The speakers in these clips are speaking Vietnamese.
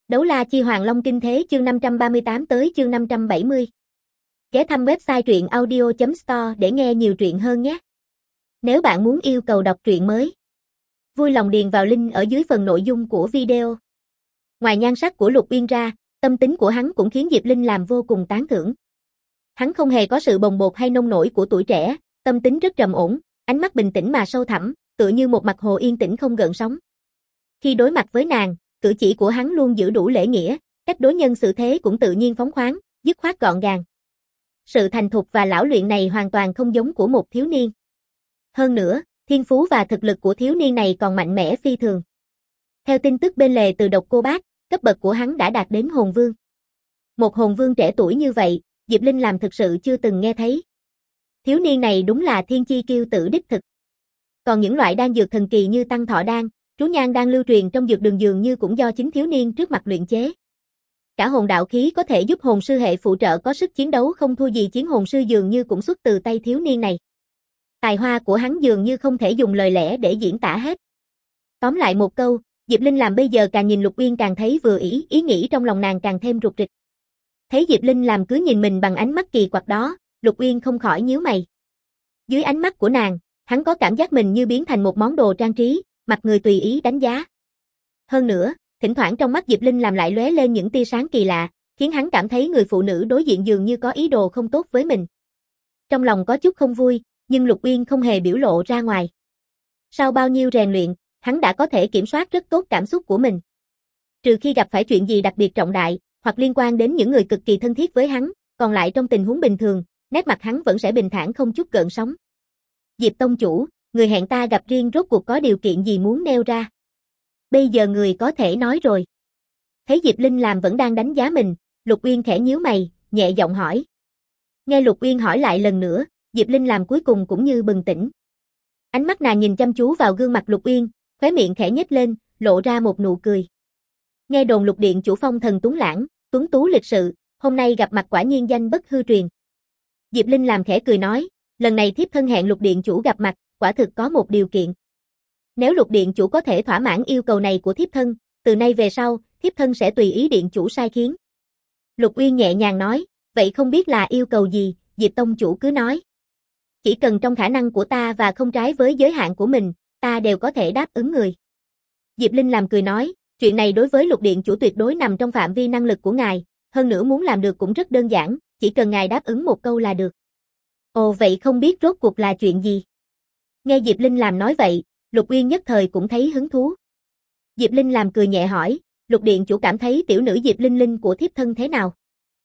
Đấu la chi Hoàng Long Kinh Thế chương 538 tới chương 570. Ghé thăm website truyện audio.store để nghe nhiều truyện hơn nhé. Nếu bạn muốn yêu cầu đọc truyện mới, vui lòng điền vào link ở dưới phần nội dung của video. Ngoài nhan sắc của Lục Uyên ra, tâm tính của hắn cũng khiến Diệp Linh làm vô cùng tán thưởng. Hắn không hề có sự bồng bột hay nông nổi của tuổi trẻ, tâm tính rất trầm ổn, ánh mắt bình tĩnh mà sâu thẳm, tựa như một mặt hồ yên tĩnh không gợn sóng. Khi đối mặt với nàng, cử chỉ của hắn luôn giữ đủ lễ nghĩa, cách đối nhân xử thế cũng tự nhiên phóng khoáng, dứt khoát gọn gàng. Sự thành thục và lão luyện này hoàn toàn không giống của một thiếu niên. Hơn nữa, thiên phú và thực lực của thiếu niên này còn mạnh mẽ phi thường. Theo tin tức bên lề từ Độc Cô Bác, cấp bậc của hắn đã đạt đến hồn vương. Một hồn vương trẻ tuổi như vậy, Diệp Linh làm thực sự chưa từng nghe thấy. Thiếu niên này đúng là thiên chi kiêu tử đích thực. Còn những loại đan dược thần kỳ như tăng thọ đan, trú nhan đan lưu truyền trong dược đường dường như cũng do chính thiếu niên trước mặt luyện chế. Cả hồn đạo khí có thể giúp hồn sư hệ phụ trợ có sức chiến đấu không thua gì chiến hồn sư dường như cũng xuất từ tay thiếu niên này. Tài hoa của hắn dường như không thể dùng lời lẽ để diễn tả hết. Tóm lại một câu, Diệp Linh làm bây giờ càng nhìn Lục Uyên càng thấy vừa ý nghĩ trong lòng nàng càng thêm rục rịch. Thấy Diệp Linh làm cứ nhìn mình bằng ánh mắt kỳ quặc đó, Lục Uyên không khỏi nhíu mày. Dưới ánh mắt của nàng, hắn có cảm giác mình như biến thành một món đồ trang trí, mặt người tùy ý đánh giá. Hơn nữa, thỉnh thoảng trong mắt Diệp Linh làm lại lóe lên những tia sáng kỳ lạ, khiến hắn cảm thấy người phụ nữ đối diện dường như có ý đồ không tốt với mình. Trong lòng có chút không vui, nhưng Lục Uyên không hề biểu lộ ra ngoài. Sau bao nhiêu rèn luyện, hắn đã có thể kiểm soát rất tốt cảm xúc của mình. Trừ khi gặp phải chuyện gì đặc biệt trọng đại, hoặc liên quan đến những người cực kỳ thân thiết với hắn, còn lại trong tình huống bình thường, nét mặt hắn vẫn sẽ bình thản không chút gợn sóng. Diệp tông chủ, người hẹn ta gặp riêng rốt cuộc có điều kiện gì muốn nêu ra? Bây giờ người có thể nói rồi. Thấy Diệp Linh làm vẫn đang đánh giá mình, Lục Uyên khẽ nhíu mày, nhẹ giọng hỏi. Nghe Lục Uyên hỏi lại lần nữa, Diệp Linh làm cuối cùng cũng như bừng tỉnh. Ánh mắt nàng nhìn chăm chú vào gương mặt Lục Uyên, khóe miệng khẽ nhếch lên, lộ ra một nụ cười. Nghe đồn Lục điện chủ phong thần tuấn lãng, tuấn tú lịch sự, hôm nay gặp mặt quả nhiên danh bất hư truyền. Diệp Linh làm khẽ cười nói, lần này thiếp thân hẹn Lục điện chủ gặp mặt, quả thực có một điều kiện. Nếu Lục điện chủ có thể thỏa mãn yêu cầu này của thiếp thân, từ nay về sau, thiếp thân sẽ tùy ý điện chủ sai khiến. Lục Uyên nhẹ nhàng nói, vậy không biết là yêu cầu gì, Diệp tông chủ cứ nói. Chỉ cần trong khả năng của ta và không trái với giới hạn của mình, ta đều có thể đáp ứng người. Diệp Linh làm cười nói, chuyện này đối với Lục điện chủ tuyệt đối nằm trong phạm vi năng lực của ngài, hơn nữa muốn làm được cũng rất đơn giản, chỉ cần ngài đáp ứng một câu là được. Ồ vậy không biết rốt cuộc là chuyện gì? Nghe Diệp Linh làm nói vậy, Lục Uyên nhất thời cũng thấy hứng thú. Diệp Linh làm cười nhẹ hỏi, Lục điện chủ cảm thấy tiểu nữ Diệp Linh Linh của thiếp thân thế nào?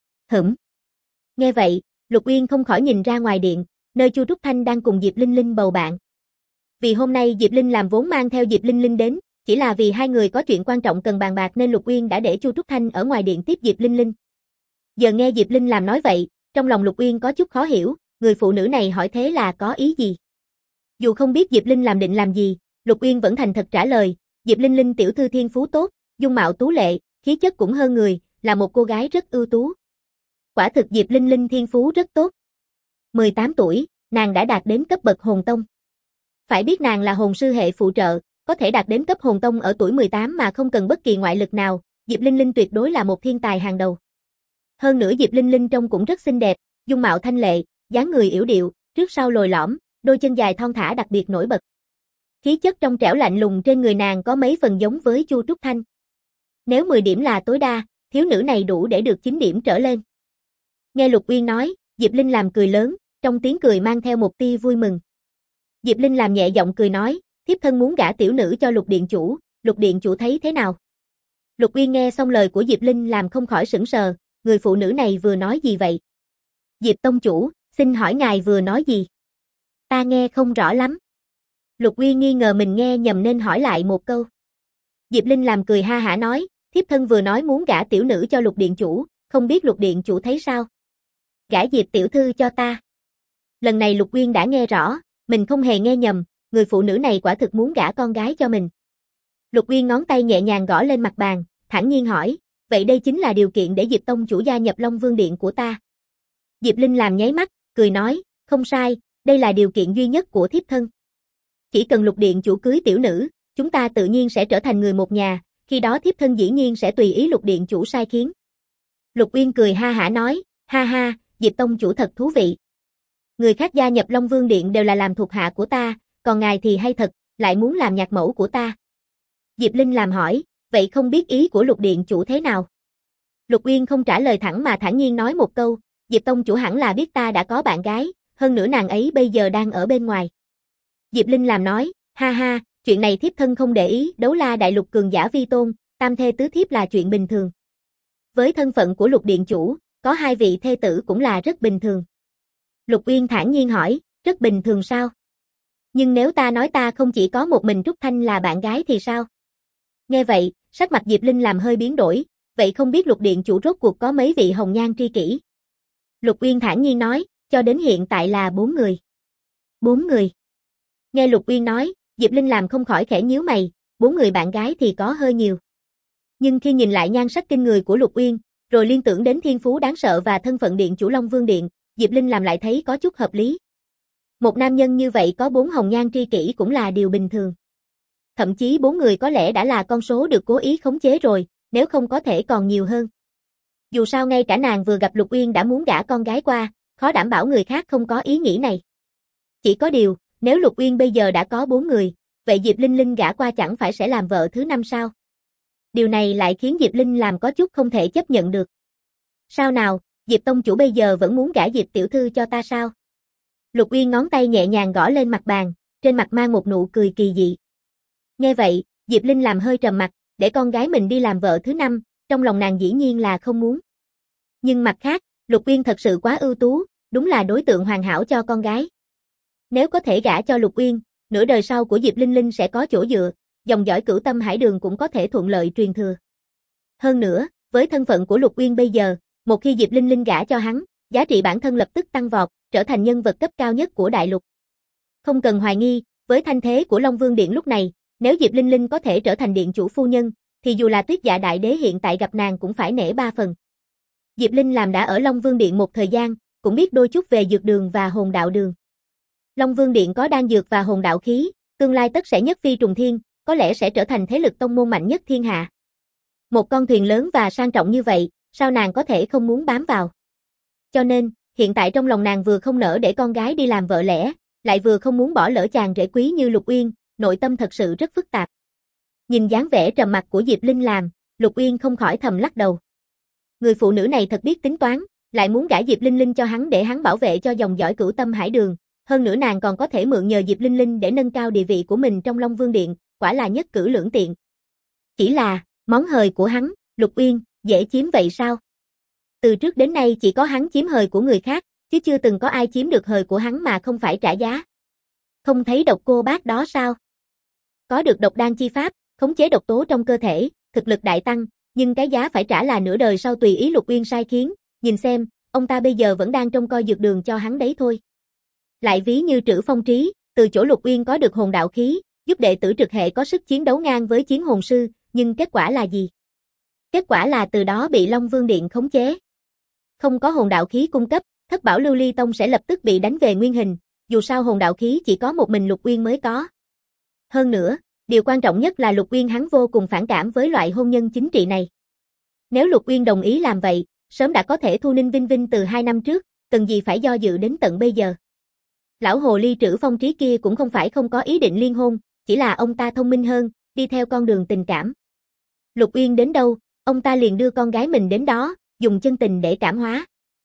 Nghe vậy, Lục Uyên không khỏi nhìn ra ngoài điện, nơi Chu Trúc Thanh đang cùng Diệp Linh Linh bầu bạn. Vì hôm nay Diệp Linh làm vốn mang theo Diệp Linh Linh đến, chỉ là vì hai người có chuyện quan trọng cần bàn bạc nên Lục Uyên đã để Chu Trúc Thanh ở ngoài điện tiếp Diệp Linh Linh. Giờ nghe Diệp Linh làm nói vậy, trong lòng Lục Uyên có chút khó hiểu, người phụ nữ này hỏi thế là có ý gì? Dù không biết Diệp Linh làm định làm gì, Lục Uyên vẫn thành thật trả lời, Diệp Linh Linh tiểu thư thiên phú tốt, dung mạo tú lệ, khí chất cũng hơn người, là một cô gái rất ưu tú. Quả thực Diệp Linh Linh thiên phú rất tốt. 18 tuổi, nàng đã đạt đến cấp bậc hồn tông. Phải biết nàng là hồn sư hệ phụ trợ, có thể đạt đến cấp hồn tông ở tuổi 18 mà không cần bất kỳ ngoại lực nào, Diệp Linh Linh tuyệt đối là một thiên tài hàng đầu. Hơn nữa Diệp Linh Linh trông cũng rất xinh đẹp, dung mạo thanh lệ, dáng người yểu điệu, trước sau lồi lõm, đôi chân dài thon thả đặc biệt nổi bật. Khí chất trong trẻo lạnh lùng trên người nàng có mấy phần giống với Chu Trúc Thanh. Nếu 10 điểm là tối đa, thiếu nữ này đủ để được 9 điểm trở lên. Nghe Lục Uyên nói, Diệp Linh làm cười lớn, trong tiếng cười mang theo một tia vui mừng. Diệp Linh làm nhẹ giọng cười nói, thiếp thân muốn gả tiểu nữ cho Lục điện chủ thấy thế nào? Lục Uyên nghe xong lời của Diệp Linh làm không khỏi sững sờ, người phụ nữ này vừa nói gì vậy? Diệp tông chủ, xin hỏi ngài vừa nói gì? Ta nghe không rõ lắm. Lục Uyên nghi ngờ mình nghe nhầm nên hỏi lại một câu. Diệp Linh làm cười ha hả nói, thiếp thân vừa nói muốn gả tiểu nữ cho Lục điện chủ, không biết Lục điện chủ thấy sao? Gả Diệp tiểu thư cho ta. Lần này Lục Uyên đã nghe rõ, mình không hề nghe nhầm, người phụ nữ này quả thực muốn gả con gái cho mình. Lục Uyên ngón tay nhẹ nhàng gõ lên mặt bàn, thản nhiên hỏi, vậy đây chính là điều kiện để Diệp tông chủ gia nhập Long Vương điện của ta. Diệp Linh làm nháy mắt, cười nói, không sai, đây là điều kiện duy nhất của thiếp thân. Chỉ cần Lục điện chủ cưới tiểu nữ, chúng ta tự nhiên sẽ trở thành người một nhà, khi đó thiếp thân dĩ nhiên sẽ tùy ý Lục điện chủ sai khiến. Lục Uyên cười ha hả nói, ha ha, Diệp tông chủ thật thú vị. Người khác gia nhập Long Vương Điện đều là làm thuộc hạ của ta, còn ngài thì hay thật, lại muốn làm nhạc mẫu của ta. Diệp Linh làm hỏi, vậy không biết ý của Lục điện chủ thế nào? Lục Uyên không trả lời thẳng mà thản nhiên nói một câu, Diệp tông chủ hẳn là biết ta đã có bạn gái, hơn nữa nàng ấy bây giờ đang ở bên ngoài. Diệp Linh làm nói, ha ha, chuyện này thiếp thân không để ý, Đấu La đại lục cường giả vi tôn, tam thê tứ thiếp là chuyện bình thường. Với thân phận của Lục điện chủ, có 2 vị thê tử cũng là rất bình thường. Lục Uyên thản nhiên hỏi, rất bình thường sao? Nhưng nếu ta nói ta không chỉ có một mình Trúc Thanh là bạn gái thì sao? Nghe vậy, sắc mặt Diệp Linh làm hơi biến đổi, vậy không biết Lục điện chủ rốt cuộc có mấy vị hồng nhan tri kỷ? Lục Uyên thản nhiên nói, cho đến hiện tại là 4 người. 4 người. Nghe Lục Uyên nói, Diệp Linh làm không khỏi khẽ nhíu mày, 4 người bạn gái thì có hơi nhiều. Nhưng khi nhìn lại nhan sắc kinh người của Lục Uyên, rồi liên tưởng đến thiên phú đáng sợ và thân phận điện chủ Long Vương Điện, Diệp Linh làm lại thấy có chút hợp lý. Một nam nhân như vậy có 4 hồng nhan tri kỷ cũng là điều bình thường. Thậm chí 4 người có lẽ đã là con số được cố ý khống chế rồi, nếu không có thể còn nhiều hơn. Dù sao ngay cả nàng vừa gặp Lục Uyên đã muốn gả con gái qua, khó đảm bảo người khác không có ý nghĩ này. Chỉ có điều, nếu Lục Uyên bây giờ đã có 4 người, vậy Diệp Linh Linh gả qua chẳng phải sẽ làm vợ thứ 5 sao? Điều này lại khiến Diệp Linh làm có chút không thể chấp nhận được. Sao nào, Diệp tông chủ bây giờ vẫn muốn gả Diệp tiểu thư cho ta sao? Lục Uyên ngón tay nhẹ nhàng gõ lên mặt bàn, trên mặt mang một nụ cười kỳ dị. Nghe vậy, Diệp Linh làm hơi trầm mặt, để con gái mình đi làm vợ thứ 5, trong lòng nàng dĩ nhiên là không muốn. Nhưng mặt khác, Lục Uyên thật sự quá ưu tú, đúng là đối tượng hoàn hảo cho con gái. Nếu có thể gả cho Lục Uyên, nửa đời sau của Diệp Linh Linh sẽ có chỗ dựa, dòng dõi Cửu Tâm Hải Đường cũng có thể thuận lợi truyền thừa. Hơn nữa, với thân phận của Lục Uyên bây giờ, một khi Diệp Linh Linh gả cho hắn, giá trị bản thân lập tức tăng vọt, trở thành nhân vật cấp cao nhất của đại lục. Không cần hoài nghi, với thanh thế của Long Vương Điện lúc này, nếu Diệp Linh Linh có thể trở thành điện chủ phu nhân, thì dù là Tuyết Dạ Đại Đế hiện tại gặp nàng cũng phải nể 3 phần. Diệp Linh làm đã ở Long Vương Điện một thời gian, cũng biết đôi chút về dược đường và hồn đạo đường. Long Vương Điện có đan dược và hồn đạo khí, tương lai tất sẽ nhất phi trùng thiên, có lẽ sẽ trở thành thế lực tông môn mạnh nhất thiên hạ. Một con thuyền lớn và sang trọng như vậy, sao nàng có thể không muốn bám vào? Cho nên, hiện tại trong lòng nàng vừa không nỡ để con gái đi làm vợ lẽ, lại vừa không muốn bỏ lỡ chàng rể quý như Lục Uyên, nội tâm thật sự rất phức tạp. Nhìn dáng vẻ trầm mặc của Diệp Linh làm, Lục Uyên không khỏi thầm lắc đầu. Người phụ nữ này thật biết tính toán, lại muốn gả Diệp Linh Linh cho hắn để hắn bảo vệ cho dòng dõi Cửu Tâm Hải Đường, hơn nữa nàng còn có thể mượn nhờ Diệp Linh Linh để nâng cao địa vị của mình trong Long Vương Điện, quả là nhất cử lưỡng tiện. Chỉ là, món hời của hắn, Lục Uyên, dễ chiếm vậy sao? Từ trước đến nay chỉ có hắn chiếm hời của người khác, chứ chưa từng có ai chiếm được hời của hắn mà không phải trả giá. Không thấy độc cô bác đó sao? Có được độc đan chi pháp, khống chế độc tố trong cơ thể, thực lực đại tăng, nhưng cái giá phải trả là nửa đời sau tùy ý Lục Uyên sai khiến, nhìn xem, ông ta bây giờ vẫn đang trông coi dược đường cho hắn đấy thôi. Lại ví như Trữ Phong Trí, từ chỗ Lục Uyên có được hồn đạo khí, giúp đệ tử trực hệ có sức chiến đấu ngang với chiến hồn sư, nhưng kết quả là gì? Kết quả là từ đó bị Long Vương Điện khống chế. Không có hồn đạo khí cung cấp, Thất Bảo Lưu Ly Tông sẽ lập tức bị đánh về nguyên hình, dù sao hồn đạo khí chỉ có một mình Lục Uyên mới có. Hơn nữa, điều quan trọng nhất là Lục Uyên hắn vô cùng phản cảm với loại hôn nhân chính trị này. Nếu Lục Uyên đồng ý làm vậy, sớm đã có thể thu Ninh Vinh Vinh từ 2 năm trước, cần gì phải do dự đến tận bây giờ. Lão hồ ly Trữ Phong Trí kia cũng không phải không có ý định liên hôn, chỉ là ông ta thông minh hơn, đi theo con đường tình cảm. Lục Uyên đến đâu, ông ta liền đưa con gái mình đến đó, dùng chân tình để cảm hóa.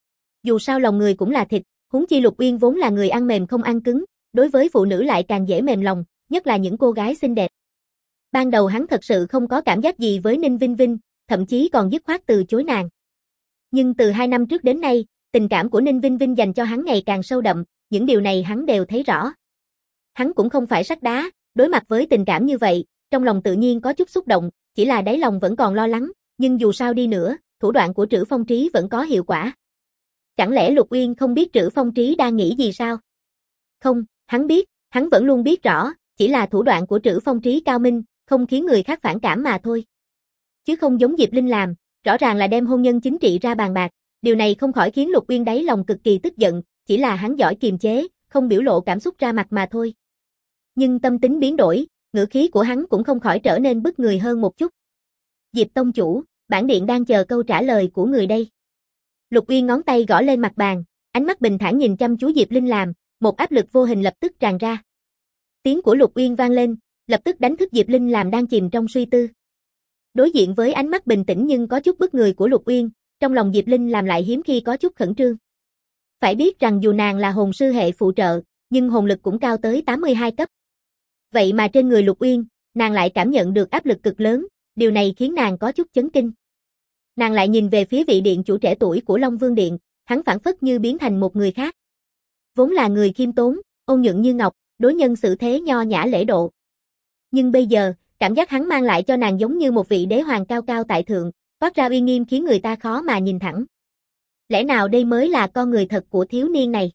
Dù sao lòng người cũng là thịt, huống chi Lục Uyên vốn là người ăn mềm không ăn cứng, đối với phụ nữ lại càng dễ mềm lòng, nhất là những cô gái xinh đẹp. Ban đầu hắn thật sự không có cảm giác gì với Ninh Vinh Vinh, thậm chí còn dứt khoát từ chối nàng. Nhưng từ 2 năm trước đến nay, tình cảm của Ninh Vinh Vinh dành cho hắn ngày càng sâu đậm, những điều này hắn đều thấy rõ. Hắn cũng không phải sắt đá, đối mặt với tình cảm như vậy, trong lòng tự nhiên có chút xúc động, chỉ là đáy lòng vẫn còn lo lắng, nhưng dù sao đi nữa, thủ đoạn của Trữ Phong Trí vẫn có hiệu quả. Chẳng lẽ Lục Uyên không biết Trữ Phong Trí đang nghĩ gì sao? Không, hắn biết, hắn vẫn luôn biết rõ, chỉ là thủ đoạn của Trữ Phong Trí cao minh, không khiến người khác phản cảm mà thôi. Chứ không giống Diệp Linh làm, rõ ràng là đem hôn nhân chính trị ra bàn bạc, điều này không khỏi khiến Lục Uyên đáy lòng cực kỳ tức giận, chỉ là hắn giỏi kiềm chế, không biểu lộ cảm xúc ra mặt mà thôi. Nhưng tâm tính biến đổi, ngữ khí của hắn cũng không khỏi trở nên bức người hơn một chút. Diệp tông chủ, bản điện đang chờ câu trả lời của người đây. Lục Uyên ngón tay gõ lên mặt bàn, ánh mắt bình thản nhìn chăm chú Diệp Linh làm, một áp lực vô hình lập tức tràn ra. Tiếng của Lục Uyên vang lên, lập tức đánh thức Diệp Linh làm đang chìm trong suy tư. Đối diện với ánh mắt bình tĩnh nhưng có chút bức người của Lục Uyên, trong lòng Diệp Linh làm lại hiếm khi có chút khẩn trương. Phải biết rằng dù nàng là hồn sư hệ phụ trợ, nhưng hồn lực cũng cao tới 82 cấp. Vậy mà trên người Lục Uyên, nàng lại cảm nhận được áp lực cực lớn, điều này khiến nàng có chút chấn kinh. Nàng lại nhìn về phía vị điện chủ trẻ tuổi của Long Vương Điện, hắn phảng phất như biến thành một người khác. Vốn là người khiêm tốn, ôn nhuận như ngọc, đối nhân xử thế nho nhã lễ độ. Nhưng bây giờ, cảm giác hắn mang lại cho nàng giống như một vị đế hoàng cao cao tại thượng, toát ra uy nghiêm khiến người ta khó mà nhìn thẳng. Lẽ nào đây mới là con người thật của thiếu niên này?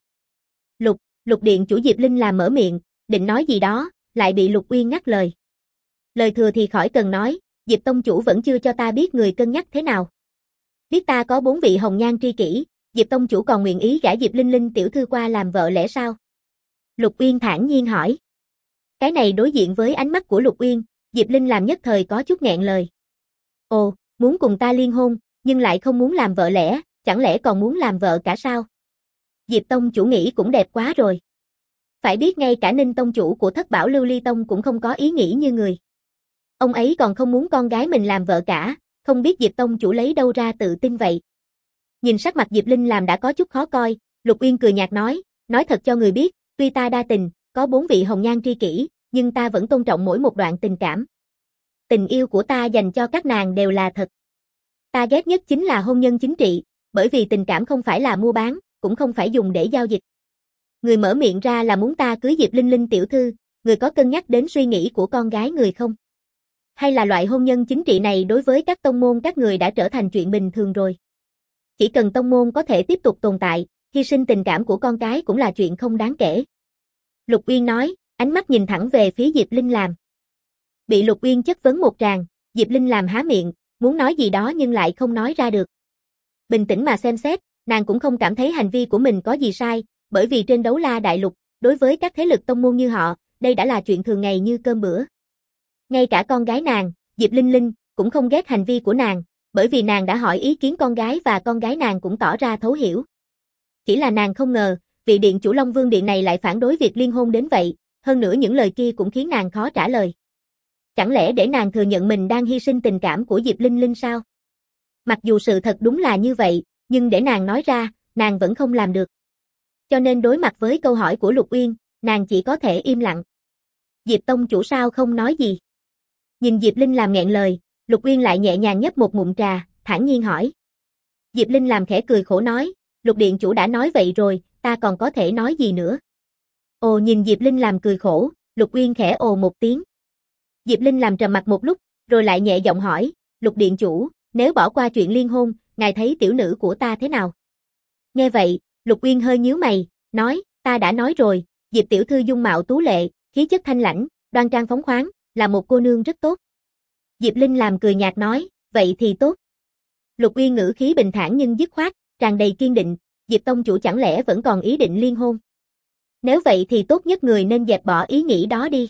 Lục điện chủ Diệp Linh làm mở miệng, định nói gì đó, lại bị Lục Uyên ngắt lời. Lời thừa thì khỏi cần nói, Diệp tông chủ vẫn chưa cho ta biết người cân nhắc thế nào. Biết ta có 4 vị hồng nhan tri kỷ, Diệp tông chủ còn nguyện ý gả Diệp Linh tiểu thư qua làm vợ lẽ sao? Lục Uyên thản nhiên hỏi. Cái này đối diện với ánh mắt của Lục Uyên, Diệp Linh làm nhất thời có chút nghẹn lời. Ồ, muốn cùng ta liên hôn, nhưng lại không muốn làm vợ lẽ, chẳng lẽ còn muốn làm vợ cả sao? Diệp tông chủ nghĩ cũng đẹp quá rồi. Phải biết ngay cả Ninh tông chủ của Thất Bảo Lưu Ly Tông cũng không có ý nghĩ như người. Ông ấy còn không muốn con gái mình làm vợ cả, không biết Diệp tông chủ lấy đâu ra tự tin vậy. Nhìn sắc mặt Diệp Linh làm đã có chút khó coi, Lục Uyên cười nhạt nói thật cho người biết, tuy ta đa tình, có 4 vị hồng nhan tri kỷ, nhưng ta vẫn tôn trọng mỗi một đoạn tình cảm. Tình yêu của ta dành cho các nàng đều là thật. Ta ghét nhất chính là hôn nhân chính trị, bởi vì tình cảm không phải là mua bán, cũng không phải dùng để giao dịch. Người mở miệng ra là muốn ta cưới Diệp Linh tiểu thư, người có cân nhắc đến suy nghĩ của con gái người không? Hay là loại hôn nhân chính trị này đối với các tông môn các người đã trở thành chuyện bình thường rồi? Chỉ cần tông môn có thể tiếp tục tồn tại, hy sinh tình cảm của con cái cũng là chuyện không đáng kể. Lục Uyên nói, ánh mắt nhìn thẳng về phía Diệp Linh làm. Bị Lục Uyên chất vấn một tràng, Diệp Linh làm há miệng, muốn nói gì đó nhưng lại không nói ra được. Bình tĩnh mà xem xét, nàng cũng không cảm thấy hành vi của mình có gì sai, bởi vì trên Đấu La Đại Lục, đối với các thế lực tông môn như họ, đây đã là chuyện thường ngày như cơm bữa. Ngay cả con gái nàng, Diệp Linh, cũng không ghét hành vi của nàng, bởi vì nàng đã hỏi ý kiến con gái và con gái nàng cũng tỏ ra thấu hiểu. Chỉ là nàng không ngờ, vị điện chủ Long Vương Điện này lại phản đối việc liên hôn đến vậy, hơn nữa những lời kia cũng khiến nàng khó trả lời. Chẳng lẽ để nàng thừa nhận mình đang hy sinh tình cảm của Diệp Linh sao? Mặc dù sự thật đúng là như vậy, nhưng để nàng nói ra, nàng vẫn không làm được. Cho nên đối mặt với câu hỏi của Lục Uyên, nàng chỉ có thể im lặng. Diệp tông chủ sao không nói gì? Nhìn Diệp Linh làm nghẹn lời, Lục Uyên lại nhẹ nhàng nhấp một ngụm trà, thản nhiên hỏi. Diệp Linh làm khẽ cười khổ nói, Lục điện chủ đã nói vậy rồi, ta còn có thể nói gì nữa? Ồ, nhìn Diệp Linh làm cười khổ, Lục Uyên khẽ ồ một tiếng. Diệp Linh làm trầm mặt một lúc, rồi lại nhẹ giọng hỏi, Lục điện chủ, nếu bỏ qua chuyện liên hôn, ngài thấy tiểu nữ của ta thế nào? Nghe vậy, Lục Uyên hơi nhíu mày, nói, ta đã nói rồi, Diệp tiểu thư dung mạo tú lệ, khí chất thanh lãnh, đoan trang phóng khoáng, là một cô nương rất tốt. Diệp Linh làm cười nhạt nói, vậy thì tốt. Lục Uyên ngữ khí bình thản nhưng dứt khoát, tràn đầy kiên định, Diệp tông chủ chẳng lẽ vẫn còn ý định liên hôn? Nếu vậy thì tốt nhất người nên dẹp bỏ ý nghĩ đó đi.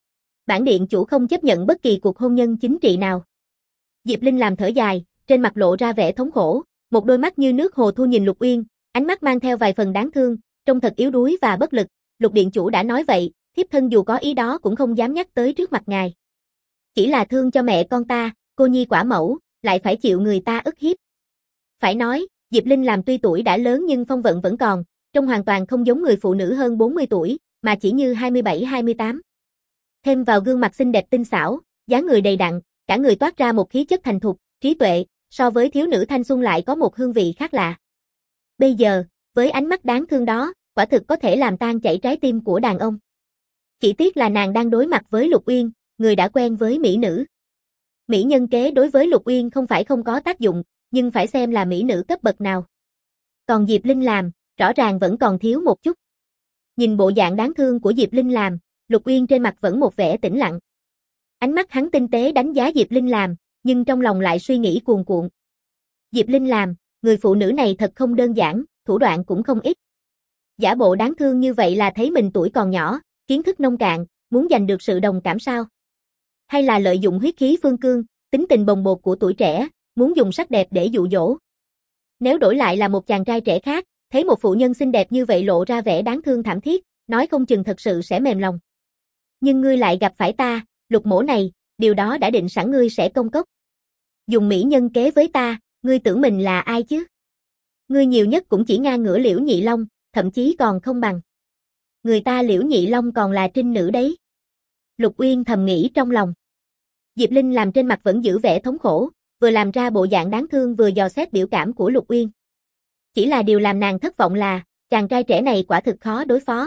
Bản điện chủ không chấp nhận bất kỳ cuộc hôn nhân chính trị nào. Diệp Linh làm thở dài, trên mặt lộ ra vẻ thống khổ, một đôi mắt như nước hồ thu nhìn Lục Uyên, ánh mắt mang theo vài phần đáng thương, trông thật yếu đuối và bất lực. Lục điện chủ đã nói vậy, thiếp thân dù có ý đó cũng không dám nhắc tới trước mặt ngài. Chỉ là thương cho mẹ con ta, cô nhi quả mẫu, lại phải chịu người ta ức hiếp. Phải nói, Diệp Linh làm tuy tuổi đã lớn nhưng phong vận vẫn còn, trông hoàn toàn không giống người phụ nữ hơn 40 tuổi, mà chỉ như 27-28. Thêm vào gương mặt xinh đẹp tinh xảo, dáng người đầy đặn, cả người toát ra một khí chất thành thục, trí tuệ, so với thiếu nữ thanh xuân lại có một hương vị khác lạ. Bây giờ, với ánh mắt đáng thương đó, quả thực có thể làm tan chảy trái tim của đàn ông. Chỉ tiếc là nàng đang đối mặt với Lục Uyên, người đã quen với mỹ nữ. Mỹ nhân kế đối với Lục Uyên không phải không có tác dụng, nhưng phải xem là mỹ nữ cấp bậc nào. Còn Diệp Linh làm, rõ ràng vẫn còn thiếu một chút. Nhìn bộ dạng đáng thương của Diệp Linh làm, Lục Uyên trên mặt vẫn một vẻ tĩnh lặng. Ánh mắt hắn tinh tế đánh giá Diệp Linh làm, nhưng trong lòng lại suy nghĩ cuồn cuộn. Diệp Linh làm, người phụ nữ này thật không đơn giản, thủ đoạn cũng không ít. Giả bộ đáng thương như vậy là thấy mình tuổi còn nhỏ, kiến thức nông cạn, muốn giành được sự đồng cảm sao? Hay là lợi dụng huyết khí phương cương, tính tình bồng bột của tuổi trẻ, muốn dùng sắc đẹp để dụ dỗ. Nếu đổi lại là một chàng trai trẻ khác, thấy một phụ nhân xinh đẹp như vậy lộ ra vẻ đáng thương thảm thiết, nói không chừng thật sự sẽ mềm lòng. Nhưng ngươi lại gặp phải ta, Lục mỗ này, điều đó đã định sẵn ngươi sẽ công cốc. Dùng mỹ nhân kế với ta, ngươi tưởng mình là ai chứ? Ngươi nhiều nhất cũng chỉ ngang ngửa Liễu Nhị Long, thậm chí còn không bằng. Người ta Liễu Nhị Long còn là trinh nữ đấy. Lục Uyên thầm nghĩ trong lòng. Diệp Linh làm trên mặt vẫn giữ vẻ thống khổ, vừa làm ra bộ dạng đáng thương vừa dò xét biểu cảm của Lục Uyên. Chỉ là điều làm nàng thất vọng là, chàng trai trẻ này quả thực khó đối phó.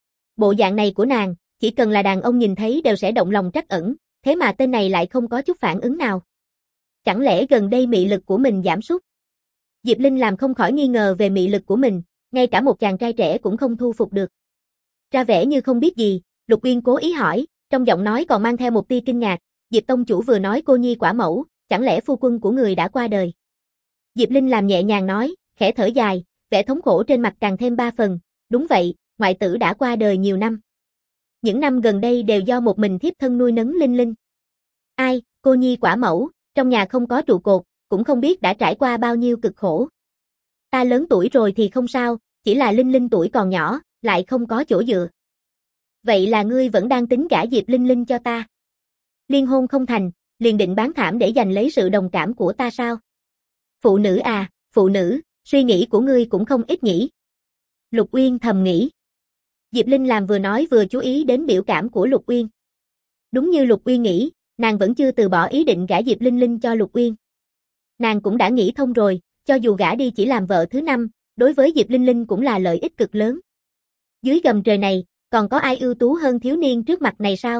Bộ dạng này của nàng, chỉ cần là đàn ông nhìn thấy đều sẽ động lòng trắc ẩn, thế mà tên này lại không có chút phản ứng nào. Chẳng lẽ gần đây mị lực của mình giảm sút? Diệp Linh làm không khỏi nghi ngờ về mị lực của mình, ngay cả một chàng trai trẻ cũng không thu phục được. Ra vẻ như không biết gì, Lục Uyên cố ý hỏi, trong giọng nói còn mang theo một tia kinh ngạc, Diệp tông chủ vừa nói cô nhi quả mẫu, chẳng lẽ phu quân của người đã qua đời? Diệp Linh làm nhẹ nhàng nói, khẽ thở dài, vẻ thống khổ trên mặt càng thêm 3 phần, đúng vậy, ngoại tử đã qua đời nhiều năm. Những năm gần đây đều do một mình thiếp thân nuôi nấng Linh Linh. Ai, cô nhi quả mẫu, trong nhà không có trụ cột, cũng không biết đã trải qua bao nhiêu cực khổ. Ta lớn tuổi rồi thì không sao, chỉ là Linh Linh tuổi còn nhỏ, lại không có chỗ dựa. Vậy là ngươi vẫn đang tính gả Diệp Linh Linh cho ta? Liên hôn không thành, liền định bán thảm để giành lấy sự đồng cảm của ta sao? Phụ nữ à, phụ nữ, suy nghĩ của ngươi cũng không ít nhỉ. Lục Uyên thầm nghĩ. Diệp Linh làm vừa nói vừa chú ý đến biểu cảm của Lục Uyên. Đúng như Lục Uyên nghĩ, nàng vẫn chưa từ bỏ ý định gả Diệp Linh Linh cho Lục Uyên. Nàng cũng đã nghĩ thông rồi, cho dù gả đi chỉ làm vợ thứ 5, đối với Diệp Linh Linh cũng là lợi ích cực lớn. Dưới gầm trời này, còn có ai ưu tú hơn thiếu niên trước mặt này sao?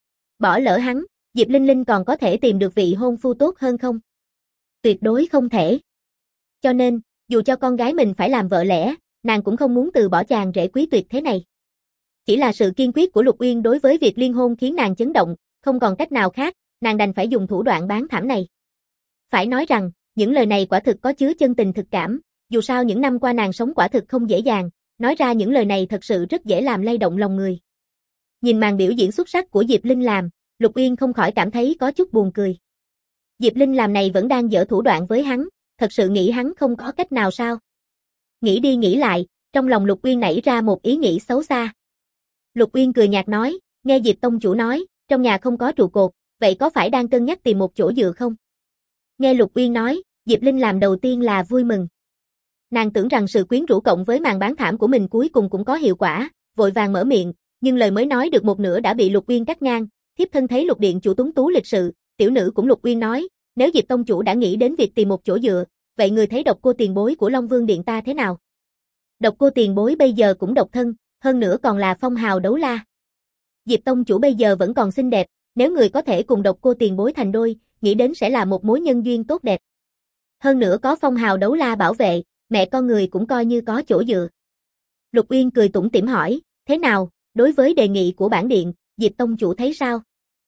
Bỏ lỡ hắn, Diệp Linh Linh còn có thể tìm được vị hôn phu tốt hơn không? Tuyệt đối không thể. Cho nên, dù cho con gái mình phải làm vợ lẽ, nàng cũng không muốn từ bỏ chàng rể quý tuyệt thế này. Chỉ là sự kiên quyết của Lục Uyên đối với việc liên hôn khiến nàng chấn động, không còn cách nào khác, nàng đành phải dùng thủ đoạn bán thảm này. Phải nói rằng, những lời này quả thực có chứa chân tình thực cảm, dù sao những năm qua nàng sống quả thực không dễ dàng, nói ra những lời này thật sự rất dễ làm lay động lòng người. Nhìn màn biểu diễn xuất sắc của Diệp Linh làm, Lục Uyên không khỏi cảm thấy có chút buồn cười. Diệp Linh làm này vẫn đang giở thủ đoạn với hắn, thật sự nghĩ hắn không có cách nào sao? Nghĩ đi nghĩ lại, trong lòng Lục Uyên nảy ra một ý nghĩ xấu xa. Lục Uyên cười nhạt nói, nghe Diệp tông chủ nói, trong nhà không có trụ cột, vậy có phải đang cân nhắc tìm một chỗ dựa không? Nghe Lục Uyên nói, Diệp Linh làm đầu tiên là vui mừng. Nàng tưởng rằng sự quyến rũ cộng với màn bán thảm của mình cuối cùng cũng có hiệu quả, vội vàng mở miệng, nhưng lời mới nói được một nửa đã bị Lục Uyên cắt ngang, thiếp thân thấy Lục điện chủ tuấn tú lịch sự, tiểu nữ cũng Lục Uyên nói, nếu Diệp tông chủ đã nghĩ đến việc tìm một chỗ dựa, vậy người thấy độc cô tiền bối của Long Vương điện ta thế nào? Độc cô tiền bối bây giờ cũng độc thân, hơn nữa còn là phong hào đấu la. Diệp tông chủ bây giờ vẫn còn xinh đẹp, nếu người có thể cùng độc cô tiền bối thành đôi, nghĩ đến sẽ là một mối nhân duyên tốt đẹp. Hơn nữa có phong hào đấu la bảo vệ, mẹ con người cũng coi như có chỗ dựa. Lục Uyên cười tủm tỉm hỏi, thế nào, đối với đề nghị của bản điện, Diệp tông chủ thấy sao?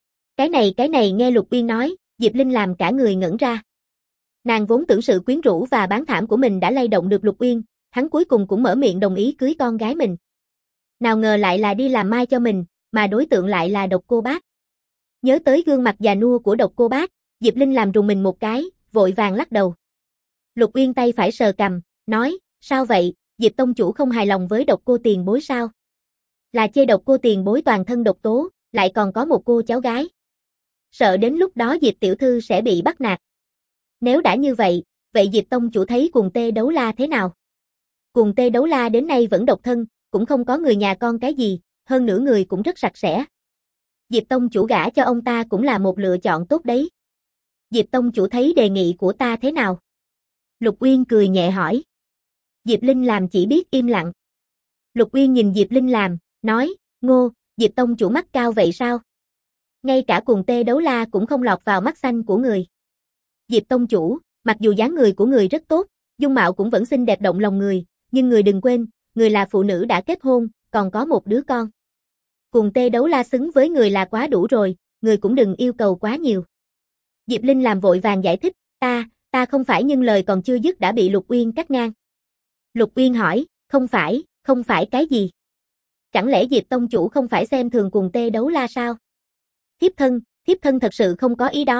Cái này nghe Lục Uyên nói, Diệp Linh làm cả người ngẩn ra. Nàng vốn tưởng sự quyến rũ và bán thảm của mình đã lay động được Lục Uyên, hắn cuối cùng cũng mở miệng đồng ý cưới con gái mình. Nào ngờ lại là đi làm mai cho mình, mà đối tượng lại là Độc Cô Bác. Nhớ tới gương mặt già nua của Độc Cô Bác, Diệp Linh làm rùng mình một cái, vội vàng lắc đầu. Lục Uyên tay phải sờ cằm, nói, sao vậy, Diệp tông chủ không hài lòng với Độc cô tiền bối sao? Là chê Độc cô tiền bối toàn thân độc tố, lại còn có một cô cháu gái. Sợ đến lúc đó Diệp tiểu thư sẽ bị bắt nạt. Nếu đã như vậy, vậy Diệp tông chủ thấy Cuồng Tê Đấu La thế nào? Cuồng Tê Đấu La đến nay vẫn độc thân, cũng không có người nhà con cái gì, hơn nữa người cũng rất sạch sẽ. Diệp tông chủ gả cho ông ta cũng là một lựa chọn tốt đấy. Diệp tông chủ thấy đề nghị của ta thế nào? Lục Uyên cười nhẹ hỏi. Diệp Linh làm chỉ biết im lặng. Lục Uyên nhìn Diệp Linh làm, nói, Ngô, Diệp tông chủ mắt cao vậy sao? Ngay cả Cuồng Tê Đấu La cũng không lọt vào mắt xanh của người. Diệp tông chủ, mặc dù dáng người của người rất tốt, dung mạo cũng vẫn xinh đẹp động lòng người, nhưng người đừng quên, người là phụ nữ đã kết hôn, còn có một đứa con. Cuồng Tê Đấu La xứng với người là quá đủ rồi, người cũng đừng yêu cầu quá nhiều. Diệp Linh làm vội vàng giải thích, ta không phải, nhưng lời còn chưa dứt đã bị Lục Uyên cắt ngang. Lục Uyên hỏi, không phải cái gì? Chẳng lẽ Diệp tông chủ không phải xem thường Cuồng Tê Đấu La sao? Thiếp thân thật sự không có ý đó,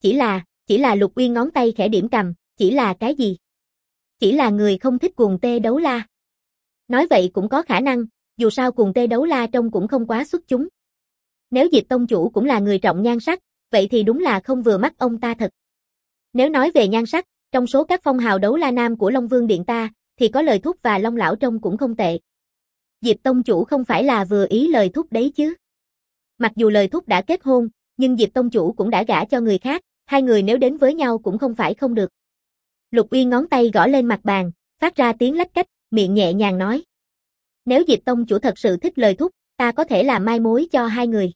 chỉ là Lục Uyên ngón tay khẽ điểm cầm, chỉ là cái gì? Chỉ là người không thích cuồng tê đấu la. Nói vậy cũng có khả năng, dù sao cuồng tê đấu la trông cũng không quá xuất chúng. Nếu Diệp tông chủ cũng là người trọng nhan sắc, vậy thì đúng là không vừa mắt ông ta thật. Nếu nói về nhan sắc, trong số các phong hào đấu la nam của Long Vương Điện ta, thì có Lời Thúc và Long Lão trông cũng không tệ. Diệp tông chủ không phải là vừa ý Lời Thúc đấy chứ. Mặc dù Lời Thúc đã kết hôn, nhưng Diệp tông chủ cũng đã gả cho người khác, hai người nếu đến với nhau cũng không phải không được. Lục Uyên ngón tay gõ lên mặt bàn, phát ra tiếng lách cách, miệng nhẹ nhàng nói. Nếu Diệp tông chủ thật sự thích Lời Thúc, ta có thể làm mai mối cho hai người.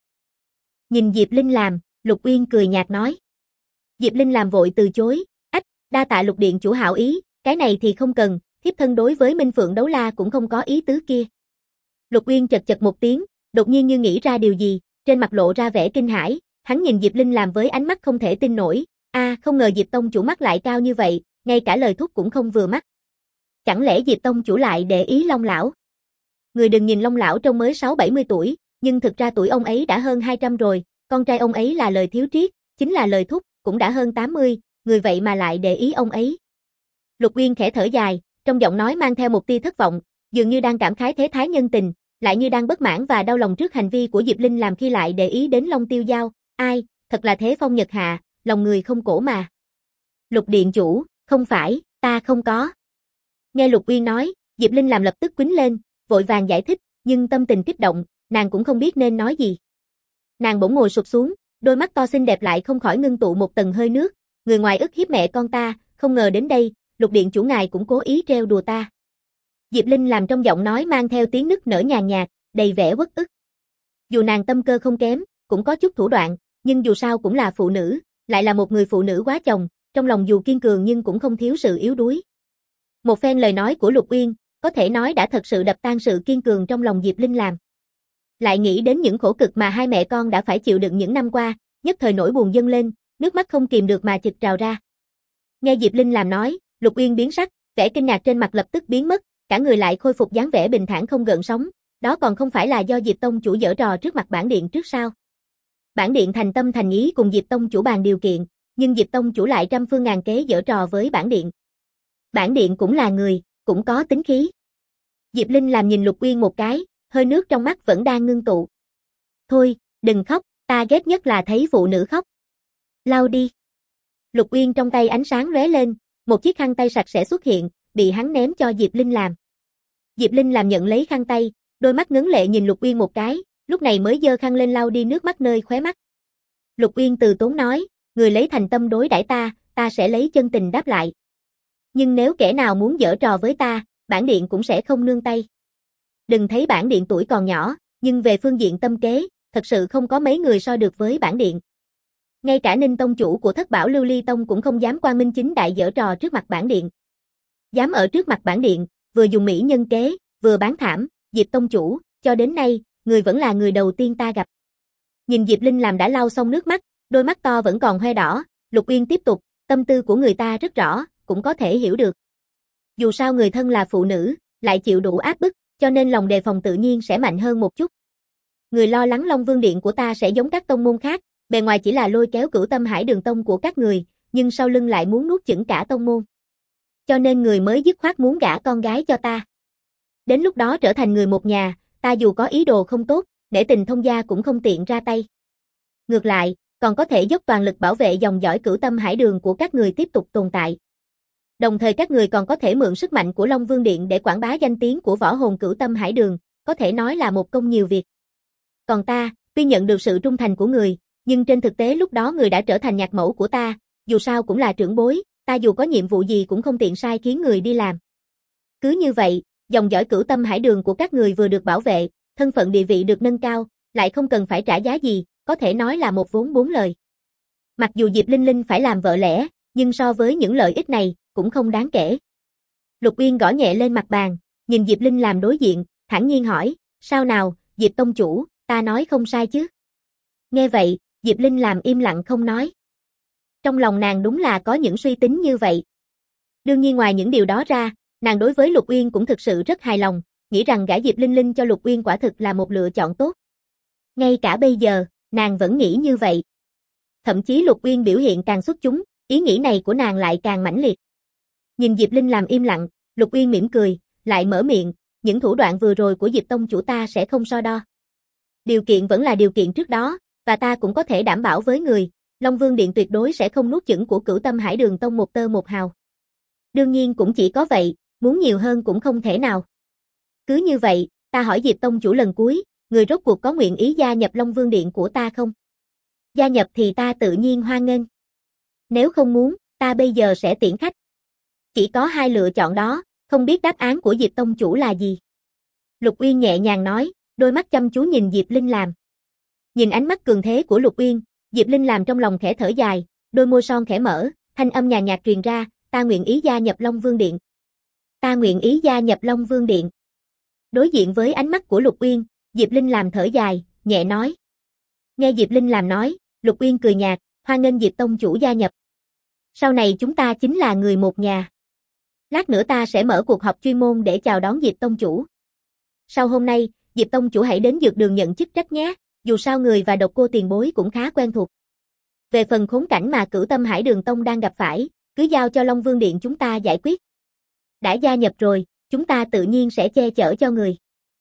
Nhìn Diệp Linh làm, Lục Uyên cười nhạt nói. Diệp Linh làm vội từ chối, đa tạ Lục điện chủ hảo ý, cái này thì không cần, thiếp thân đối với Minh Phượng đấu la cũng không có ý tứ kia. Lục Uyên chật chật một tiếng, đột nhiên như nghĩ ra điều gì, trên mặt lộ ra vẻ kinh hãi, hắn nhìn Diệp Linh làm với ánh mắt không thể tin nổi, không ngờ Diệp tông chủ mắt lại cao như vậy, ngay cả Lời Thúc cũng không vừa mắt. Chẳng lẽ Diệp tông chủ lại để ý Long lão? Người đừng nhìn Long lão trông mới 6-70 tuổi, nhưng thực ra tuổi ông ấy đã hơn 200 rồi, con trai ông ấy là Lời Thiếu Triết, chính là Lời Thúc, cũng đã hơn 80, người vậy mà lại để ý ông ấy. Lục Uyên khẽ thở dài, trong giọng nói mang theo một tia thất vọng, dường như đang cảm khái thế thái nhân tình, lại như đang bất mãn và đau lòng trước hành vi của Diệp Linh làm khi lại để ý đến Long Tiêu Giao, thật là thế phong nhật hạ, lòng người không cổ mà. Lục điện chủ, không phải, ta không có. Nghe Lục Uyên nói, Diệp Linh làm lập tức quýnh lên, vội vàng giải thích, nhưng tâm tình kích động, nàng cũng không biết nên nói gì. Nàng bỗng ngồi sụp xuống, đôi mắt to xinh đẹp lại không khỏi ngưng tụ một tầng hơi nước, người ngoài ức hiếp mẹ con ta, không ngờ đến đây, Lục điện chủ ngài cũng cố ý trêu đùa ta. Diệp Linh làm trong giọng nói mang theo tiếng nức nở nhàn nhạt, đầy vẻ uất ức. Dù nàng tâm cơ không kém, cũng có chút thủ đoạn, nhưng dù sao cũng là phụ nữ, lại là một người phụ nữ quá chồng, trong lòng dù kiên cường nhưng cũng không thiếu sự yếu đuối. Một phen lời nói của Lục Uyên, có thể nói đã thật sự đập tan sự kiên cường trong lòng Diệp Linh làm. Lại nghĩ đến những khổ cực mà hai mẹ con đã phải chịu đựng những năm qua, nhất thời nỗi buồn dâng lên, nước mắt không kìm được mà trực trào ra. Nghe Diệp Linh làm nói, Lục Uyên biến sắc, vẻ kinh ngạc trên mặt lập tức biến mất, cả người lại khôi phục dáng vẻ bình thản không gợn sóng, đó còn không phải là do Diệp tông chủ giở trò trước mặt bản điện trước sao? Bản điện thành tâm thành ý cùng Diệp tông chủ bàn điều kiện, nhưng Diệp tông chủ lại trăm phương ngàn kế giở trò với bản điện. Bản điện cũng là người, cũng có tính khí. Diệp Linh làm nhìn Lục Uyên một cái, hơi nước trong mắt vẫn đang ngưng tụ. Thôi, đừng khóc, ta ghét nhất là thấy phụ nữ khóc. Lau đi. Lục Uyên trong tay ánh sáng lóe lên, một chiếc khăn tay sạch sẽ xuất hiện, bị hắn ném cho Diệp Linh làm. Diệp Linh làm nhận lấy khăn tay, đôi mắt ngấn lệ nhìn Lục Uyên một cái, lúc này mới giơ khăn lên lau đi nước mắt nơi khóe mắt. Lục Uyên từ tốn nói, người lấy thành tâm đối đãi ta, ta sẽ lấy chân tình đáp lại. Nhưng nếu kẻ nào muốn giở trò với ta, bản điện cũng sẽ không nương tay. Đừng thấy bản điện tuổi còn nhỏ, nhưng về phương diện tâm kế, thật sự không có mấy người so được với bản điện. Ngay cả Ninh tông chủ của Thất Bảo Lưu Ly Tông cũng không dám quang minh chính đại giở trò trước mặt bản điện. Dám ở trước mặt bản điện, vừa dùng mỹ nhân kế, vừa bán thảm, Diệp tông chủ, cho đến nay, người vẫn là người đầu tiên ta gặp. Nhìn Diệp Linh làm đã lau xong nước mắt, đôi mắt to vẫn còn hoe đỏ, Lục Uyên tiếp tục, tâm tư của người ta rất rõ, cũng có thể hiểu được. Dù sao người thân là phụ nữ, lại chịu đủ áp bức, cho nên lòng đề phòng tự nhiên sẽ mạnh hơn một chút. Người lo lắng Long Vương Điện của ta sẽ giống các tông môn khác, bề ngoài chỉ là lôi kéo Cửu Tâm Hải Đường Tông của các người, nhưng sau lưng lại muốn nuốt chửng cả tông môn. Cho nên người mới dứt khoát muốn gả con gái cho ta. Đến lúc đó trở thành người một nhà, ta dù có ý đồ không tốt, nể tình thông gia cũng không tiện ra tay. Ngược lại, còn có thể dốc toàn lực bảo vệ dòng dõi Cửu Tâm Hải Đường của các người tiếp tục tồn tại. Đồng thời các người còn có thể mượn sức mạnh của Long Vương Điện để quảng bá danh tiếng của võ hồn Cửu Tâm Hải Đường, có thể nói là một công nhiều việc. Còn ta, tuy nhận được sự trung thành của người, nhưng trên thực tế lúc đó người đã trở thành nhạc mẫu của ta, dù sao cũng là trưởng bối, ta dù có nhiệm vụ gì cũng không tiện sai khiến người đi làm. Cứ như vậy, dòng dõi Cửu Tâm Hải Đường của các người vừa được bảo vệ, thân phận địa vị được nâng cao, lại không cần phải trả giá gì, có thể nói là một vốn bốn lời. Mặc dù Diệp Linh Linh phải làm vợ lẽ, nhưng so với những lợi ích này, cũng không đáng kể. Lục Uyên gõ nhẹ lên mặt bàn, nhìn Diệp Linh làm đối diện, thản nhiên hỏi, sao nào, Diệp tông chủ, ta nói không sai chứ? Nghe vậy, Diệp Linh làm im lặng không nói. Trong lòng nàng đúng là có những suy tính như vậy. Đương nhiên ngoài những điều đó ra, nàng đối với Lục Uyên cũng thực sự rất hài lòng, nghĩ rằng gả Diệp Linh Linh cho Lục Uyên quả thực là một lựa chọn tốt. Ngay cả bây giờ, nàng vẫn nghĩ như vậy. Thậm chí Lục Uyên biểu hiện càng xuất chúng, ý nghĩ này của nàng lại càng mãnh liệt. Nhìn Diệp Linh làm im lặng, Lục Uyên mỉm cười, lại mở miệng, những thủ đoạn vừa rồi của Diệp tông chủ ta sẽ không so đo. Điều kiện vẫn là điều kiện trước đó, và ta cũng có thể đảm bảo với người, Long Vương Điện tuyệt đối sẽ không nuốt chửng của Cửu Tâm Hải Đường Tông một tơ một hào. Đương nhiên cũng chỉ có vậy, muốn nhiều hơn cũng không thể nào. Cứ như vậy, ta hỏi Diệp tông chủ lần cuối, người rốt cuộc có nguyện ý gia nhập Long Vương Điện của ta không? Gia nhập thì ta tự nhiên hoan nghênh. Nếu không muốn, ta bây giờ sẽ tiễn khách. Chỉ có hai lựa chọn đó, không biết đáp án của Diệp tông chủ là gì? Lục Uyên nhẹ nhàng nói, đôi mắt chăm chú nhìn Diệp Linh làm. Nhìn ánh mắt cường thế của Lục Uyên, Diệp Linh làm trong lòng khẽ thở dài, đôi môi son khẽ mở, thanh âm nhàn nhạt truyền ra, ta nguyện ý gia nhập Long Vương Điện. Ta nguyện ý gia nhập Long Vương Điện. Đối diện với ánh mắt của Lục Uyên, Diệp Linh làm thở dài, nhẹ nói. Nghe Diệp Linh làm nói, Lục Uyên cười nhạt, hoan nghênh Diệp tông chủ gia nhập. Sau này chúng ta chính là người một nhà. Lát nữa ta sẽ mở cuộc họp chuyên môn để chào đón Diệp tông chủ. Sau hôm nay, Diệp tông chủ hãy đến dược đường nhận chức trách nhé, dù sao người và Độc Cô tiền bối cũng khá quen thuộc. Về phần khốn cảnh mà Cửu Tâm Hải Đường Tông đang gặp phải, cứ giao cho Long Vương Điện chúng ta giải quyết. Đã gia nhập rồi, chúng ta tự nhiên sẽ che chở cho người.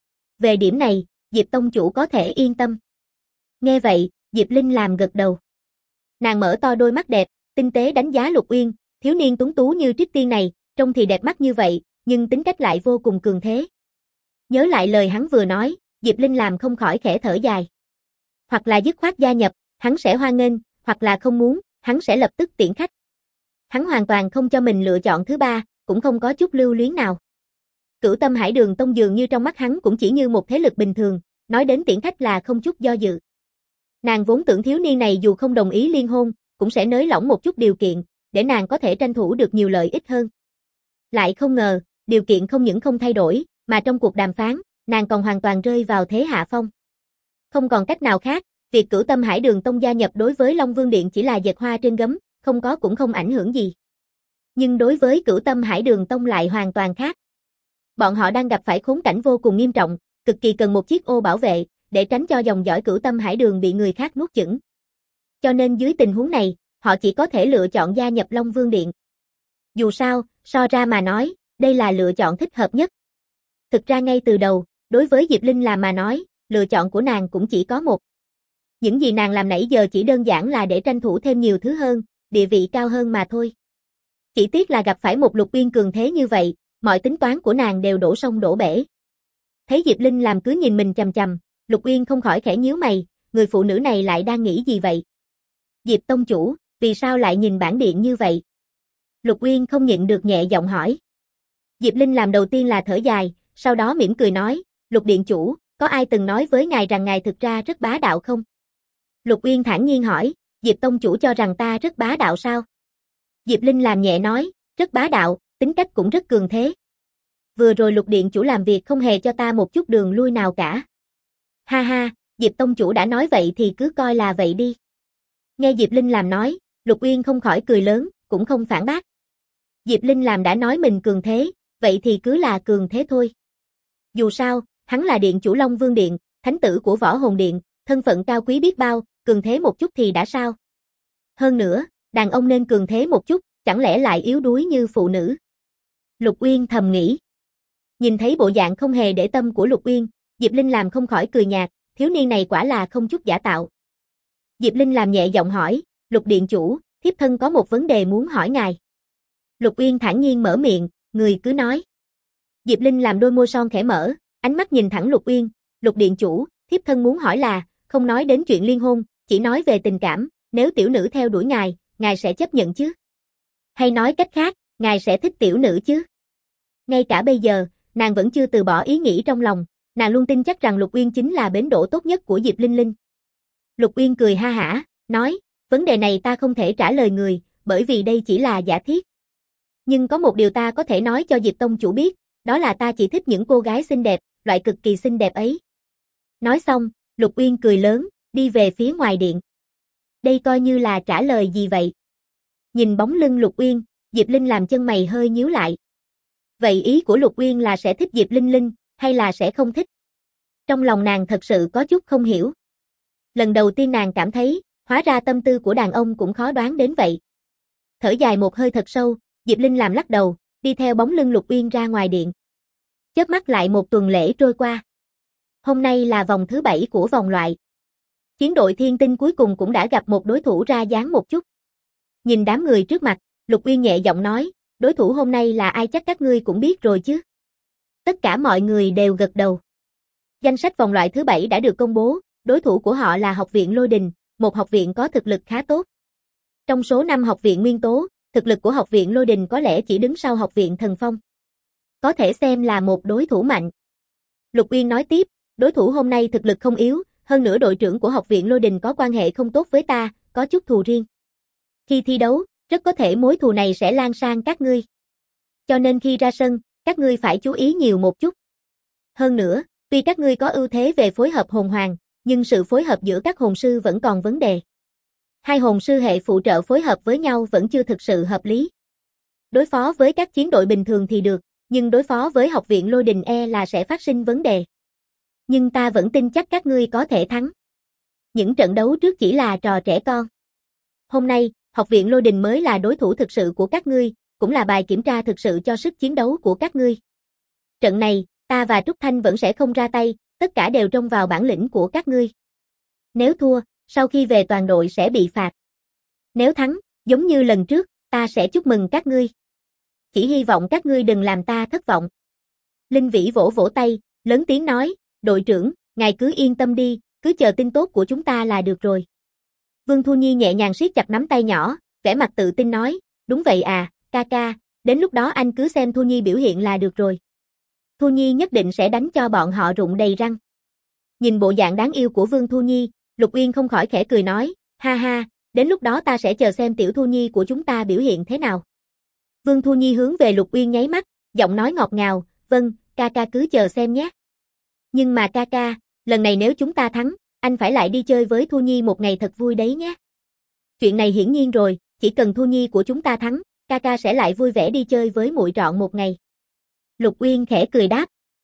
Về điểm này, Diệp tông chủ có thể yên tâm. Nghe vậy, Diệp Linh làm gật đầu. Nàng mở to đôi mắt đẹp, tinh tế đánh giá Lục Uyên, thiếu niên tuấn tú như Trích Tiên này, trông thì đẹp mắt như vậy, nhưng tính cách lại vô cùng cường thế. Nhớ lại lời hắn vừa nói, Diệp Linh làm không khỏi khẽ thở dài. Hoặc là dứt khoát gia nhập, hắn sẽ hoan nghênh, hoặc là không muốn, hắn sẽ lập tức tiễn khách. Hắn hoàn toàn không cho mình lựa chọn thứ ba, cũng không có chút lưu luyến nào. Cửu Tâm Hải Đường Tông dường như trong mắt hắn cũng chỉ như một thế lực bình thường, nói đến tiễn khách là không chút do dự. Nàng vốn tưởng thiếu niên này dù không đồng ý liên hôn, cũng sẽ nới lỏng một chút điều kiện, để nàng có thể tranh thủ được nhiều lợi ích hơn. Lại không ngờ, điều kiện không những không thay đổi, mà trong cuộc đàm phán, nàng còn hoàn toàn rơi vào thế hạ phong. Không còn cách nào khác, việc Cửu Tâm Hải Đường Tông gia nhập đối với Long Vương Điện chỉ là dệt hoa trên gấm, không có cũng không ảnh hưởng gì. Nhưng đối với Cửu Tâm Hải Đường Tông lại hoàn toàn khác. Bọn họ đang gặp phải khốn cảnh vô cùng nghiêm trọng, cực kỳ cần một chiếc ô bảo vệ, để tránh cho dòng dõi Cửu Tâm Hải Đường bị người khác nuốt chửng. Cho nên dưới tình huống này, họ chỉ có thể lựa chọn gia nhập Long Vương Điện. Dù sao, so ra mà nói, đây là lựa chọn thích hợp nhất. Thực ra ngay từ đầu, đối với Diệp Linh mà nói, lựa chọn của nàng cũng chỉ có một. Những gì nàng làm nãy giờ chỉ đơn giản là để tranh thủ thêm nhiều thứ hơn, địa vị cao hơn mà thôi. Chỉ tiếc là gặp phải một Lục Uyên cường thế như vậy, mọi tính toán của nàng đều đổ sông đổ bể. Thấy Diệp Linh làm cứ nhìn mình chằm chằm, Lục Uyên không khỏi khẽ nhíu mày, người phụ nữ này lại đang nghĩ gì vậy? Diệp tông chủ, vì sao lại nhìn bản điện như vậy? Lục Uyên không nhịn được nhẹ giọng hỏi. Diệp Linh làm đầu tiên là thở dài, sau đó mỉm cười nói, Lục điện chủ, có ai từng nói với ngài rằng ngài thực ra rất bá đạo không? Lục Uyên thản nhiên hỏi, Diệp tông chủ cho rằng ta rất bá đạo sao? Diệp Linh làm nhẹ nói, rất bá đạo, tính cách cũng rất cường thế. Vừa rồi Lục điện chủ làm việc không hề cho ta một chút đường lui nào cả. Ha ha, Diệp tông chủ đã nói vậy thì cứ coi là vậy đi. Nghe Diệp Linh làm nói, Lục Uyên không khỏi cười lớn, cũng không phản bác. Diệp Linh làm đã nói mình cường thế, vậy thì cứ là cường thế thôi. Dù sao, hắn là điện chủ Long Vương Điện, thánh tử của Võ Hồn Điện, thân phận cao quý biết bao, cường thế một chút thì đã sao? Hơn nữa, đàn ông nên cường thế một chút, chẳng lẽ lại yếu đuối như phụ nữ? Lục Uyên thầm nghĩ. Nhìn thấy bộ dạng không hề để tâm của Lục Uyên, Diệp Linh làm không khỏi cười nhạt, thiếu niên này quả là không chút giả tạo. Diệp Linh làm nhẹ giọng hỏi, Lục điện chủ, thiếp thân có một vấn đề muốn hỏi ngài. Lục Uyên thản nhiên mở miệng, người cứ nói. Diệp Linh làm đôi môi son khẽ mở, ánh mắt nhìn thẳng Lục Uyên, Lục điện chủ, thiếp thân muốn hỏi là, không nói đến chuyện liên hôn, chỉ nói về tình cảm, nếu tiểu nữ theo đuổi ngài sẽ chấp nhận chứ? Hay nói cách khác, ngài sẽ thích tiểu nữ chứ? Ngay cả bây giờ, nàng vẫn chưa từ bỏ ý nghĩ trong lòng, nàng luôn tin chắc rằng Lục Uyên chính là bến đỗ tốt nhất của Diệp Linh Linh. Lục Uyên cười ha hả, nói, vấn đề này ta không thể trả lời người, bởi vì đây chỉ là giả thiết. Nhưng có một điều ta có thể nói cho Diệp tông chủ biết, đó là ta chỉ thích những cô gái xinh đẹp, loại cực kỳ xinh đẹp ấy. Nói xong, Lục Uyên cười lớn, đi về phía ngoài điện. Đây coi như là trả lời gì vậy? Nhìn bóng lưng Lục Uyên, Diệp Linh làm chân mày hơi nhíu lại. Vậy ý của Lục Uyên là sẽ thích Diệp Linh Linh, hay là sẽ không thích? Trong lòng nàng thật sự có chút không hiểu. Lần đầu tiên nàng cảm thấy, Hóa ra tâm tư của đàn ông cũng khó đoán đến vậy. Thở dài một hơi thật sâu, Diệp Linh làm lắc đầu, đi theo bóng lưng Lục Uyên ra ngoài điện. Chớp mắt lại một tuần lễ trôi qua. Hôm nay là vòng thứ 7 của vòng loại. Chiến đội Thiên Tinh cuối cùng cũng đã gặp một đối thủ ra dáng một chút. Nhìn đám người trước mặt, Lục Uyên nhẹ giọng nói, đối thủ hôm nay là ai chắc các ngươi cũng biết rồi chứ. Tất cả mọi người đều gật đầu. Danh sách vòng loại thứ 7 đã được công bố, đối thủ của họ là Học viện Lôi Đình, một học viện có thực lực khá tốt. Trong số 5 học viện nguyên tố, thực lực của Học viện Lôi Đình có lẽ chỉ đứng sau Học viện Thần Phong. Có thể xem là một đối thủ mạnh. Lục Uyên nói tiếp, đối thủ hôm nay thực lực không yếu, hơn nữa đội trưởng của Học viện Lôi Đình có quan hệ không tốt với ta, có chút thù riêng. Khi thi đấu, rất có thể mối thù này sẽ lan sang các ngươi. Cho nên khi ra sân, các ngươi phải chú ý nhiều một chút. Hơn nữa, tuy các ngươi có ưu thế về phối hợp hồn hoàng, nhưng sự phối hợp giữa các hồn sư vẫn còn vấn đề. Hai hồn sư hệ phụ trợ phối hợp với nhau vẫn chưa thực sự hợp lý. Đối phó với các chiến đội bình thường thì được, nhưng đối phó với Học viện Lôi Đình là sẽ phát sinh vấn đề. Nhưng ta vẫn tin chắc các ngươi có thể thắng. Những trận đấu trước chỉ là trò trẻ con. Hôm nay, Học viện Lôi Đình mới là đối thủ thực sự của các ngươi, cũng là bài kiểm tra thực sự cho sức chiến đấu của các ngươi. Trận này, ta và Trúc Thanh vẫn sẽ không ra tay, tất cả đều trông vào bản lĩnh của các ngươi. Nếu thua, sau khi về toàn đội sẽ bị phạt. Nếu thắng, giống như lần trước, ta sẽ chúc mừng các ngươi. Chỉ hy vọng các ngươi đừng làm ta thất vọng. Linh Vĩ vỗ vỗ tay, lớn tiếng nói, đội trưởng, ngài cứ yên tâm đi, cứ chờ tin tốt của chúng ta là được rồi. Vương Thu Nhi nhẹ nhàng siết chặt nắm tay nhỏ, vẻ mặt tự tin nói, đúng vậy à, ca ca, đến lúc đó anh cứ xem Thu Nhi biểu hiện là được rồi. Thu Nhi nhất định sẽ đánh cho bọn họ rụng đầy răng. Nhìn bộ dạng đáng yêu của Vương Thu Nhi, Lục Uyên không khỏi khẽ cười nói, ha ha, đến lúc đó ta sẽ chờ xem tiểu Thu Nhi của chúng ta biểu hiện thế nào. Vương Thu Nhi hướng về Lục Uyên nháy mắt, giọng nói ngọt ngào, vâng, ca ca cứ chờ xem nhé. Nhưng mà ca ca, lần này nếu chúng ta thắng, anh phải lại đi chơi với Thu Nhi một ngày thật vui đấy nhé. Chuyện này hiển nhiên rồi, chỉ cần Thu Nhi của chúng ta thắng, ca ca sẽ lại vui vẻ đi chơi với muội trọn một ngày. Lục Uyên khẽ cười đáp.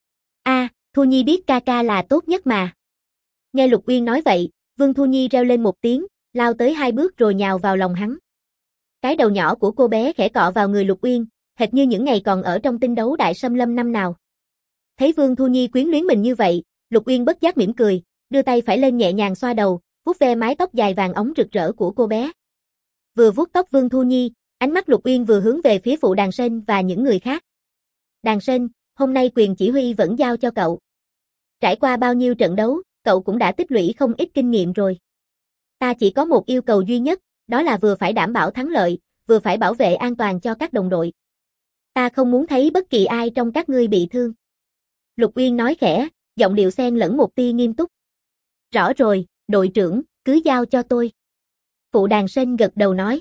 Thu Nhi biết ca ca là tốt nhất mà. Nghe Lục Uyên nói vậy, Vương Thu Nhi reo lên một tiếng, lao tới 2 bước rồi nhào vào lòng hắn. Cái đầu nhỏ của cô bé khẽ cọ vào người Lục Uyên, hệt như những ngày còn ở trong tinh đấu đại xâm lâm năm nào. Thấy Vương Thu Nhi quyến luyến mình như vậy, Lục Uyên bất giác mỉm cười, đưa tay phải lên nhẹ nhàng xoa đầu, vuốt ve mái tóc dài vàng óng rực rỡ của cô bé. Vừa vuốt tóc Vương Thu Nhi, ánh mắt Lục Uyên vừa hướng về phía phụ Đàn Sên và những người khác. Đàn Sên, hôm nay quyền chỉ huy vẫn giao cho cậu. Trải qua bao nhiêu trận đấu, cậu cũng đã tích lũy không ít kinh nghiệm rồi. Ta chỉ có một yêu cầu duy nhất, đó là vừa phải đảm bảo thắng lợi, vừa phải bảo vệ an toàn cho các đồng đội. Ta không muốn thấy bất kỳ ai trong các ngươi bị thương. Lục Uyên nói khẽ, giọng điệu xen lẫn một tia nghiêm túc. Rõ rồi, đội trưởng, cứ giao cho tôi. Phụ Đàn Sên gật đầu nói.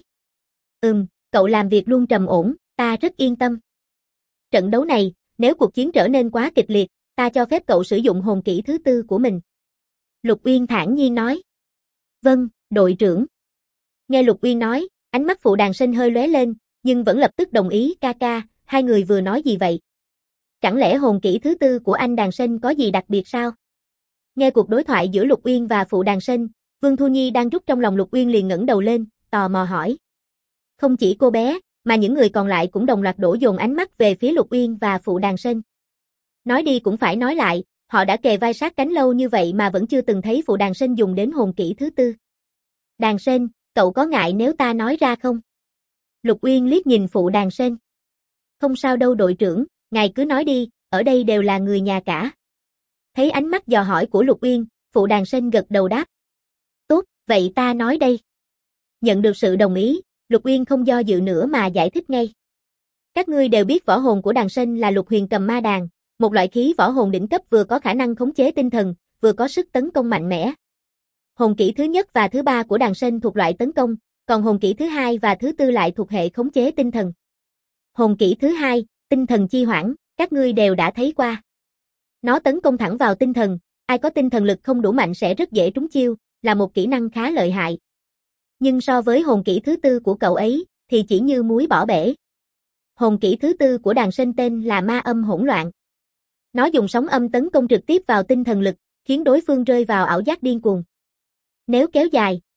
Cậu làm việc luôn trầm ổn, ta rất yên tâm. Trận đấu này, nếu cuộc chiến trở nên quá kịch liệt, ta cho phép cậu sử dụng hồn kỹ thứ 4 của mình. Lục Uyên thản nhiên nói. Vâng, đội trưởng. Nghe Lục Uyên nói, ánh mắt phụ Đàn Sên hơi lóe lên, nhưng vẫn lập tức đồng ý, ca ca, hai người vừa nói gì vậy? Chẳng lẽ hồn kỹ thứ 4 của anh Đàn Sên có gì đặc biệt sao? Nghe cuộc đối thoại giữa Lục Uyên và phụ Đàn Sên, Vương Thu Nhi đang rút trong lòng Lục Uyên liền ngẩng đầu lên, tò mò hỏi. Không chỉ cô bé, mà những người còn lại cũng đồng loạt đổ dồn ánh mắt về phía Lục Uyên và phụ Đàn Sên. Nói đi cũng phải nói lại, họ đã kề vai sát cánh lâu như vậy mà vẫn chưa từng thấy phụ Đàn Sên dùng đến hồn kỹ thứ 4. Đàn Sên, cậu có ngại nếu ta nói ra không? Lục Uyên liếc nhìn phụ Đàn Sên. Không sao đâu đội trưởng, ngài cứ nói đi, ở đây đều là người nhà cả. Thấy ánh mắt dò hỏi của Lục Uyên, phụ Đàn Sên gật đầu đáp. Tốt, vậy ta nói đây. Nhận được sự đồng ý, Lục Uyên không do dự nữa mà giải thích ngay. Các ngươi đều biết võ hồn của Đàn Sên là Lục Huyền Cầm Ma Đàn, một loại khí võ hồn đỉnh cấp vừa có khả năng khống chế tinh thần, vừa có sức tấn công mạnh mẽ. Hồn kỹ thứ nhất và thứ 3 của Đàn Sên thuộc loại tấn công, còn hồn kỹ thứ 2 và thứ 4 lại thuộc hệ khống chế tinh thần. Hồn kỹ thứ 2, tinh thần chi hoãn, các ngươi đều đã thấy qua. Nó tấn công thẳng vào tinh thần, ai có tinh thần lực không đủ mạnh sẽ rất dễ trúng chiêu, là một kỹ năng khá lợi hại. Nhưng so với hồn kỹ thứ 4 của cậu ấy, thì chỉ như muối bỏ bể. Hồn kỹ thứ 4 của Đàn Sên tên là Ma Âm Hỗn Loạn. Nó dùng sóng âm tấn công trực tiếp vào tinh thần lực, khiến đối phương rơi vào ảo giác điên cuồng. Nếu kéo dài,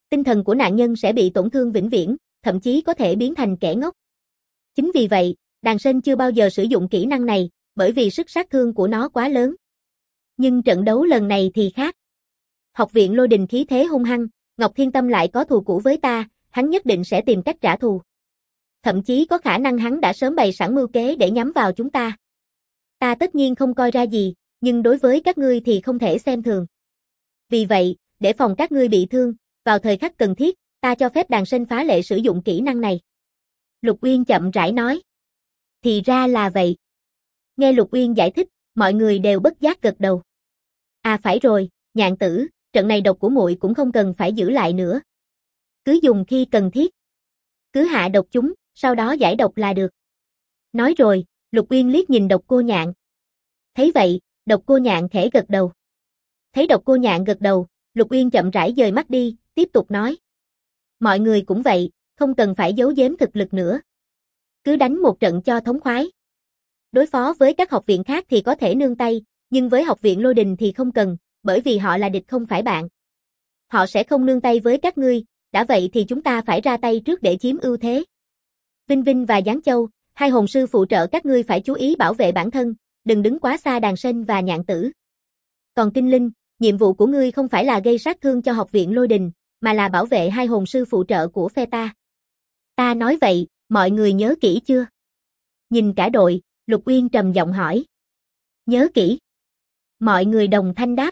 tinh thần của nạn nhân sẽ bị tổn thương vĩnh viễn, thậm chí có thể biến thành kẻ ngốc. Chính vì vậy, Đàn Sên chưa bao giờ sử dụng kỹ năng này, bởi vì sức sát thương của nó quá lớn. Nhưng trận đấu lần này thì khác. Học viện Lôi Đình khí thế hung hăng, Ngọc Thiên Tâm lại có thù cũ với ta, hắn nhất định sẽ tìm cách trả thù. Thậm chí có khả năng hắn đã sớm bày sẵn mưu kế để nhắm vào chúng ta. Ta tất nhiên không coi ra gì, nhưng đối với các ngươi thì không thể xem thường. Vì vậy, để phòng các ngươi bị thương, vào thời khắc cần thiết, ta cho phép Đàn Sên phá lệ sử dụng kỹ năng này. Lục Uyên chậm rãi nói. Thì ra là vậy. Nghe Lục Uyên giải thích, mọi người đều bất giác gật đầu. À phải rồi, Nhạn tử, trận này độc của muội cũng không cần phải giữ lại nữa. Cứ dùng khi cần thiết. Cứ hạ độc chúng, sau đó giải độc là được. Nói rồi, Lục Uyên liếc nhìn Độc Cô Nhạn. Thấy vậy, Độc Cô Nhạn khẽ gật đầu. Thấy Độc Cô Nhạn gật đầu, Lục Uyên chậm rãi dời mắt đi, tiếp tục nói. Mọi người cũng vậy, không cần phải giấu giếm thực lực nữa. Cứ đánh một trận cho thống khoái. Đối phó với các học viện khác thì có thể nương tay, nhưng với học viện Lôi Đình thì không cần, bởi vì họ là địch không phải bạn. Họ sẽ không nương tay với các ngươi, đã vậy thì chúng ta phải ra tay trước để chiếm ưu thế. Vinh Vinh và Giáng Châu, hai hồn sư phụ trợ các ngươi phải chú ý bảo vệ bản thân, đừng đứng quá xa Đàn Sên và Nhạn tử. Còn Kinh Linh, nhiệm vụ của ngươi không phải là gây sát thương cho học viện Lôi Đình, mà là bảo vệ hai hồn sư phụ trợ của phe ta. Ta nói vậy, mọi người nhớ kỹ chưa? Nhìn cả đội, Lục Uyên trầm giọng hỏi. Nhớ kỹ. Mọi người đồng thanh đáp.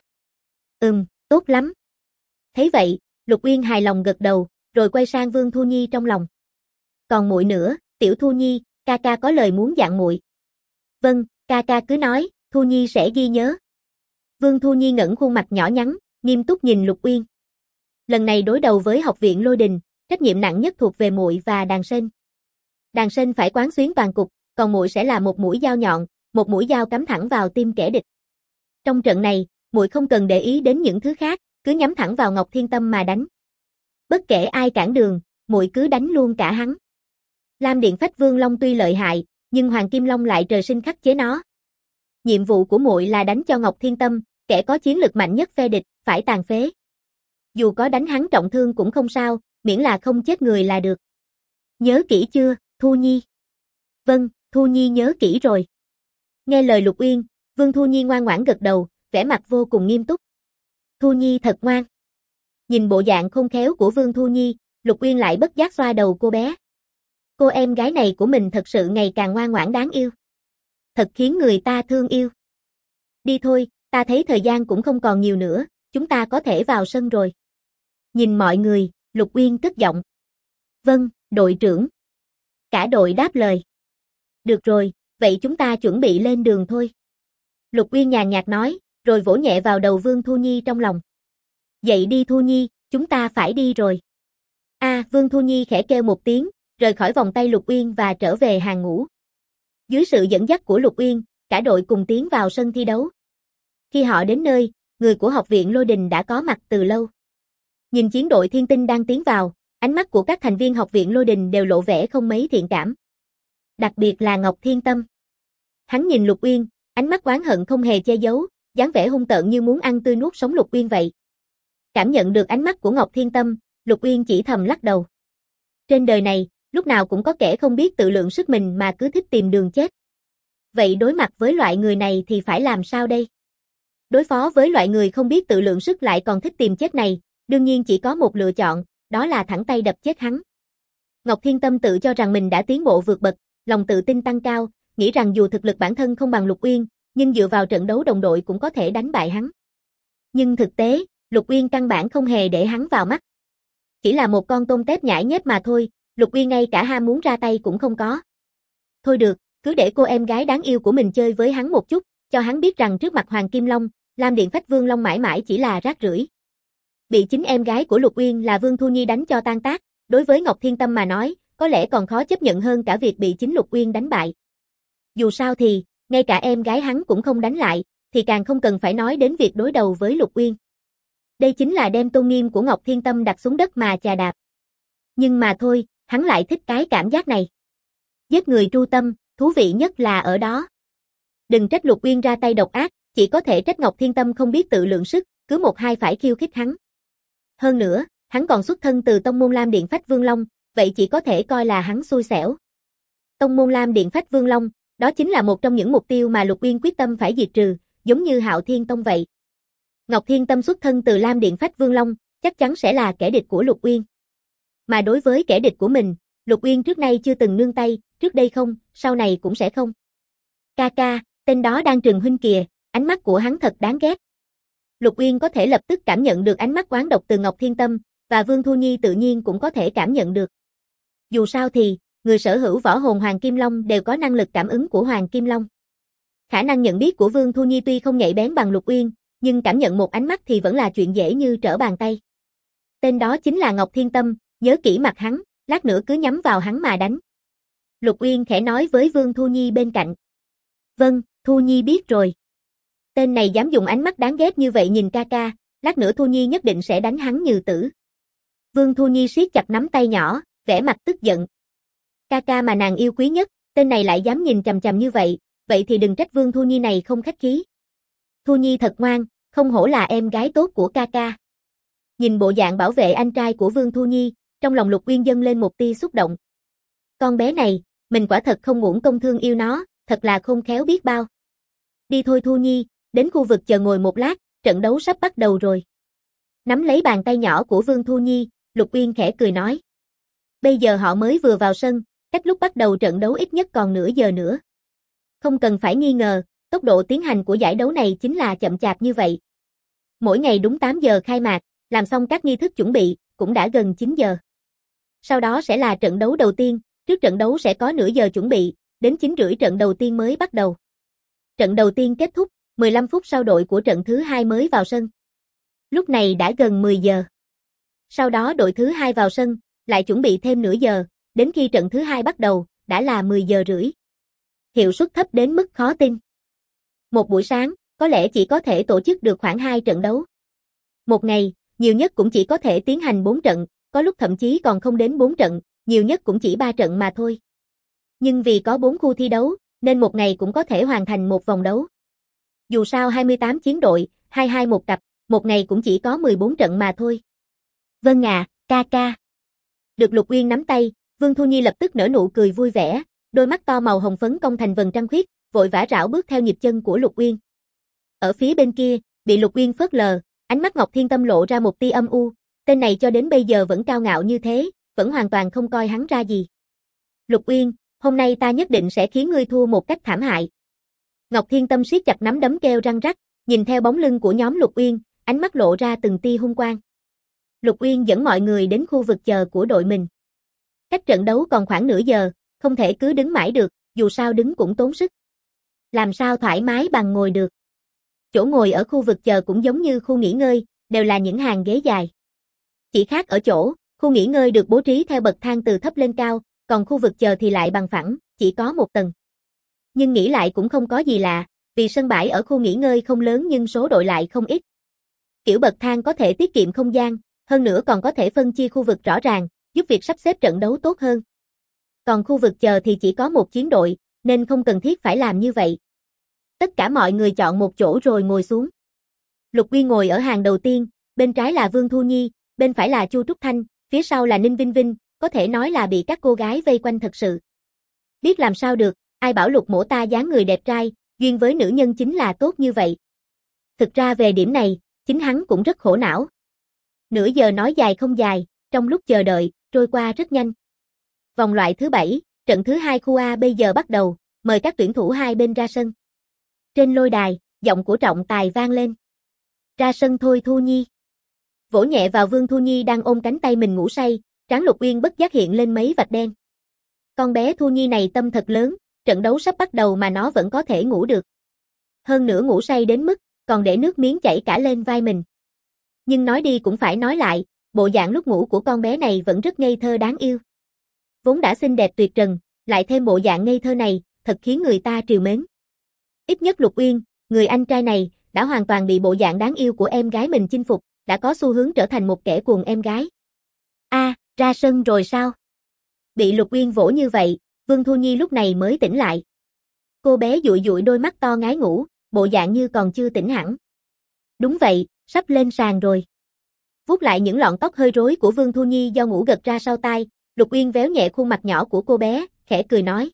Tốt lắm. Thấy vậy, Lục Uyên hài lòng gật đầu, rồi quay sang Vương Thu Nhi trong lòng. Còn muội nữa, Tiểu Thu Nhi, ca ca có lời muốn dặn muội. Vâng, ca ca cứ nói, Thu Nhi sẽ ghi nhớ. Vương Thu Nhi ngẩng khuôn mặt nhỏ nhắn, nghiêm túc nhìn Lục Uyên. Lần này đối đầu với học viện Lôi Đình, trách nhiệm nặng nhất thuộc về muội và Đàn Sên. Đàn Sên phải quán xuyến toàn cục, còn muội sẽ là một mũi dao nhọn, một mũi dao cắm thẳng vào tim kẻ địch. Trong trận này, muội không cần để ý đến những thứ khác, cứ nhắm thẳng vào Ngọc Thiên Tâm mà đánh. Bất kể ai cản đường, muội cứ đánh luôn cả hắn. Lam Điện Phách Vương Long tuy lợi hại, nhưng Hoàng Kim Long lại trời sinh khắc chế nó. Nhiệm vụ của muội là đánh cho Ngọc Thiên Tâm, kẻ có chiến lực mạnh nhất phe địch, phải tàn phế. Dù có đánh hắn trọng thương cũng không sao, miễn là không chết người là được. Nhớ kỹ chưa, Thu Nhi? Vâng, Thu Nhi nhớ kỹ rồi. Nghe lời Lục Uyên, Vương Thu Nhi ngoan ngoãn gật đầu, vẻ mặt vô cùng nghiêm túc. Thu Nhi thật ngoan. Nhìn bộ dạng khôn khéo của Vương Thu Nhi, Lục Uyên lại bất giác xoa đầu cô bé. Cô em gái này của mình thật sự ngày càng ngoan ngoãn đáng yêu. Thật khiến người ta thương yêu. Đi thôi, ta thấy thời gian cũng không còn nhiều nữa, chúng ta có thể vào sân rồi. Nhìn mọi người, Lục Uyên cất giọng. Vâng, đội trưởng. Cả đội đáp lời. Được rồi, vậy chúng ta chuẩn bị lên đường thôi. Lục Uyên nhàn nhạt nói, rồi vỗ nhẹ vào đầu Vương Thu Nhi trong lòng. Dậy đi Thu Nhi, chúng ta phải đi rồi. Vương Thu Nhi khẽ kêu một tiếng, rời khỏi vòng tay Lục Uyên và trở về hàng ngũ. Dưới sự dẫn dắt của Lục Uyên, cả đội cùng tiến vào sân thi đấu. Khi họ đến nơi, người của học viện Lôi Đình đã có mặt từ lâu. Nhìn chiến đội Thiên Tinh đang tiến vào, ánh mắt của các thành viên học viện Lôi Đình đều lộ vẻ không mấy thiện cảm. Đặc biệt là Ngọc Thiên Tâm. Hắn nhìn Lục Uyên, ánh mắt oán hận không hề che giấu, dáng vẻ hung tợn như muốn ăn tươi nuốt sống Lục Uyên vậy. Cảm nhận được ánh mắt của Ngọc Thiên Tâm, Lục Uyên chỉ thầm lắc đầu. Trên đời này, lúc nào cũng có kẻ không biết tự lượng sức mình mà cứ thích tìm đường chết. Vậy đối mặt với loại người này thì phải làm sao đây? Đối phó với loại người không biết tự lượng sức lại còn thích tìm chết này, đương nhiên chỉ có một lựa chọn, đó là thẳng tay đập chết hắn. Ngọc Thiên Tâm tự cho rằng mình đã tiến bộ vượt bậc, lòng tự tin tăng cao, nghĩ rằng dù thực lực bản thân không bằng Lục Uyên, nhưng dựa vào trận đấu đồng đội cũng có thể đánh bại hắn. Nhưng thực tế, Lục Uyên căn bản không hề để hắn vào mắt. Chỉ là một con tôm tép nhãi nhép mà thôi, Lục Uyên ngay cả ham muốn ra tay cũng không có. Thôi được, cứ để cô em gái đáng yêu của mình chơi với hắn một chút, cho hắn biết rằng trước mặt Hoàng Kim Long, Lam Điện Phách Vương Long mãi mãi chỉ là rác rưởi. Bị chính em gái của Lục Uyên là Vương Thu Nhi đánh cho tan tác, đối với Ngọc Thiên Tâm mà nói, có lẽ còn khó chấp nhận hơn cả việc bị chính Lục Uyên đánh bại. Dù sao thì, ngay cả em gái hắn cũng không đánh lại, thì càng không cần phải nói đến việc đối đầu với Lục Uyên. Đây chính là đem tôn nghiêm của Ngọc Thiên Tâm đặt xuống đất mà chà đạp. Nhưng mà thôi, hắn lại thích cái cảm giác này. Giết người tru tâm, thú vị nhất là ở đó. Đừng trách Lục Uyên ra tay độc ác, chỉ có thể trách Ngọc Thiên Tâm không biết tự lượng sức, cứ một hai phải khiêu khích hắn. Hơn nữa, Hắn còn xuất thân từ tông môn Lam Điện Phách Vương Long, vậy chỉ có thể coi là hắn xui xẻo. Tông môn Lam Điện Phách Vương Long, đó chính là một trong những mục tiêu mà Lục Uyên quyết tâm phải diệt trừ, giống như Hạo Thiên Tông vậy. Ngọc Thiên Tâm xuất thân từ Lam Điện Phách Vương Long, chắc chắn sẽ là kẻ địch của Lục Uyên. Mà đối với kẻ địch của mình, Lục Uyên trước nay chưa từng nương tay, trước đây không, sau này cũng sẽ không. Ca, tên đó đang trừng huynh kìa, ánh mắt của hắn thật đáng ghét. Lục Uyên có thể lập tức cảm nhận được ánh mắt oán độc từ Ngọc Thiên Tâm, và Vương Thu Nhi tự nhiên cũng có thể cảm nhận được. Dù sao thì, người sở hữu võ hồn Hoàng Kim Long đều có năng lực cảm ứng của Hoàng Kim Long. Khả năng nhận biết của Vương Thu Nhi tuy không nhạy bén bằng Lục Uyên, nhưng cảm nhận một ánh mắt thì vẫn là chuyện dễ như trở bàn tay. Tên đó chính là Ngọc Thiên Tâm, nhớ kỹ mặt hắn, lát nữa cứ nhắm vào hắn mà đánh. Lục Uyên khẽ nói với Vương Thu Nhi bên cạnh. Vâng, Thu Nhi biết rồi. Tên này dám dùng ánh mắt đáng ghét như vậy nhìn ca, lát nữa Thu Nhi nhất định sẽ đánh hắn như tử. Vương Thu Nhi siết chặt nắm tay nhỏ, vẻ mặt tức giận. Ca mà nàng yêu quý nhất, tên này lại dám nhìn chằm chằm như vậy thì đừng trách Vương Thu Nhi này không khách khí. Thu Nhi thật ngoan, không hổ là em gái tốt của ca. Nhìn bộ dạng bảo vệ anh trai của Vương Thu Nhi, trong lòng Lục Uyên dâng lên một tia xúc động. Con bé này, mình quả thật không uổng công thương yêu nó, thật là khôn khéo biết bao. Đi thôi Thu Nhi, đến khu vực chờ ngồi một lát, trận đấu sắp bắt đầu rồi. Nắm lấy bàn tay nhỏ của Vương Thu Nhi, Lục Uyên khẽ cười nói. Bây giờ họ mới vừa vào sân, cách lúc bắt đầu trận đấu ít nhất còn nửa giờ nữa. Không cần phải nghi ngờ, tốc độ tiến hành của giải đấu này chính là chậm chạp như vậy. Mỗi ngày đúng 8 giờ khai mạc, làm xong các nghi thức chuẩn bị, cũng đã gần 9 giờ. Sau đó sẽ là trận đấu đầu tiên, trước trận đấu sẽ có nửa giờ chuẩn bị, đến 9:30 trận đầu tiên mới bắt đầu. Trận đầu tiên kết thúc, 15 phút sau đội của trận thứ 2 mới vào sân. Lúc này đã gần 10 giờ. Sau đó đội thứ 2 vào sân, lại chuẩn bị thêm nửa giờ, đến khi trận thứ 2 bắt đầu, đã là 10 giờ rưỡi. Hiệu suất thấp đến mức khó tin. Một buổi sáng, có lẽ chỉ có thể tổ chức được khoảng 2 trận đấu. Một ngày, nhiều nhất cũng chỉ có thể tiến hành 4 trận, có lúc thậm chí còn không đến 4 trận, nhiều nhất cũng chỉ 3 trận mà thôi. Nhưng vì có 4 khu thi đấu, nên một ngày cũng có thể hoàn thành một vòng đấu. Dù sao 28 chiến đội, 22 một cặp, một ngày cũng chỉ có 14 trận mà thôi. Vâng à, ca. Được Lục Uyên nắm tay, Vương Thu Nhi lập tức nở nụ cười vui vẻ, đôi mắt to màu hồng phấn cong thành vầng trăng khuyết, vội vã rảo bước theo nhịp chân của Lục Uyên. Ở phía bên kia, bị Lục Uyên phớt lờ, ánh mắt Ngọc Thiên Tâm lộ ra một tia âm u, tên này cho đến bây giờ vẫn cao ngạo như thế, vẫn hoàn toàn không coi hắn ra gì. Lục Uyên, hôm nay ta nhất định sẽ khiến ngươi thua một cách thảm hại. Ngọc Thiên Tâm siết chặt nắm đấm kêu răng rắc, nhìn theo bóng lưng của nhóm Lục Uyên, ánh mắt lộ ra từng tia hung quang. Lục Uyên dẫn mọi người đến khu vực chờ của đội mình. Cách trận đấu còn khoảng nửa giờ, không thể cứ đứng mãi được, dù sao đứng cũng tốn sức. Làm sao thoải mái bằng ngồi được. Chỗ ngồi ở khu vực chờ cũng giống như khu nghỉ ngơi, đều là những hàng ghế dài. Chỉ khác ở chỗ, khu nghỉ ngơi được bố trí theo bậc thang từ thấp lên cao, còn khu vực chờ thì lại bằng phẳng, chỉ có một tầng. Nhưng nghĩ lại cũng không có gì lạ, vì sân bãi ở khu nghỉ ngơi không lớn nhưng số đội lại không ít. Kiểu bậc thang có thể tiết kiệm không gian, hơn nữa còn có thể phân chia khu vực rõ ràng, giúp việc sắp xếp trận đấu tốt hơn. Còn khu vực chờ thì chỉ có một chiến đội, nên không cần thiết phải làm như vậy. Tất cả mọi người chọn một chỗ rồi ngồi xuống. Lục Uyên ngồi ở hàng đầu tiên, bên trái là Vương Thu Nhi, bên phải là Chu Trúc Thanh, phía sau là Ninh Vinh Vinh, có thể nói là bị các cô gái vây quanh thật sự. Biết làm sao được, ai bảo Lục mỗ ta dáng người đẹp trai, duyên với nữ nhân chính là tốt như vậy. Thực ra về điểm này, chính hắn cũng rất khổ não. Nửa giờ nói dài không dài, trong lúc chờ đợi, trôi qua rất nhanh. Vòng loại thứ 7, trận thứ 2 khu A bây giờ bắt đầu, mời các tuyển thủ hai bên ra sân. Trên lôi đài, giọng của trọng tài vang lên. Ra sân thôi Thu Nhi. Vỗ nhẹ vào Vương Thu Nhi đang ôm cánh tay mình ngủ say, trán Lục Uyên bất giác hiện lên mấy vạch đen. Con bé Thu Nhi này tâm thật lớn, trận đấu sắp bắt đầu mà nó vẫn có thể ngủ được. Hơn nữa ngủ say đến mức, còn để nước miếng chảy cả lên vai mình. Nhưng nói đi cũng phải nói lại, bộ dạng lúc ngủ của con bé này vẫn rất ngây thơ đáng yêu. Vốn đã xinh đẹp tuyệt trần, lại thêm bộ dạng ngây thơ này, thật khiến người ta trìu mến. Ít nhất Lục Uyên, người anh trai này, đã hoàn toàn bị bộ dạng đáng yêu của em gái mình chinh phục, đã có xu hướng trở thành một kẻ cuồng em gái. Ra sân rồi sao? Bị Lục Uyên vỗ như vậy, Vương Thu Nhi lúc này mới tỉnh lại. Cô bé dụi dụi đôi mắt to ngái ngủ, bộ dạng như còn chưa tỉnh hẳn. Đúng vậy, sắp lên sàn rồi. Vuốt lại những lọn tóc hơi rối của Vương Thu Nhi do ngủ gật ra sau tai, Lục Uyên véo nhẹ khuôn mặt nhỏ của cô bé, khẽ cười nói.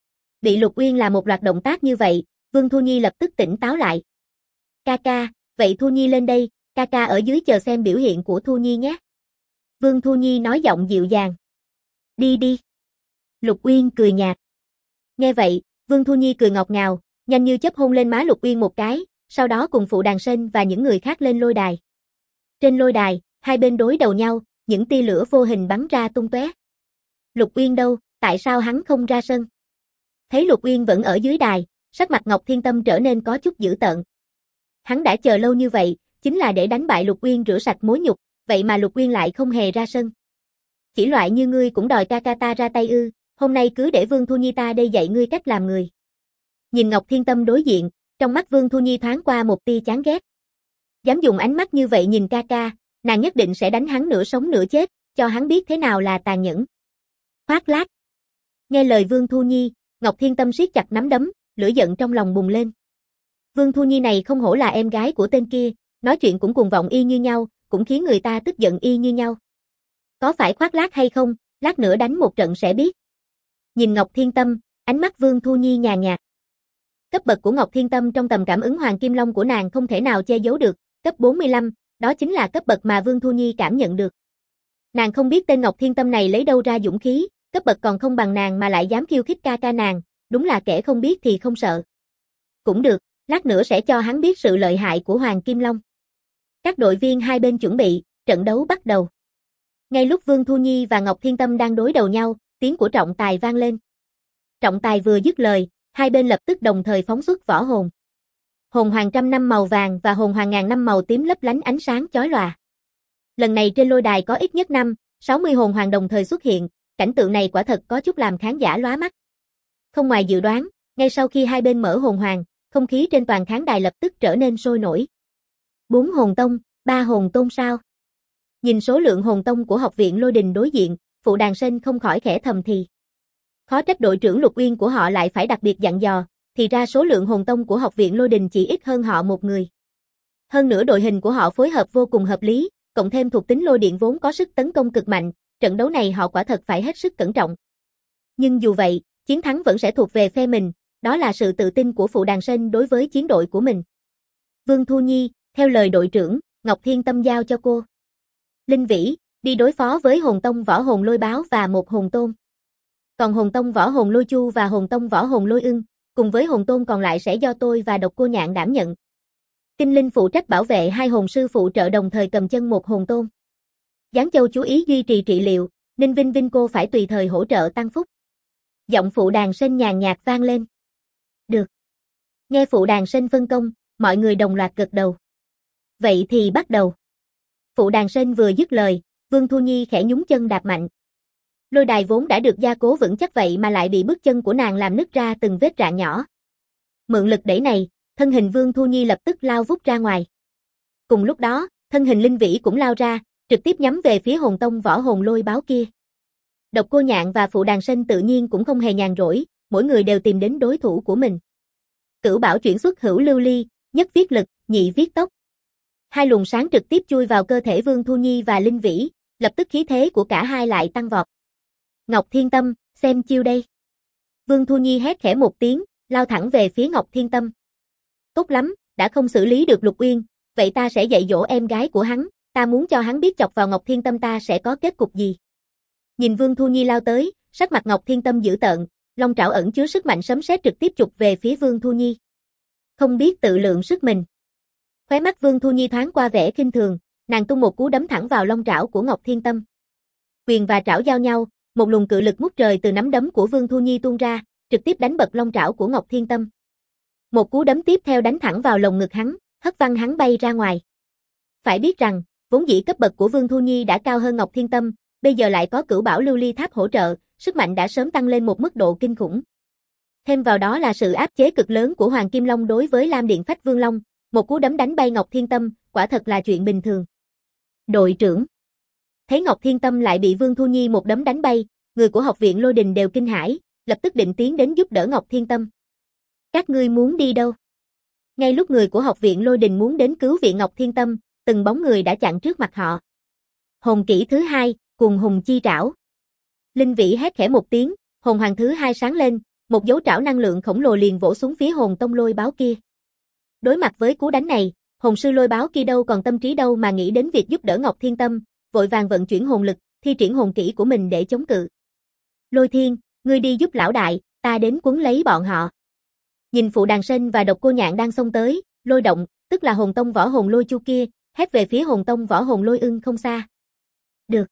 Bị Lục Uyên làm một loạt động tác như vậy, Vương Thu Nhi lập tức tỉnh táo lại. Ca ca, vậy Thu Nhi lên đây, ca ca ở dưới chờ xem biểu hiện của Thu Nhi nhé. Vương Thu Nhi nói giọng dịu dàng. Đi đi. Lục Uyên cười nhạt. Nghe vậy, Vương Thu Nhi cười ngọt ngào, nhanh như chớp hôn lên má Lục Uyên một cái, sau đó cùng Phụ Đàn Sên và những người khác lên lôi đài. Trên lôi đài, hai bên đối đầu nhau, những tia lửa vô hình bắn ra tung tóe. Lục Uyên đâu, tại sao hắn không ra sân? Thấy Lục Uyên vẫn ở dưới đài, sắc mặt Ngọc Thiên Tâm trở nên có chút dữ tợn. Hắn đã chờ lâu như vậy, chính là để đánh bại Lục Uyên rửa sạch mối nhục, vậy mà Lục Uyên lại không hề ra sân. Chỉ loại như ngươi cũng đòi ca ca ta ra tay ư, hôm nay cứ để Vương Thu Nhi ta đây dạy ngươi cách làm người. Nhìn Ngọc Thiên Tâm đối diện, trong mắt Vương Thu Nhi thoáng qua một tia chán ghét. Dám dùng ánh mắt như vậy nhìn ca ca, nàng nhất định sẽ đánh hắn nửa sống nửa chết, cho hắn biết thế nào là tàn nhẫn. Khoác lác. Nghe lời Vương Thu Nhi, Ngọc Thiên Tâm siết chặt nắm đấm, lửa giận trong lòng bùng lên. Vương Thu Nhi này không hổ là em gái của tên kia, nói chuyện cũng cuồng vọng y như nhau, cũng khiến người ta tức giận y như nhau. Có phải khoác lác hay không, lát nữa đánh một trận sẽ biết. Nhìn Ngọc Thiên Tâm, ánh mắt Vương Thu Nhi nhàn nhạt. Cấp bậc của Ngọc Thiên Tâm trong tầm cảm ứng Hoàng Kim Long của nàng không thể nào che giấu được, cấp 45, đó chính là cấp bậc mà Vương Thu Nhi cảm nhận được. Nàng không biết tên Ngọc Thiên Tâm này lấy đâu ra dũng khí, cấp bậc còn không bằng nàng mà lại dám khiêu khích ca ca nàng, đúng là kẻ không biết thì không sợ. Cũng được, lát nữa sẽ cho hắn biết sự lợi hại của Hoàng Kim Long. Các đội viên hai bên chuẩn bị, trận đấu bắt đầu. Ngay lúc Vương Thu Nhi và Ngọc Thiên Tâm đang đối đầu nhau, tiếng của trọng tài vang lên. Trọng tài vừa dứt lời, hai bên lập tức đồng thời phóng xuất võ hồn. Hồn hoàng 100 năm màu vàng và hồn hoàng 1000 năm màu tím lấp lánh ánh sáng chói lòa. Lần này trên lôi đài có ít nhất 60 hồn hoàng đồng thời xuất hiện, cảnh tượng này quả thật có chút làm khán giả lóa mắt. Không ngoài dự đoán, ngay sau khi hai bên mở hồn hoàng, không khí trên toàn khán đài lập tức trở nên sôi nổi. 4 hồn tông, 3 hồn tôn sao? Nhìn số lượng hồn tông của học viện Lôi Đình đối diện, Phụ Đàn Sên không khỏi khẽ thầm thì. Khó trách đội trưởng Lục Uyên của họ lại phải đặc biệt dặn dò, thì ra số lượng hồn tông của học viện Lôi Đình chỉ ít hơn họ một người. Hơn nữa đội hình của họ phối hợp vô cùng hợp lý, cộng thêm thuộc tính lôi điện vốn có sức tấn công cực mạnh, trận đấu này họ quả thật phải hết sức cẩn trọng. Nhưng dù vậy, chiến thắng vẫn sẽ thuộc về phe mình, đó là sự tự tin của Phụ Đàn Sên đối với chiến đội của mình. Vương Thu Nhi, theo lời đội trưởng, Ngọc Thiên Tâm giao cho cô. Linh Vĩ, đi đối phó với hồn tông võ hồn lôi báo và một hồn tôn. Còn hồn tông võ hồn lôi chu và hồn tông võ hồn lôi ưng, cùng với hồn tôn còn lại sẽ do tôi và Độc Cô Nhạn đảm nhận. Kinh Linh phụ trách bảo vệ hai hồn sư phụ trợ đồng thời cầm chân một hồn tôn. Giáng Châu chú ý duy trì trị liệu, Ninh Vinh Vinh cô phải tùy thời hỗ trợ tăng phúc. Giọng Phụ Đàn Sên nhàn nhạt vang lên. Được. Nghe Phụ Đàn Sên phân công, mọi người đồng loạt gật đầu. Vậy thì bắt đầu. Phụ Đàn Sên vừa dứt lời, Vương Thu Nhi khẽ nhún chân đạp mạnh. Lôi đài vốn đã được gia cố vững chắc vậy mà lại bị bước chân của nàng làm nứt ra từng vết rạn nhỏ. Mượn lực đẩy này, thân hình Vương Thu Nhi lập tức lao vút ra ngoài. Cùng lúc đó, thân hình Linh Vĩ cũng lao ra, trực tiếp nhắm về phía hồn tông võ hồn lôi báo kia. Độc Cô Nhạn và Phụ Đàn Sên tự nhiên cũng không hề nhàn rỗi, mỗi người đều tìm đến đối thủ của mình. Cửu bảo chuyển xuất hữu lưu ly, nhất viết lực, nhị viết tốc. Hai luồng sáng trực tiếp chui vào cơ thể Vương Thu Nhi và Linh Vĩ, lập tức khí thế của cả hai lại tăng vọt. Ngọc Thiên Tâm, xem chiêu đây. Vương Thu Nhi hét khẽ một tiếng, lao thẳng về phía Ngọc Thiên Tâm. Tốt lắm, đã không xử lý được Lục Uyên, vậy ta sẽ dạy dỗ em gái của hắn, ta muốn cho hắn biết chọc vào Ngọc Thiên Tâm ta sẽ có kết cục gì. Nhìn Vương Thu Nhi lao tới, sắc mặt Ngọc Thiên Tâm dữ tợn, long trảo ẩn chứa sức mạnh sấm sét trực tiếp chụp về phía Vương Thu Nhi. Không biết tự lượng sức mình. Khóe mắt Vương Thu Nhi thoáng qua vẻ khinh thường, nàng tung một cú đấm thẳng vào long trảo của Ngọc Thiên Tâm. Quyền và trảo giao nhau, một luồng cự lực ngút trời từ nắm đấm của Vương Thu Nhi tuôn ra, trực tiếp đánh bật long trảo của Ngọc Thiên Tâm. Một cú đấm tiếp theo đánh thẳng vào lồng ngực hắn, hất văng hắn bay ra ngoài. Phải biết rằng, vốn dĩ cấp bậc của Vương Thu Nhi đã cao hơn Ngọc Thiên Tâm, bây giờ lại có Cửu Bảo Lưu Ly Tháp hỗ trợ, sức mạnh đã sớm tăng lên một mức độ kinh khủng. Thêm vào đó là sự áp chế cực lớn của Hoàng Kim Long đối với Lam Điện Phách Vương Long, một cú đấm đánh bay Ngọc Thiên Tâm, quả thật là chuyện bình thường. Đội trưởng. Thấy Ngọc Thiên Tâm lại bị Vương Thu Nhi một đấm đánh bay, người của học viện Lôi Đình đều kinh hãi, lập tức định tiến đến giúp đỡ Ngọc Thiên Tâm. Các ngươi muốn đi đâu? Ngay lúc người của học viện Lôi Đình muốn đến cứu viện Ngọc Thiên Tâm, từng bóng người đã chặn trước mặt họ. Hồn kỹ thứ hai, Cuồng hùng chi trảo. Linh Vĩ hét khẽ một tiếng, hồn hoàng thứ hai sáng lên, một dấu trảo năng lượng khổng lồ liền vỗ xuống phía hồn tông lôi báo kia. Đối mặt với cú đánh này, hồn sư lôi báo kia đâu còn tâm trí đâu mà nghĩ đến việc giúp đỡ Ngọc Thiên Tâm, vội vàng vận chuyển hồn lực, thi triển hồn kỹ của mình để chống cự. Lôi Thiên, ngươi đi giúp lão đại, ta đến quấn lấy bọn họ. Nhìn Phụ Đàn Sên và Độc Cô Nhạn đang xông tới, Lôi Động, tức là hồn tông võ hồn lôi chu kia, hét về phía hồn tông võ hồn lôi ưng không xa. Được.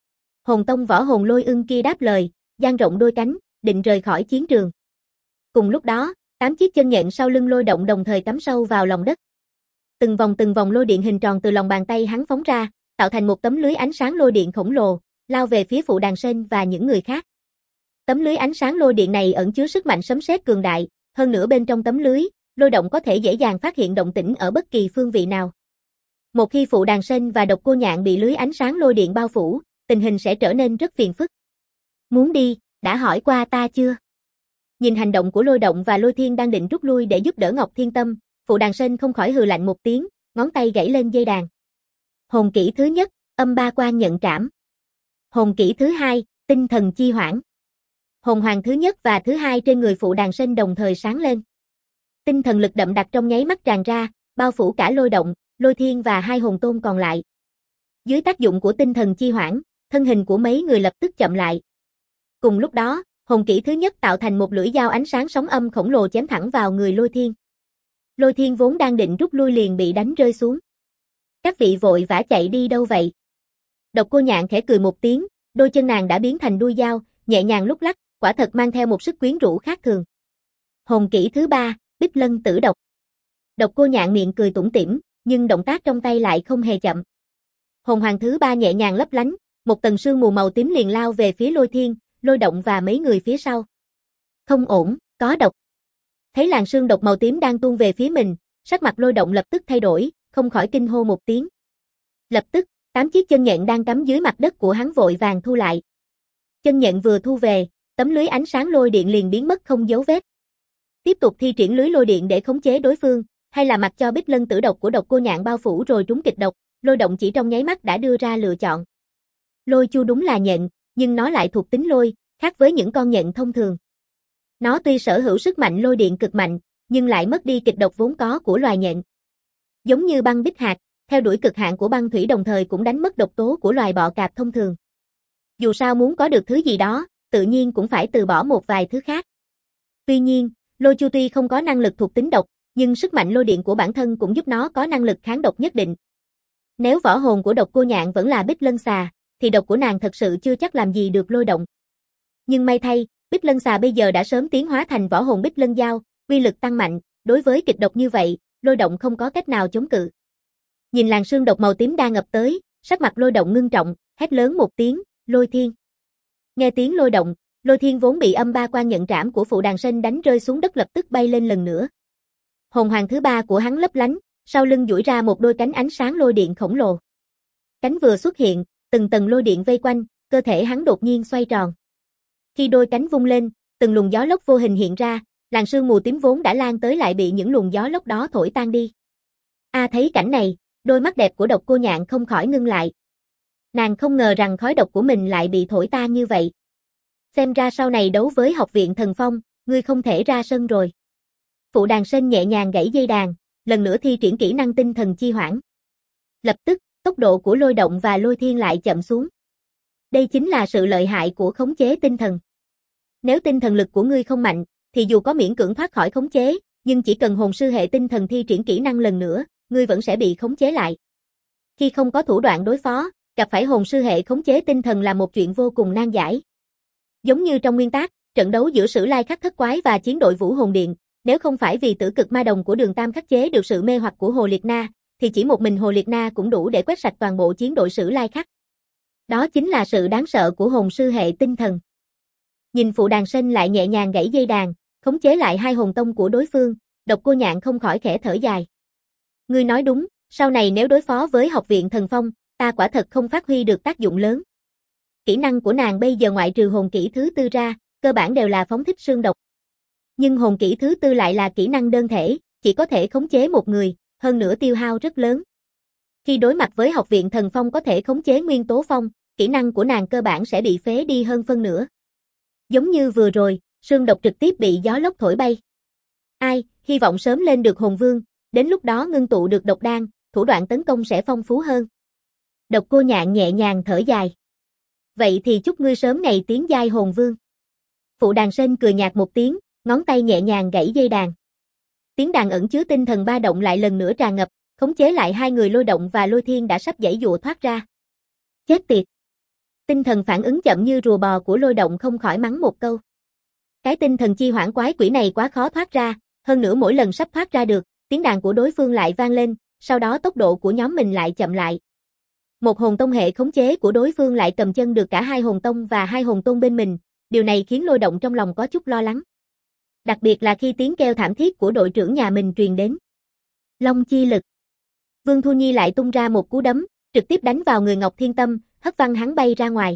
Hồn tông võ hồn lôi ưng kia đáp lời, dang rộng đôi cánh, định rời khỏi chiến trường. Cùng lúc đó, 8 chiếc chân nhện sau lưng Lôi Động đồng thời cắm sâu vào lòng đất. Từng vòng lôi điện hình tròn từ lòng bàn tay hắn phóng ra, tạo thành một tấm lưới ánh sáng lôi điện khổng lồ, lao về phía Phụ Đàn Sên và những người khác. Tấm lưới ánh sáng lôi điện này ẩn chứa sức mạnh sấm sét cường đại, hơn nữa bên trong tấm lưới, Lôi Động có thể dễ dàng phát hiện động tĩnh ở bất kỳ phương vị nào. Một khi Phụ Đàn Sên và Độc Cô Nhạn bị lưới ánh sáng lôi điện bao phủ, tình hình sẽ trở nên rất phiền phức. Muốn đi, đã hỏi qua ta chưa? Nhìn hành động của Lôi Động và Lôi Thiên đang định rút lui để giúp đỡ Ngọc Thiên Tâm, Phụ Đàn Sên không khỏi hừ lạnh một tiếng, ngón tay gảy lên dây đàn. Hồn kỹ thứ nhất, Âm Ba Quan Nhận Trảm. Hồn kỹ thứ hai, Tinh Thần Chi Hoãn. Hồn hoàng thứ nhất và thứ hai trên người Phụ Đàn Sên đồng thời sáng lên. Tinh thần lực đậm đặc trong nháy mắt tràn ra, bao phủ cả Lôi Động, Lôi Thiên và hai hồn tôn còn lại. Dưới tác dụng của tinh thần chi hoãn, thân hình của mấy người lập tức chậm lại. Cùng lúc đó, hồn kỹ thứ nhất tạo thành một lưỡi dao ánh sáng sóng âm khổng lồ chém thẳng vào người Lôi Thiên. Lôi Thiên vốn đang định rút lui liền bị đánh rơi xuống. Các vị vội vã chạy đi đâu vậy? Độc Cô Nhạn khẽ cười một tiếng, đôi chân nàng đã biến thành đuôi dao, nhẹ nhàng lúc lắc, quả thật mang theo một sức quyến rũ khác thường. Hồn kỹ thứ ba, Bích Lân Tử Độc. Độc Cô Nhạn miệng cười tủm tỉm, nhưng động tác trong tay lại không hề chậm. Hồn hoàng thứ ba nhẹ nhàng lấp lánh, một tầng sương mù màu tím liền lao về phía Lôi Thiên, Lôi Động và mấy người phía sau. Không ổn, có độc. Thấy làn sương độc màu tím đang tuôn về phía mình, sắc mặt Lôi Động lập tức thay đổi, không khỏi kinh hô một tiếng. Lập tức, 8 chiếc chân nhện đang cắm dưới mặt đất của hắn vội vàng thu lại. Chân nhện vừa thu về, tấm lưới ánh sáng lôi điện liền biến mất không dấu vết. Tiếp tục thi triển lưới lôi điện để khống chế đối phương, hay là mặc cho Bích Lân Tử Độc của Độc Cô Nhạn bao phủ rồi trúng kịch độc, Lôi Động chỉ trong nháy mắt đã đưa ra lựa chọn. Lôi chu đúng là nhện, nhưng nó lại thuộc tính lôi, khác với những con nhện thông thường. Nó tuy sở hữu sức mạnh lôi điện cực mạnh, nhưng lại mất đi kịch độc vốn có của loài nhện. Giống như băng bích hạt, theo đuổi cực hạn của băng thủy đồng thời cũng đánh mất độc tố của loài bọ cạp thông thường. Dù sao muốn có được thứ gì đó, tự nhiên cũng phải từ bỏ một vài thứ khác. Tuy nhiên, lôi chu tuy không có năng lực thuộc tính độc, nhưng sức mạnh lôi điện của bản thân cũng giúp nó có năng lực kháng độc nhất định. Nếu võ hồn của Độc Cô Nhạn vẫn là Bích Lân Xà, thì độc của nàng thật sự chưa chắc làm gì được Lôi Động. Nhưng may thay, Bích Lân Xà bây giờ đã sớm tiến hóa thành võ hồn Bích Lân Dao, uy lực tăng mạnh, đối với kịch độc như vậy, Lôi Động không có cách nào chống cự. Nhìn làn sương độc màu tím đang ập tới, sắc mặt Lôi Động ngưng trọng, hét lớn một tiếng, Lôi Thiên. Nghe tiếng Lôi Động, Lôi Thiên vốn bị âm ba quan nhận trảm của Phụ Đàn Sên đánh rơi xuống đất lập tức bay lên lần nữa. Hồn hoàng thứ ba của hắn lấp lánh, sau lưng duỗi ra một đôi cánh ánh sáng lôi điện khổng lồ. Cánh vừa xuất hiện, từng tầng lôi điện vây quanh, cơ thể hắn đột nhiên xoay tròn. Khi đôi cánh vung lên, từng luồng gió lốc vô hình hiện ra, làn sương mù tím vốn đã lan tới lại bị những luồng gió lốc đó thổi tan đi. Thấy cảnh này, đôi mắt đẹp của Độc Cô Nhạn không khỏi ngưng lại. Nàng không ngờ rằng khói độc của mình lại bị thổi tan như vậy. Xem ra sau này đấu với Học viện Thần Phong, ngươi không thể ra sân rồi. Phụ Đàn Sên nhẹ nhàng gãy dây đàn, lần nữa thi triển kỹ năng tinh thần chi hoãn. Lập tức, tốc độ của Lôi Động và Lôi Thiên lại chậm xuống. Đây chính là sự lợi hại của khống chế tinh thần. Nếu tinh thần lực của ngươi không mạnh, thì dù có miễn cưỡng thoát khỏi khống chế, nhưng chỉ cần hồn sư hệ tinh thần thi triển kỹ năng lần nữa, ngươi vẫn sẽ bị khống chế lại. Khi không có thủ đoạn đối phó, gặp phải hồn sư hệ khống chế tinh thần là một chuyện vô cùng nan giải. Giống như trong nguyên tác, trận đấu giữa Sử Lai Khắc Thất Quái và chiến đội Vũ Hồn Điện, nếu không phải vì tử cực ma đồng của Đường Tam khắc chế được sự mê hoặc của Hồ Liệt Na, thì chỉ một mình Hồ Liệt Na cũng đủ để quét sạch toàn bộ chiến đội Sử Lai Khắc. Đó chính là sự đáng sợ của hồn sư hệ tinh thần. Nhìn Phụ Đàn Sên lại nhẹ nhàng gãy dây đàn, khống chế lại hai hồn tông của đối phương, Độc Cô Nhạn không khỏi khẽ thở dài. Ngươi nói đúng, sau này nếu đối phó với Học viện Thần Phong, ta quả thật không phát huy được tác dụng lớn. Kỹ năng của nàng bây giờ ngoại trừ hồn kỹ thứ tư ra, cơ bản đều là phóng thích sương độc. Nhưng hồn kỹ thứ tư lại là kỹ năng đơn thể, chỉ có thể khống chế một người, hơn nữa tiêu hao rất lớn. Khi đối mặt với học viện thần phong có thể khống chế nguyên tố phong, kỹ năng của nàng cơ bản sẽ bị phế đi hơn phân nửa. Giống như vừa rồi, sương độc trực tiếp bị gió lốc thổi bay. Ai, hy vọng sớm lên được hồn vương, đến lúc đó ngưng tụ được độc đan, thủ đoạn tấn công sẽ phong phú hơn. Độc Cô Nhạn nhẹ nhàng thở dài. Vậy thì chúc ngươi sớm ngày tiến giai hồn vương. Phụ đàn sên cười nhạt một tiếng, ngón tay nhẹ nhàng gãy dây đàn. Tiếng đàn ẩn chứa tinh thần ba động lại lần nữa tràn ngập, khống chế lại hai người Lôi Động và Lôi Thiên đã sắp giãy giụa thoát ra. Chết tiệt. Tinh thần phản ứng chậm như rùa bò của Lôi Động không khỏi mắng một câu. Cái tinh thần chi hoảng quái quỷ này quá khó thoát ra, hơn nữa mỗi lần sắp thoát ra được, tiếng đàn của đối phương lại vang lên, sau đó tốc độ của nhóm mình lại chậm lại. Một hồn tông hệ khống chế của đối phương lại cầm chân được cả hai hồn tông và hai hồn tôn bên mình, điều này khiến Lôi Động trong lòng có chút lo lắng. Đặc biệt là khi tiếng kêu thảm thiết của đội trưởng nhà mình truyền đến. Long chi lực. Vương Thu Nhi lại tung ra một cú đấm, trực tiếp đánh vào người Ngọc Thiên Tâm, hất văng hắn bay ra ngoài.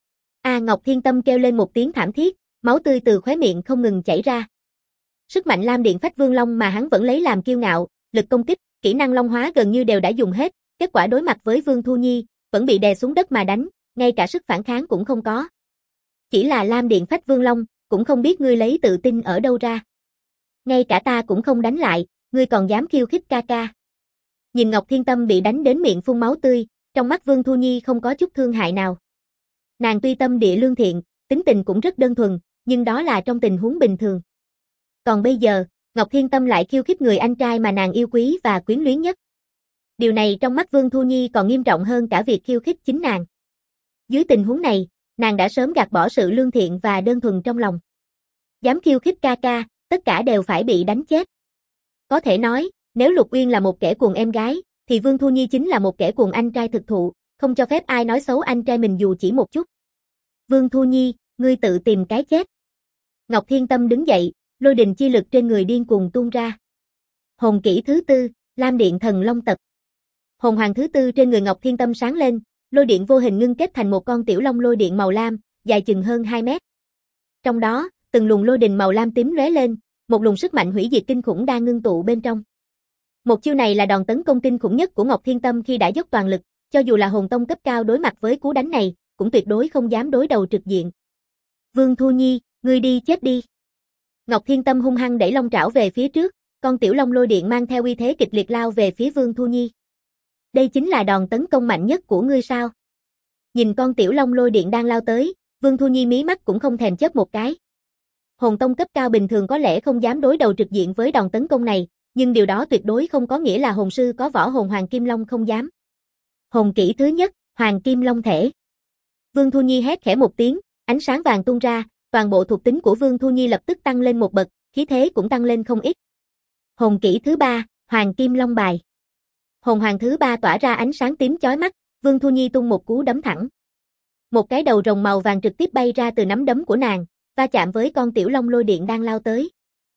Ngọc Thiên Tâm kêu lên một tiếng thảm thiết, máu tươi từ khóe miệng không ngừng chảy ra. Sức mạnh Lam Điện Phách Vương Long mà hắn vẫn lấy làm kiêu ngạo, lực công kích, kỹ năng long hóa gần như đều đã dùng hết, kết quả đối mặt với Vương Thu Nhi, vẫn bị đè xuống đất mà đánh, ngay cả sức phản kháng cũng không có. Chỉ là Lam Điện Phách Vương Long, cũng không biết ngươi lấy tự tin ở đâu ra. Ngay cả ta cũng không đánh lại, ngươi còn dám khiêu khích ca ca. Nhìn Ngọc Thiên Tâm bị đánh đến miệng phun máu tươi, trong mắt Vương Thu Nhi không có chút thương hại nào. Nàng tuy tâm địa lương thiện, tính tình cũng rất đơn thuần, nhưng đó là trong tình huống bình thường. Còn bây giờ, Ngọc Thiên Tâm lại khiêu khích người anh trai mà nàng yêu quý và quyến luyến nhất. Điều này trong mắt Vương Thu Nhi còn nghiêm trọng hơn cả việc khiêu khích chính nàng. Dưới tình huống này, nàng đã sớm gạt bỏ sự lương thiện và đơn thuần trong lòng. Dám khiêu khích ca ca, tất cả đều phải bị đánh chết. Có thể nói, nếu Lục Uyên là một kẻ cuồng em gái, thì Vương Thu Nhi chính là một kẻ cuồng anh trai thực thụ, không cho phép ai nói xấu anh trai mình dù chỉ một chút. Vương Thu Nhi, ngươi tự tìm cái chết. Ngọc Thiên Tâm đứng dậy, lôi đình chi lực trên người điên cuồng tuôn ra. Hồn kỹ thứ tư, Lam Điện Thần Long Tật. Hồn hoàng thứ tư trên người Ngọc Thiên Tâm sáng lên, lôi điện vô hình ngưng kết thành một con tiểu long lôi điện màu lam, dài chừng hơn 2 mét. Trong đó, từng luồng lôi đình màu lam tím lóe lên, một luồng sức mạnh hủy diệt kinh khủng đang ngưng tụ bên trong. Một chiêu này là đòn tấn công kinh khủng nhất của Ngọc Thiên Tâm khi đã dốc toàn lực, cho dù là hồn tông cấp cao đối mặt với cú đánh này, cũng tuyệt đối không dám đối đầu trực diện. Vương Thu Nhi, ngươi đi chết đi. Ngọc Thiên Tâm hung hăng đẩy long trảo về phía trước, con tiểu long lôi điện mang theo uy thế kịch liệt lao về phía Vương Thu Nhi. Đây chính là đòn tấn công mạnh nhất của ngươi sao? Nhìn con tiểu long lôi điện đang lao tới, Vương Thu Nhi mí mắt cũng không thèm chớp một cái. Hồn tông cấp cao bình thường có lẽ không dám đối đầu trực diện với đòn tấn công này, nhưng điều đó tuyệt đối không có nghĩa là hồn sư có võ hồn Hoàng Kim Long không dám. Hồn kỹ thứ nhất, Hoàng Kim Long Thể. Vương Thu Nhi hét khẽ một tiếng, ánh sáng vàng tung ra, toàn bộ thuộc tính của Vương Thu Nhi lập tức tăng lên một bậc, khí thế cũng tăng lên không ít. Hồn kỹ thứ ba, Hoàng Kim Long Bài. Hồn hoàng thứ ba tỏa ra ánh sáng tím chói mắt, Vương Thu Nhi tung một cú đấm thẳng. Một cái đầu rồng màu vàng trực tiếp bay ra từ nắm đấm của nàng, va chạm với con tiểu long lôi điện đang lao tới.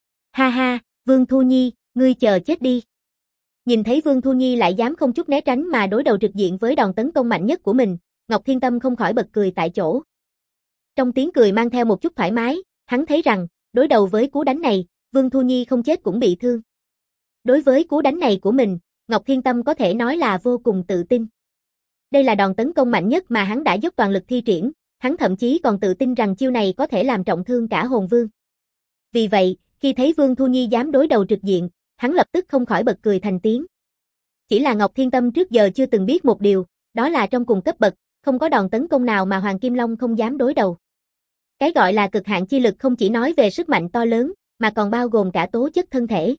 Ha ha, Vương Thu Nhi, ngươi chờ chết đi. Nhìn thấy Vương Thu Nhi lại dám không chút né tránh mà đối đầu trực diện với đòn tấn công mạnh nhất của mình, Ngọc Thiên Tâm không khỏi bật cười tại chỗ. Trong tiếng cười mang theo một chút thoải mái, hắn thấy rằng, đối đầu với cú đánh này, Vương Thu Nhi không chết cũng bị thương. Đối với cú đánh này của mình, Ngọc Thiên Tâm có thể nói là vô cùng tự tin. Đây là đòn tấn công mạnh nhất mà hắn đã dốc toàn lực thi triển, hắn thậm chí còn tự tin rằng chiêu này có thể làm trọng thương cả hồn vương. Vì vậy, khi thấy Vương Thu Nhi dám đối đầu trực diện, hắn lập tức không khỏi bật cười thành tiếng. Chỉ là Ngọc Thiên Tâm trước giờ chưa từng biết một điều, đó là trong cùng cấp bậc, không có đòn tấn công nào mà Hoàng Kim Long không dám đối đầu. Cái gọi là cực hạn chi lực không chỉ nói về sức mạnh to lớn, mà còn bao gồm cả tố chất thân thể.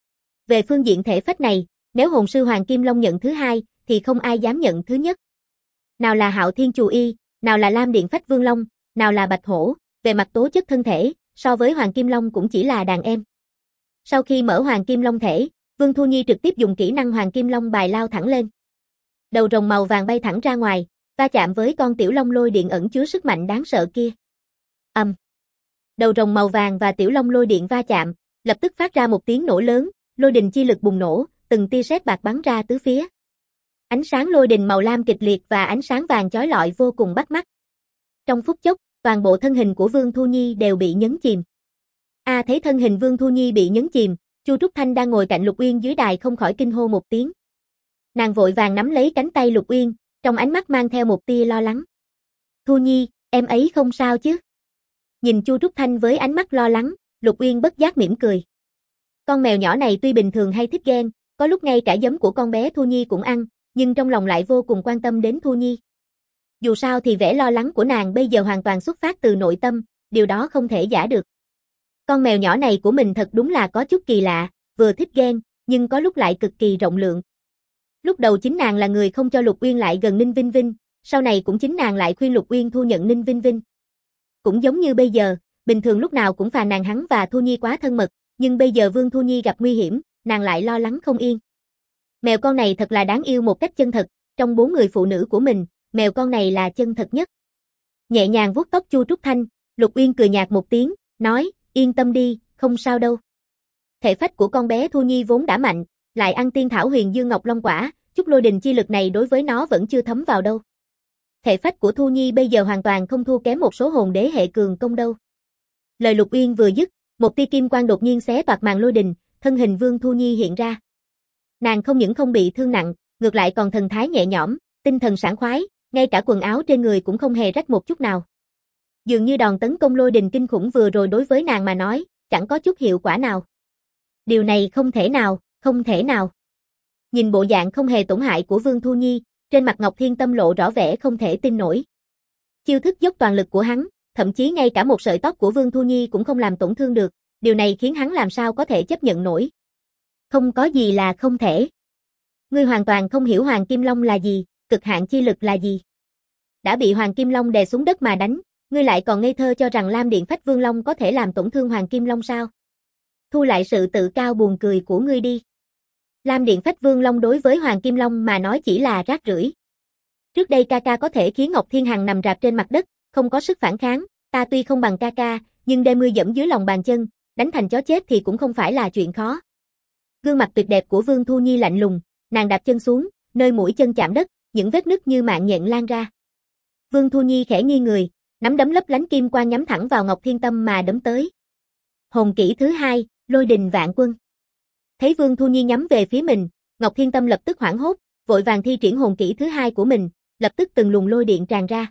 Về phương diện thể phách này, nếu hồn sư Hoàng Kim Long nhận thứ hai, thì không ai dám nhận thứ nhất. Nào là Hạo Thiên Chù Y, nào là Lam Điện Phách Vương Long, nào là Bạch Hổ, về mặt tố chất thân thể, so với Hoàng Kim Long cũng chỉ là đàn em. Sau khi mở Hoàng Kim Long thể, Vương Thu Nhi trực tiếp dùng kỹ năng Hoàng Kim Long bài lao thẳng lên. Đầu rồng màu vàng bay thẳng ra ngoài, va chạm với con tiểu long lôi điện ẩn chứa sức mạnh đáng sợ kia. Đầu rồng màu vàng và tiểu long lôi điện va chạm, lập tức phát ra một tiếng nổ lớn, lôi đình chi lực bùng nổ, từng tia sét bạc bắn ra tứ phía. Ánh sáng lôi đình màu lam kịch liệt và ánh sáng vàng chói lọi vô cùng bắt mắt. Trong phút chốc, toàn bộ thân hình của Vương Thu Nhi đều bị nhấn chìm. Thấy thân hình Vương Thu Nhi bị nhấn chìm, Chu Trúc Thanh đang ngồi cạnh Lục Uyên dưới đài không khỏi kinh hô một tiếng. Nàng vội vàng nắm lấy cánh tay Lục Uyên, trong ánh mắt mang theo một tia lo lắng. Thu Nhi, em ấy không sao chứ? Nhìn Chu Trúc Thanh với ánh mắt lo lắng, Lục Uyên bất giác mỉm cười. Con mèo nhỏ này tuy bình thường hay thích ghen, có lúc ngay cả giấm của con bé Thu Nhi cũng ăn, nhưng trong lòng lại vô cùng quan tâm đến Thu Nhi. Dù sao thì vẻ lo lắng của nàng bây giờ hoàn toàn xuất phát từ nội tâm, điều đó không thể giả được. Con mèo nhỏ này của mình thật đúng là có chút kỳ lạ, vừa thích ghen, nhưng có lúc lại cực kỳ rộng lượng. Lúc đầu chính nàng là người không cho Lục Uyên lại gần Ninh Vinh Vinh, sau này cũng chính nàng lại khuyên Lục Uyên thu nhận Ninh Vinh Vinh. Cũng giống như bây giờ, bình thường lúc nào cũng phàn nàn hắn và Thu Nhi quá thân mật, nhưng bây giờ Vương Thu Nhi gặp nguy hiểm, nàng lại lo lắng không yên. Mèo con này thật là đáng yêu một cách chân thật, trong 4 người phụ nữ của mình, mèo con này là chân thật nhất. Nhẹ nhàng vuốt tóc Chu Trúc Thanh, Lục Uyên cười nhạt một tiếng, nói, yên tâm đi, không sao đâu. Thể phách của con bé Thu Nhi vốn đã mạnh, lại ăn tiên thảo huyền dương ngọc long quả, chút lôi đình chi lực này đối với nó vẫn chưa thấm vào đâu. Thể phách của Thu Nhi bây giờ hoàn toàn không thua kém một số hồn đế hệ cường công đâu. Lời Lục Uyên vừa dứt, một tia kim quang đột nhiên xé toạc màn lôi đình, thân hình Vương Thu Nhi hiện ra. Nàng không những không bị thương nặng, ngược lại còn thần thái nhẹ nhõm, tinh thần sảng khoái, ngay cả quần áo trên người cũng không hề rách một chút nào. Dường như đòn tấn công lôi đình kinh khủng vừa rồi đối với nàng mà nói, chẳng có chút hiệu quả nào. Điều này không thể nào, không thể nào. Nhìn bộ dạng không hề tổn hại của Vương Thu Nhi, trên mặt Ngọc Thiên Tâm lộ rõ vẻ không thể tin nổi. Chiêu thức dốc toàn lực của hắn, thậm chí ngay cả một sợi tóc của Vương Thu Nhi cũng không làm tổn thương được, điều này khiến hắn làm sao có thể chấp nhận nổi. Không có gì là không thể. Ngươi hoàn toàn không hiểu Hoàng Kim Long là gì, cực hạn chi lực là gì. Đã bị Hoàng Kim Long đè xuống đất mà đánh, ngươi lại còn ngây thơ cho rằng Lam Điện Phách Vương Long có thể làm tổn thương Hoàng Kim Long sao? Thu lại sự tự cao buồn cười của ngươi đi. Lam Điện Phách Vương Long đối với Hoàng Kim Long mà nói chỉ là rác rưởi. Trước đây ca ca có thể khiến Ngọc Thiên Hằng nằm rạp trên mặt đất, không có sức phản kháng, ta tuy không bằng ca ca, nhưng đem ngươi dẫm dưới lòng bàn chân, đánh thành chó chết thì cũng không phải là chuyện khó. Gương mặt tuyệt đẹp của Vương Thu Nhi lạnh lùng, nàng đạp chân xuống, nơi mũi chân chạm đất, những vết nứt như mạng nhện lan ra. Vương Thu Nhi khẽ nghiêng người, nắm đấm lấp lánh kim quang nhắm thẳng vào Ngọc Thiên Tâm mà đấm tới. Hồn kỹ thứ 2, Lôi Đình Vạn Quân. Thấy Vương Thu Nhi nhắm về phía mình, Ngọc Thiên Tâm lập tức hoảng hốt, vội vàng thi triển hồn kỹ thứ 2 của mình, lập tức từng luồng lôi điện tràn ra.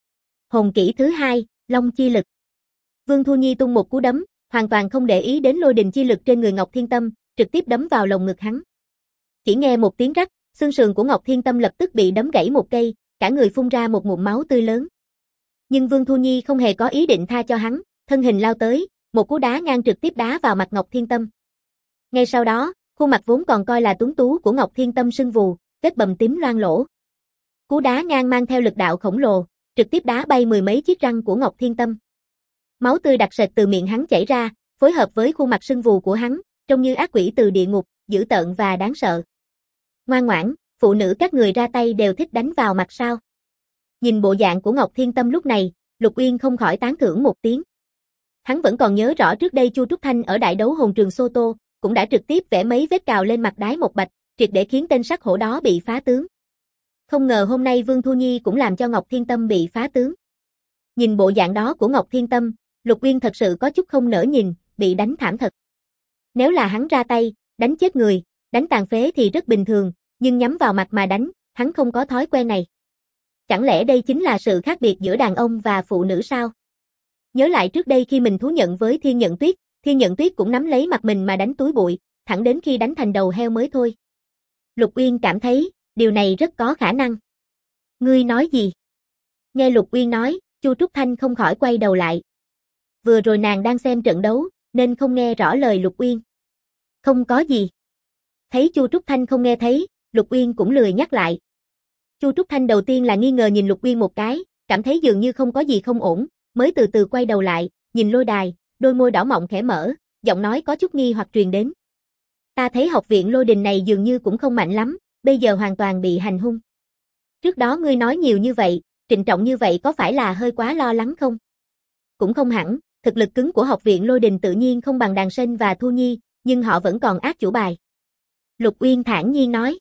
Hồn kỹ thứ 2, Long chi lực. Vương Thu Nhi tung một cú đấm, hoàn toàn không để ý đến lôi đình chi lực trên người Ngọc Thiên Tâm, trực tiếp đấm vào lồng ngực hắn. Chỉ nghe một tiếng rắc, xương sườn của Ngọc Thiên Tâm lập tức bị đấm gãy một cây, cả người phun ra một ngụm máu tươi lớn. Nhưng Vương Thu Nhi không hề có ý định tha cho hắn, thân hình lao tới, một cú đá ngang trực tiếp đá vào mặt Ngọc Thiên Tâm. Ngay sau đó, khuôn mặt vốn còn coi là tuấn tú của Ngọc Thiên Tâm sưng vù, vết bầm tím loang lổ. Cú đá ngang mang theo lực đạo khổng lồ, trực tiếp đá bay mười mấy chiếc răng của Ngọc Thiên Tâm. Máu tươi đặc sệt từ miệng hắn chảy ra, phối hợp với khuôn mặt sưng vù của hắn, trông như ác quỷ từ địa ngục, dữ tợn và đáng sợ. Ngoan ngoãn, phụ nữ các người ra tay đều thích đánh vào mặt sao? Nhìn bộ dạng của Ngọc Thiên Tâm lúc này, Lục Uyên không khỏi tán thưởng một tiếng. Hắn vẫn còn nhớ rõ trước đây Chu Trúc Thanh ở đại đấu hồn trường Sô Tô, cũng đã trực tiếp vẽ mấy vết cào lên mặt Đái Một Bạch, triệt để khiến tên sắc hổ đó bị phá tướng. Không ngờ hôm nay Vương Thu Nhi cũng làm cho Ngọc Thiên Tâm bị phá tướng. Nhìn bộ dạng đó của Ngọc Thiên Tâm, Lục Uyên thật sự có chút không nỡ nhìn, bị đánh thảm thật. Nếu là hắn ra tay, đánh chết người, đánh tàn phế thì rất bình thường, nhưng nhắm vào mặt mà đánh, hắn không có thói quen này. Chẳng lẽ đây chính là sự khác biệt giữa đàn ông và phụ nữ sao? Nhớ lại trước đây khi mình thú nhận với Thiên Nhận Tuyết cũng nắm lấy mặt mình mà đánh túi bụi, thẳng đến khi đánh thành đầu heo mới thôi. Lục Uyên cảm thấy, điều này rất có khả năng. Ngươi nói gì? Nghe Lục Uyên nói, Chu Trúc Thanh không khỏi quay đầu lại. Vừa rồi nàng đang xem trận đấu, nên không nghe rõ lời Lục Uyên. Không có gì. Thấy Chu Trúc Thanh không nghe thấy, Lục Uyên cũng lười nhắc lại. Chu Trúc Thanh đầu tiên là nghi ngờ nhìn Lục Uyên một cái, cảm thấy dường như không có gì không ổn, mới từ từ quay đầu lại, nhìn lôi đài, đôi môi đỏ mọng khẽ mở, giọng nói có chút nghi hoặc truyền đến. Ta thấy học viện lôi đình này dường như cũng không mạnh lắm, bây giờ hoàn toàn bị hành hung. Trước đó ngươi nói nhiều như vậy, trịnh trọng như vậy có phải là hơi quá lo lắng không? Cũng không hẳn, thực lực cứng của học viện lôi đình tự nhiên không bằng Đàn Sên và Thu Nhi, nhưng họ vẫn còn át chủ bài. Lục Uyên thản nhiên nói.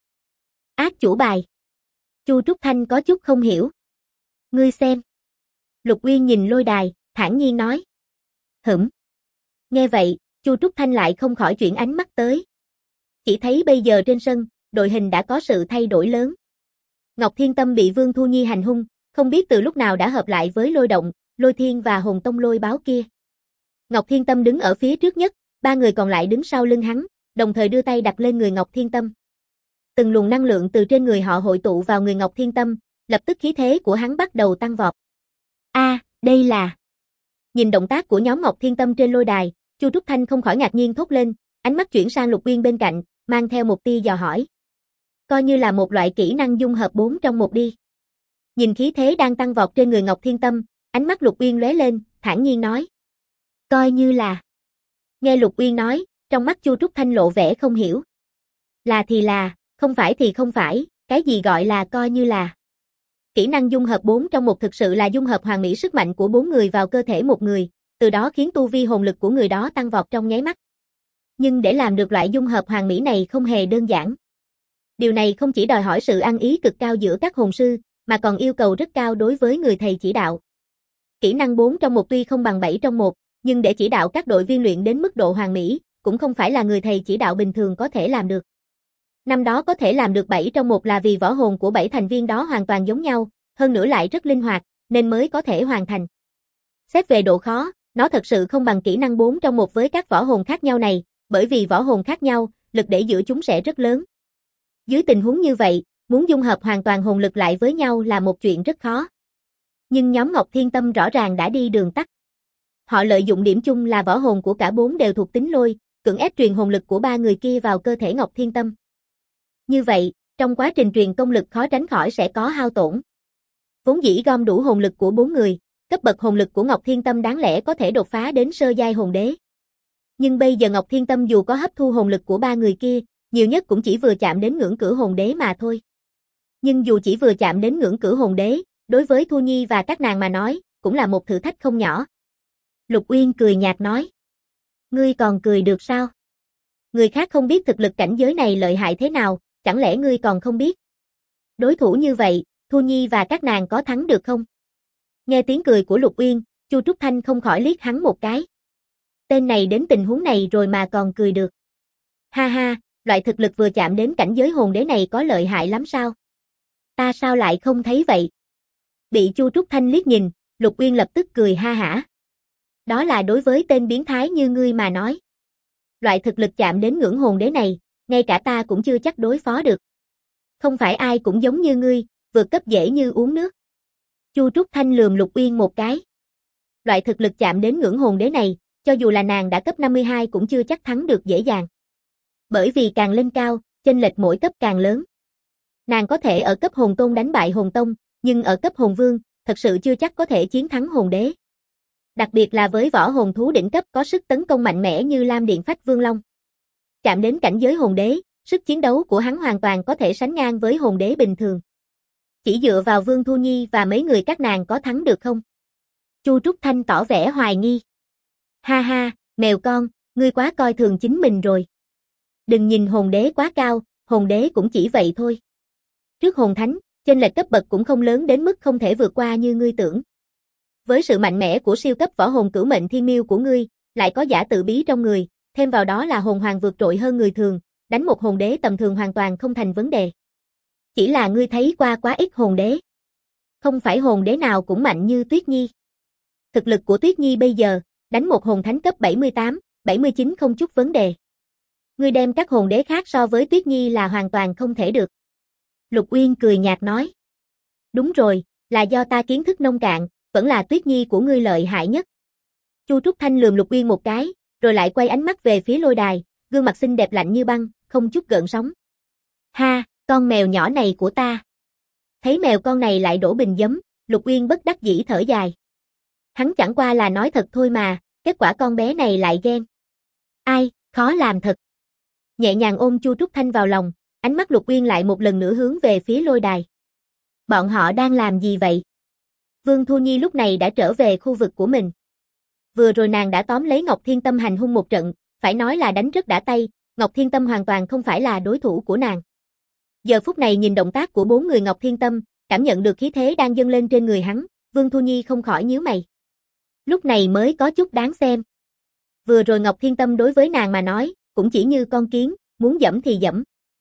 Át chủ bài. Chu Trúc Thanh có chút không hiểu. Ngươi xem. Lục Uyên nhìn lôi đài, thản nhiên nói. Nghe vậy, Chu Trúc Thanh lại không khỏi chuyển ánh mắt tới. Chỉ thấy bây giờ trên sân, đội hình đã có sự thay đổi lớn. Ngọc Thiên Tâm bị Vương Thu Nhi hành hung, không biết từ lúc nào đã hợp lại với Lôi Động, Lôi Thiên và Hồn Tông Lôi Báo kia. Ngọc Thiên Tâm đứng ở phía trước nhất, ba người còn lại đứng sau lưng hắn, đồng thời đưa tay đặt lên người Ngọc Thiên Tâm. Từng luồng năng lượng từ trên người họ hội tụ vào người Ngọc Thiên Tâm, lập tức khí thế của hắn bắt đầu tăng vọt. Đây là... Nhìn động tác của nhóm Ngọc Thiên Tâm trên lôi đài, Chu Trúc Thanh không khỏi ngạc nhiên thốt lên, ánh mắt chuyển sang Lục Uyên bên cạnh, mang theo một tia dò hỏi. Coi như là một loại kỹ năng dung hợp 4 trong 1 đi. Nhìn khí thế đang tăng vọt trên người Ngọc Thiên Tâm, ánh mắt Lục Uyên lóe lên, thản nhiên nói. Coi như là... Nghe Lục Uyên nói, trong mắt Chu Trúc Thanh lộ vẻ không hiểu. Là thì là, không phải thì không phải, cái gì gọi là coi như là... Kỹ năng dung hợp 4 trong 1 thực sự là dung hợp hoàn mỹ sức mạnh của 4 người vào cơ thể một người, từ đó khiến tu vi hồn lực của người đó tăng vọt trong nháy mắt. Nhưng để làm được loại dung hợp hoàn mỹ này không hề đơn giản. Điều này không chỉ đòi hỏi sự ăn ý cực cao giữa các hồn sư, mà còn yêu cầu rất cao đối với người thầy chỉ đạo. Kỹ năng 4 trong 1 tuy không bằng 7 trong 1, nhưng để chỉ đạo các đội viên luyện đến mức độ hoàn mỹ, cũng không phải là người thầy chỉ đạo bình thường có thể làm được. Năm đó có thể làm được 7 trong 1 là vì võ hồn của 7 thành viên đó hoàn toàn giống nhau, hơn nữa lại rất linh hoạt, nên mới có thể hoàn thành. Xét về độ khó, nó thật sự không bằng kỹ năng 4 trong 1 với các võ hồn khác nhau này, bởi vì võ hồn khác nhau, lực đẩy giữa chúng sẽ rất lớn. Dưới tình huống như vậy, muốn dung hợp hoàn toàn hồn lực lại với nhau là một chuyện rất khó. Nhưng nhóm Ngọc Thiên Tâm rõ ràng đã đi đường tắt. Họ lợi dụng điểm chung là võ hồn của cả 4 đều thuộc tính lôi, cưỡng ép truyền hồn lực của 3 người kia vào cơ thể Ngọc Thiên Tâm. Như vậy, trong quá trình truyền công lực khó tránh khỏi sẽ có hao tổn. Vốn dĩ gom đủ hồn lực của 4 người, cấp bậc hồn lực của Ngọc Thiên Tâm đáng lẽ có thể đột phá đến sơ giai hồn đế. Nhưng bây giờ Ngọc Thiên Tâm dù có hấp thu hồn lực của 3 người kia, nhiều nhất cũng chỉ vừa chạm đến ngưỡng cửa hồn đế mà thôi. Nhưng dù chỉ vừa chạm đến ngưỡng cửa hồn đế, đối với Thu Nhi và các nàng mà nói, cũng là một thử thách không nhỏ. Lục Uyên cười nhạt nói. Ngươi còn cười được sao? Người khác không biết thực lực cảnh giới này lợi hại thế nào, chẳng lẽ ngươi còn không biết? Đối thủ như vậy, Thu Nhi và các nàng có thắng được không? Nghe tiếng cười của Lục Uyên, Chu Trúc Thanh không khỏi liếc hắn một cái. Tên này đến tình huống này rồi mà còn cười được. Ha ha, loại thực lực vừa chạm đến cảnh giới hồn đế này có lợi hại lắm sao? Ta sao lại không thấy vậy? Bị Chu Trúc Thanh liếc nhìn, Lục Uyên lập tức cười ha hả. Đó là đối với tên biến thái như ngươi mà nói. Loại thực lực chạm đến ngưỡng hồn đế này, ngay cả ta cũng chưa chắc đối phó được. Không phải ai cũng giống như ngươi, vượt cấp dễ như uống nước. Chu Trúc Thanh lườm Lục Uyên một cái. Loại thực lực chạm đến ngưỡng hồn đế này, cho dù là nàng đã cấp 52 cũng chưa chắc thắng được dễ dàng. Bởi vì càng lên cao, chênh lệch mỗi cấp càng lớn. Nàng có thể ở cấp hồn tôn đánh bại hồn tông, nhưng ở cấp hồn vương, thật sự chưa chắc có thể chiến thắng hồn đế. Đặc biệt là với võ hồn thú đỉnh cấp có sức tấn công mạnh mẽ như Lam Điện Phách Vương Long. Chạm đến cảnh giới hồn đế, sức chiến đấu của hắn hoàn toàn có thể sánh ngang với hồn đế bình thường. Chỉ dựa vào Vương Thu Nhi và mấy người các nàng có thắng được không? Chu Trúc Thanh tỏ vẻ hoài nghi. Ha ha, mèo con, ngươi quá coi thường chính mình rồi. Đừng nhìn hồn đế quá cao, hồn đế cũng chỉ vậy thôi. Trước hồn thánh, chênh lệch cấp bậc cũng không lớn đến mức không thể vượt qua như ngươi tưởng. Với sự mạnh mẽ của siêu cấp võ hồn cửu mệnh thiên miêu của ngươi, lại có giả tự bí trong người, thêm vào đó là hồn hoàng vượt trội hơn người thường, đánh một hồn đế tầm thường hoàn toàn không thành vấn đề. Chỉ là ngươi thấy qua quá ít hồn đế. Không phải hồn đế nào cũng mạnh như Tuyết Nhi. Thực lực của Tuyết Nhi bây giờ, đánh một hồn thánh cấp 78, 79 không chút vấn đề. Ngươi đem các hồn đế khác so với Tuyết Nhi là hoàn toàn không thể được. Lục Uyên cười nhạt nói. Đúng rồi, là do ta kiến thức nông cạn, vẫn là Tuyết Nhi của ngươi lợi hại nhất. Chu Trúc Thanh lườm Lục Uyên một cái, rồi lại quay ánh mắt về phía lôi đài, gương mặt xinh đẹp lạnh như băng, không chút gợn sóng. Ha, con mèo nhỏ này của ta. Thấy mèo con này lại đổ bình giấm, Lục Uyên bất đắc dĩ thở dài. Hắn chẳng qua là nói thật thôi mà, kết quả con bé này lại ghen. Ai, khó làm thật. Nhẹ nhàng ôm Chu Trúc Thanh vào lòng, ánh mắt Lục Uyên lại một lần nữa hướng về phía lôi đài. Bọn họ đang làm gì vậy? Vương Thu Nhi lúc này đã trở về khu vực của mình. Vừa rồi nàng đã tóm lấy Ngọc Thiên Tâm hành hung một trận, phải nói là đánh rất đã tay, Ngọc Thiên Tâm hoàn toàn không phải là đối thủ của nàng. Giờ phút này nhìn động tác của 4 người Ngọc Thiên Tâm, cảm nhận được khí thế đang dâng lên trên người hắn, Vương Thu Nhi không khỏi nhíu mày. Lúc này mới có chút đáng xem. Vừa rồi Ngọc Thiên Tâm đối với nàng mà nói, cũng chỉ như con kiến, muốn giẫm thì giẫm.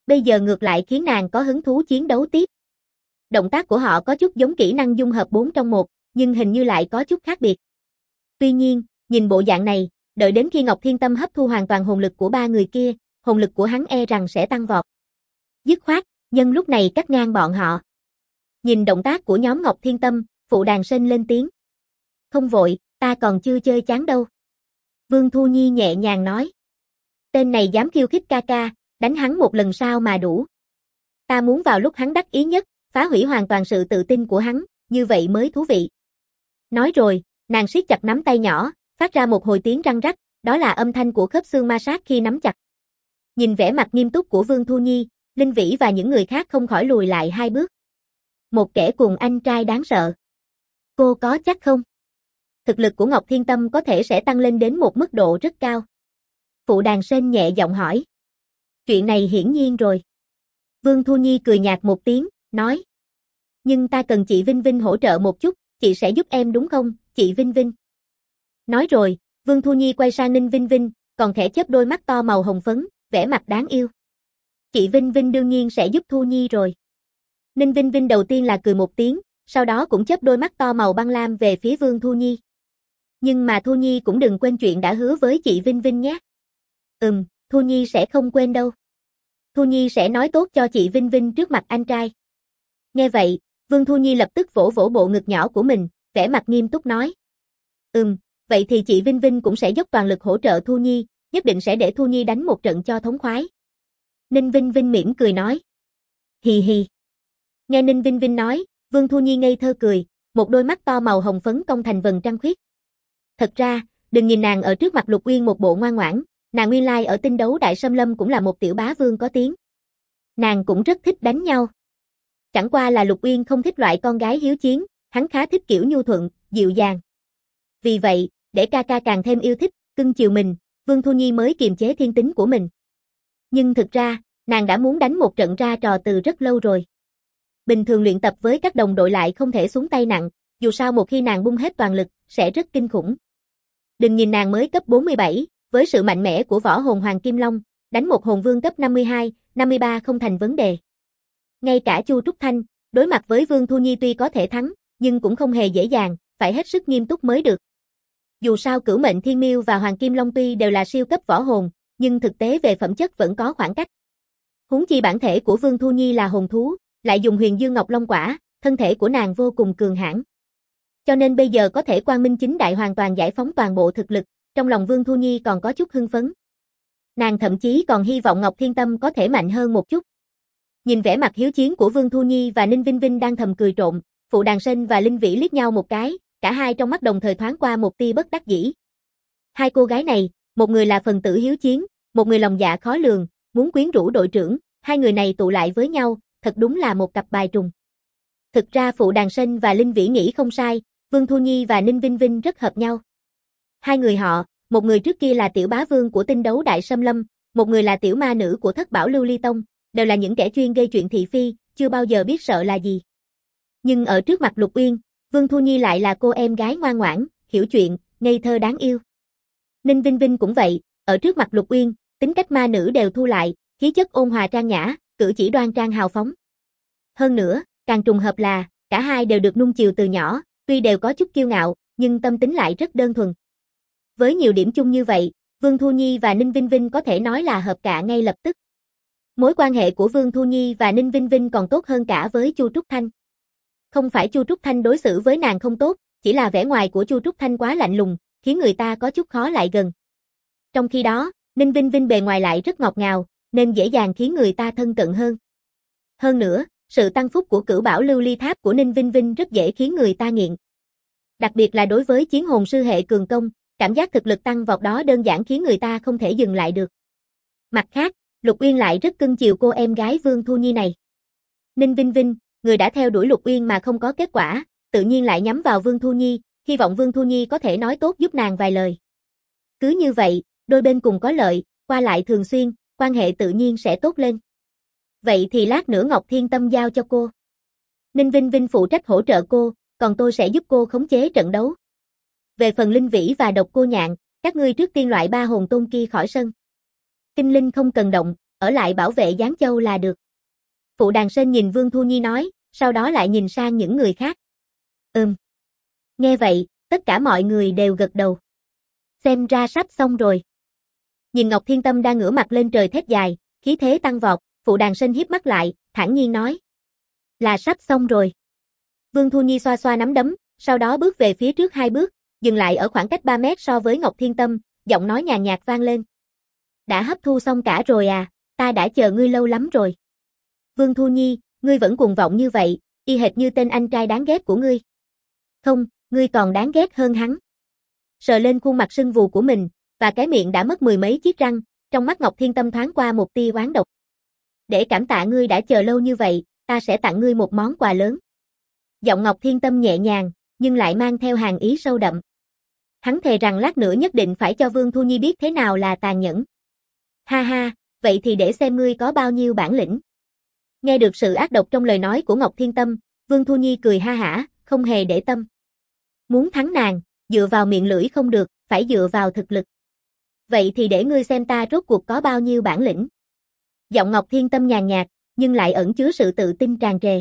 Bây giờ ngược lại khiến nàng có hứng thú chiến đấu tiếp. Động tác của họ có chút giống kỹ năng dung hợp 4 trong 1, nhưng hình như lại có chút khác biệt. Tuy nhiên, nhìn bộ dạng này, đợi đến khi Ngọc Thiên Tâm hấp thu hoàn toàn hồn lực của ba người kia, hồn lực của hắn e rằng sẽ tăng vọt. Dứt khoát, nhân lúc này cắt ngang bọn họ. Nhìn động tác của nhóm Ngọc Thiên Tâm, Phụ Đàn Sinh lên tiếng. Không vội, ta còn chưa chơi chán đâu. Vương Thu Nhi nhẹ nhàng nói. Tên này dám khiêu khích ca ca, đánh hắn một lần sao mà đủ. Ta muốn vào lúc hắn đắc ý nhất, phá hủy hoàn toàn sự tự tin của hắn, như vậy mới thú vị. Nói rồi, nàng siết chặt nắm tay nhỏ, phát ra một hồi tiếng răng rắc, đó là âm thanh của khớp xương ma sát khi nắm chặt. Nhìn vẻ mặt nghiêm túc của Vương Thu Nhi, Linh Vĩ và những người khác không khỏi lùi lại 2 bước. Một kẻ cùng anh trai đáng sợ. Cô có chắc không? Thực lực của Ngọc Thiên Tâm có thể sẽ tăng lên đến một mức độ rất cao. Phụ Đàn Sên nhẹ giọng hỏi. Chuyện này hiển nhiên rồi. Vương Thu Nhi cười nhạt một tiếng, nói. Nhưng ta cần chị Vinh Vinh hỗ trợ một chút, chị sẽ giúp em đúng không, chị Vinh Vinh? Nói rồi, Vương Thu Nhi quay sang Ninh Vinh Vinh, còn khẽ chớp đôi mắt to màu hồng phấn, vẻ mặt đáng yêu. Chị Vinh Vinh đương nhiên sẽ giúp Thu Nhi rồi. Ninh Vinh Vinh đầu tiên là cười một tiếng, sau đó cũng chớp đôi mắt to màu băng lam về phía Vương Thu Nhi. Nhưng mà Thu Nhi cũng đừng quên chuyện đã hứa với chị Vinh Vinh nhé. Thu Nhi sẽ không quên đâu. Thu Nhi sẽ nói tốt cho chị Vinh Vinh trước mặt anh trai. Nghe vậy, Vương Thu Nhi lập tức vỗ vỗ bộ ngực nhỏ của mình, vẻ mặt nghiêm túc nói. Vậy thì chị Vinh Vinh cũng sẽ dốc toàn lực hỗ trợ Thu Nhi, nhất định sẽ để Thu Nhi đánh một trận cho thống khoái. Ninh Vinh Vinh mỉm cười nói. Hì hì. Nghe Ninh Vinh Vinh nói, Vương Thu Nhi ngây thơ cười, một đôi mắt to màu hồng phấn cong thành vầng trăng khuyết. Thật ra, đừng nhìn nàng ở trước mặt Lục Uyên một bộ ngoan ngoãn, nàng nguyên lai ở Tinh Đấu Đại Sâm Lâm cũng là một tiểu bá vương có tiếng. Nàng cũng rất thích đánh nhau. Chẳng qua là Lục Uyên không thích loại con gái hiếu chiến, hắn khá thích kiểu nhu thuận, dịu dàng. Vì vậy, để ca ca càng thêm yêu thích, cưng chiều mình, Vương Thu Nhi mới kiềm chế thiên tính của mình. Nhưng thực ra, nàng đã muốn đánh một trận ra trò từ rất lâu rồi. Bình thường luyện tập với các đồng đội lại không thể xuống tay nặng, dù sao một khi nàng bung hết toàn lực, sẽ rất kinh khủng. Đừng nhìn nàng mới cấp 47, với sự mạnh mẽ của võ hồn Hoàng Kim Long, đánh một hồn vương cấp 52, 53 không thành vấn đề. Ngay cả Chu Trúc Thanh, đối mặt với Vương Thu Nhi tuy có thể thắng, nhưng cũng không hề dễ dàng, phải hết sức nghiêm túc mới được. Dù sao Cửu Mệnh Thiên Miêu và Hoàng Kim Long tuy đều là siêu cấp võ hồn, nhưng thực tế về phẩm chất vẫn có khoảng cách. Huống chi bản thể của Vương Thu Nhi là hồn thú, lại dùng Huyền Dương Ngọc Long Quả, thân thể của nàng vô cùng cường hãn. Cho nên bây giờ có thể quang minh chính đại hoàn toàn giải phóng toàn bộ thực lực, trong lòng Vương Thu Nhi còn có chút hưng phấn. Nàng thậm chí còn hy vọng Ngọc Thiên Tâm có thể mạnh hơn một chút. Nhìn vẻ mặt hiếu chiến của Vương Thu Nhi và Ninh Vinh Vinh đang thầm cười trộm, Phụ Đàn Sên và Linh Vĩ liếc nhau một cái, cả hai trong mắt đồng thời thoáng qua một tia bất đắc dĩ. Hai cô gái này, một người là phần tử hiếu chiến, một người lòng dạ khó lường, muốn quyến rũ đội trưởng, hai người này tụ lại với nhau, thật đúng là một cặp bài trùng. Thực ra Phụ Đàn Sên và Linh Vĩ nghĩ không sai, Vương Thu Nhi và Ninh Vinh Vinh rất hợp nhau. Hai người họ, một người trước kia là tiểu bá vương của Tinh Đấu Đại Sâm Lâm, một người là tiểu ma nữ của Thất Bảo Lưu Ly Tông, đều là những kẻ chuyên gây chuyện thị phi, chưa bao giờ biết sợ là gì. Nhưng ở trước mặt Lục Uyên, Vương Thu Nhi lại là cô em gái ngoan ngoãn, hiểu chuyện, ngây thơ đáng yêu. Ninh Vinh Vinh cũng vậy, ở trước mặt Lục Uyên, tính cách ma nữ đều thu lại, khí chất ôn hòa trang nhã, cử chỉ đoan trang hào phóng. Hơn nữa, càng trùng hợp là, cả hai đều được nuông chiều từ nhỏ, tuy đều có chút kiêu ngạo, nhưng tâm tính lại rất đơn thuần. Với nhiều điểm chung như vậy, Vương Thu Nhi và Ninh Vinh Vinh có thể nói là hợp cả ngay lập tức. Mối quan hệ của Vương Thu Nhi và Ninh Vinh Vinh còn tốt hơn cả với Chu Trúc Thanh. Không phải Chu Trúc Thanh đối xử với nàng không tốt, chỉ là vẻ ngoài của Chu Trúc Thanh quá lạnh lùng, khiến người ta có chút khó lại gần. Trong khi đó, Ninh Vinh Vinh bề ngoài lại rất ngọt ngào, nên dễ dàng khiến người ta thân cận hơn. Hơn nữa, sự tăng phúc của Cửu Bảo Lưu Ly Tháp của Ninh Vinh Vinh rất dễ khiến người ta nghiện. Đặc biệt là đối với chiến hồn sư hệ cường công, cảm giác thực lực tăng vọt đó đơn giản khiến người ta không thể dừng lại được. Mặt khác, Lục Uyên lại rất cưng chiều cô em gái Vương Thu Nhi này. Ninh Vinh Vinh, người đã theo đuổi Lục Uyên mà không có kết quả, tự nhiên lại nhắm vào Vương Thu Nhi, hy vọng Vương Thu Nhi có thể nói tốt giúp nàng vài lời. Cứ như vậy, đôi bên cùng có lợi, qua lại thường xuyên, quan hệ tự nhiên sẽ tốt lên. Vậy thì lát nữa Ngọc Thiên Tâm giao cho cô. Ninh Vinh Vinh phụ trách hỗ trợ cô, còn tôi sẽ giúp cô khống chế trận đấu. Về phần Linh Vĩ và Độc Cô Nhạn, các ngươi trước tiên loại 3 hồn tôn kia khỏi sân. Kinh linh không cần động, ở lại bảo vệ Giáng Châu là được. Phụ Đàn Sên nhìn Vương Thu Nhi nói, sau đó lại nhìn sang những người khác. Nghe vậy, tất cả mọi người đều gật đầu. Xem ra sắp xong rồi. Nhìn Ngọc Thiên Tâm đang ngửa mặt lên trời thét dài, khí thế tăng vọt, Phụ Đàn Sên híp mắt lại, thản nhiên nói. Là sắp xong rồi. Vương Thu Nhi xoa xoa nắm đấm, sau đó bước về phía trước 2 bước, dừng lại ở khoảng cách 3 mét so với Ngọc Thiên Tâm, giọng nói nhàn nhạt vang lên. Đã hấp thu xong cả rồi à, ta đã chờ ngươi lâu lắm rồi. Vương Thu Nhi, ngươi vẫn cuồng vọng như vậy, y hệt như tên anh trai đáng ghét của ngươi. Không, ngươi còn đáng ghét hơn hắn. Sờ lên khuôn mặt sưng vù của mình, và cái miệng đã mất 10 mấy chiếc răng, trong mắt Ngọc Thiên Tâm thoáng qua một tia oán độc. Để cảm tạ ngươi đã chờ lâu như vậy, ta sẽ tặng ngươi một món quà lớn. Giọng Ngọc Thiên Tâm nhẹ nhàng, nhưng lại mang theo hàn ý sâu đậm. Hắn thề rằng lát nữa nhất định phải cho Vương Thu Nhi biết thế nào là tàn nhẫn. Ha ha, vậy thì để xem ngươi có bao nhiêu bản lĩnh. Nghe được sự ác độc trong lời nói của Ngọc Thiên Tâm, Vương Thu Nhi cười ha hả, không hề để tâm. Muốn thắng nàng, dựa vào miệng lưỡi không được, phải dựa vào thực lực. Vậy thì để ngươi xem ta rốt cuộc có bao nhiêu bản lĩnh. Giọng Ngọc Thiên Tâm nhàn nhạt, nhưng lại ẩn chứa sự tự tin tràn trề.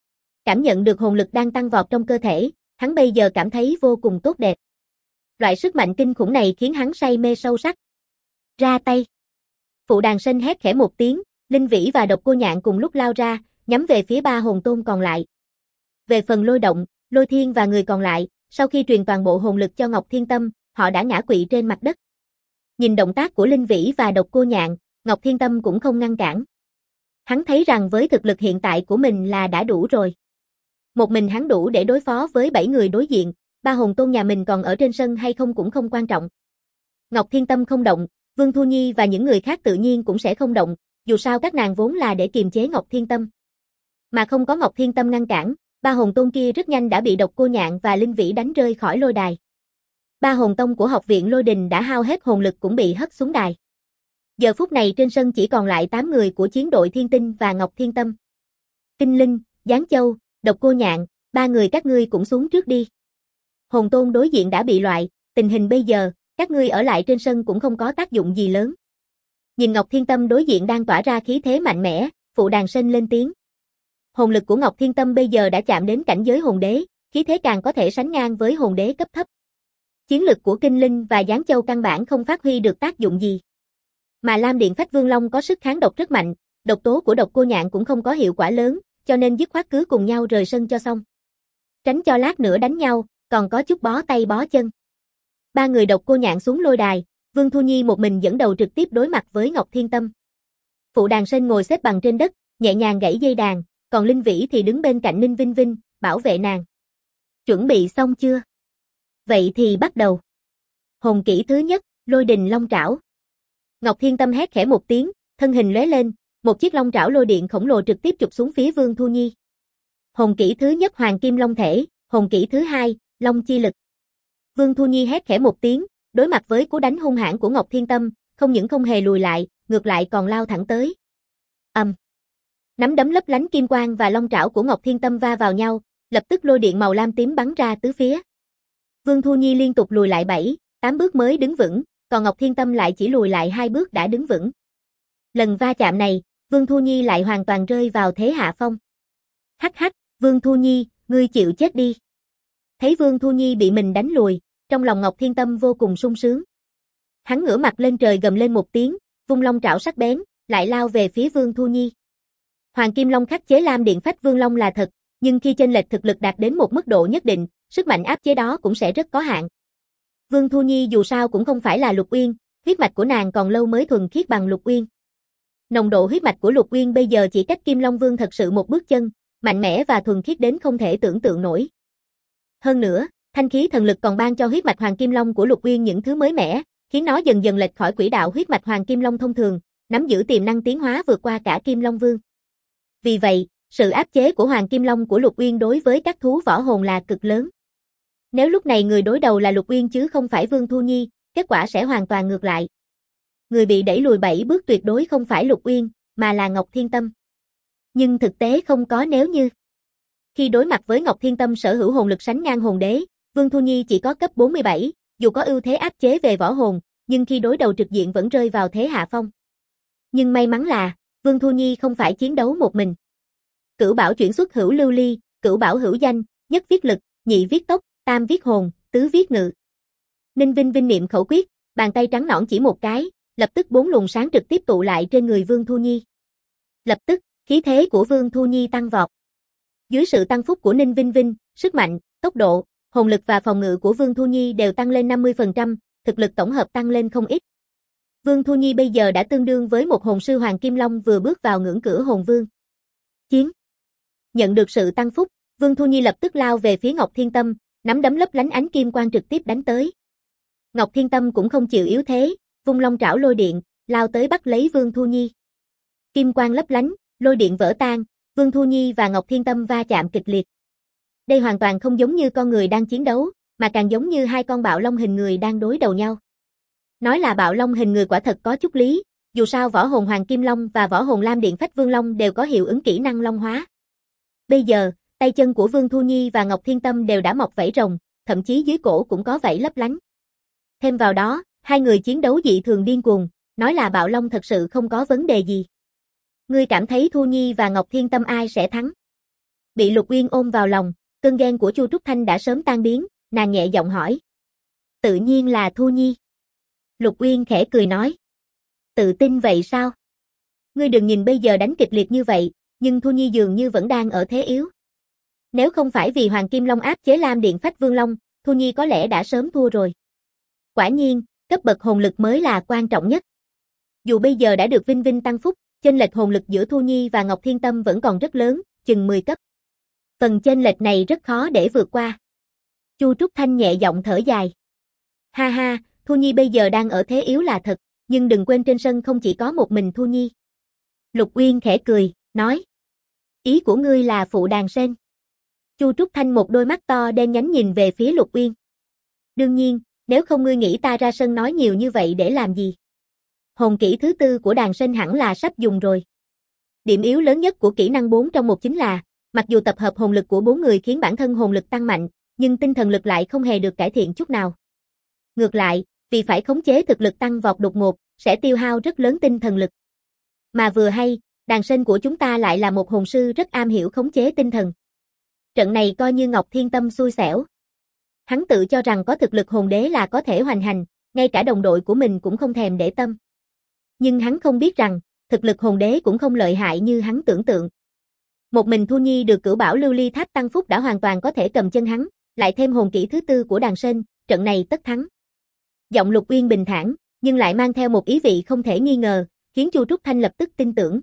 Cảm nhận được hồn lực đang tăng vọt trong cơ thể, hắn bây giờ cảm thấy vô cùng tốt đẹp. Loại sức mạnh kinh khủng này khiến hắn say mê sâu sắc. Ra tay. Phụ Đàn Sên hét khẽ một tiếng, Linh Vĩ và Độc Cô Nhạn cùng lúc lao ra, nhắm về phía 3 hồn tôn còn lại. Về phần Lôi Động, Lôi Thiên và người còn lại, sau khi truyền toàn bộ hồn lực cho Ngọc Thiên Tâm, họ đã ngã quỵ trên mặt đất. Nhìn động tác của Linh Vĩ và Độc Cô Nhạn, Ngọc Thiên Tâm cũng không ngăn cản. Hắn thấy rằng với thực lực hiện tại của mình là đã đủ rồi. Một mình hắn đủ để đối phó với 7 người đối diện, 3 hồn tôn nhà mình còn ở trên sân hay không cũng không quan trọng. Ngọc Thiên Tâm không động, Vương Thu Nhi và những người khác tự nhiên cũng sẽ không động, dù sao các nàng vốn là để kiềm chế Ngọc Thiên Tâm. Mà không có Ngọc Thiên Tâm ngăn cản, 3 hồn tôn kia rất nhanh đã bị Độc Cô Nhạn và Linh Vĩ đánh rơi khỏi lôi đài. 3 hồn tông của học viện Lôi Đình đã hao hết hồn lực cũng bị hất xuống đài. Giờ phút này trên sân chỉ còn lại 8 người của chiến đội Thiên Tinh và Ngọc Thiên Tâm. Tinh Linh, Giáng Châu, Độc Cô Nhạn, 3 người các ngươi cũng xuống trước đi. Hồn tôn đối diện đã bị loại, tình hình bây giờ, các ngươi ở lại trên sân cũng không có tác dụng gì lớn. Nhìn Ngọc Thiên Tâm đối diện đang tỏa ra khí thế mạnh mẽ, Phụ Đàn Sên lên tiếng. Hồn lực của Ngọc Thiên Tâm bây giờ đã chạm đến cảnh giới hồn đế, khí thế càng có thể sánh ngang với hồn đế cấp thấp. Chiến lực của Kinh Linh và Giáng Châu căn bản không phát huy được tác dụng gì. Mà Lam Điện Phách Vương Long có sức kháng độc rất mạnh, độc tố của Độc Cô Nhạn cũng không có hiệu quả lớn, cho nên dứt khoát cứ cùng nhau rời sân cho xong. Tránh cho lát nữa đánh nhau, còn có chút bó tay bó chân. 3 người Độc Cô Nhạn xuống lôi đài, Vương Thu Nhi một mình dẫn đầu trực tiếp đối mặt với Ngọc Thiên Tâm. Phụ Đàn Sên ngồi xếp bằng trên đất, nhẹ nhàng gãy dây đàn, còn Linh Vĩ thì đứng bên cạnh Ninh Vinh Vinh, bảo vệ nàng. Chuẩn bị xong chưa? Vậy thì bắt đầu. Hồn kỹ thứ nhất, Lôi Đình Long Trảo. Ngọc Thiên Tâm hét khẽ một tiếng, thân hình lóe lên, một chiếc long trảo lôi điện khổng lồ trực tiếp chụp xuống phía Vương Thu Nhi. Hồn kỹ thứ nhất Hoàng Kim Long Thể, hồn kỹ thứ hai, Long Chi Lực. Vương Thu Nhi hét khẽ một tiếng, đối mặt với cú đánh hung hãn của Ngọc Thiên Tâm, không những không hề lùi lại, ngược lại còn lao thẳng tới. Nắm đấm lấp lánh kim quang và long trảo của Ngọc Thiên Tâm va vào nhau, lập tức lôi điện màu lam tím bắn ra tứ phía. Vương Thu Nhi liên tục lùi lại 7, 8 bước mới đứng vững, còn Ngọc Thiên Tâm lại chỉ lùi lại 2 bước đã đứng vững. Lần va chạm này, Vương Thu Nhi lại hoàn toàn rơi vào thế hạ phong. Hắc hắc, Vương Thu Nhi, ngươi chịu chết đi. Thấy Vương Thu Nhi bị mình đánh lùi, trong lòng Ngọc Thiên Tâm vô cùng sung sướng. Hắn ngửa mặt lên trời gầm lên một tiếng, vung long trảo sắc bén, lại lao về phía Vương Thu Nhi. Hoàng Kim Long khắc chế Lam Điện Phách Vương Long là thật, nhưng khi chênh lệch thực lực đạt đến một mức độ nhất định, sức mạnh áp chế đó cũng sẽ rất có hạn. Vương Thu Nhi dù sao cũng không phải là Lục Uyên, huyết mạch của nàng còn lâu mới thuần khiết bằng Lục Uyên. Nồng độ huyết mạch của Lục Uyên bây giờ chỉ cách Kim Long Vương thật sự một bước chân, mạnh mẽ và thuần khiết đến không thể tưởng tượng nổi. Hơn nữa, thanh khí thần lực còn ban cho huyết mạch Hoàng Kim Long của Lục Uyên những thứ mới mẻ, khiến nó dần dần lệch khỏi quỹ đạo huyết mạch Hoàng Kim Long thông thường, nắm giữ tiềm năng tiến hóa vượt qua cả Kim Long Vương. Vì vậy, sự áp chế của Hoàng Kim Long của Lục Uyên đối với các thú võ hồn là cực lớn. Nếu lúc này người đối đầu là Lục Uyên chứ không phải Vương Thu Nhi, kết quả sẽ hoàn toàn ngược lại. Người bị đẩy lùi 7 bước tuyệt đối không phải Lục Uyên, mà là Ngọc Thiên Tâm. Nhưng thực tế không có nếu như. Khi đối mặt với Ngọc Thiên Tâm sở hữu hồn lực sánh ngang hồn đế, Vương Thu Nhi chỉ có cấp 47, dù có ưu thế áp chế về võ hồn, nhưng khi đối đầu trực diện vẫn rơi vào thế hạ phong. Nhưng may mắn là, Vương Thu Nhi không phải chiến đấu một mình. Cửu bảo chuyển xuất hữu lưu ly, cửu bảo hữu danh, nhất viết lực, nhị viết tốc, tam viết hồn, tứ viết ngự. Ninh Vinh Vinh niệm khẩu quyết, bàn tay trắng nõn chỉ một cái, lập tức 4 luồng sáng trực tiếp tụ lại trên người Vương Thu Nhi. Lập tức, khí thế của Vương Thu Nhi tăng vọt. Dưới sự tăng phúc của Ninh Vinh Vinh, sức mạnh, tốc độ, hồn lực và phòng ngự của Vương Thu Nhi đều tăng lên 50%, thực lực tổng hợp tăng lên không ít. Vương Thu Nhi bây giờ đã tương đương với một hồn sư Hoàng Kim Long vừa bước vào ngưỡng cửa hồn vương. Chiến. Nhận được sự tăng phúc, Vương Thu Nhi lập tức lao về phía Ngọc Thiên Tâm, nắm đấm lấp lánh ánh kim quang trực tiếp đánh tới. Ngọc Thiên Tâm cũng không chịu yếu thế, vung long trảo lôi điện, lao tới bắt lấy Vương Thu Nhi. Kim quang lấp lánh, lôi điện vỡ tan, Vương Thu Nhi và Ngọc Thiên Tâm va chạm kịch liệt. Đây hoàn toàn không giống như con người đang chiến đấu, mà càng giống như hai con bạo long hình người đang đối đầu nhau. Nói là bạo long hình người quả thật có chút lý, dù sao võ hồn Hoàng Kim Long và võ hồn Lam Điện Phách Vương Long đều có hiệu ứng kỹ năng long hóa. Bây giờ, tay chân của Vương Thu Nhi và Ngọc Thiên Tâm đều đã mọc vảy rồng, thậm chí dưới cổ cũng có vảy lấp lánh. Thêm vào đó, hai người chiến đấu dị thường điên cuồng, nói là bạo long thật sự không có vấn đề gì. Ngươi cảm thấy Thu Nhi và Ngọc Thiên Tâm ai sẽ thắng? Bị Lục Uyên ôm vào lòng, cơn ghen của Chu Trúc Thanh đã sớm tan biến, nàng nhẹ giọng hỏi. Tự nhiên là Thu Nhi. Lục Uyên khẽ cười nói. Tự tin vậy sao? Ngươi đừng nhìn bây giờ đánh kịch liệt như vậy, nhưng Thu Nhi dường như vẫn đang ở thế yếu. Nếu không phải vì Hoàng Kim Long áp chế Lam Điện Phách Vương Long, Thu Nhi có lẽ đã sớm thua rồi. Quả nhiên, cấp bậc hồn lực mới là quan trọng nhất. Dù bây giờ đã được Vinh Vinh tăng phúc, chênh lệch hồn lực giữa Thu Nhi và Ngọc Thiên Tâm vẫn còn rất lớn, chừng 10 cấp. Phần chênh lệch này rất khó để vượt qua. Chu Trúc Thanh nhẹ giọng thở dài. Ha ha, Thu Nhi bây giờ đang ở thế yếu là thật, nhưng đừng quên trên sân không chỉ có một mình Thu Nhi. Lục Uyên khẽ cười, nói. Ý của ngươi là phụ đàn sen. Chu Trúc Thanh một đôi mắt to đen nhánh nhìn về phía Lục Uyên. Đương nhiên, nếu không ngươi nghĩ ta ra sân nói nhiều như vậy để làm gì? Hồn kỹ thứ 4 của đàn sen hẳn là sắp dùng rồi. Điểm yếu lớn nhất của kỹ năng 4 trong 1 chính là, mặc dù tập hợp hồn lực của 4 người khiến bản thân hồn lực tăng mạnh, nhưng tinh thần lực lại không hề được cải thiện chút nào. Ngược lại, vì phải khống chế thực lực tăng vọt đột ngột, sẽ tiêu hao rất lớn tinh thần lực. Mà vừa hay, đàn sen của chúng ta lại là một hồn sư rất am hiểu khống chế tinh thần. Trận này coi như Ngọc Thiên Tâm xui xẻo. Hắn tự cho rằng có thực lực hồn đế là có thể hoành hành, ngay cả đồng đội của mình cũng không thèm để tâm. Nhưng hắn không biết rằng, thực lực hồn đế cũng không lợi hại như hắn tưởng tượng. Một mình Thu Nhi được cửu bảo lưu ly tháp tăng phúc đã hoàn toàn có thể cầm chân hắn, lại thêm hồn kỹ thứ 4 của đàn sen, trận này tất thắng. Giọng Lục Uyên bình thản, nhưng lại mang theo một ý vị không thể nghi ngờ, khiến Chu Trúc Thanh lập tức tin tưởng.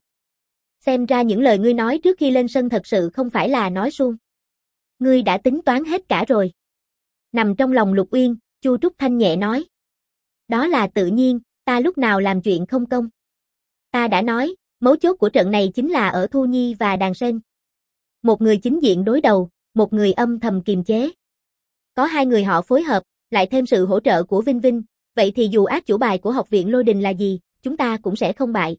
Xem ra những lời ngươi nói trước khi lên sân thật sự không phải là nói suông. Ngươi đã tính toán hết cả rồi. Nằm trong lòng Lục Uyên, Chu Trúc Thanh nhẹ nói. Đó là tự nhiên, ta lúc nào làm chuyện không công. Ta đã nói, mấu chốt của trận này chính là ở Thu Nhi và đàn sen. Một người chính diện đối đầu, một người âm thầm kiềm chế. Có hai người họ phối hợp, lại thêm sự hỗ trợ của Vinh Vinh, vậy thì dù át chủ bài của học viện Lôi Đình là gì, chúng ta cũng sẽ không bại.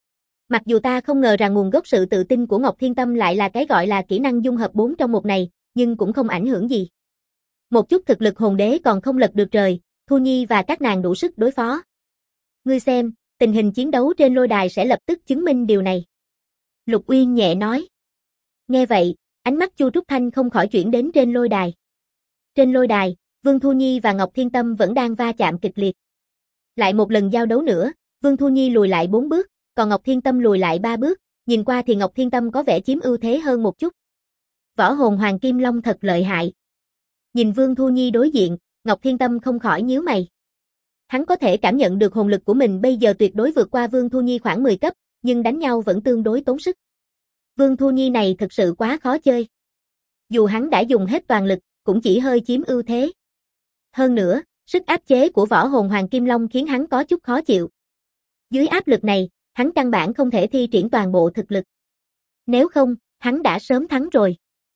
Mặc dù ta không ngờ rằng nguồn gốc sự tự tin của Ngọc Thiên Tâm lại là cái gọi là kỹ năng dung hợp 4 trong 1 này, nhưng cũng không ảnh hưởng gì. Một chút thực lực hồn đế còn không lật được trời, Thu Nhi và các nàng đủ sức đối phó. Ngươi xem, tình hình chiến đấu trên lôi đài sẽ lập tức chứng minh điều này. Lục Uyên nhẹ nói. Nghe vậy, ánh mắt Chu Trúc Thanh không khỏi chuyển đến trên lôi đài. Trên lôi đài, Vương Thu Nhi và Ngọc Thiên Tâm vẫn đang va chạm kịch liệt. Lại một lần giao đấu nữa, Vương Thu Nhi lùi lại 4 bước, còn Ngọc Thiên Tâm lùi lại 3 bước, nhìn qua thì Ngọc Thiên Tâm có vẻ chiếm ưu thế hơn một chút. Võ hồn Hoàng Kim Long thật lợi hại. Nhìn Vương Thu Nhi đối diện, Ngọc Thiên Tâm không khỏi nhíu mày. Hắn có thể cảm nhận được hồn lực của mình bây giờ tuyệt đối vượt qua Vương Thu Nhi khoảng 10 cấp, nhưng đánh nhau vẫn tương đối tốn sức. Vương Thu Nhi này thực sự quá khó chơi. Dù hắn đã dùng hết toàn lực, cũng chỉ hơi chiếm ưu thế. Hơn nữa, sức áp chế của võ hồn Hoàng Kim Long khiến hắn có chút khó chịu. Dưới áp lực này, hắn căn bản không thể thi triển toàn bộ thực lực. Nếu không, hắn đã sớm thắng rồi.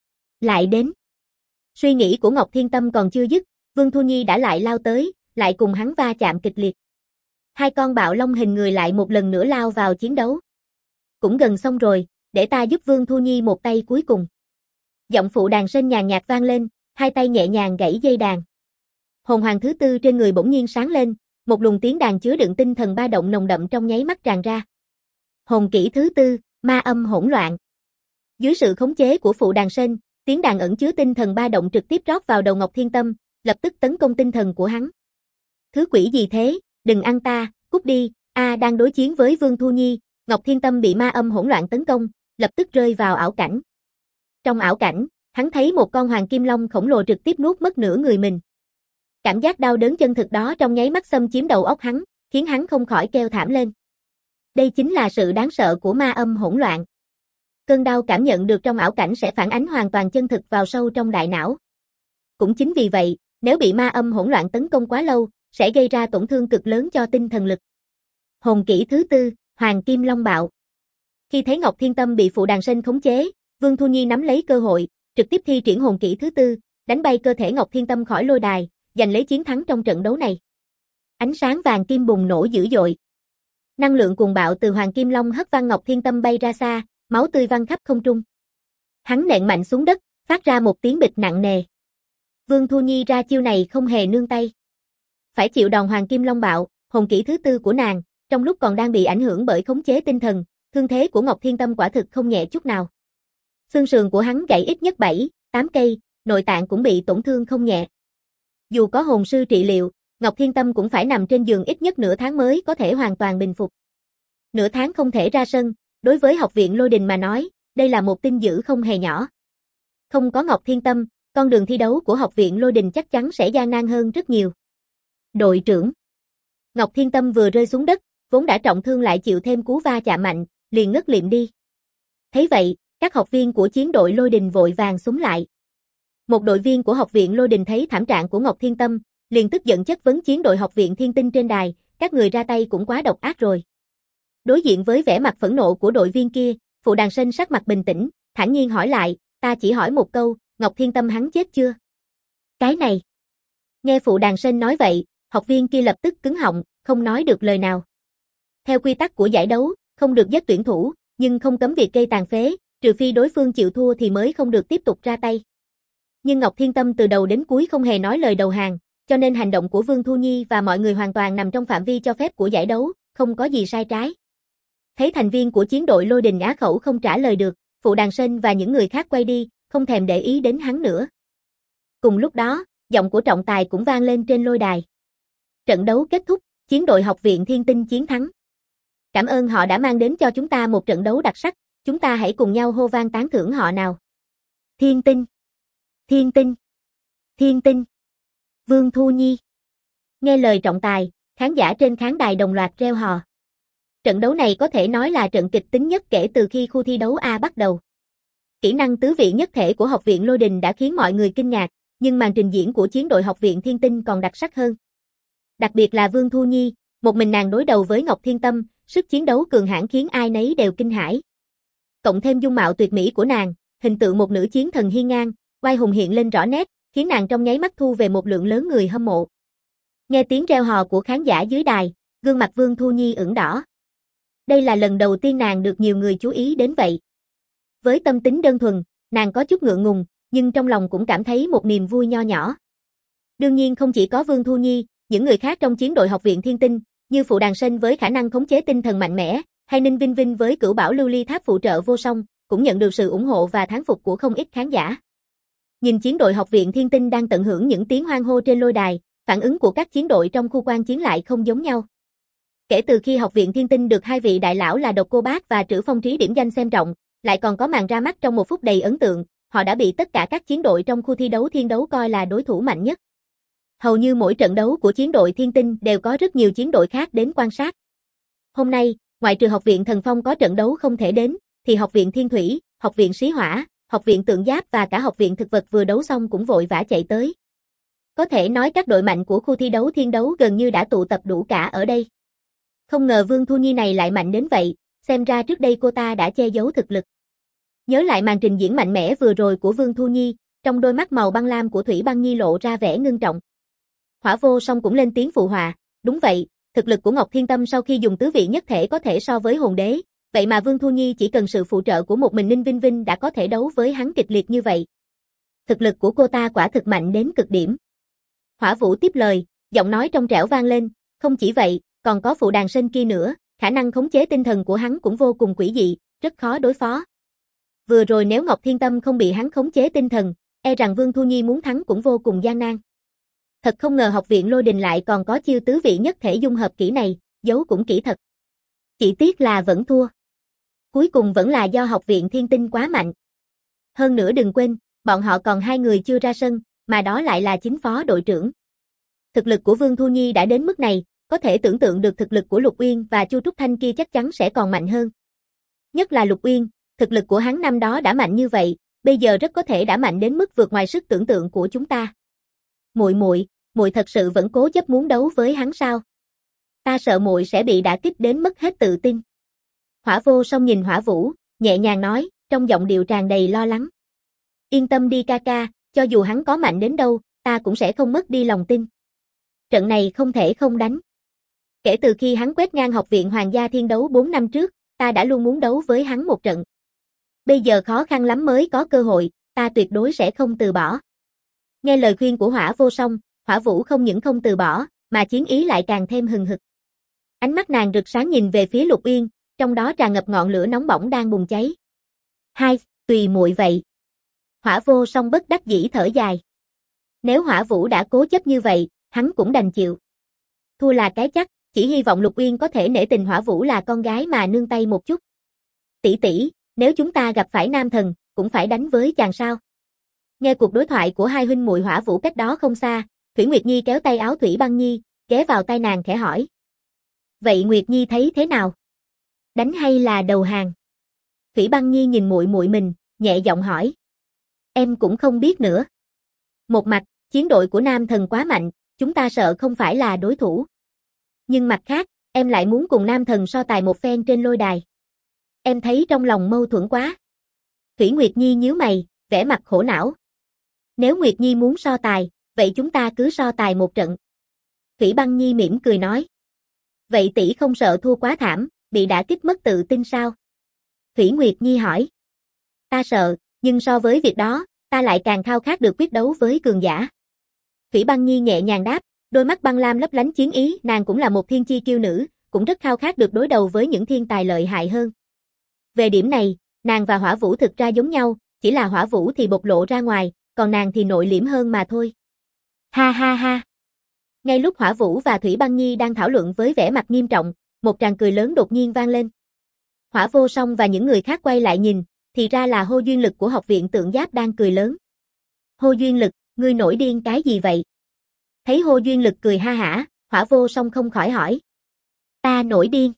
Lại đến. Suy nghĩ của Ngọc Thiên Tâm còn chưa dứt, Vương Thu Nhi đã lại lao tới, lại cùng hắn va chạm kịch liệt. Hai con bạo long hình người lại một lần nữa lao vào chiến đấu. Cũng gần xong rồi, để ta giúp Vương Thu Nhi một tay cuối cùng. Giọng phụ đàn sen nhàn nhạt vang lên, hai tay nhẹ nhàng gãy dây đàn. Hồn hoàng thứ 4 trên người bỗng nhiên sáng lên, một luồng tiếng đàn chứa đựng tinh thần ba động nồng đậm trong nháy mắt tràn ra. Hồn kỹ thứ tư, ma âm hỗn loạn. Dưới sự khống chế của Phụ Đàn Sên, tiếng đàn ẩn chứa tinh thần ba động trực tiếp rót vào đầu Ngọc Thiên Tâm, lập tức tấn công tinh thần của hắn. Thứ quỷ gì thế, đừng ăn ta, cút đi, đang đối chiến với Vương Thu Nhi, Ngọc Thiên Tâm bị ma âm hỗn loạn tấn công, lập tức rơi vào ảo cảnh. Trong ảo cảnh, hắn thấy một con hoàng kim long khổng lồ trực tiếp nuốt mất nửa người mình. Cảm giác đau đớn chân thực đó trong nháy mắt xâm chiếm đầu óc hắn, khiến hắn không khỏi kêu thảm lên. Đây chính là sự đáng sợ của ma âm hỗn loạn. Cơn đau cảm nhận được trong ảo cảnh sẽ phản ánh hoàn toàn chân thực vào sâu trong đại não. Cũng chính vì vậy, nếu bị ma âm hỗn loạn tấn công quá lâu, sẽ gây ra tổn thương cực lớn cho tinh thần lực. Hồn kỹ thứ tư, Hoàng Kim Long Bạo. Khi thấy Ngọc Thiên Tâm bị Phụ Đàn Sên khống chế, Vương Thu Nhi nắm lấy cơ hội, trực tiếp thi triển hồn kỹ thứ tư, đánh bay cơ thể Ngọc Thiên Tâm khỏi lôi đài, giành lấy chiến thắng trong trận đấu này. Ánh sáng vàng kim bùng nổ dữ dội. Năng lượng cuồng bạo từ Hoàng Kim Long hất văng Ngọc Thiên Tâm bay ra xa, máu tươi văng khắp không trung. Hắn nện mạnh xuống đất, phát ra một tiếng bịch nặng nề. Vương Thu Nhi ra chiêu này không hề nương tay. Phải chịu đòn Hoàng Kim Long Bạo, hồn kỹ thứ tư của nàng, trong lúc còn đang bị ảnh hưởng bởi khống chế tinh thần, thương thế của Ngọc Thiên Tâm quả thực không nhẹ chút nào. Xương sườn của hắn gãy ít nhất 7, 8 cây, nội tạng cũng bị tổn thương không nhẹ. Dù có hồn sư trị liệu, Ngọc Thiên Tâm cũng phải nằm trên giường ít nhất nửa tháng mới có thể hoàn toàn bình phục. Nửa tháng không thể ra sân, đối với học viện Lôi Đình mà nói, đây là một tin dữ không hề nhỏ. Không có Ngọc Thiên Tâm, con đường thi đấu của học viện Lôi Đình chắc chắn sẽ gian nan hơn rất nhiều. Đội trưởng. Ngọc Thiên Tâm vừa rơi xuống đất, vốn đã trọng thương lại chịu thêm cú va chạm mạnh, liền ngất liệm đi. Thấy vậy, các học viên của chiến đội Lôi Đình vội vàng xúm lại. Một đội viên của học viện Lôi Đình thấy thảm trạng của Ngọc Thiên Tâm, liền tức giận chất vấn chiến đội học viện Thiên Tinh trên đài, các người ra tay cũng quá độc ác rồi. Đối diện với vẻ mặt phẫn nộ của đội viên kia, Phụ Đàn Sên sắc mặt bình tĩnh, thản nhiên hỏi lại, ta chỉ hỏi một câu, Ngọc Thiên Tâm hắn chết chưa? Cái này. Nghe Phụ Đàn Sên nói vậy, học viên kia lập tức cứng họng, không nói được lời nào. Theo quy tắc của giải đấu, không được giết tuyển thủ, nhưng không cấm việc gây tàn phế, trừ phi đối phương chịu thua thì mới không được tiếp tục ra tay. Nhưng Ngọc Thiên Tâm từ đầu đến cuối không hề nói lời đầu hàng, cho nên hành động của Vương Thu Nhi và mọi người hoàn toàn nằm trong phạm vi cho phép của giải đấu, không có gì sai trái. Thấy thành viên của chiến đội Lôi Đình á khẩu không trả lời được, Phụ Đàn Sên và những người khác quay đi, không thèm để ý đến hắn nữa. Cùng lúc đó, giọng của trọng tài cũng vang lên trên lôi đài. Trận đấu kết thúc, chiến đội học viện Thiên Tinh chiến thắng. Cảm ơn họ đã mang đến cho chúng ta một trận đấu đặc sắc, chúng ta hãy cùng nhau hô vang tán thưởng họ nào. Thiên Tinh! Thiên Tinh! Thiên Tinh! Vương Thu Nhi! Nghe lời trọng tài, khán giả trên khán đài đồng loạt reo hò. Trận đấu này có thể nói là trận kịch tính nhất kể từ khi khu thi đấu A bắt đầu. Kỹ năng tứ vị nhất thể của học viện Lôi Đình đã khiến mọi người kinh ngạc, nhưng màn trình diễn của chiến đội học viện Thiên Tinh còn đặc sắc hơn. Đặc biệt là Vương Thu Nhi, một mình nàng đối đầu với Ngọc Thiên Tâm, sức chiến đấu cường hãn khiến ai nấy đều kinh hãi. Cộng thêm dung mạo tuyệt mỹ của nàng, hình tượng một nữ chiến thần hiên ngang, oai hùng hiện lên rõ nét, khiến nàng trong nháy mắt thu về một lượng lớn người hâm mộ. Nghe tiếng reo hò của khán giả dưới đài, gương mặt Vương Thu Nhi ửng đỏ. Đây là lần đầu tiên nàng được nhiều người chú ý đến vậy. Với tâm tính đơn thuần, nàng có chút ngượng ngùng, nhưng trong lòng cũng cảm thấy một niềm vui nho nhỏ. Đương nhiên không chỉ có Vương Thu Nhi, những người khác trong chiến đội học viện Thiên Tinh, như Phụ Đàn Sên với khả năng khống chế tinh thần mạnh mẽ, hay Ninh Vinh Vinh với cửu bảo lưu ly tháp phụ trợ vô song, cũng nhận được sự ủng hộ và thán phục của không ít khán giả. Nhìn chiến đội học viện Thiên Tinh đang tận hưởng những tiếng hoan hô trên lôi đài, phản ứng của các chiến đội trong khu quan chiến lại không giống nhau. Kể từ khi học viện Thiên Tinh được hai vị đại lão là Độc Cô Bác và Trữ Phong Trí điểm danh xem trọng, lại còn có màn ra mắt trong một phút đầy ấn tượng, họ đã bị tất cả các chiến đội trong khu thi đấu Thiên Đấu coi là đối thủ mạnh nhất. Hầu như mỗi trận đấu của chiến đội Thiên Tinh đều có rất nhiều chiến đội khác đến quan sát. Hôm nay, ngoại trừ học viện Thần Phong có trận đấu không thể đến, thì học viện Thiên Thủy, học viện Xí Hỏa, học viện Tượng Giáp và cả học viện Thực Vật vừa đấu xong cũng vội vã chạy tới. Có thể nói các đội mạnh của khu thi đấu Thiên Đấu gần như đã tụ tập đủ cả ở đây. Không ngờ Vương Thu Nhi này lại mạnh đến vậy, xem ra trước đây cô ta đã che giấu thực lực. Nhớ lại màn trình diễn mạnh mẽ vừa rồi của Vương Thu Nhi, trong đôi mắt màu băng lam của Thủy Băng Nhi lộ ra vẻ ngưng trọng. Hỏa Vô Song cũng lên tiếng phụ họa, đúng vậy, thực lực của Ngọc Thiên Tâm sau khi dùng tứ vị nhất thể có thể so với hồn đế, vậy mà Vương Thu Nhi chỉ cần sự phụ trợ của một mình Ninh Vinh Vinh đã có thể đấu với hắn kịch liệt như vậy. Thực lực của cô ta quả thực mạnh đến cực điểm. Hỏa Vũ tiếp lời, giọng nói trong trẻo vang lên, không chỉ vậy, còn có Phụ Đàn Sên kia nữa, khả năng khống chế tinh thần của hắn cũng vô cùng quỷ dị, rất khó đối phó. Vừa rồi nếu Ngọc Thiên Tâm không bị hắn khống chế tinh thần, e rằng Vương Thu Nhi muốn thắng cũng vô cùng gian nan. Thật không ngờ học viện Lôi Đình lại còn có chiêu tứ vị nhất thể dung hợp kỹ này, giấu cũng kỹ thật. Chỉ tiếc là vẫn thua. Cuối cùng vẫn là do học viện Thiên Tinh quá mạnh. Hơn nữa đừng quên, bọn họ còn 2 người chưa ra sân, mà đó lại là chính phó đội trưởng. Thực lực của Vương Thu Nhi đã đến mức này, có thể tưởng tượng được thực lực của Lục Uyên và Chu Trúc Thanh kia chắc chắn sẽ còn mạnh hơn. Nhất là Lục Uyên, thực lực của hắn năm đó đã mạnh như vậy, bây giờ rất có thể đã mạnh đến mức vượt ngoài sức tưởng tượng của chúng ta. Muội thật sự vẫn cố chấp muốn đấu với hắn sao? Ta sợ muội sẽ bị đả kích đến mất hết tự tin. Hỏa Vô Song nhìn Hỏa Vũ, nhẹ nhàng nói, trong giọng điệu tràn đầy lo lắng. Yên tâm đi ca ca, cho dù hắn có mạnh đến đâu, ta cũng sẽ không mất đi lòng tin. Trận này không thể không đánh. Kể từ khi hắn quét ngang học viện Hoàng gia Thiên đấu 4 năm trước, ta đã luôn muốn đấu với hắn một trận. Bây giờ khó khăn lắm mới có cơ hội, ta tuyệt đối sẽ không từ bỏ. Nghe lời khuyên của Hỏa Vô Song, Hỏa Vũ không những không từ bỏ, mà chiến ý lại càng thêm hừng hực. Ánh mắt nàng rực sáng nhìn về phía Lục Uyên, trong đó tràn ngập ngọn lửa nóng bỏng đang bùng cháy. Hai, tùy muội vậy. Hỏa Vô Song bất đắc dĩ thở dài. Nếu Hỏa Vũ đã cố chấp như vậy, hắn cũng đành chịu. Thua là cái chắc, chỉ hy vọng Lục Uyên có thể nể tình Hỏa Vũ là con gái mà nương tay một chút. Tỷ, nếu chúng ta gặp phải nam thần, cũng phải đánh với chàng sao? Nghe cuộc đối thoại của hai huynh muội Hỏa Vũ cách đó không xa, Thủy Nguyệt Nhi kéo tay áo Thủy Băng Nhi, ghé vào tai nàng khẽ hỏi. Vậy Nguyệt Nhi thấy thế nào? Đánh hay là đầu hàng? Thủy Băng Nhi nhìn muội muội mình, nhẹ giọng hỏi. Em cũng không biết nữa. Một mặt, chiến đội của nam thần quá mạnh, chúng ta sợ không phải là đối thủ. Nhưng mặt khác, em lại muốn cùng nam thần so tài một phen trên lôi đài. Em thấy trong lòng mâu thuẫn quá. Thủy Nguyệt Nhi nhíu mày, vẻ mặt khổ não. Nếu Nguyệt Nhi muốn so tài, vậy chúng ta cứ so tài một trận. Thủy Băng Nhi mỉm cười nói. Vậy tỷ không sợ thua quá thảm, bị đả kích mất tự tin sao? Thủy Nguyệt Nhi hỏi. Ta sợ, nhưng so với việc đó, ta lại càng khao khát được quyết đấu với cường giả. Thủy Băng Nhi nhẹ nhàng đáp, đôi mắt băng lam lấp lánh chiến ý, nàng cũng là một thiên chi kiêu nữ, cũng rất khao khát được đối đầu với những thiên tài lợi hại hơn. Về điểm này, nàng và Hỏa Vũ thực ra giống nhau, chỉ là Hỏa Vũ thì bộc lộ ra ngoài, còn nàng thì nội liễm hơn mà thôi. Ha ha ha. Ngay lúc Hỏa Vũ và Thủy Băng Nhi đang thảo luận với vẻ mặt nghiêm trọng, một tràng cười lớn đột nhiên vang lên. Hỏa Vô Song và những người khác quay lại nhìn, thì ra là Hô Duyên Lực của học viện Tượng Giáp đang cười lớn. Hô Duyên Lực, ngươi nổi điên cái gì vậy? Thấy Hô Duyên Lực cười ha hả, Hỏa Vô Song không khỏi hỏi. Ta nổi điên.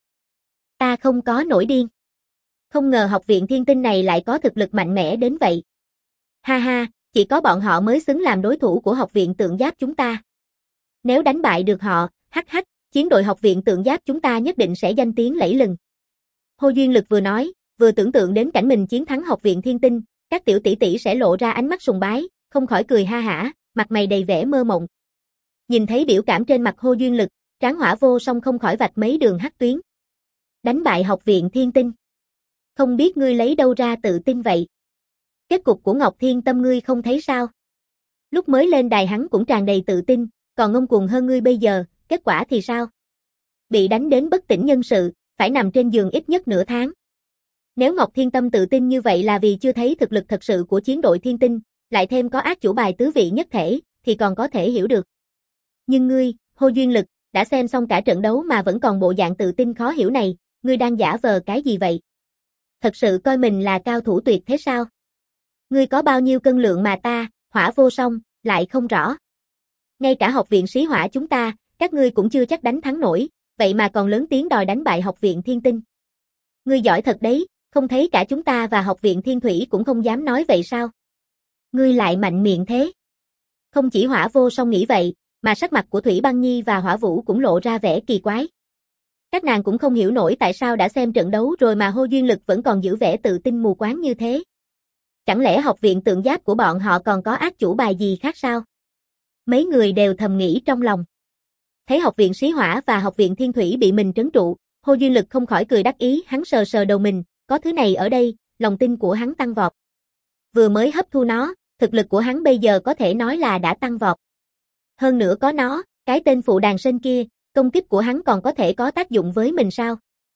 Ta không có nổi điên. Không ngờ học viện Thiên Tinh này lại có thực lực mạnh mẽ đến vậy. Ha ha, chỉ có bọn họ mới xứng làm đối thủ của học viện Tượng Giáp chúng ta. Nếu đánh bại được họ, hắc hắc, chiến đội học viện Tượng Giáp chúng ta nhất định sẽ danh tiếng lẫy lừng. Hô Duyên Lực vừa nói, vừa tưởng tượng đến cảnh mình chiến thắng học viện Thiên Tinh, các tiểu tỷ tỷ sẽ lộ ra ánh mắt sùng bái, không khỏi cười ha hả, mặt mày đầy vẻ mơ mộng. Nhìn thấy biểu cảm trên mặt Hô Duyên Lực, trán Hỏa Vô Song không khỏi vạch mấy đường hắc tuyến. Đánh bại học viện Thiên Tinh. Không biết ngươi lấy đâu ra tự tin vậy? Kết cục của Ngọc Thiên Tâm ngươi không thấy sao? Lúc mới lên đài hắn cũng tràn đầy tự tin, còn ngông cuồng hơn ngươi bây giờ, kết quả thì sao? Bị đánh đến bất tỉnh nhân sự, phải nằm trên giường ít nhất nửa tháng. Nếu Ngọc Thiên Tâm tự tin như vậy là vì chưa thấy thực lực thật sự của chiến đội Thiên Tinh, lại thêm có át chủ bài tứ vị nhất thể, thì còn có thể hiểu được. Nhưng ngươi, Hô Duyên Lực, đã xem xong cả trận đấu mà vẫn còn bộ dạng tự tin khó hiểu này, ngươi đang giả vờ cái gì vậy? Thật sự coi mình là cao thủ tuyệt thế sao? Ngươi có bao nhiêu cân lượng mà ta, Hỏa Vô Song, lại không rõ. Ngay cả học viện Sĩ Hỏa chúng ta, các ngươi cũng chưa chắc đánh thắng nổi, vậy mà còn lớn tiếng đòi đánh bại học viện Thiên Tinh. Ngươi giỏi thật đấy, không thấy cả chúng ta và học viện Thiên Thủy cũng không dám nói vậy sao? Ngươi lại mạnh miệng thế. Không chỉ Hỏa Vô Song nghĩ vậy, mà sắc mặt của Thủy Băng Nhi và Hỏa Vũ cũng lộ ra vẻ kỳ quái. Các nàng cũng không hiểu nổi tại sao đã xem trận đấu rồi mà Hô Duyên Lực vẫn còn giữ vẻ tự tin mù quáng như thế. Chẳng lẽ học viện Tượng Giáp của bọn họ còn có át chủ bài gì khác sao? Mấy người đều thầm nghĩ trong lòng. Thấy học viện Sĩ Hỏa và học viện Thiên Thủy bị mình trấn trụ, Hô Duyên Lực không khỏi cười đắc ý, hắn sờ sờ đầu mình, có thứ này ở đây, lòng tin của hắn tăng vọt. Vừa mới hấp thu nó, thực lực của hắn bây giờ có thể nói là đã tăng vọt. Hơn nữa có nó, cái tên phụ đàn sên kia, công kích của hắn còn có thể có tác dụng với mình sao?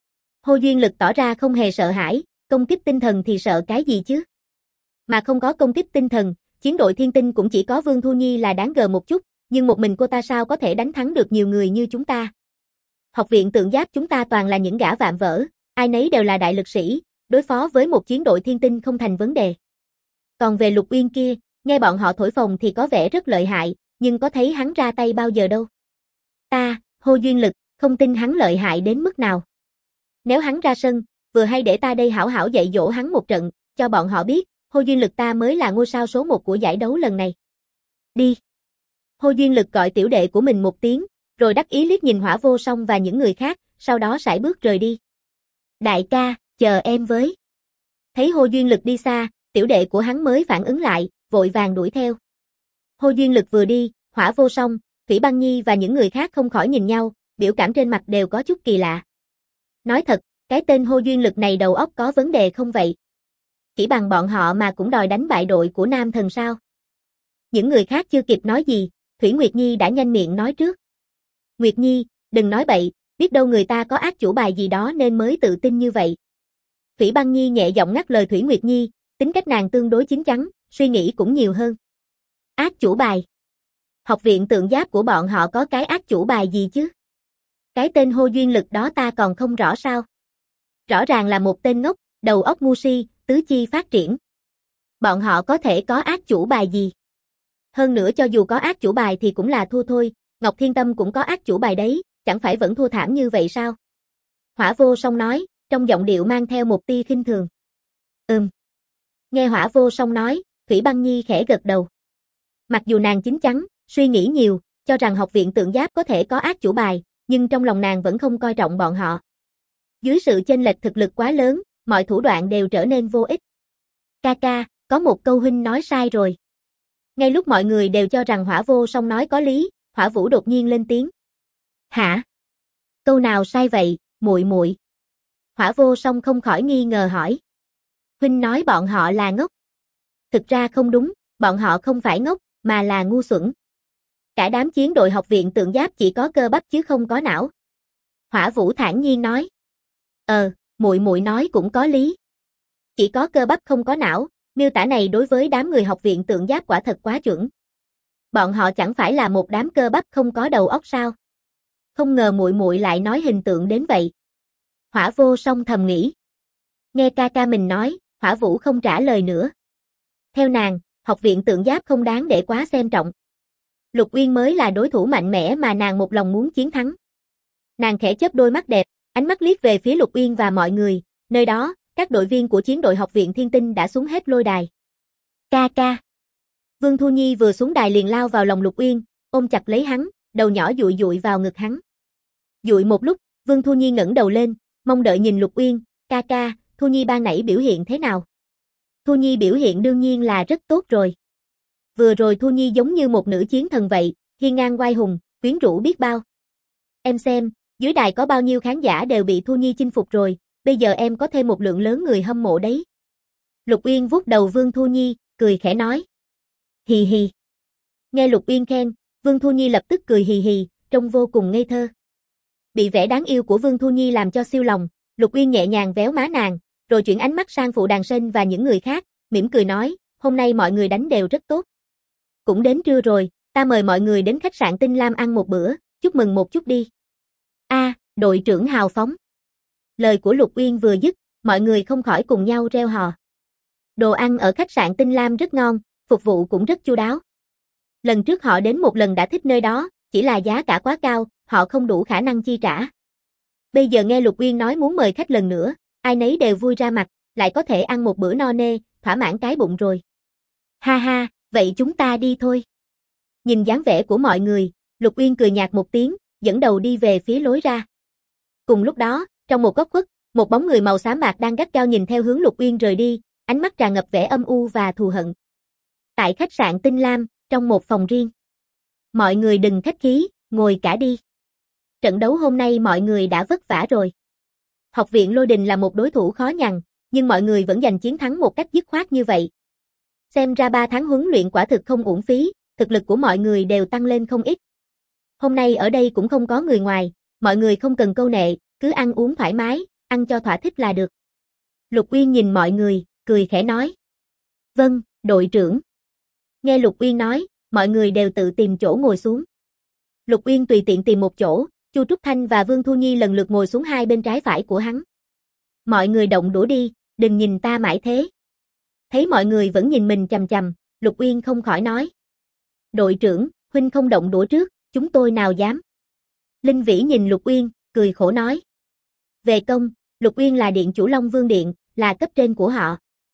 Hồ Duyên Lực tỏ ra không hề sợ hãi, công kích tinh thần thì sợ cái gì chứ? Mà không có công kích tinh thần, chiến đội thiên tinh cũng chỉ có Vương Thu Nhi là đáng gờ một chút, nhưng một mình cô ta sao có thể đánh thắng được nhiều người như chúng ta? Học viện tượng giáp chúng ta toàn là những gã vạm vỡ, ai nấy đều là đại lực sĩ, đối phó với một chiến đội thiên tinh không thành vấn đề. Còn về Lục Uyên kia, nghe bọn họ thổi phồng thì có vẻ rất lợi hại, nhưng có thấy hắn ra tay bao giờ đâu. Ta, Hồ Duyên Lực, không tin hắn lợi hại đến mức nào. Nếu hắn ra sân, vừa hay để ta đây hảo hảo dạy dỗ hắn một trận, cho bọn họ biết, Hồ Duyên Lực ta mới là ngôi sao số 1 của giải đấu lần này. Đi. Hồ Duyên Lực gọi tiểu đệ của mình một tiếng, rồi đắc ý liếc nhìn Hỏa Vô Song và những người khác, sau đó sải bước rời đi. Đại ca, chờ em với. Thấy Hồ Duyên Lực đi xa, tiểu đệ của hắn mới phản ứng lại, vội vàng đuổi theo. Hồ Duyên Lực vừa đi, Hỏa Vô Song, Thủy Băng Nhi và những người khác không khỏi nhìn nhau, biểu cảm trên mặt đều có chút kỳ lạ. Nói thật, cái tên Hồ Duyên Lực này đầu óc có vấn đề không vậy? Chỉ bằng bọn họ mà cũng đòi đánh bại đội của Nam Thần sao? Những người khác chưa kịp nói gì, Thủy Nguyệt Nhi đã nhanh miệng nói trước. Nguyệt Nhi, đừng nói bậy, biết đâu người ta có ác chủ bài gì đó nên mới tự tin như vậy. Thủy Băng Nhi nhẹ giọng ngắt lời Thủy Nguyệt Nhi, tính cách nàng tương đối chín chắn, suy nghĩ cũng nhiều hơn. Ác chủ bài. Học viện tượng giáp của bọn họ có cái ác chủ bài gì chứ? Cái tên Hồ Duyên Lực đó ta còn không rõ sao? Rõ ràng là một tên ngốc, đầu óc ngu si, tứ chi phát triển. Bọn họ có thể có ác chủ bài gì? Hơn nữa cho dù có ác chủ bài thì cũng là thua thôi, Ngọc Thiên Tâm cũng có ác chủ bài đấy, chẳng phải vẫn thua thảm như vậy sao? Hỏa Vô Song nói, trong giọng điệu mang theo một tia khinh thường. Nghe Hỏa Vô Song nói, Thủy Băng Nhi khẽ gật đầu. Mặc dù nàng chín chắn, suy nghĩ nhiều, cho rằng học viện tượng giáp có thể có ác chủ bài, nhưng trong lòng nàng vẫn không coi trọng bọn họ. Dưới sự chênh lệch thực lực quá lớn, mọi thủ đoạn đều trở nên vô ích. Ca, có một câu huynh nói sai rồi. Ngay lúc mọi người đều cho rằng Hỏa Vô Song nói có lý, Hỏa Vũ đột nhiên lên tiếng. Hả? Câu nào sai vậy, muội muội? Hỏa Vô Song không khỏi nghi ngờ hỏi. Huynh nói bọn họ là ngốc. Thực ra không đúng, bọn họ không phải ngốc, mà là ngu xuẩn. Cả đám chiến đội học viện tượng giáp chỉ có cơ bắp chứ không có não. Hỏa Vũ thản nhiên nói. Muội muội nói cũng có lý. Chỉ có cơ bắp không có não, miêu tả này đối với đám người học viện tượng giáp quả thật quá chuẩn. Bọn họ chẳng phải là một đám cơ bắp không có đầu óc sao? Không ngờ muội muội lại nói hình tượng đến vậy. Hỏa Vô Song thầm nghĩ. Nghe ca mình nói, Hỏa Vũ không trả lời nữa. Theo nàng, học viện tượng giáp không đáng để quá xem trọng. Lục Uyên mới là đối thủ mạnh mẽ mà nàng một lòng muốn chiến thắng. Nàng khẽ chớp đôi mắt đẹp, ánh mắt liếc về phía Lục Uyên và mọi người, nơi đó, các đội viên của chiến đội học viện Thiên Tinh đã xuống hết lôi đài. Ca. Vương Thu Nhi vừa xuống đài liền lao vào lòng Lục Uyên, ôm chặt lấy hắn, đầu nhỏ dụi dụi vào ngực hắn. Dụi một lúc, Vương Thu Nhi ngẩng đầu lên, mong đợi nhìn Lục Uyên, ca, Thu Nhi ban nãy biểu hiện thế nào? Thu Nhi biểu hiện đương nhiên là rất tốt rồi. Vừa rồi Thu Nhi giống như một nữ chiến thần vậy, hiên ngang oai hùng, quyến rũ biết bao. Em xem, dưới đài có bao nhiêu khán giả đều bị Thu Nhi chinh phục rồi, bây giờ em có thêm một lượng lớn người hâm mộ đấy. Lục Uyên vuốt đầu Vương Thu Nhi, cười khẽ nói. Hì hì. Nghe Lục Uyên khen, Vương Thu Nhi lập tức cười hì hì, trông vô cùng ngây thơ. Bị vẻ đáng yêu của Vương Thu Nhi làm cho siêu lòng, Lục Uyên nhẹ nhàng véo má nàng, rồi chuyển ánh mắt sang Phụ Đàn Sên và những người khác, mỉm cười nói, hôm nay mọi người đánh đều rất tốt. Cũng đến trưa rồi, ta mời mọi người đến khách sạn Tinh Lam ăn một bữa, chúc mừng một chút đi. Đội trưởng hào phóng. Lời của Lục Uyên vừa dứt, mọi người không khỏi cùng nhau reo hò. Đồ ăn ở khách sạn Tinh Lam rất ngon, phục vụ cũng rất chu đáo. Lần trước họ đến một lần đã thích nơi đó, chỉ là giá cả quá cao, họ không đủ khả năng chi trả. Bây giờ nghe Lục Uyên nói muốn mời khách lần nữa, ai nấy đều vui ra mặt, lại có thể ăn một bữa no nê, thỏa mãn cái bụng rồi. Ha, vậy chúng ta đi thôi. Nhìn dáng vẻ của mọi người, Lục Uyên cười nhạt một tiếng, dẫn đầu đi về phía lối ra. Cùng lúc đó, trong một góc khuất, một bóng người màu xám bạc đang gắt gao nhìn theo hướng Lục Uyên rời đi, ánh mắt tràn ngập vẻ âm u và thù hận. Tại khách sạn Tinh Lam, trong một phòng riêng. Mọi người đừng khách khí, ngồi cả đi. Trận đấu hôm nay mọi người đã vất vả rồi. Học viện Lôi Đình là một đối thủ khó nhằn, nhưng mọi người vẫn giành chiến thắng một cách dứt khoát như vậy. Xem ra 3 tháng huấn luyện quả thực không uổng phí, thực lực của mọi người đều tăng lên không ít. Hôm nay ở đây cũng không có người ngoài, mọi người không cần câu nệ, cứ ăn uống thoải mái, ăn cho thỏa thích là được. Lục Uyên nhìn mọi người, cười khẽ nói. Vâng, đội trưởng. Nghe Lục Uyên nói, mọi người đều tự tìm chỗ ngồi xuống. Lục Uyên tùy tiện tìm một chỗ, Chu Trúc Thanh và Vương Thu Nhi lần lượt ngồi xuống hai bên trái phải của hắn. Mọi người động đũa đi, đừng nhìn ta mãi thế. Thấy mọi người vẫn nhìn mình chằm chằm, Lục Uyên không khỏi nói. Đội trưởng, huynh không động đũa trước, chúng tôi nào dám. Linh Vĩ nhìn Lục Uyên, cười khổ nói. Về công, Lục Uyên là điện chủ Long Vương Điện, là cấp trên của họ.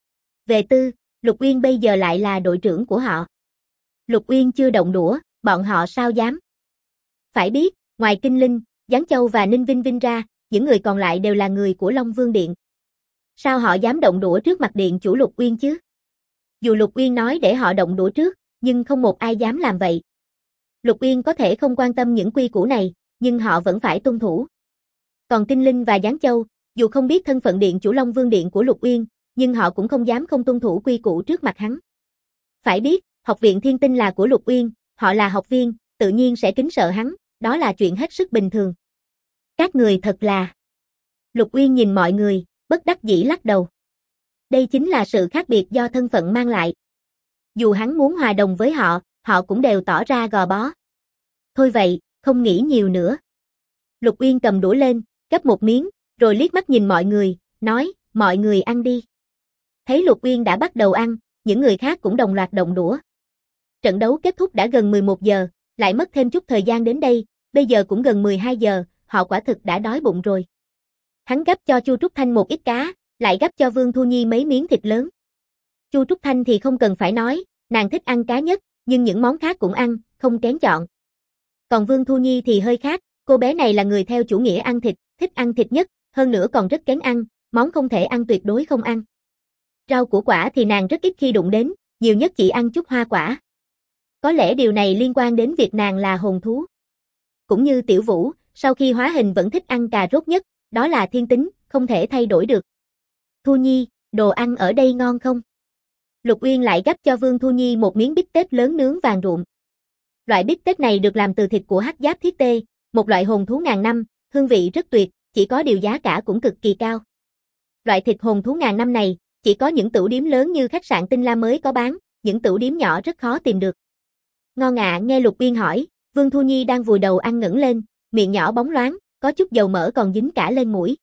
Về tư, Lục Uyên bây giờ lại là đội trưởng của họ. Lục Uyên chưa động đũa, bọn họ sao dám. Phải biết, ngoài Kinh Linh, Giáng Châu và Ninh Vinh Vinh ra, những người còn lại đều là người của Long Vương Điện. Sao họ dám động đũa trước mặt điện chủ Lục Uyên chứ? Dù Lục Uyên nói để họ động đũa trước, nhưng không một ai dám làm vậy. Lục Uyên có thể không quan tâm những quy củ này, nhưng họ vẫn phải tuân thủ. Còn Kinh Linh và Giáng Châu, dù không biết thân phận điện chủ Long Vương Điện của Lục Uyên, nhưng họ cũng không dám không tuân thủ quy củ trước mặt hắn. Phải biết, học viện Thiên Tinh là của Lục Uyên, họ là học viên, tự nhiên sẽ kính sợ hắn, đó là chuyện hết sức bình thường. Các người thật là... Lục Uyên nhìn mọi người, bất đắc dĩ lắc đầu. Đây chính là sự khác biệt do thân phận mang lại. Dù hắn muốn hòa đồng với họ, họ cũng đều tỏ ra gò bó. Thôi vậy, không nghĩ nhiều nữa. Lục Uyên cầm đũa lên, gắp một miếng, rồi liếc mắt nhìn mọi người, nói, mọi người ăn đi. Thấy Lục Uyên đã bắt đầu ăn, những người khác cũng đồng loạt động đũa. Trận đấu kết thúc đã gần 11 giờ, lại mất thêm chút thời gian đến đây, bây giờ cũng gần 12 giờ, họ quả thực đã đói bụng rồi. Hắn gắp cho Chu Trúc Thanh một ít cá, lại gắp cho Vương Thu Nhi mấy miếng thịt lớn. Chu Trúc Thanh thì không cần phải nói, nàng thích ăn cá nhất, nhưng những món khác cũng ăn, không kén chọn. Còn Vương Thu Nhi thì hơi khác, cô bé này là người theo chủ nghĩa ăn thịt, thích ăn thịt nhất, hơn nữa còn rất kén ăn, món không thể ăn tuyệt đối không ăn. Rau củ quả thì nàng rất ít khi đụng đến, nhiều nhất chỉ ăn chút hoa quả. Có lẽ điều này liên quan đến việc nàng là hồn thú. Cũng như Tiểu Vũ, sau khi hóa hình vẫn thích ăn cà rốt nhất, đó là thiên tính, không thể thay đổi được. Thu Nhi, đồ ăn ở đây ngon không? Lục Uyên lại gắp cho Vương Thu Nhi một miếng bít tết lớn nướng vàng rụm. Loại bít tết này được làm từ thịt của hắc giáp thiết tê, một loại hồn thú ngàn năm, hương vị rất tuyệt, chỉ có điều giá cả cũng cực kỳ cao. Loại thịt hồn thú ngàn năm này, chỉ có những tửu điếm lớn như khách sạn Tinh La mới có bán, những tửu điếm nhỏ rất khó tìm được. Ngon ạ, nghe Lục Uyên hỏi, Vương Thu Nhi đang vùi đầu ăn ngẩng lên, miệng nhỏ bóng loáng, có chút dầu mỡ còn dính cả lên mũi.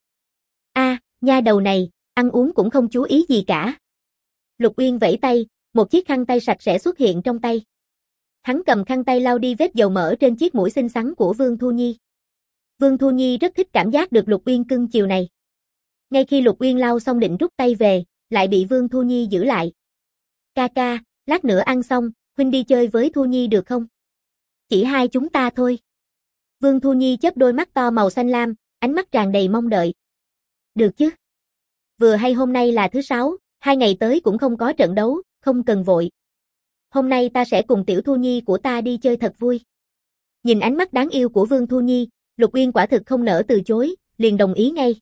Nha đầu này, ăn uống cũng không chú ý gì cả. Lục Uyên vẫy tay, một chiếc khăn tay sạch sẽ xuất hiện trong tay. Hắn cầm khăn tay lau đi vết dầu mỡ trên chiếc mũi xinh xắn của Vương Thu Nhi. Vương Thu Nhi rất thích cảm giác được Lục Uyên cưng chiều này. Ngay khi Lục Uyên lau xong định rút tay về, lại bị Vương Thu Nhi giữ lại. Ca ca, lát nữa ăn xong, huynh đi chơi với Thu Nhi được không? Chỉ hai chúng ta thôi. Vương Thu Nhi chớp đôi mắt to màu xanh lam, ánh mắt tràn đầy mong đợi. Được chứ? Vừa hay hôm nay là thứ Sáu, 2 ngày tới cũng không có trận đấu, không cần vội. Hôm nay ta sẽ cùng Tiểu Thu Nhi của ta đi chơi thật vui. Nhìn ánh mắt đáng yêu của Vương Thu Nhi, Lục Uyên quả thực không nỡ từ chối, liền đồng ý ngay.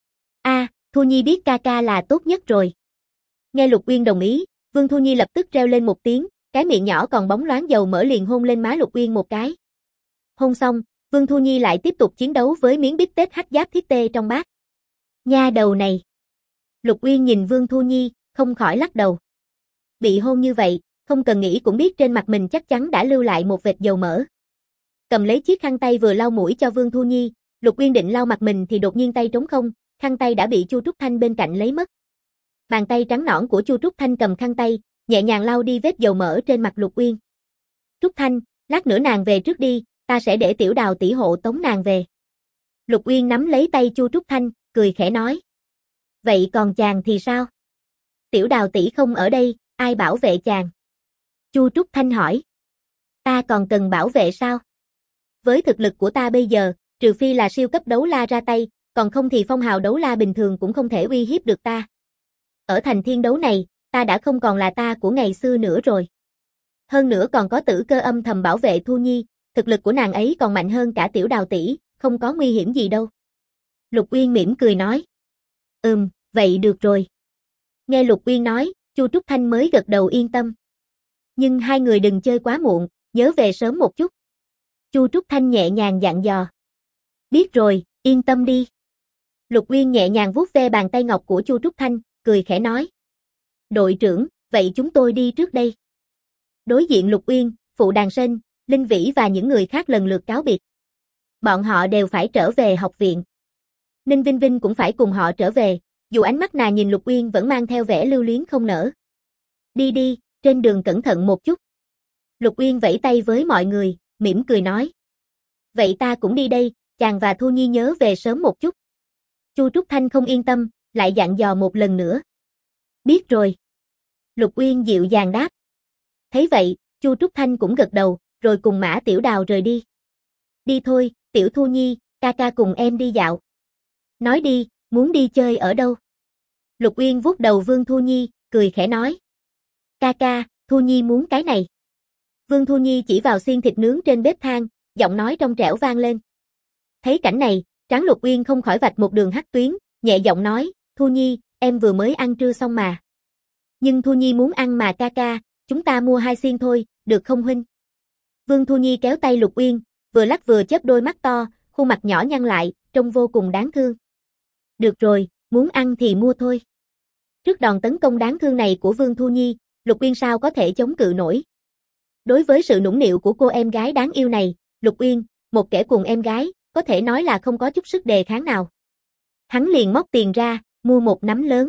Thu Nhi biết ca ca là tốt nhất rồi. Nghe Lục Uyên đồng ý, Vương Thu Nhi lập tức reo lên một tiếng, cái miệng nhỏ còn bóng loáng dầu mỡ liền hôn lên má Lục Uyên một cái. Hôn xong, Vương Thu Nhi lại tiếp tục chiến đấu với miếng bít tết hắc giáp thiết tê trong bát. Nha đầu này. Lục Uyên nhìn Vương Thu Nhi, không khỏi lắc đầu. Bị hôn như vậy, không cần nghĩ cũng biết trên mặt mình chắc chắn đã lưu lại một vệt dầu mỡ. Cầm lấy chiếc khăn tay vừa lau mũi cho Vương Thu Nhi, Lục Uyên định lau mặt mình thì đột nhiên tay trống không, khăn tay đã bị Chu Trúc Thanh bên cạnh lấy mất. Bàn tay trắng nõn của Chu Trúc Thanh cầm khăn tay, nhẹ nhàng lau đi vết dầu mỡ trên mặt Lục Uyên. Trúc Thanh, lát nữa nàng về trước đi, ta sẽ để Tiểu Đào tỷ hộ tống nàng về. Lục Uyên nắm lấy tay Chu Trúc Thanh, cười khẽ nói. Vậy còn chàng thì sao? Tiểu Đào tỷ không ở đây, ai bảo vệ chàng? Chu Trúc Thanh hỏi. Ta còn cần bảo vệ sao? Với thực lực của ta bây giờ, trừ phi là siêu cấp đấu la ra tay, còn không thì phong hào đấu la bình thường cũng không thể uy hiếp được ta. Ở thành thiên đấu này, ta đã không còn là ta của ngày xưa nữa rồi. Hơn nữa còn có Tử Cơ âm thầm bảo vệ Thu Nhi, thực lực của nàng ấy còn mạnh hơn cả Tiểu Đào tỷ, không có nguy hiểm gì đâu. Lục Uyên mỉm cười nói. Vậy được rồi. Nghe Lục Uyên nói, Chu Trúc Thanh mới gật đầu yên tâm. Nhưng hai người đừng chơi quá muộn, nhớ về sớm một chút. Chu Trúc Thanh nhẹ nhàng dặn dò. Biết rồi, yên tâm đi. Lục Uyên nhẹ nhàng vuốt ve bàn tay ngọc của Chu Trúc Thanh, cười khẽ nói. Đội trưởng, vậy chúng tôi đi trước đây. Đối diện Lục Uyên, Phụ Đàn Sên, Linh Vĩ và những người khác lần lượt cáo biệt. Bọn họ đều phải trở về học viện. Ninh Vinh Vinh cũng phải cùng họ trở về, dù ánh mắt nàng nhìn Lục Uyên vẫn mang theo vẻ lưu luyến không nở. Đi đi, trên đường cẩn thận một chút. Lục Uyên vẫy tay với mọi người, mỉm cười nói. Vậy ta cũng đi đây, chàng và Thu Nhi nhớ về sớm một chút. Chu Trúc Thanh không yên tâm, lại dặn dò một lần nữa. Biết rồi. Lục Uyên dịu dàng đáp. Thấy vậy, Chu Trúc Thanh cũng gật đầu, rồi cùng Mã Tiểu Đào rời đi. Đi thôi, Tiểu Thu Nhi, ca ca cùng em đi dạo. Nói đi, muốn đi chơi ở đâu? Lục Uyên vuốt đầu Vương Thu Nhi, cười khẽ nói. Ca ca, Thu Nhi muốn cái này. Vương Thu Nhi chỉ vào xiên thịt nướng trên bếp than, giọng nói trong trẻo vang lên. Thấy cảnh này, trán Lục Uyên không khỏi vạch một đường hắc tuyến, nhẹ giọng nói, Thu Nhi, em vừa mới ăn trưa xong mà. Nhưng Thu Nhi muốn ăn mà ca ca, chúng ta mua 2 xiên thôi, được không huynh? Vương Thu Nhi kéo tay Lục Uyên, vừa lắc vừa chớp đôi mắt to, khuôn mặt nhỏ nhăn lại, trông vô cùng đáng thương. Được rồi, muốn ăn thì mua thôi. Trước đòn tấn công đáng thương này của Vương Thu Nhi, Lục Uyên sao có thể chống cự nổi. Đối với sự nũng nịu của cô em gái đáng yêu này, Lục Uyên, một kẻ cùng em gái, có thể nói là không có chút sức đề kháng nào. Hắn liền móc tiền ra, mua một nắm lớn.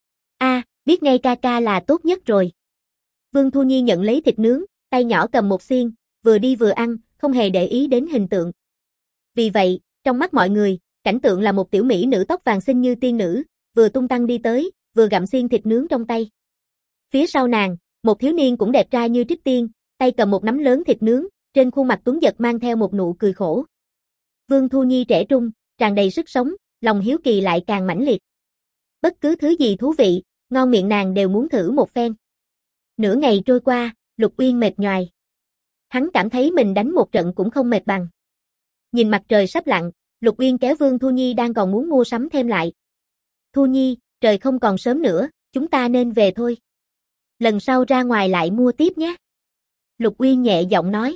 Biết ngay ca ca là tốt nhất rồi. Vương Thu Nhi nhận lấy thịt nướng, tay nhỏ cầm một xiên, vừa đi vừa ăn, không hề để ý đến hình tượng. Vì vậy, trong mắt mọi người, cảnh tượng là một tiểu mỹ nữ tóc vàng xinh như tiên nữ, vừa tung tăng đi tới, vừa gặm xiên thịt nướng trong tay. Phía sau nàng, một thiếu niên cũng đẹp trai như trích tiên, tay cầm một nắm lớn thịt nướng, trên khuôn mặt tuấn giật mang theo một nụ cười khổ. Vương Thu Nhi trẻ trung, tràn đầy sức sống, lòng hiếu kỳ lại càng mãnh liệt. Bất cứ thứ gì thú vị, ngon miệng nàng đều muốn thử một phen. Nửa ngày trôi qua, Lục Uyên mệt nhoài. Hắn cảm thấy mình đánh một trận cũng không mệt bằng. Nhìn mặt trời sắp lặn, Lục Uyên kéo Vương Thu Nhi đang còn muốn mua sắm thêm lại. Thu Nhi, trời không còn sớm nữa, chúng ta nên về thôi. Lần sau ra ngoài lại mua tiếp nhé. Lục Uyên nhẹ giọng nói.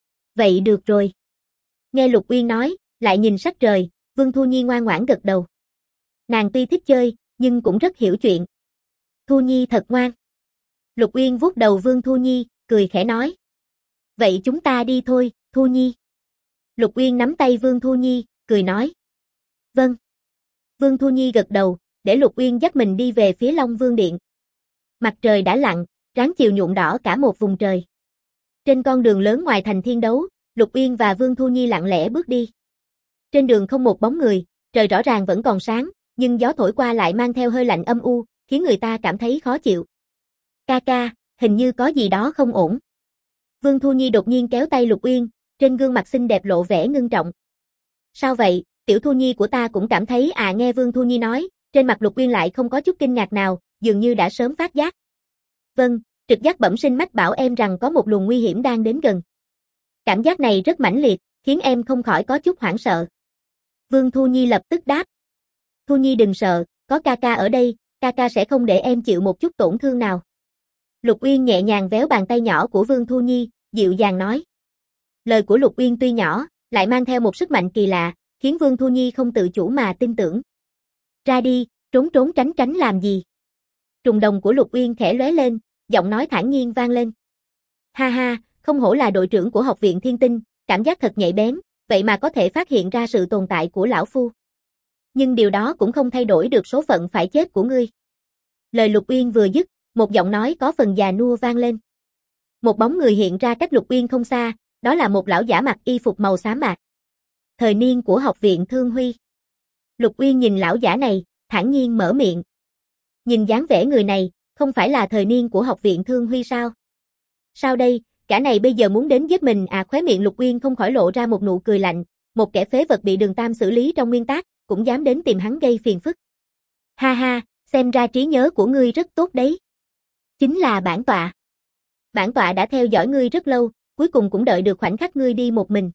Vậy được rồi. Nghe Lục Uyên nói, lại nhìn sắc trời, Vương Thu Nhi ngoan ngoãn gật đầu. Nàng tuy thích chơi, nhưng cũng rất hiểu chuyện. Thu Nhi thật ngoan. Lục Uyên vuốt đầu Vương Thu Nhi, cười khẽ nói. Vậy chúng ta đi thôi, Thu Nhi. Lục Uyên nắm tay Vương Thu Nhi, cười nói. Vâng. Vương Thu Nhi gật đầu, để Lục Uyên dắt mình đi về phía Long Vương Điện. Mặt trời đã lặn, ráng chiều nhuộm đỏ cả một vùng trời. Trên con đường lớn ngoài thành Thiên Đấu, Lục Uyên và Vương Thu Nhi lặng lẽ bước đi. Trên đường không một bóng người, trời rõ ràng vẫn còn sáng, nhưng gió thổi qua lại mang theo hơi lạnh âm u, khiến người ta cảm thấy khó chịu. Ca ca, hình như có gì đó không ổn. Vương Thu Nhi đột nhiên kéo tay Lục Uyên, trên gương mặt xinh đẹp lộ vẻ ngưng trọng. Sao vậy, tiểu Thu Nhi của ta cũng cảm thấy nghe Vương Thu Nhi nói, trên mặt Lục Uyên lại không có chút kinh ngạc nào, dường như đã sớm phát giác. Vâng, trực giác bẩm sinh mách bảo em rằng có một luồng nguy hiểm đang đến gần. Cảm giác này rất mãnh liệt, khiến em không khỏi có chút hoảng sợ. Vương Thu Nhi lập tức đáp. Thu Nhi đừng sợ, có ca ca ở đây, ca ca sẽ không để em chịu một chút tổn thương nào. Lục Uyên nhẹ nhàng véo bàn tay nhỏ của Vương Thu Nhi, dịu dàng nói. Lời của Lục Uyên tuy nhỏ, lại mang theo một sức mạnh kỳ lạ, khiến Vương Thu Nhi không tự chủ mà tin tưởng. Ra đi, trốn trốn tránh tránh làm gì? Trùng đồng của Lục Uyên khẽ lóe lên, giọng nói thản nhiên vang lên. Ha ha, không hổ là đội trưởng của học viện Thiên Tinh, cảm giác thật nhạy bén, vậy mà có thể phát hiện ra sự tồn tại của lão phu. Nhưng điều đó cũng không thay đổi được số phận phải chết của ngươi. Lời Lục Uyên vừa dứt, một giọng nói có phần già nua vang lên. Một bóng người hiện ra cách Lục Uyên không xa, đó là một lão giả mặc y phục màu xám bạc. Thời niên của học viện Thương Huy. Lục Uyên nhìn lão giả này, thản nhiên mở miệng. Nhìn dáng vẻ người này, không phải là thời niên của học viện Thương Huy sao? Sao đây, cả này bây giờ muốn đến giết mình khóe miệng Lục Uyên không khỏi lộ ra một nụ cười lạnh, một kẻ phế vật bị Đường Tam xử lý trong nguyên tắc, cũng dám đến tìm hắn gây phiền phức. Ha ha, xem ra trí nhớ của ngươi rất tốt đấy. Chính là bản tọa. Bản tọa đã theo dõi ngươi rất lâu, cuối cùng cũng đợi được khoảnh khắc ngươi đi một mình.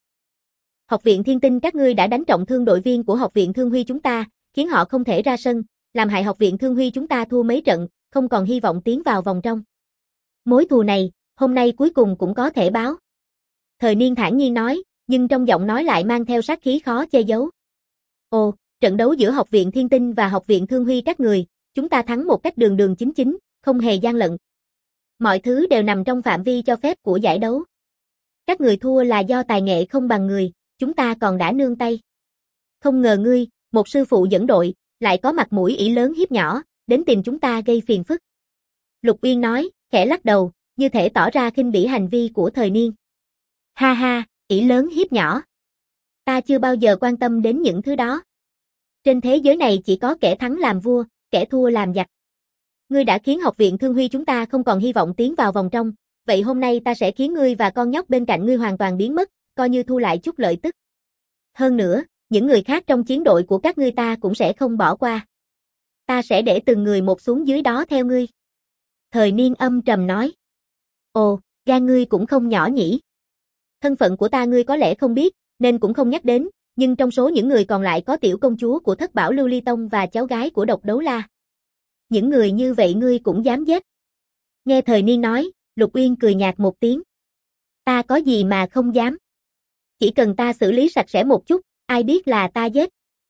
Học viện Thiên Tinh các ngươi đã đánh trọng thương đội viên của học viện Thương Huy chúng ta, khiến họ không thể ra sân, làm hại học viện Thương Huy chúng ta thua mấy trận, không còn hy vọng tiến vào vòng trong. Mối thù này, hôm nay cuối cùng cũng có thể báo. Thời niên thản nhiên nói, nhưng trong giọng nói lại mang theo sát khí khó che giấu. Ồ, trận đấu giữa Học viện Thiên Tinh và Học viện Thương Huy các người, chúng ta thắng một cách đường đường chính chính, không hề gian lận. Mọi thứ đều nằm trong phạm vi cho phép của giải đấu. Các người thua là do tài nghệ không bằng người, chúng ta còn đã nương tay. Không ngờ ngươi, một sư phụ dẫn đội, lại có mặt mũi ỷ lớn hiếp nhỏ, đến tìm chúng ta gây phiền phức. Lục Uyên nói, khẽ lắc đầu, như thể tỏ ra khinh bỉ hành vi của Thời Niên. Ha ha, ỷ lớn hiếp nhỏ. Ta chưa bao giờ quan tâm đến những thứ đó. Trên thế giới này chỉ có kẻ thắng làm vua, kẻ thua làm giặc. Ngươi đã khiến Học viện Thương Huy chúng ta không còn hy vọng tiến vào vòng trong, vậy hôm nay ta sẽ khiến ngươi và con nhóc bên cạnh ngươi hoàn toàn biến mất, coi như thu lại chút lợi tức. Hơn nữa, những người khác trong chiến đội của các ngươi ta cũng sẽ không bỏ qua. Ta sẽ để từng người một xuống dưới đó theo ngươi. Thời Niên âm trầm nói. Ồ, gan ngươi cũng không nhỏ nhỉ. Thân phận của ta ngươi có lẽ không biết, nên cũng không nhắc đến, nhưng trong số những người còn lại có tiểu công chúa của Thất Bảo Lưu Ly Tông và cháu gái của Độc Đấu La. Những người như vậy ngươi cũng dám giết. Nghe Thời Niên nói, Lục Uyên cười nhạt một tiếng. Ta có gì mà không dám. Chỉ cần ta xử lý sạch sẽ một chút, ai biết là ta giết.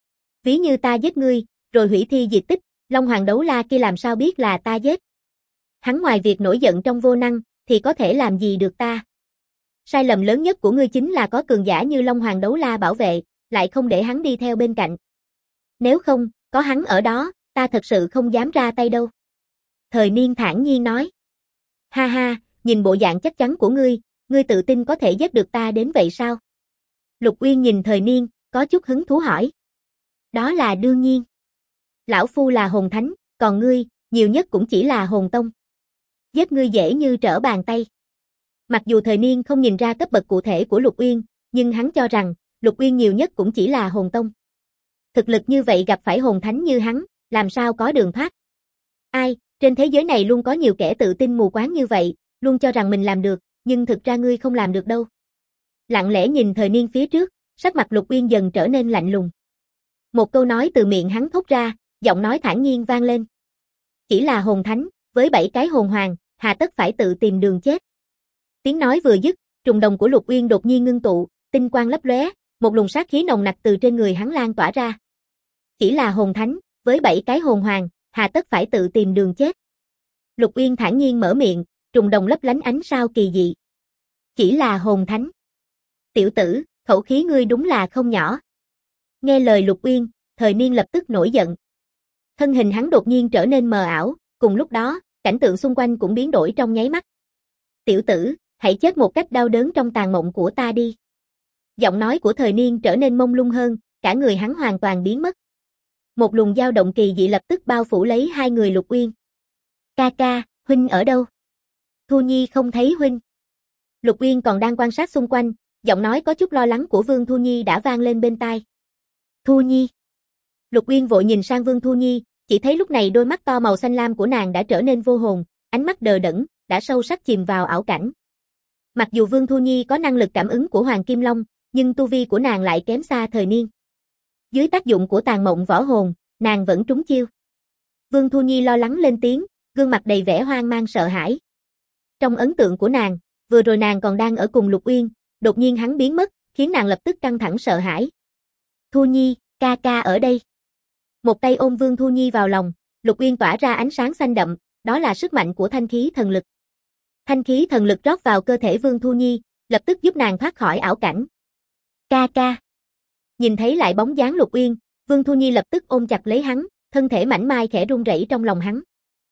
Ví như ta giết ngươi, rồi hủy thi diệt tích, Long Hoàng Đấu La kia làm sao biết là ta giết. Hắn ngoài việc nổi giận trong vô năng, thì có thể làm gì được ta. Sai lầm lớn nhất của ngươi chính là có cường giả như Long Hoàng Đấu La bảo vệ, lại không để hắn đi theo bên cạnh. Nếu không, có hắn ở đó, ta thật sự không dám ra tay đâu. Thời Niên thản nhiên nói. Ha ha, nhìn bộ dạng chắc chắn của ngươi tự tin có thể giết được ta đến vậy sao? Lục Uyên nhìn Thời Niên, có chút hứng thú hỏi. Đó là đương nhiên. Lão Phu là hồn thánh, còn ngươi, nhiều nhất cũng chỉ là hồn tông. Giết ngươi dễ như trở bàn tay. Mặc dù Thời Niên không nhìn ra cấp bậc cụ thể của Lục Uyên, nhưng hắn cho rằng, Lục Uyên nhiều nhất cũng chỉ là hồn tông. Thực lực như vậy gặp phải hồn thánh như hắn, làm sao có đường thoát. Ai, trên thế giới này luôn có nhiều kẻ tự tin mù quáng như vậy, luôn cho rằng mình làm được, nhưng thực ra ngươi không làm được đâu. Lặng lẽ nhìn Thời Niên phía trước, sắc mặt Lục Uyên dần trở nên lạnh lùng. Một câu nói từ miệng hắn thốt ra, giọng nói thản nhiên vang lên. Chỉ là hồn thánh, với 7 cái hồn hoàng, hà tất phải tự tìm đường chết. Tiếng nói vừa dứt, trùng đồng của Lục Uyên đột nhiên ngưng tụ, tinh quang lấp lóe, một luồng sát khí nồng nặc từ trên người hắn lan tỏa ra. Chỉ là hồn thánh, với 7 cái hồn hoàng, hà tất phải tự tìm đường chết. Lục Uyên thản nhiên mở miệng, trùng đồng lấp lánh ánh sao kỳ dị. Chỉ là hồn thánh. Tiểu tử, khẩu khí ngươi đúng là không nhỏ. Nghe lời Lục Uyên, Thời Niên lập tức nổi giận. Thân hình hắn đột nhiên trở nên mờ ảo, cùng lúc đó, cảnh tượng xung quanh cũng biến đổi trong nháy mắt. Tiểu tử, hãy chết một cách đau đớn trong tàn mộng của ta đi. Giọng nói của Thời Niên trở nên mông lung hơn, cả người hắn hoàn toàn biến mất. Một luồng dao động kỳ dị lập tức bao phủ lấy hai người Lục Uyên. Ca ca, huynh ở đâu? Thu Nhi không thấy huynh. Lục Uyên còn đang quan sát xung quanh, giọng nói có chút lo lắng của Vương Thu Nhi đã vang lên bên tai. Thu Nhi. Lục Uyên vội nhìn sang Vương Thu Nhi, chỉ thấy lúc này đôi mắt to màu xanh lam của nàng đã trở nên vô hồn, ánh mắt đờ đẫn, đã sâu sắc chìm vào ảo cảnh. Mặc dù Vương Thu Nhi có năng lực cảm ứng của Hoàng Kim Long, nhưng tu vi của nàng lại kém xa Thời Niên. Dưới tác dụng của tàn mộng võ hồn, nàng vẫn trúng chiêu. Vương Thu Nhi lo lắng lên tiếng, gương mặt đầy vẻ hoang mang sợ hãi. Trong ấn tượng của nàng, vừa rồi nàng còn đang ở cùng Lục Uyên, đột nhiên hắn biến mất, khiến nàng lập tức căng thẳng sợ hãi. Thu Nhi, ca ca ở đây. Một tay ôm Vương Thu Nhi vào lòng, Lục Uyên tỏa ra ánh sáng xanh đậm, đó là sức mạnh của thanh khí thần lực. Thanh khí thần lực rót vào cơ thể Vương Thu Nhi, lập tức giúp nàng thoát khỏi ảo cảnh. Ca ca. Nhìn thấy lại bóng dáng Lục Uyên, Vương Thu Nhi lập tức ôm chặt lấy hắn, thân thể mảnh mai khẽ run rẩy trong lòng hắn.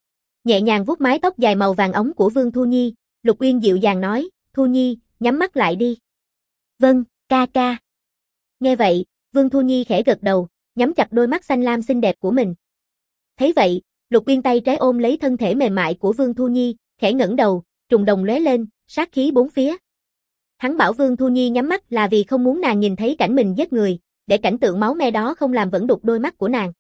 Nhẹ nhàng vuốt mái tóc dài màu vàng óng của Vương Thu Nhi, Lục Uyên dịu dàng nói, Thu Nhi, nhắm mắt lại đi. Vâng, ca ca. Nghe vậy, Vương Thu Nhi khẽ gật đầu, nhắm chặt đôi mắt xanh lam xinh đẹp của mình. Thấy vậy, Lục Uyên tay trái ôm lấy thân thể mềm mại của Vương Thu Nhi, khẽ ngẩng đầu, trùng đồng lóe lên, sát khí bốn phía. Hắn bảo Vương Thu Nhi nhắm mắt là vì không muốn nàng nhìn thấy cảnh mình giết người, để cảnh tượng máu me đó không làm vẫn đục đôi mắt của nàng.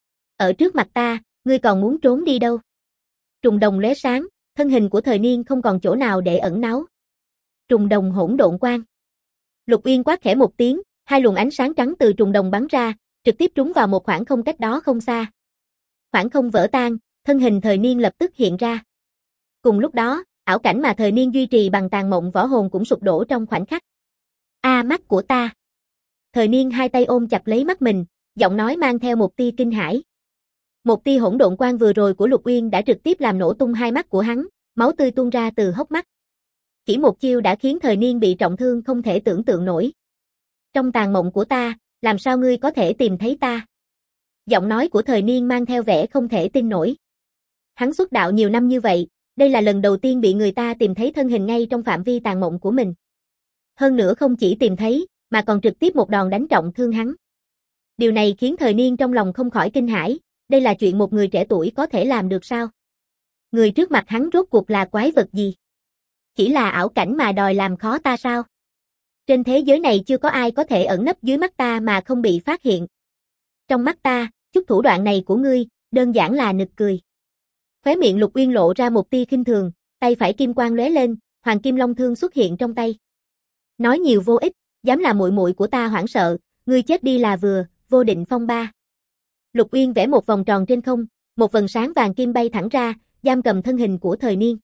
Ở trước mặt ta, ngươi còn muốn trốn đi đâu? Trùng đồng lóe sáng, thân hình của Thời Niên không còn chỗ nào để ẩn náu. Trùng đồng hỗn độn quang. Lục Uyên quát khẽ một tiếng, hai luồng ánh sáng trắng từ trùng đồng bắn ra, trực tiếp trúng vào một khoảng không cách đó không xa. Khoảng không vỡ tan, thân hình Thời Niên lập tức hiện ra. Cùng lúc đó, ảo cảnh mà Thời Niên duy trì bằng tàn mộng võ hồn cũng sụp đổ trong khoảnh khắc. A mắt của ta. Thời Niên hai tay ôm chặt lấy mắt mình, Giọng nói mang theo một tia kinh hãi. Một tia hỗn độn quang vừa rồi của Lục Uyên đã trực tiếp làm nổ tung hai mắt của hắn, máu tươi tuôn ra từ hốc mắt. Chỉ một chiêu đã khiến Thời Niên bị trọng thương không thể tưởng tượng nổi. Trong tàn mộng của ta, làm sao ngươi có thể tìm thấy ta? Giọng nói của Thời Niên mang theo vẻ không thể tin nổi. Hắn xuất đạo nhiều năm như vậy, đây là lần đầu tiên bị người ta tìm thấy thân hình ngay trong phạm vi tàn mộng của mình. Hơn nữa không chỉ tìm thấy, mà còn trực tiếp một đòn đánh trọng thương hắn. Điều này khiến Thời Niên trong lòng không khỏi kinh hãi, đây là chuyện một người trẻ tuổi có thể làm được sao? Người trước mặt hắn rốt cuộc là quái vật gì? Chỉ là ảo cảnh mà đòi làm khó ta sao? Trên thế giới này chưa có ai có thể ẩn nấp dưới mắt ta mà không bị phát hiện. Trong mắt ta, chút thủ đoạn này của ngươi, đơn giản là nực cười. Khóe miệng Lục Uyên lộ ra một tia khinh thường, tay phải kim quang lóe lên, Hoàng Kim Long Thương xuất hiện trong tay. Nói nhiều vô ích, dám làm muội muội của ta hoảng sợ, ngươi chết đi là vừa, Vô Định Phong Ba. Lục Uyên vẽ một vòng tròn trên không, một vầng sáng vàng kim bay thẳng ra, giam cầm thân hình của Thời Niên.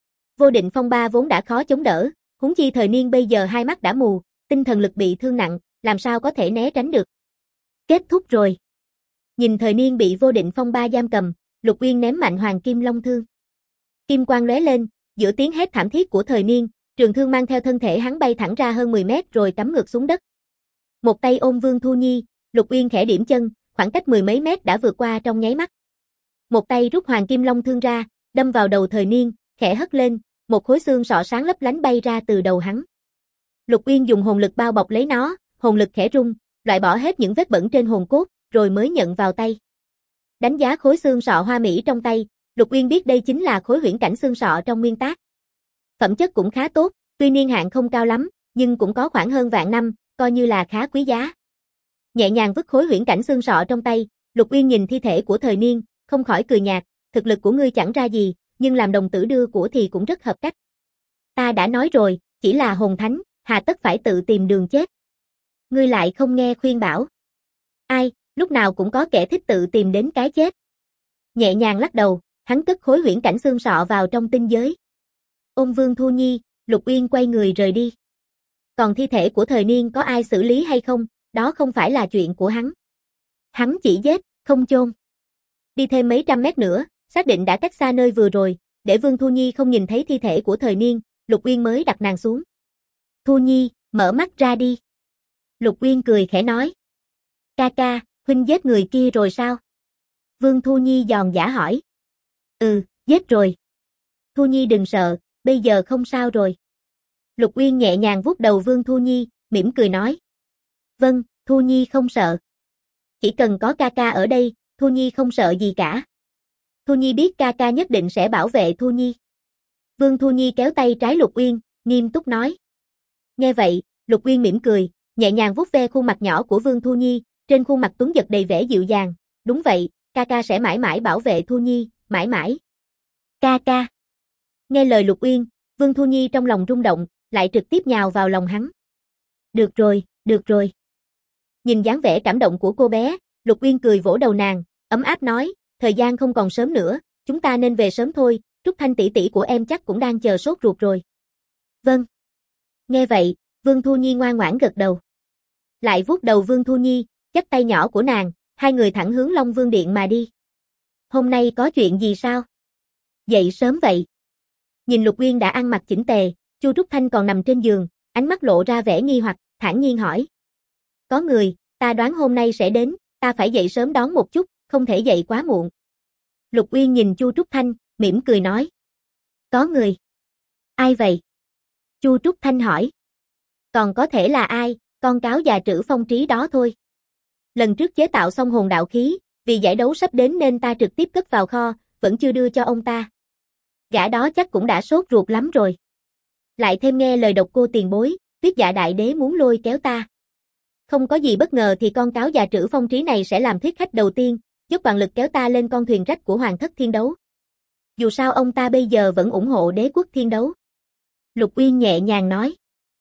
Vô Định Phong Ba vốn đã khó chống đỡ, huống chi Thời Niên bây giờ hai mắt đã mù, tinh thần lực bị thương nặng, làm sao có thể né tránh được. Kết thúc rồi. Nhìn Thời Niên bị Vô Định Phong Ba giam cầm, Lục Uyên ném mạnh Hoàng Kim Long Thương. Kim quang lóe lên, giữa tiếng hét thảm thiết của Thời Niên, trường thương mang theo thân thể hắn bay thẳng ra hơn 10 mét rồi cắm ngược xuống đất. Một tay ôm Vương Thu Nhi, Lục Uyên khẽ điểm chân, khoảng cách mười mấy mét đã vượt qua trong nháy mắt. Một tay rút Hoàng Kim Long Thương ra, đâm vào đầu Thời Niên, khẽ hất lên, một khối xương sọ sáng lấp lánh bay ra từ đầu hắn. Lục Uyên dùng hồn lực bao bọc lấy nó, hồn lực khẽ rung, loại bỏ hết những vết bẩn trên hồn cốt, rồi mới nhận vào tay. Đánh giá khối xương sọ hoa mỹ trong tay, Lục Uyên biết đây chính là khối huyễn cảnh xương sọ trong nguyên tác. Phẩm chất cũng khá tốt, tuy niên hạn không cao lắm, nhưng cũng có khoảng hơn vạn năm, coi như là khá quý giá. Nhẹ nhàng vứt khối huyễn cảnh xương sọ trong tay, Lục Uyên nhìn thi thể của Thời Niên, không khỏi cười nhạt, thực lực của ngươi chẳng ra gì, nhưng làm đồng tử đưa của thì cũng rất hợp cách. Ta đã nói rồi, chỉ là hồn thánh, hà tất phải tự tìm đường chết. Ngươi lại không nghe khuyên bảo. Ai, lúc nào cũng có kẻ thích tự tìm đến cái chết. Nhẹ nhàng lắc đầu, hắn cất khối huyễn cảnh xương sọ vào trong tinh giới. Ôm Vương Thu Nhi, Lục Uyên quay người rời đi. Còn thi thể của Thời Niên có ai xử lý hay không, đó không phải là chuyện của hắn. Hắn chỉ giết, không chôn. Đi thêm mấy trăm mét nữa, xác định đã cách xa nơi vừa rồi, để Vương Thu Nhi không nhìn thấy thi thể của Thời Niên, Lục Uyên mới đặt nàng xuống. Thu Nhi, mở mắt ra đi. Lục Uyên cười khẽ nói. Ca ca, huynh giết người kia rồi sao? Vương Thu Nhi giòn giả hỏi. Ừ, giết rồi. Thu Nhi đừng sợ, bây giờ không sao rồi. Lục Uyên nhẹ nhàng vuốt đầu Vương Thu Nhi, mỉm cười nói. Vâng, Thu Nhi không sợ. Chỉ cần có ca ca ở đây, Thu Nhi không sợ gì cả. Thu Nhi biết ca ca nhất định sẽ bảo vệ Thu Nhi. Vương Thu Nhi kéo tay trái Lục Uyên, nghiêm túc nói. Nghe vậy, Lục Uyên mỉm cười, nhẹ nhàng vuốt ve khuôn mặt nhỏ của Vương Thu Nhi, trên khuôn mặt tuấn giật đầy vẻ dịu dàng. Đúng vậy, ca ca sẽ mãi mãi bảo vệ Thu Nhi, mãi mãi. Ca ca. Nghe lời Lục Uyên, Vương Thu Nhi trong lòng rung động, lại trực tiếp nhào vào lòng hắn. Được rồi, được rồi. Nhìn dáng vẻ cảm động của cô bé, Lục Uyên cười vỗ đầu nàng, ấm áp nói, thời gian không còn sớm nữa, chúng ta nên về sớm thôi, Trúc Thanh tỷ tỷ của em chắc cũng đang chờ sốt ruột rồi. Vâng. Nghe vậy, Vương Thu Nhi ngoan ngoãn gật đầu. Lại vuốt đầu Vương Thu Nhi, dắt tay nhỏ của nàng, hai người thẳng hướng Long Vương Điện mà đi. Hôm nay có chuyện gì sao? Dậy sớm vậy. Nhìn Lục Uyên đã ăn mặc chỉnh tề, Chu Trúc Thanh còn nằm trên giường, ánh mắt lộ ra vẻ nghi hoặc, thản nhiên hỏi. Có người, ta đoán hôm nay sẽ đến, ta phải dậy sớm đón một chút, không thể dậy quá muộn. Lục Uyên nhìn Chu Trúc Thanh, mỉm cười nói. Có người. Ai vậy? Chu Trúc Thanh hỏi. Còn có thể là ai, con cáo già Trữ Phong Trí đó thôi. Lần trước chế tạo xong hồn đạo khí, vì giải đấu sắp đến nên ta trực tiếp cất vào kho, vẫn chưa đưa cho ông ta. Gã đó chắc cũng đã sốt ruột lắm rồi. Lại thêm nghe lời độc cô tiền bối, Tuyết Dạ Đại Đế muốn lôi kéo ta. Không có gì bất ngờ thì con cáo già Trữ Phong Trí này sẽ làm thuyết khách đầu tiên, giúp toàn lực kéo ta lên con thuyền rách của Hoàng Thất Thiên Đấu. Dù sao ông ta bây giờ vẫn ủng hộ Đế Quốc Thiên Đấu. Lục Uyên nhẹ nhàng nói.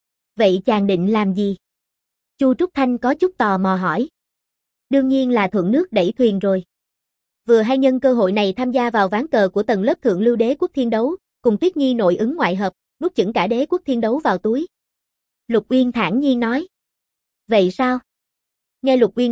Vậy chàng định làm gì? Chu Trúc Thanh có chút tò mò hỏi. Đương nhiên là thuận nước đẩy thuyền rồi. Vừa hay nhân cơ hội này tham gia vào ván cờ của tầng lớp thượng lưu Đế Quốc Thiên Đấu, cùng Tuyết Nhi nội ứng ngoại hợp, nuốt chửng cả Đế Quốc Thiên Đấu vào túi. Lục Uyên thản nhiên nói. Vậy sao? Nghe Lục Uyên nói,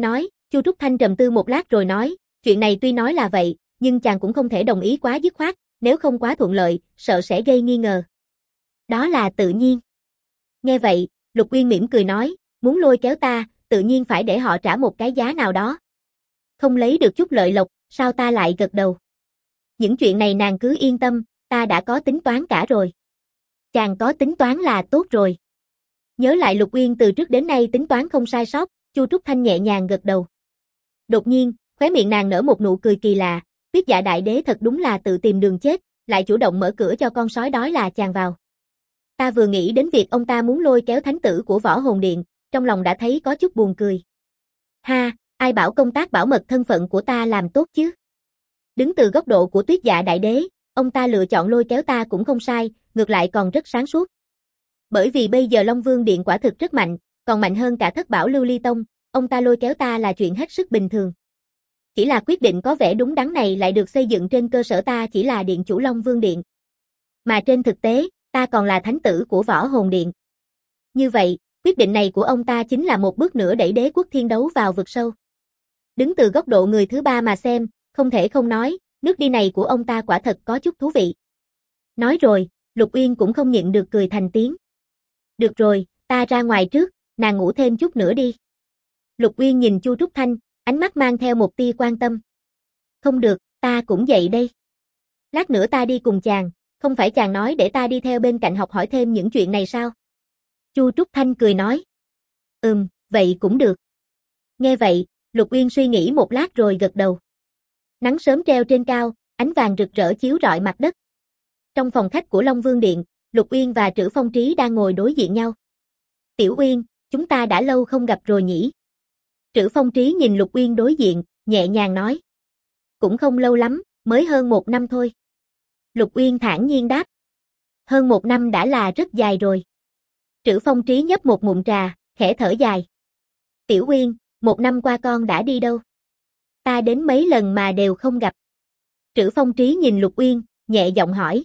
Chu Trúc Thanh trầm tư một lát rồi nói, chuyện này tuy nói là vậy, nhưng chàng cũng không thể đồng ý quá dứt khoát, nếu không quá thuận lợi, sợ sẽ gây nghi ngờ. Đó là tự nhiên. Nghe vậy, Lục Uyên mỉm cười nói, muốn lôi kéo ta, tự nhiên phải để họ trả một cái giá nào đó. Không lấy được chút lợi lộc, sao ta lại gật đầu. Những chuyện này nàng cứ yên tâm, ta đã có tính toán cả rồi. Chàng có tính toán là tốt rồi. Nhớ lại Lục Uyên từ trước đến nay tính toán không sai sót, Chu Trúc Thanh nhẹ nhàng gật đầu. Đột nhiên, khóe miệng nàng nở một nụ cười kỳ lạ, Tuyết Dạ Đại Đế thật đúng là tự tìm đường chết, lại chủ động mở cửa cho con sói đói là chàng vào. Ta vừa nghĩ đến việc ông ta muốn lôi kéo thánh tử của Võ Hồn Điện, trong lòng đã thấy có chút buồn cười. Ha, ai bảo công tác bảo mật thân phận của ta làm tốt chứ? Đứng từ góc độ của Tuyết Dạ Đại Đế, ông ta lựa chọn lôi kéo ta cũng không sai, ngược lại còn rất sáng suốt. Bởi vì bây giờ Long Vương Điện quả thực rất mạnh, còn mạnh hơn cả Thất Bảo Lưu Ly Tông, ông ta lôi kéo ta là chuyện hết sức bình thường. Chỉ là quyết định có vẻ đúng đắn này lại được xây dựng trên cơ sở ta chỉ là điện chủ Long Vương Điện. Mà trên thực tế, ta còn là thánh tử của Võ Hồn Điện. Như vậy, quyết định này của ông ta chính là một bước nữa đẩy đế quốc thiên đấu vào vực sâu. Đứng từ góc độ người thứ ba mà xem, không thể không nói, nước đi này của ông ta quả thật có chút thú vị. Nói rồi, Lục Uyên cũng không nhịn được cười thành tiếng. Được rồi, ta ra ngoài trước, nàng ngủ thêm chút nữa đi. Lục Uyên nhìn Chu Trúc Thanh, ánh mắt mang theo một tia quan tâm. Không được, ta cũng dậy đây. Lát nữa ta đi cùng chàng, không phải chàng nói để ta đi theo bên cạnh học hỏi thêm những chuyện này sao? Chu Trúc Thanh cười nói. Vậy cũng được. Nghe vậy, Lục Uyên suy nghĩ một lát rồi gật đầu. Nắng sớm treo trên cao, ánh vàng rực rỡ chiếu rọi mặt đất. Trong phòng khách của Long Vương Điện, Lục Uyên và Trữ Phong Trí đang ngồi đối diện nhau. Tiểu Uyên, chúng ta đã lâu không gặp rồi nhỉ? Trữ Phong Trí nhìn Lục Uyên đối diện, nhẹ nhàng nói. Cũng không lâu lắm, mới hơn 1 năm thôi. Lục Uyên thản nhiên đáp. Hơn 1 năm đã là rất dài rồi. Trữ Phong Trí nhấp một ngụm trà, khẽ thở dài. Tiểu Uyên, 1 năm qua con đã đi đâu? Ta đến mấy lần mà đều không gặp. Trữ Phong Trí nhìn Lục Uyên, nhẹ giọng hỏi.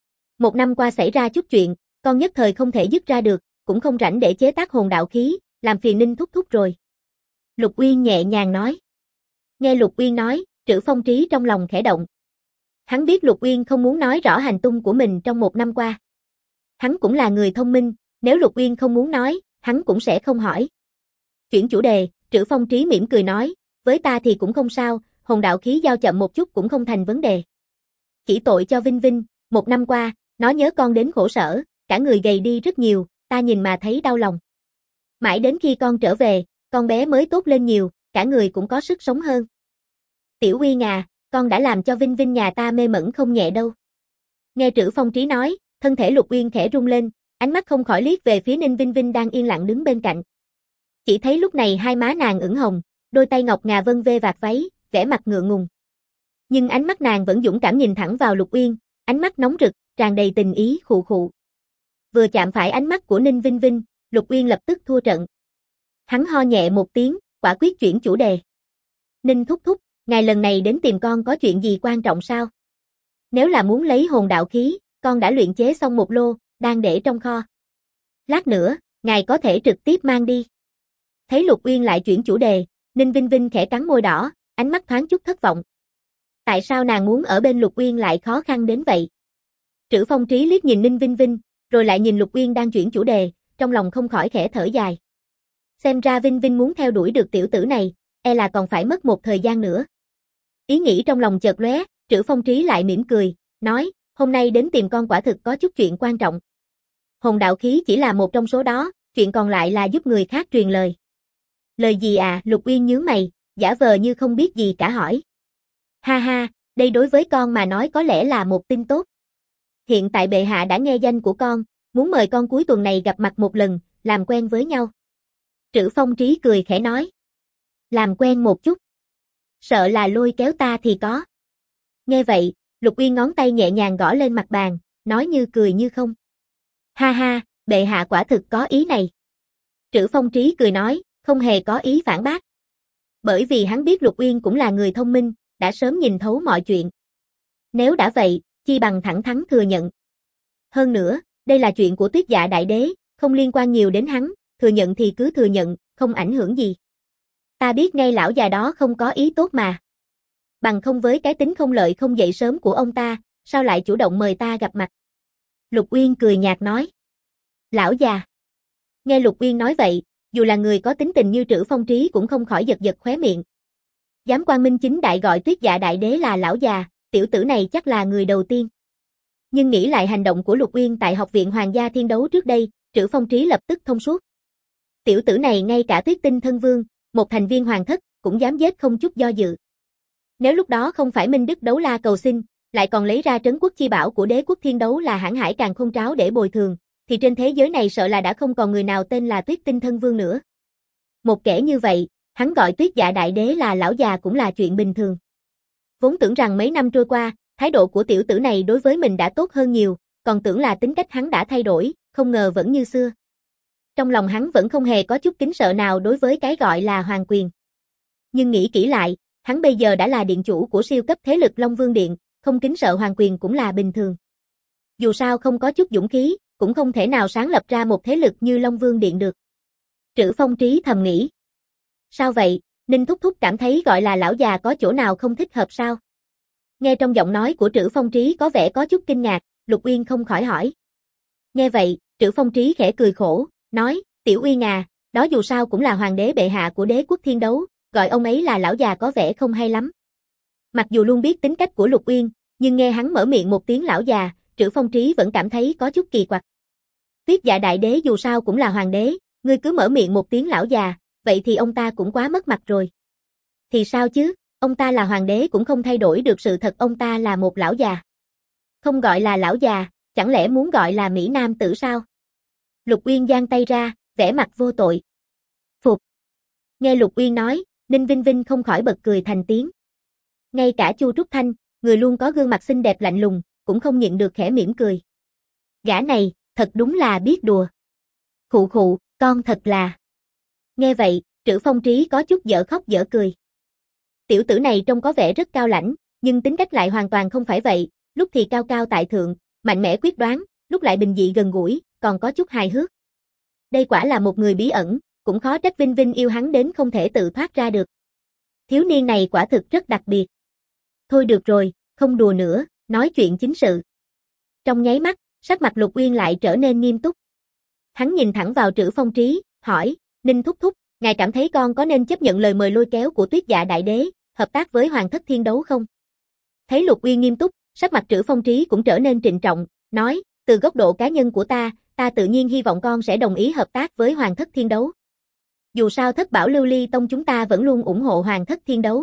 1 năm qua xảy ra chút chuyện, con nhất thời không thể dứt ra được, cũng không rảnh để chế tác hồn đạo khí, làm phiền Ninh thúc thúc rồi. Lục Uyên nhẹ nhàng nói. Nghe Lục Uyên nói, Trữ Phong Trí trong lòng khẽ động. Hắn biết Lục Uyên không muốn nói rõ hành tung của mình trong 1 năm qua. Hắn cũng là người thông minh, nếu Lục Uyên không muốn nói, hắn cũng sẽ không hỏi. Chuyển chủ đề, Trữ Phong Trí mỉm cười nói, với ta thì cũng không sao, hồn đạo khí giao chậm một chút cũng không thành vấn đề. Chỉ tội cho Vinh Vinh, 1 năm qua, nó nhớ con đến khổ sở, cả người gầy đi rất nhiều, ta nhìn mà thấy đau lòng. Mãi đến khi con trở về, con bé mới tốt lên nhiều, cả người cũng có sức sống hơn. Tiểu Uyên à, con đã làm cho Vinh Vinh nhà ta mê mẩn không nhẹ đâu. Nghe Trữ Phong Trí nói, thân thể Lục Uyên khẽ rung lên, ánh mắt không khỏi liếc về phía Ninh Vinh Vinh đang yên lặng đứng bên cạnh. Chỉ thấy lúc này hai má nàng ửng hồng, đôi tay ngọc ngà vân vê vạt váy, vẻ mặt ngượng ngùng. Nhưng ánh mắt nàng vẫn dũng cảm nhìn thẳng vào Lục Uyên, ánh mắt nóng rực, tràn đầy tình ý khụ khụ. Vừa chạm phải ánh mắt của Ninh Vinh Vinh, Lục Uyên lập tức thua trận. Hắn ho nhẹ một tiếng, quả quyết chuyển chủ đề. Ninh thúc thúc, ngài lần này đến tìm con có chuyện gì quan trọng sao? Nếu là muốn lấy hồn đạo khí, con đã luyện chế xong một lô, đang để trong kho. Lát nữa, ngài có thể trực tiếp mang đi. Thấy Lục Uyên lại chuyển chủ đề, Ninh Vinh Vinh khẽ cắn môi đỏ, ánh mắt thoáng chút thất vọng. Tại sao nàng muốn ở bên Lục Uyên lại khó khăn đến vậy? Trữ Phong Trí liếc nhìn Ninh Vinh Vinh, rồi lại nhìn Lục Uyên đang chuyển chủ đề, trong lòng không khỏi khẽ thở dài. Xem ra Vinh Vinh muốn theo đuổi được tiểu tử này, e là còn phải mất một thời gian nữa. Ý nghĩ trong lòng chợt lóe, Trữ Phong Trí lại mỉm cười, nói, hôm nay đến tìm con quả thực có chút chuyện quan trọng. Hồn đạo khí chỉ là một trong số đó, chuyện còn lại là giúp người khác truyền lời. Lời gì à? Lục Uyên nhướng mày, giả vờ như không biết gì cả hỏi. Ha ha, đây đối với con mà nói có lẽ là một tin tốt. Hiện tại bệ hạ đã nghe danh của con, muốn mời con cuối tuần này gặp mặt một lần, làm quen với nhau. Trữ Phong Trí cười khẽ nói. Làm quen một chút. Sợ là lôi kéo ta thì có. Nghe vậy, Lục Uyên ngón tay nhẹ nhàng gõ lên mặt bàn, nói như cười như không. Ha ha, bệ hạ quả thực có ý này. Trữ Phong Trí cười nói, không hề có ý phản bác. Bởi vì hắn biết Lục Uyên cũng là người thông minh, đã sớm nhìn thấu mọi chuyện. Nếu đã vậy, chi bằng thẳng thắn thừa nhận. Hơn nữa, đây là chuyện của Tuyết Dạ Đại Đế, không liên quan nhiều đến hắn, thừa nhận thì cứ thừa nhận, không ảnh hưởng gì. Ta biết ngay lão già đó không có ý tốt mà. Bằng không với cái tính không lợi không dậy sớm của ông ta, sao lại chủ động mời ta gặp mặt? Lục Uyên cười nhạt nói. Lão già. Nghe Lục Uyên nói vậy, dù là người có tính tình như Trữ Phong Trí cũng không khỏi giật giật khóe miệng. Dám quang minh chính đại gọi Tuyết Dạ đại đế là lão già, tiểu tử này chắc là người đầu tiên. Nhưng nghĩ lại hành động của Lục Uyên tại Học viện Hoàng gia Thiên Đấu trước đây, Trữ Phong Trí lập tức thông suốt. Tiểu tử này ngay cả Tuyết Tinh thân vương, một thành viên hoàng thất, cũng dám giết không chút do dự. Nếu lúc đó không phải Minh Đức Đấu La cầu xin, lại còn lấy ra trấn quốc chi bảo của đế quốc Thiên Đấu là Hãn Hải Càn Khôn Tráo để bồi thường, thì trên thế giới này sợ là đã không còn người nào tên là Tuyết Tinh thân vương nữa. Một kẻ như vậy, hắn gọi Tuyết Dạ đại đế là lão già cũng là chuyện bình thường. Vốn tưởng rằng mấy năm trôi qua, thái độ của tiểu tử này đối với mình đã tốt hơn nhiều, còn tưởng là tính cách hắn đã thay đổi, không ngờ vẫn như xưa. Trong lòng hắn vẫn không hề có chút kính sợ nào đối với cái gọi là hoàng quyền. Nhưng nghĩ kỹ lại, hắn bây giờ đã là điện chủ của siêu cấp thế lực Long Vương Điện, không kính sợ hoàng quyền cũng là bình thường. Dù sao không có chút dũng khí, cũng không thể nào sáng lập ra một thế lực như Long Vương Điện được. Trữ Phong Trí thầm nghĩ. Sao vậy, Ninh Thúc Thúc cảm thấy gọi là lão già có chỗ nào không thích hợp sao? Nghe trong giọng nói của Trữ Phong Trí có vẻ có chút kinh ngạc, Lục Uyên không khỏi hỏi. Nghe vậy, Trữ Phong Trí khẽ cười khổ, nói, Tiểu Uyên à, đó dù sao cũng là hoàng đế bệ hạ của đế quốc Thiên Đấu, gọi ông ấy là lão già có vẻ không hay lắm. Mặc dù luôn biết tính cách của Lục Uyên, nhưng nghe hắn mở miệng một tiếng lão già, Trữ Phong Trí vẫn cảm thấy có chút kỳ quặc. Tuyết Dạ đại đế dù sao cũng là hoàng đế, ngươi cứ mở miệng một tiếng lão già, vậy thì ông ta cũng quá mất mặt rồi. Thì sao chứ, ông ta là hoàng đế cũng không thay đổi được sự thật ông ta là một lão già. Không gọi là lão già, chẳng lẽ muốn gọi là Mỹ Nam tử sao? Lục Uyên giang tay ra, vẻ mặt vô tội. Phục. Nghe Lục Uyên nói, Ninh Vinh Vinh không khỏi bật cười thành tiếng. Ngay cả Chu Trúc Thanh, người luôn có gương mặt xinh đẹp lạnh lùng, cũng không nhịn được khẽ mỉm cười. Gã này, thật đúng là biết đùa. Khụ khụ, con thật là. Nghe vậy, Trữ Phong Trí có chút dở khóc dở cười. Tiểu tử này trông có vẻ rất cao lãnh, nhưng tính cách lại hoàn toàn không phải vậy, lúc thì cao cao tại thượng, mạnh mẽ quyết đoán, lúc lại bình dị gần gũi, còn có chút hài hước. Đây quả là một người bí ẩn, cũng khó trách Vinh Vinh yêu hắn đến không thể tự thoát ra được. Thiếu niên này quả thực rất đặc biệt. Thôi được rồi, không đùa nữa, nói chuyện chính sự. Trong nháy mắt, sắc mặt Lục Uyên lại trở nên nghiêm túc. Hắn nhìn thẳng vào Trữ Phong Trí, hỏi, Ninh Thúc Thúc, ngài cảm thấy con có nên chấp nhận lời mời lôi kéo của Tuyết Dạ đại đế, hợp tác với Hoàng thất Thiên Đấu không? Thấy Lục Uyên nghiêm túc, sắc mặt Trữ Phong Trí cũng trở nên trịnh trọng, nói, từ góc độ cá nhân của ta tự nhiên hy vọng con sẽ đồng ý hợp tác với Hoàng thất Thiên Đấu. Dù sao Thất Bảo Lưu Ly Tông chúng ta vẫn luôn ủng hộ Hoàng thất Thiên Đấu.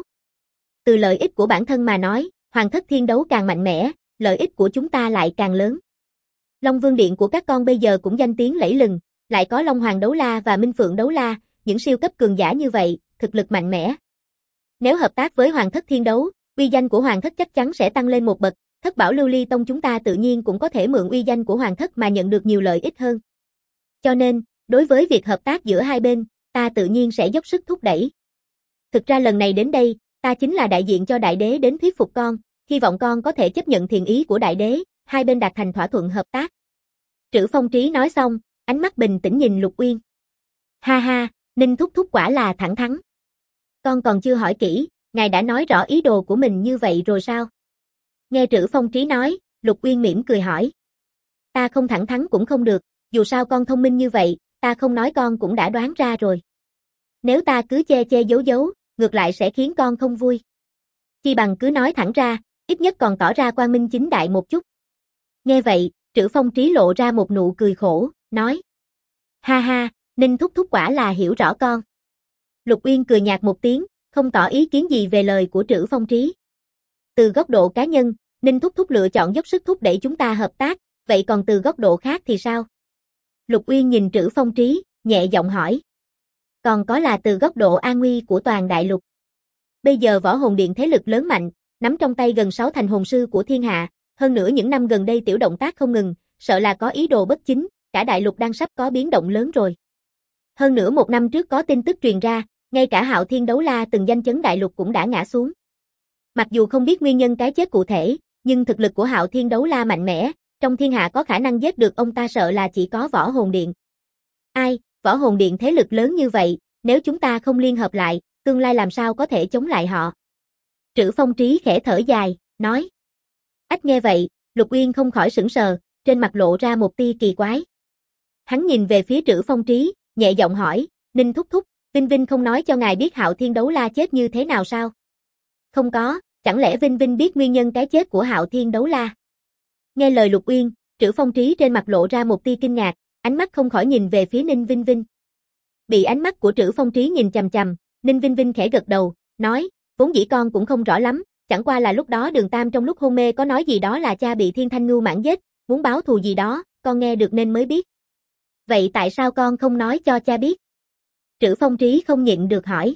Từ lợi ích của bản thân mà nói, Hoàng thất Thiên Đấu càng mạnh mẽ, lợi ích của chúng ta lại càng lớn. Long Vương Điện của các con bây giờ cũng danh tiếng lẫy lừng, lại có Long Hoàng Đấu La và Minh Phượng Đấu La, những siêu cấp cường giả như vậy, thực lực mạnh mẽ. Nếu hợp tác với Hoàng thất Thiên Đấu, uy danh của Hoàng thất chắc chắn sẽ tăng lên một bậc, Thất Bảo Lưu Ly Tông chúng ta tự nhiên cũng có thể mượn uy danh của Hoàng thất mà nhận được nhiều lợi ích hơn. Cho nên, đối với việc hợp tác giữa hai bên, ta tự nhiên sẽ dốc sức thúc đẩy. Thực ra lần này đến đây, ta chính là đại diện cho đại đế đến thuyết phục con, hy vọng con có thể chấp nhận thiện ý của đại đế, hai bên đạt thành thỏa thuận hợp tác. Trữ Phong Trí nói xong, ánh mắt bình tĩnh nhìn Lục Uyên. Ha ha, Ninh Thúc Thúc quả là thẳng thắn. Con còn chưa hỏi kỹ, ngài đã nói rõ ý đồ của mình như vậy rồi sao? Nghe Trữ Phong Trí nói, Lục Uyên mỉm cười hỏi. Ta không thẳng thắn cũng không được, dù sao con thông minh như vậy, ta không nói con cũng đã đoán ra rồi. Nếu ta cứ che che giấu giấu, ngược lại sẽ khiến con không vui. Chi bằng cứ nói thẳng ra, ít nhất còn tỏ ra quang minh chính đại một chút. Nghe vậy, Trữ Phong Trí lộ ra một nụ cười khổ, nói. Ha ha, Ninh Thúc Thúc quả là hiểu rõ con. Lục Uyên cười nhạt một tiếng, không tỏ ý kiến gì về lời của Trữ Phong Trí. Từ góc độ cá nhân, Ninh Thúc Thúc lựa chọn dốc sức thúc đẩy chúng ta hợp tác, vậy còn từ góc độ khác thì sao? Lục Uyên nhìn Trữ Phong Trí, nhẹ giọng hỏi. Còn có là từ góc độ an nguy của toàn đại lục. Bây giờ Võ Hồn Điện thế lực lớn mạnh, nắm trong tay gần 6 thành hồn sư của thiên hạ, hơn nữa những năm gần đây tiểu động tác không ngừng, sợ là có ý đồ bất chính, cả đại lục đang sắp có biến động lớn rồi. Hơn nữa một năm trước có tin tức truyền ra, ngay cả Hạo Thiên Đấu La từng danh chấn đại lục cũng đã ngã xuống. Mặc dù không biết nguyên nhân cái chết cụ thể, nhưng thực lực của Hạo Thiên Đấu La mạnh mẽ, trong thiên hạ có khả năng giết được ông ta sợ là chỉ có Võ Hồn Điện. Ai, Võ Hồn Điện thế lực lớn như vậy, nếu chúng ta không liên hợp lại, tương lai làm sao có thể chống lại họ. Trữ Phong Trí khẽ thở dài, nói. Ách nghe vậy, Lục Uyên không khỏi sững sờ, trên mặt lộ ra một tia kỳ quái. Hắn nhìn về phía Trữ Phong Trí, nhẹ giọng hỏi, Ninh thúc thúc, Vinh Vinh không nói cho ngài biết Hạo Thiên Đấu La chết như thế nào sao? Không có, chẳng lẽ Vinh Vinh biết nguyên nhân cái chết của Hạo Thiên Đấu La? Nghe lời Lục Uyên, Trữ Phong Trí trên mặt lộ ra một tia kinh ngạc, ánh mắt không khỏi nhìn về phía Ninh Vinh Vinh. Bị ánh mắt của Trữ Phong Trí nhìn chằm chằm, Ninh Vinh Vinh khẽ gật đầu, nói, vốn dĩ con cũng không rõ lắm, chẳng qua là lúc đó Đường Tam trong lúc hôn mê có nói gì đó là cha bị Thiên Thanh Ngưu Mãng giết, muốn báo thù gì đó, con nghe được nên mới biết. Vậy tại sao con không nói cho cha biết? Trữ Phong Trí không nhịn được hỏi.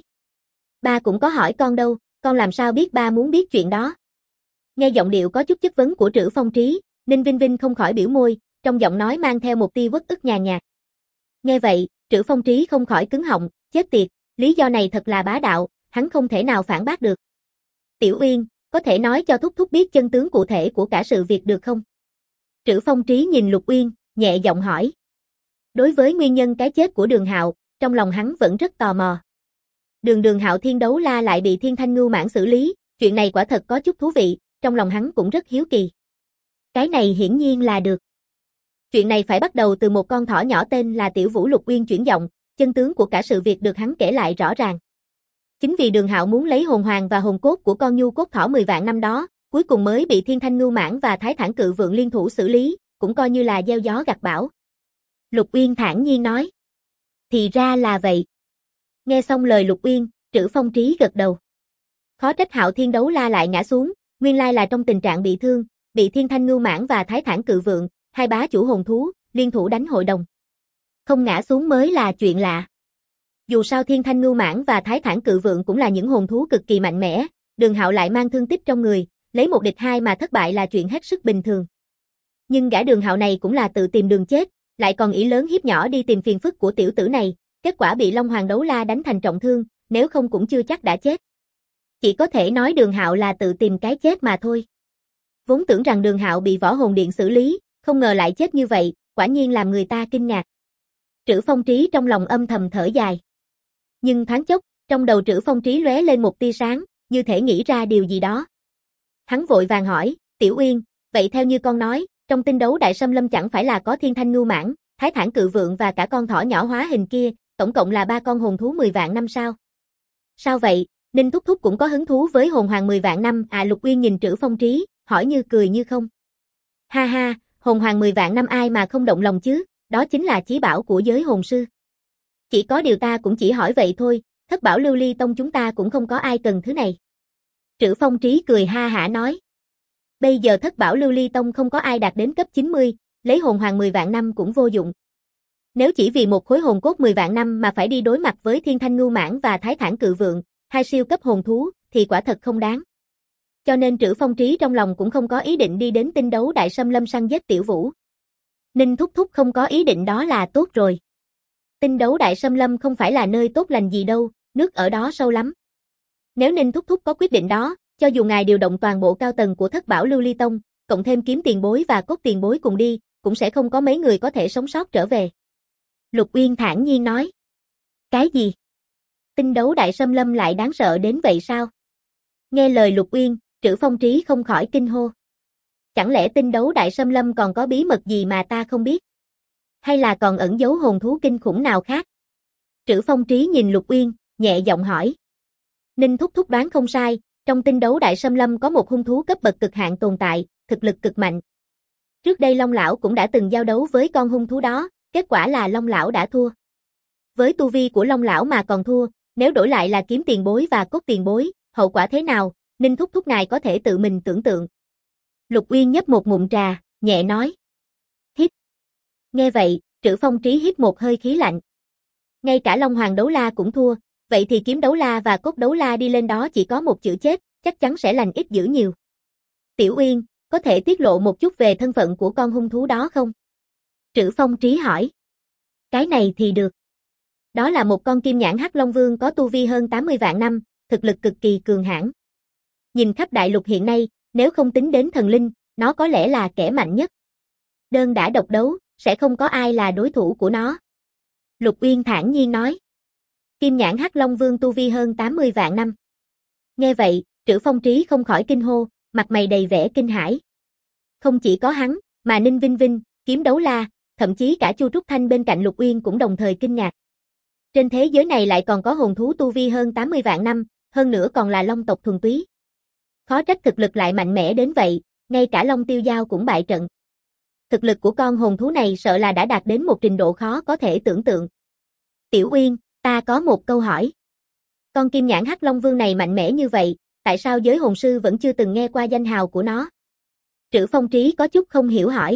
Ba cũng có hỏi con đâu, con làm sao biết ba muốn biết chuyện đó? Nghe giọng điệu có chút chất vấn của Trữ Phong Trí, Ninh Vinh Vinh không khỏi biểu môi, trong giọng nói mang theo một tia uất ức nhàn nhạt. Nghe vậy, Trữ Phong Trí không khỏi cứng họng, chết tiệt, lý do này thật là bá đạo, hắn không thể nào phản bác được. Tiểu Uyên, có thể nói cho thúc thúc biết chân tướng cụ thể của cả sự việc được không? Trữ Phong Trí nhìn Lục Uyên, nhẹ giọng hỏi. Đối với nguyên nhân cái chết của Đường Hạo, trong lòng hắn vẫn rất tò mò. Đường Hạo Thiên Đấu La lại bị Thiên Thanh Ngưu Mãng xử lý, chuyện này quả thật có chút thú vị, trong lòng hắn cũng rất hiếu kỳ. Cái này hiển nhiên là được. Chuyện này phải bắt đầu từ một con thỏ nhỏ tên là Tiểu Vũ. Lục Uyên chuyển giọng, chân tướng của cả sự việc được hắn kể lại rõ ràng. Chính vì Đường Hạo muốn lấy hồn hoàng và hồn cốt của con nhu cốt thỏ 10 vạn năm đó, cuối cùng mới bị Thiên Thanh Ngưu Mãng và Thái Thản Cự Vượng liên thủ xử lý, cũng coi như là gieo gió gặt bão. Lục Uyên thản nhiên nói. Thì ra là vậy. Nghe xong lời Lục Uyên, Trữ Phong Trí gật đầu. Khó trách Hạo Thiên Đấu La lại ngã xuống, nguyên lai là trong tình trạng bị thương, bị Thiên Thanh Ngưu Mãng và Thái Thản Cự Vượng, hai bá chủ hồn thú, liên thủ đánh hội đồng. Không ngã xuống mới là chuyện lạ. Dù sao Thiên Thanh Ngưu Mãng và Thái Thản Cự Vượng cũng là những hồn thú cực kỳ mạnh mẽ, Đường Hạo lại mang thương tích trong người, lấy một địch hai mà thất bại là chuyện hết sức bình thường. Nhưng gã Đường Hạo này cũng là tự tìm đường chết, lại còn ỷ lớn hiếp nhỏ đi tìm phiền phức của tiểu tử này, kết quả bị Long Hoàng Đấu La đánh thành trọng thương, nếu không cũng chưa chắc đã chết. Chỉ có thể nói Đường Hạo là tự tìm cái chết mà thôi. Vốn tưởng rằng Đường Hạo bị Võ Hồn Điện xử lý, không ngờ lại chết như vậy, quả nhiên làm người ta kinh ngạc. Trữ Phong Trí trong lòng âm thầm thở dài. Nhưng thoáng chốc, trong đầu Trữ Phong Trí lóe lên một tia sáng, như thể nghĩ ra điều gì đó. Hắn vội vàng hỏi, Tiểu Uyên, vậy theo như con nói, trong tinh đấu Đại Sâm Lâm chẳng phải là có Thiên Thanh Ngưu Mãng, Thái Thản Cự Vượng và cả con thỏ nhỏ hóa hình kia, tổng cộng là 3 con hồn thú 10 vạn năm sao? Sao vậy, Ninh thúc thúc cũng có hứng thú với hồn hoàng 10 vạn năm à? Lục Uyên nhìn Trữ Phong Trí, hỏi như cười như không. Ha ha, hồn hoàng 10 vạn năm ai mà không động lòng chứ, đó chính là chí bảo của giới hồn sư. Chỉ có điều ta cũng chỉ hỏi vậy thôi, Thất Bảo Lưu Ly Tông chúng ta cũng không có ai cần thứ này. Trữ Phong Trí cười ha hả nói. Bây giờ Thất Bảo Lưu Ly Tông không có ai đạt đến cấp 90, lấy hồn hoàng 10 vạn năm cũng vô dụng. Nếu chỉ vì một khối hồn cốt 10 vạn năm mà phải đi đối mặt với Thiên Thanh Ngưu Mãng và Thái Thản Cự Vượng, hai siêu cấp hồn thú, thì quả thật không đáng. Cho nên Trữ Phong Trí trong lòng cũng không có ý định đi đến tinh đấu Đại Sâm Lâm săn giết Tiểu Vũ. Ninh thúc thúc không có ý định đó là tốt rồi. Tinh đấu Đại Sâm Lâm không phải là nơi tốt lành gì đâu, nước ở đó sâu lắm. Nếu Ninh thúc thúc có quyết định đó, cho dù ngài điều động toàn bộ cao tầng của Thất Bảo Lưu Ly Tông, cộng thêm Kiếm Tiền Bối và Cốt Tiền Bối cùng đi, cũng sẽ không có mấy người có thể sống sót trở về. Lục Uyên thản nhiên nói. Cái gì? Tinh đấu Đại Sâm Lâm lại đáng sợ đến vậy sao? Nghe lời Lục Uyên, Trữ Phong Trí không khỏi kinh hô. Chẳng lẽ tinh đấu Đại Sâm Lâm còn có bí mật gì mà ta không biết? Hay là còn ẩn giấu hồn thú kinh khủng nào khác? Trữ Phong Trí nhìn Lục Uyên, nhẹ giọng hỏi. Ninh thúc thúc đoán không sai, trong tinh đấu Đại Sâm Lâm có một hung thú cấp bậc cực hạn tồn tại, thực lực cực mạnh. Trước đây Long Lão cũng đã từng giao đấu với con hung thú đó, kết quả là Long Lão đã thua. Với tu vi của Long Lão mà còn thua, nếu đổi lại là Kiếm Tiền Bối và Cốt Tiền Bối, hậu quả thế nào, Ninh thúc thúc ngài có thể tự mình tưởng tượng. Lục Uyên nhấp một ngụm trà, nhẹ nói. Hít. Nghe vậy, Trữ Phong Trí hít một hơi khí lạnh. Ngay cả Long Hoàng Đấu La cũng thua, vậy thì Kiếm Đấu La và Cốt Đấu La đi lên đó chỉ có một chữ chết, chắc chắn sẽ lành ít dữ nhiều. Tiểu Uyên, có thể tiết lộ một chút về thân phận của con hung thú đó không? Trữ Phong Trí hỏi. Cái này thì được. Đó là một con kim nhãn hắc long vương có tu vi hơn 80 vạn năm, thực lực cực kỳ cường hãn. Nhìn khắp đại lục hiện nay, nếu không tính đến thần linh, nó có lẽ là kẻ mạnh nhất. Đơn đã độc đấu, sẽ không có ai là đối thủ của nó. Lục Uyên thản nhiên nói. Kim nhãn Hắc Long Vương tu vi hơn 80 vạn năm. Nghe vậy, Trữ Phong Trí không khỏi kinh hô, mặt mày đầy vẻ kinh hãi. Không chỉ có hắn, mà Ninh Vinh Vinh, Kiếm Đấu La, thậm chí cả Chu Trúc Thanh bên cạnh Lục Uyên cũng đồng thời kinh ngạc. Trên thế giới này lại còn có hồn thú tu vi hơn 80 vạn năm, hơn nữa còn là long tộc thuần túy. Khó trách thực lực lại mạnh mẽ đến vậy, ngay cả Long Tiêu Giao cũng bại trận. Thực lực của con hồn thú này sợ là đã đạt đến một trình độ khó có thể tưởng tượng. Tiểu Uyên, ta có một câu hỏi. Con Kim nhãn Hắc Long Vương này mạnh mẽ như vậy, tại sao giới hồn sư vẫn chưa từng nghe qua danh hào của nó? Trữ Phong Trí có chút không hiểu hỏi.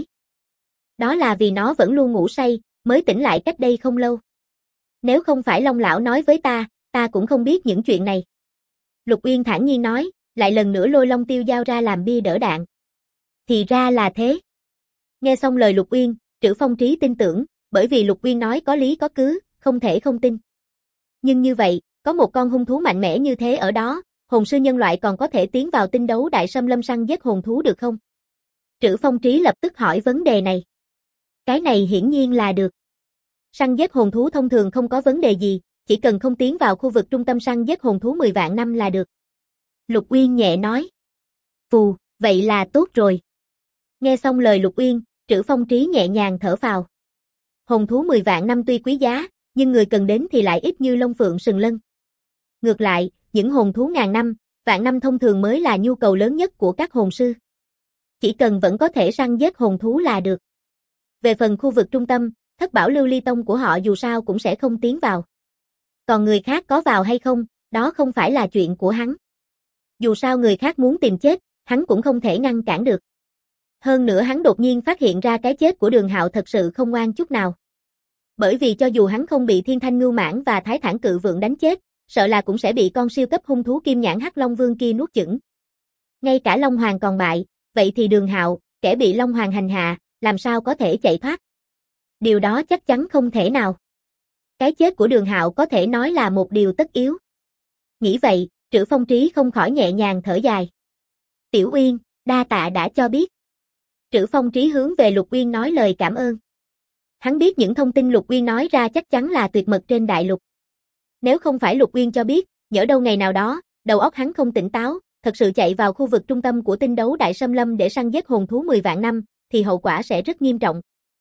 Đó là vì nó vẫn luôn ngủ say, mới tỉnh lại cách đây không lâu. Nếu không phải Long Lão nói với ta cũng không biết những chuyện này. Lục Uyên thản nhiên nói, lại lần nữa lôi Long Tiêu Giao ra làm bia đỡ đạn. Thì ra là thế. Nghe xong lời Lục Uyên, Trữ Phong Trí tin tưởng, bởi vì Lục Uyên nói có lý có cứ, không thể không tin. Nhưng như vậy, có một con hung thú mạnh mẽ như thế ở đó, hồn sư nhân loại còn có thể tiến vào tinh đấu đại xâm lâm săn giết hồn thú được không? Trữ Phong Trí lập tức hỏi vấn đề này. Cái này hiển nhiên là được. Săn giết hồn thú thông thường không có vấn đề gì, chỉ cần không tiến vào khu vực trung tâm săn giết hồn thú 10 vạn năm là được. Lục Uyên nhẹ nói. Phù, vậy là tốt rồi. Nghe xong lời Lục Uyên, Trữ Phong Trí nhẹ nhàng thở phào. Hồn thú 10 vạn năm tuy quý giá, nhưng người cần đến thì lại ít như lông phượng sừng lân. Ngược lại, những hồn thú ngàn năm, vạn năm thông thường mới là nhu cầu lớn nhất của các hồn sư. Chỉ cần vẫn có thể săn giết hồn thú là được. Về phần khu vực trung tâm, Thất Bảo Lưu Ly Tông của họ dù sao cũng sẽ không tiến vào. Còn người khác có vào hay không, đó không phải là chuyện của hắn. Dù sao người khác muốn tìm chết, hắn cũng không thể ngăn cản được. Hơn nữa hắn đột nhiên phát hiện ra cái chết của Đường Hạo thật sự không ngoan chút nào. Bởi vì cho dù hắn không bị Thiên Thanh Ngưu Mãng và Thái Thản Cự Vượn đánh chết, sợ là cũng sẽ bị con siêu cấp hung thú Kim nhãn Hắc Long Vương kia nuốt chửng. Ngay cả Long Hoàng còn bại, vậy thì Đường Hạo, kẻ bị Long Hoàng hành hạ, làm sao có thể chạy thoát? Điều đó chắc chắn không thể nào. Cái chết của Đường Hạo có thể nói là một điều tất yếu. Nghĩ vậy, Trữ Phong Trí không khỏi nhẹ nhàng thở dài. Tiểu Uyên, đa tạ đã cho biết. Trữ Phong Trí hướng về Lục Uyên nói lời cảm ơn. Hắn biết những thông tin Lục Uyên nói ra chắc chắn là tuyệt mật trên đại lục. Nếu không phải Lục Uyên cho biết, nhỡ đâu ngày nào đó, đầu óc hắn không tỉnh táo, thật sự chạy vào khu vực trung tâm của tinh đấu đại xâm lâm để săn giết hồn thú 10 vạn năm, thì hậu quả sẽ rất nghiêm trọng.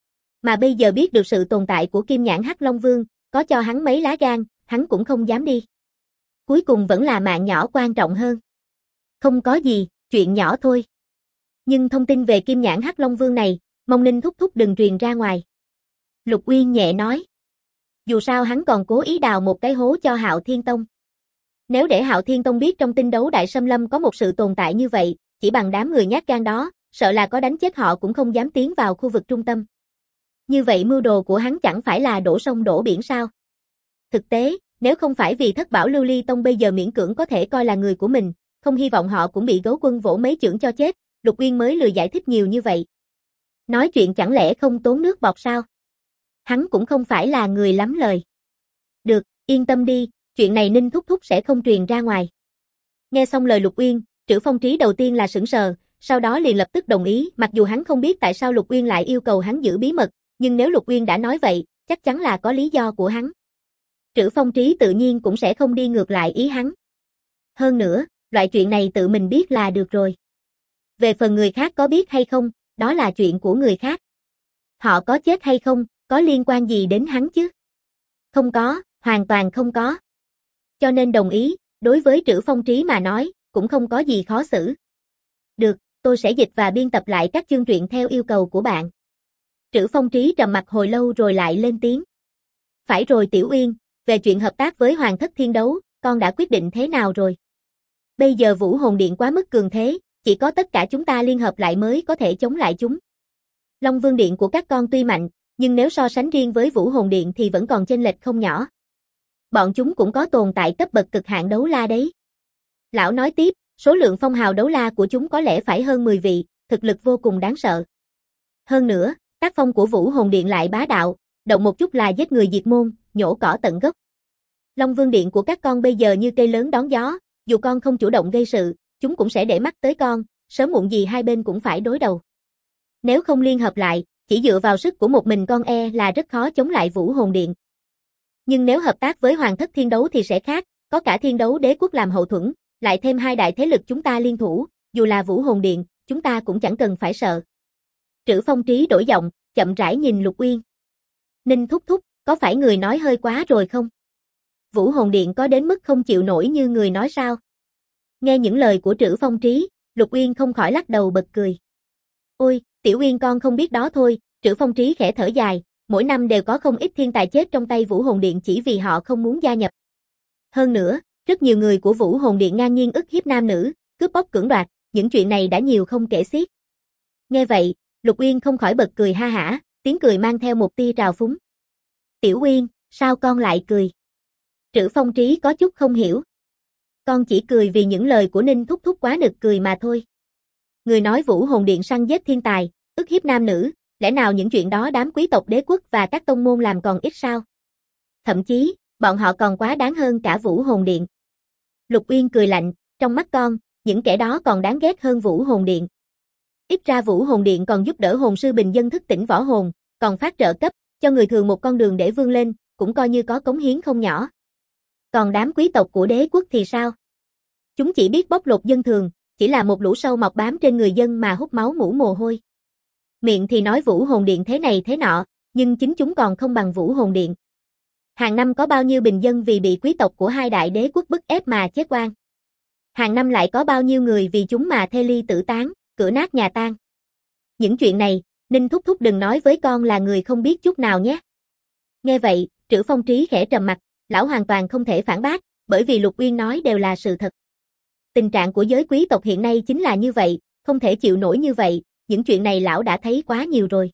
Mà bây giờ biết được sự tồn tại của Kim nhãn Hắc Long Vương, có cho hắn mấy lá gan, hắn cũng không dám đi. Cuối cùng vẫn là mạng nhỏ quan trọng hơn. Không có gì, chuyện nhỏ thôi. Nhưng thông tin về Kim nhãn Hắc Long Vương này, mong Ninh thúc thúc đừng truyền ra ngoài. Lục Uyên nhẹ nói. Dù sao hắn còn cố ý đào một cái hố cho Hạo Thiên Tông. Nếu để Hạo Thiên Tông biết trong tinh đấu đại xâm lâm có một sự tồn tại như vậy, chỉ bằng đám người nhát gan đó, sợ là có đánh chết họ cũng không dám tiến vào khu vực trung tâm. Như vậy mưu đồ của hắn chẳng phải là đổ sông đổ biển sao? Thực tế, nếu không phải vì Thất Bảo Lưu Ly Tông bây giờ miễn cưỡng có thể coi là người của mình, không hy vọng họ cũng bị Gấu Quân vỗ mấy chưởng cho chết, Lục Uyên mới lười giải thích nhiều như vậy. Nói chuyện chẳng lẽ không tốn nước bọt sao? Hắn cũng không phải là người lắm lời. Được, yên tâm đi, chuyện này Ninh thúc thúc sẽ không truyền ra ngoài. Nghe xong lời Lục Uyên, Trữ Phong Trí đầu tiên là sững sờ, sau đó liền lập tức đồng ý, mặc dù hắn không biết tại sao Lục Uyên lại yêu cầu hắn giữ bí mật, nhưng nếu Lục Uyên đã nói vậy, chắc chắn là có lý do của hắn. Trữ Phong Trí tự nhiên cũng sẽ không đi ngược lại ý hắn. Hơn nữa, loại chuyện này tự mình biết là được rồi. Về phần người khác có biết hay không, đó là chuyện của người khác. Họ có chết hay không, có liên quan gì đến hắn chứ? Không có, hoàn toàn không có. Cho nên đồng ý, đối với Trữ Phong Trí mà nói, cũng không có gì khó xử. Được, tôi sẽ dịch và biên tập lại các chương truyện theo yêu cầu của bạn. Trữ Phong Trí trầm mặc hồi lâu rồi lại lên tiếng. Phải rồi Tiểu Uyên, về chuyện hợp tác với Hoàng Thất Thiên Đấu, con đã quyết định thế nào rồi? Bây giờ Vũ Hồn Điện quá mức cường thế, chỉ có tất cả chúng ta liên hợp lại mới có thể chống lại chúng. Long Vương Điện của các con tuy mạnh, nhưng nếu so sánh riêng với Vũ Hồn Điện thì vẫn còn chênh lệch không nhỏ. Bọn chúng cũng có tồn tại cấp bậc cực hạn đấu la đấy. Lão nói tiếp, số lượng phong hào đấu la của chúng có lẽ phải hơn 10 vị, thực lực vô cùng đáng sợ. Hơn nữa, tác phong của Vũ Hồn Điện lại bá đạo, động một chút là giết người diệt môn, nhổ cỏ tận gốc. Long Vương Điện của các con bây giờ như cây lớn đón gió, dù con không chủ động gây sự, chúng cũng sẽ để mắt tới con, sớm muộn gì hai bên cũng phải đối đầu. Nếu không liên hợp lại, chỉ dựa vào sức của một mình con là rất khó chống lại Vũ Hồn Điện. Nhưng nếu hợp tác với Hoàng thất Thiên Đấu thì sẽ khác, có cả Thiên Đấu Đế quốc làm hậu thuẫn, lại thêm hai đại thế lực chúng ta liên thủ, dù là Vũ Hồn Điện, chúng ta cũng chẳng cần phải sợ. Trữ Phong Trí đổi giọng, chậm rãi nhìn Lục Uyên. Ninh thúc thúc, có phải người nói hơi quá rồi không? Vũ Hồn Điện có đến mức không chịu nổi như người nói sao? Nghe những lời của Trữ Phong Trí, Lục Uyên không khỏi lắc đầu bật cười. Ôi, Tiểu Uyên con không biết đó thôi, Trữ Phong Trí khẽ thở dài, mỗi năm đều có không ít thiên tài chết trong tay Vũ Hồn Điện chỉ vì họ không muốn gia nhập. Hơn nữa, rất nhiều người của Vũ Hồn Điện ngang nhiên ức hiếp nam nữ, cướp bóc cưỡng đoạt, những chuyện này đã nhiều không kể xiết. Nghe vậy, Lục Uyên không khỏi bật cười ha hả, tiếng cười mang theo một tia trào phúng. Tiểu Uyên, sao con lại cười? Trữ Phong Trí có chút không hiểu. Con chỉ cười vì những lời của Ninh thúc thúc quá nực cười mà thôi. Người nói Vũ Hồn Điện săn giết thiên tài, ức hiếp nam nữ, lẽ nào những chuyện đó đám quý tộc đế quốc và các tông môn làm còn ít sao? Thậm chí, bọn họ còn quá đáng hơn cả Vũ Hồn Điện. Lục Uyên cười lạnh, trong mắt con, những kẻ đó còn đáng ghét hơn Vũ Hồn Điện. Ít ra Vũ Hồn Điện còn giúp đỡ hồn sư bình dân thức tỉnh võ hồn, còn phát trợ cấp, cho người thường một con đường để vươn lên, cũng coi như có cống hiến không nhỏ. Còn đám quý tộc của đế quốc thì sao? Chúng chỉ biết bóc lột dân thường, chỉ là một lũ sâu mọc bám trên người dân mà hút máu mủ mồ hôi. Miệng thì nói Vũ Hồn Điện thế này thế nọ, nhưng chính chúng còn không bằng Vũ Hồn Điện. Hàng năm có bao nhiêu bình dân vì bị quý tộc của hai đại đế quốc bức ép mà chết oan. Hàng năm lại có bao nhiêu người vì chúng mà thê ly tử tán, cửa nát nhà tan. Những chuyện này, Ninh thúc thúc đừng nói với con là người không biết chút nào nhé. Nghe vậy, Trữ Phong Trí khẽ trầm mặt, lão hoàn toàn không thể phản bác, bởi vì Lục Uyên nói đều là sự thật. Tình trạng của giới quý tộc hiện nay chính là như vậy, không thể chịu nổi như vậy, những chuyện này lão đã thấy quá nhiều rồi.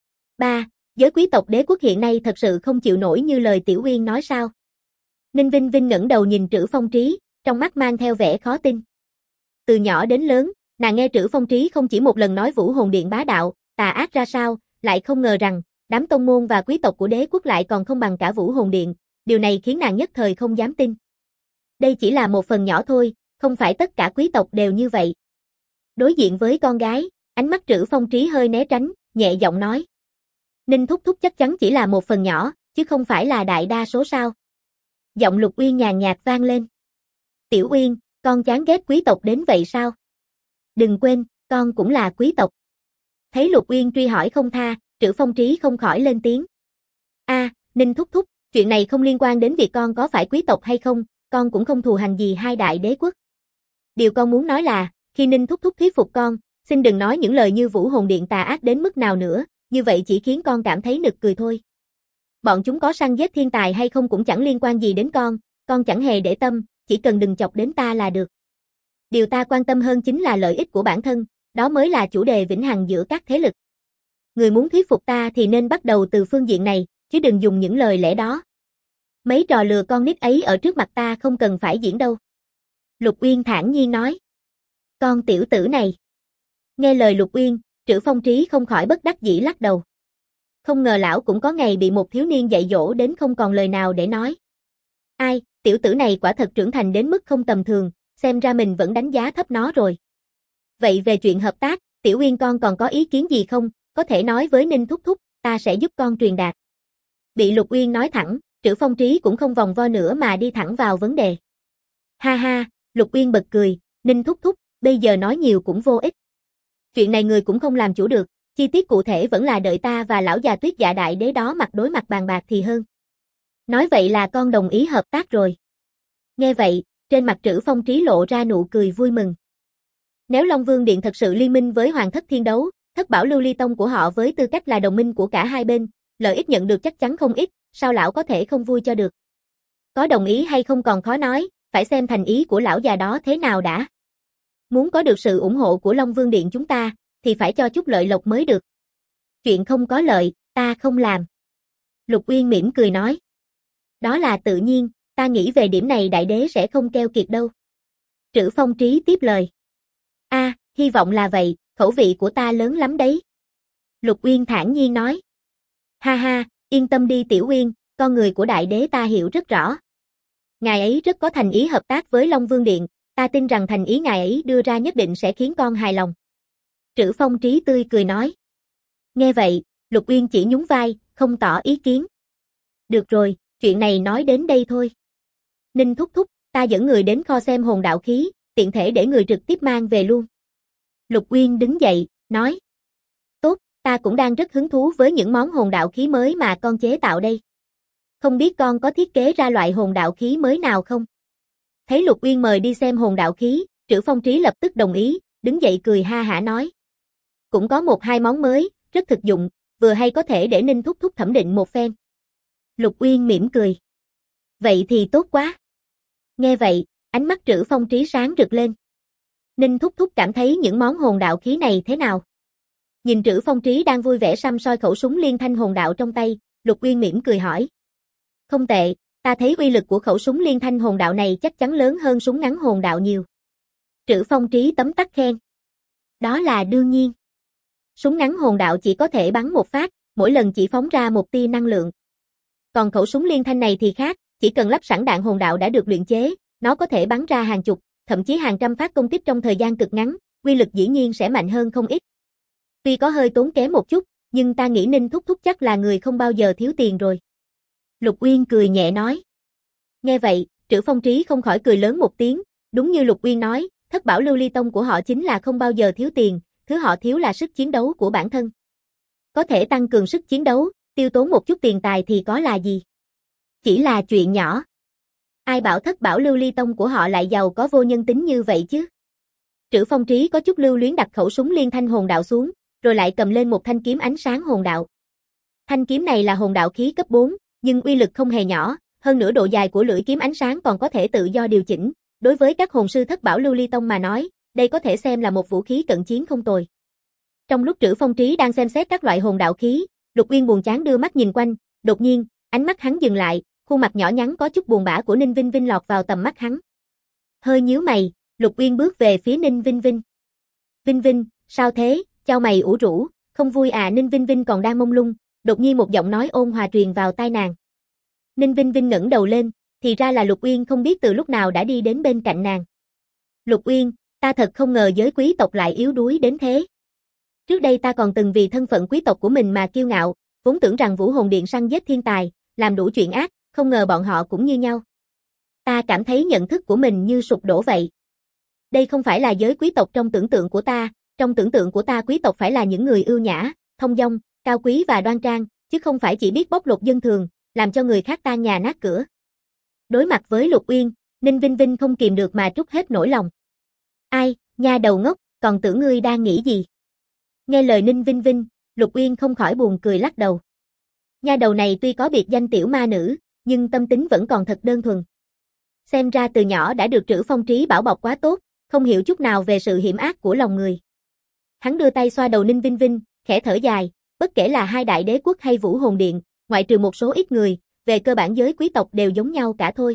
3. Giới quý tộc đế quốc hiện nay thật sự không chịu nổi như lời Tiểu Uyên nói sao? Ninh Vinh Vinh ngẩng đầu nhìn Trữ Phong Trí, trong mắt mang theo vẻ khó tin. Từ nhỏ đến lớn, nàng nghe Trữ Phong Trí không chỉ một lần nói Vũ Hồn Điện bá đạo, tà ác ra sao, lại không ngờ rằng, đám tông môn và quý tộc của đế quốc lại còn không bằng cả Vũ Hồn Điện, điều này khiến nàng nhất thời không dám tin. Đây chỉ là một phần nhỏ thôi, không phải tất cả quý tộc đều như vậy. Đối diện với con gái, ánh mắt Trữ Phong Trí hơi né tránh, nhẹ giọng nói. Ninh thúc thúc chắc chắn chỉ là một phần nhỏ, chứ không phải là đại đa số sao. Giọng Lục Uyên nhàn nhạt vang lên. Tiểu Uyên, con chán ghét quý tộc đến vậy sao? Đừng quên, con cũng là quý tộc. Thấy Lục Uyên truy hỏi không tha, Trữ Phong Trí không khỏi lên tiếng. Ninh thúc thúc, chuyện này không liên quan đến việc con có phải quý tộc hay không, con cũng không thù hằn gì hai đại đế quốc. Điều con muốn nói là, khi Ninh thúc thúc thuyết phục con, xin đừng nói những lời như Vũ Hồn Điện tà ác đến mức nào nữa, như vậy chỉ khiến con cảm thấy nực cười thôi. Bọn chúng có săn giết thiên tài hay không cũng chẳng liên quan gì đến con chẳng hề để tâm, chỉ cần đừng chọc đến ta là được. Điều ta quan tâm hơn chính là lợi ích của bản thân, đó mới là chủ đề vĩnh hằng giữa các thế lực. Người muốn thuyết phục ta thì nên bắt đầu từ phương diện này, chứ đừng dùng những lời lẽ đó. Mấy trò lừa con nít ấy ở trước mặt ta không cần phải diễn đâu. Lục Uyên thản nhiên nói. Con tiểu tử này. Nghe lời Lục Uyên, Trữ Phong Trí không khỏi bất đắc dĩ lắc đầu. Không ngờ lão cũng có ngày bị một thiếu niên dạy dỗ đến không còn lời nào để nói. Ai, tiểu tử này quả thật trưởng thành đến mức không tầm thường, xem ra mình vẫn đánh giá thấp nó rồi. Vậy về chuyện hợp tác, Tiểu Uyên con còn có ý kiến gì không, có thể nói với Ninh thúc thúc, ta sẽ giúp con truyền đạt. Bị Lục Uyên nói thẳng, Trữ Phong Trí cũng không vòng vo nữa mà đi thẳng vào vấn đề. Ha ha, Lục Uyên bật cười, Ninh thúc thúc, bây giờ nói nhiều cũng vô ích. Chuyện này người cũng không làm chủ được, chi tiết cụ thể vẫn là đợi ta và lão già Tuyết Dạ đại đế đó mặt đối mặt bàn bạc thì hơn. Nói vậy là con đồng ý hợp tác rồi. Nghe vậy, trên mặt Trữ Phong Trí lộ ra nụ cười vui mừng. Nếu Long Vương Điện thật sự liên minh với Hoàng thất Thiên Đấu, Thất Bảo Lưu Ly Tông của họ với tư cách là đồng minh của cả hai bên, lợi ích nhận được chắc chắn không ít, sao lão có thể không vui cho được. Có đồng ý hay không còn khó nói, phải xem thành ý của lão già đó thế nào đã. Muốn có được sự ủng hộ của Long Vương Điện chúng ta, thì phải cho chút lợi lộc mới được. Chuyện không có lợi, ta không làm. Lục Uyên mỉm cười nói. Đó là tự nhiên, ta nghĩ về điểm này đại đế sẽ không keo kiệt đâu. Trữ Phong Trí tiếp lời. Hy vọng là vậy, khẩu vị của ta lớn lắm đấy. Lục Uyên thản nhiên nói. Ha ha, yên tâm đi Tiểu Uyên, con người của đại đế ta hiểu rất rõ. Ngài ấy rất có thành ý hợp tác với Long Vương Điện, ta tin rằng thành ý ngài ấy đưa ra nhất định sẽ khiến con hài lòng. Trữ Phong Trí tươi cười nói. Nghe vậy, Lục Uyên chỉ nhún vai, không tỏ ý kiến. Được rồi, Chuyện này nói đến đây thôi. Ninh thúc thúc, ta dẫn người đến kho xem hồn đạo khí, tiện thể để người trực tiếp mang về luôn. Lục Uyên đứng dậy, nói. Tốt, ta cũng đang rất hứng thú với những món hồn đạo khí mới mà con chế tạo đây. Không biết con có thiết kế ra loại hồn đạo khí mới nào không? Thấy Lục Uyên mời đi xem hồn đạo khí, Trữ Phong Trí lập tức đồng ý, đứng dậy cười ha hả nói. Cũng có một hai món mới, rất thực dụng, vừa hay có thể để Ninh thúc thúc thẩm định một phen. Lục Uyên mỉm cười. Vậy thì tốt quá. Nghe vậy, ánh mắt Trữ Phong Trí sáng rực lên. Ninh thúc thúc cảm thấy những món hồn đạo khí này thế nào? Nhìn Trữ Phong Trí đang vui vẻ săm soi khẩu súng liên thanh hồn đạo trong tay, Lục Uyên mỉm cười hỏi. Không tệ, ta thấy uy lực của khẩu súng liên thanh hồn đạo này chắc chắn lớn hơn súng ngắn hồn đạo nhiều. Trữ Phong Trí tấm tắc khen. Đó là đương nhiên. Súng ngắn hồn đạo chỉ có thể bắn một phát, mỗi lần chỉ phóng ra một tia năng lượng. Còn khẩu súng liên thanh này thì khác, chỉ cần lắp sẵn đạn hồn đạo đã được luyện chế, nó có thể bắn ra hàng chục, thậm chí hàng trăm phát công kích trong thời gian cực ngắn, uy lực dĩ nhiên sẽ mạnh hơn không ít. Tuy có hơi tốn kém một chút, nhưng ta nghĩ Ninh thúc thúc chắc là người không bao giờ thiếu tiền rồi. Lục Uyên cười nhẹ nói. Nghe vậy, Trữ Phong Trí không khỏi cười lớn một tiếng, đúng như Lục Uyên nói, thất bảo lưu ly tông của họ chính là không bao giờ thiếu tiền, thứ họ thiếu là sức chiến đấu của bản thân. Có thể tăng cường sức chiến đấu, tiêu tốn một chút tiền tài thì có là gì? Chỉ là chuyện nhỏ. Ai bảo thất bảo lưu ly tông của họ lại giàu có vô nhân tính như vậy chứ? Trữ Phong Trí có chút lưu luyến đặt khẩu súng liên thanh hồn đạo xuống, rồi lại cầm lên một thanh kiếm ánh sáng hồn đạo. Thanh kiếm này là hồn đạo khí cấp 4, nhưng uy lực không hề nhỏ, hơn nữa độ dài của lưỡi kiếm ánh sáng còn có thể tự do điều chỉnh. Đối với các hồn sư thất bảo lưu ly tông mà nói, đây có thể xem là một vũ khí cận chiến không tồi. Trong lúc Trữ Phong Trí đang xem xét các loại hồn đạo khí, Lục Uyên buồn chán đưa mắt nhìn quanh, đột nhiên, ánh mắt hắn dừng lại, khuôn mặt nhỏ nhắn có chút buồn bã của Ninh Vinh Vinh lọt vào tầm mắt hắn. Hơi nhíu mày, Lục Uyên bước về phía Ninh Vinh Vinh. Vinh Vinh, sao thế, chau mày ủ rũ, không vui à? Ninh Vinh Vinh còn đang mông lung, đột nhiên một giọng nói ôn hòa truyền vào tai nàng. Ninh Vinh Vinh ngẩng đầu lên, thì ra là Lục Uyên không biết từ lúc nào đã đi đến bên cạnh nàng. Lục Uyên, ta thật không ngờ giới quý tộc lại yếu đuối đến thế. Trước đây ta còn từng vì thân phận quý tộc của mình mà kiêu ngạo, vốn tưởng rằng Vũ Hồn Điện săn giết thiên tài, làm đủ chuyện ác, không ngờ bọn họ cũng như nhau. Ta cảm thấy nhận thức của mình như sụp đổ vậy. Đây không phải là giới quý tộc trong tưởng tượng của ta, trong tưởng tượng của ta quý tộc phải là những người ưu nhã, thông dong, cao quý và đoan trang, chứ không phải chỉ biết bóc lột dân thường, làm cho người khác tan nhà nát cửa. Đối mặt với Lục Uyên, Ninh Vinh Vinh không kìm được mà trút hết nỗi lòng. Ai, nha đầu ngốc, còn tưởng ngươi đang nghĩ gì? Nghe lời Ninh Vinh Vinh, Lục Uyên không khỏi buồn cười lắc đầu. Nha đầu này tuy có biệt danh tiểu ma nữ, nhưng tâm tính vẫn còn thật đơn thuần. Xem ra từ nhỏ đã được Trữ Phong Trí bảo bọc quá tốt, không hiểu chút nào về sự hiểm ác của lòng người. Hắn đưa tay xoa đầu Ninh Vinh Vinh, khẽ thở dài, bất kể là hai đại đế quốc hay Vũ Hồn Điện, ngoại trừ một số ít người, về cơ bản giới quý tộc đều giống nhau cả thôi.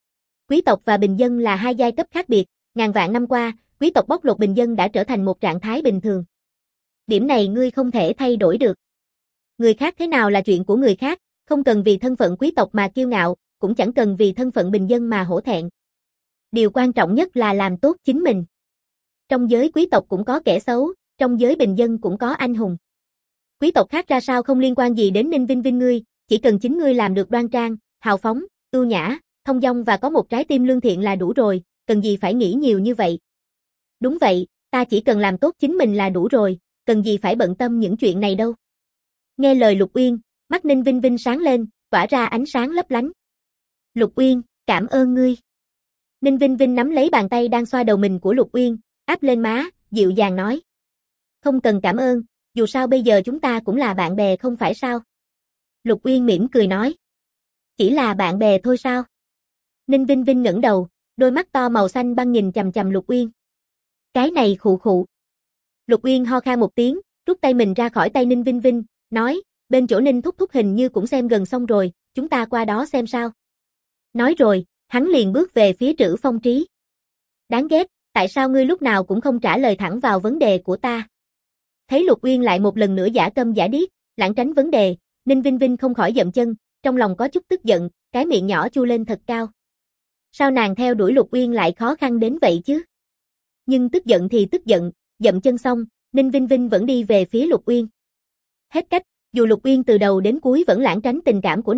Quý tộc và bình dân là hai giai cấp khác biệt, ngàn vạn năm qua, quý tộc bóc lột bình dân đã trở thành một trạng thái bình thường. Điểm này ngươi không thể thay đổi được. Người khác thế nào là chuyện của người khác, không cần vì thân phận quý tộc mà kiêu ngạo, cũng chẳng cần vì thân phận bình dân mà hổ thẹn. Điều quan trọng nhất là làm tốt chính mình. Trong giới quý tộc cũng có kẻ xấu, trong giới bình dân cũng có anh hùng. Quý tộc khác ra sao không liên quan gì đến Ninh Vinh Vinh ngươi, chỉ cần chính ngươi làm được đoan trang, hào phóng, ưu nhã, thông dong và có một trái tim lương thiện là đủ rồi, cần gì phải nghĩ nhiều như vậy. Đúng vậy, ta chỉ cần làm tốt chính mình là đủ rồi, cần gì phải bận tâm những chuyện này đâu. Nghe lời Lục Uyên, mắt Ninh Vinh Vinh sáng lên, tỏa ra ánh sáng lấp lánh. Lục Uyên, cảm ơn ngươi. Ninh Vinh Vinh nắm lấy bàn tay đang xoa đầu mình của Lục Uyên, áp lên má, dịu dàng nói. Không cần cảm ơn, dù sao bây giờ chúng ta cũng là bạn bè không phải sao? Lục Uyên mỉm cười nói. Chỉ là bạn bè thôi sao? Ninh Vinh Vinh ngẩng đầu, đôi mắt to màu xanh băng nhìn chằm chằm Lục Uyên. Cái này khụ khụ. Lục Uyên ho khan một tiếng, rút tay mình ra khỏi tay Ninh Vinh Vinh, nói, bên chỗ Ninh thúc thúc hình như cũng xem gần xong rồi, chúng ta qua đó xem sao. Nói rồi, hắn liền bước về phía Trữ Phong Trí. Đáng ghét, tại sao ngươi lúc nào cũng không trả lời thẳng vào vấn đề của ta? Thấy Lục Uyên lại một lần nữa giả câm giả điếc, lảng tránh vấn đề, Ninh Vinh Vinh không khỏi dậm chân, trong lòng có chút tức giận, cái miệng nhỏ chu lên thật cao. Sao nàng theo đuổi Lục Uyên lại khó khăn đến vậy chứ? Nhưng tức giận thì tức giận, dậm chân xong, Ninh Vinh Vinh vẫn đi về phía Lục Uyên. Hết cách, dù Lục Uyên từ đầu đến cuối vẫn lảng tránh tình cảm của nàng,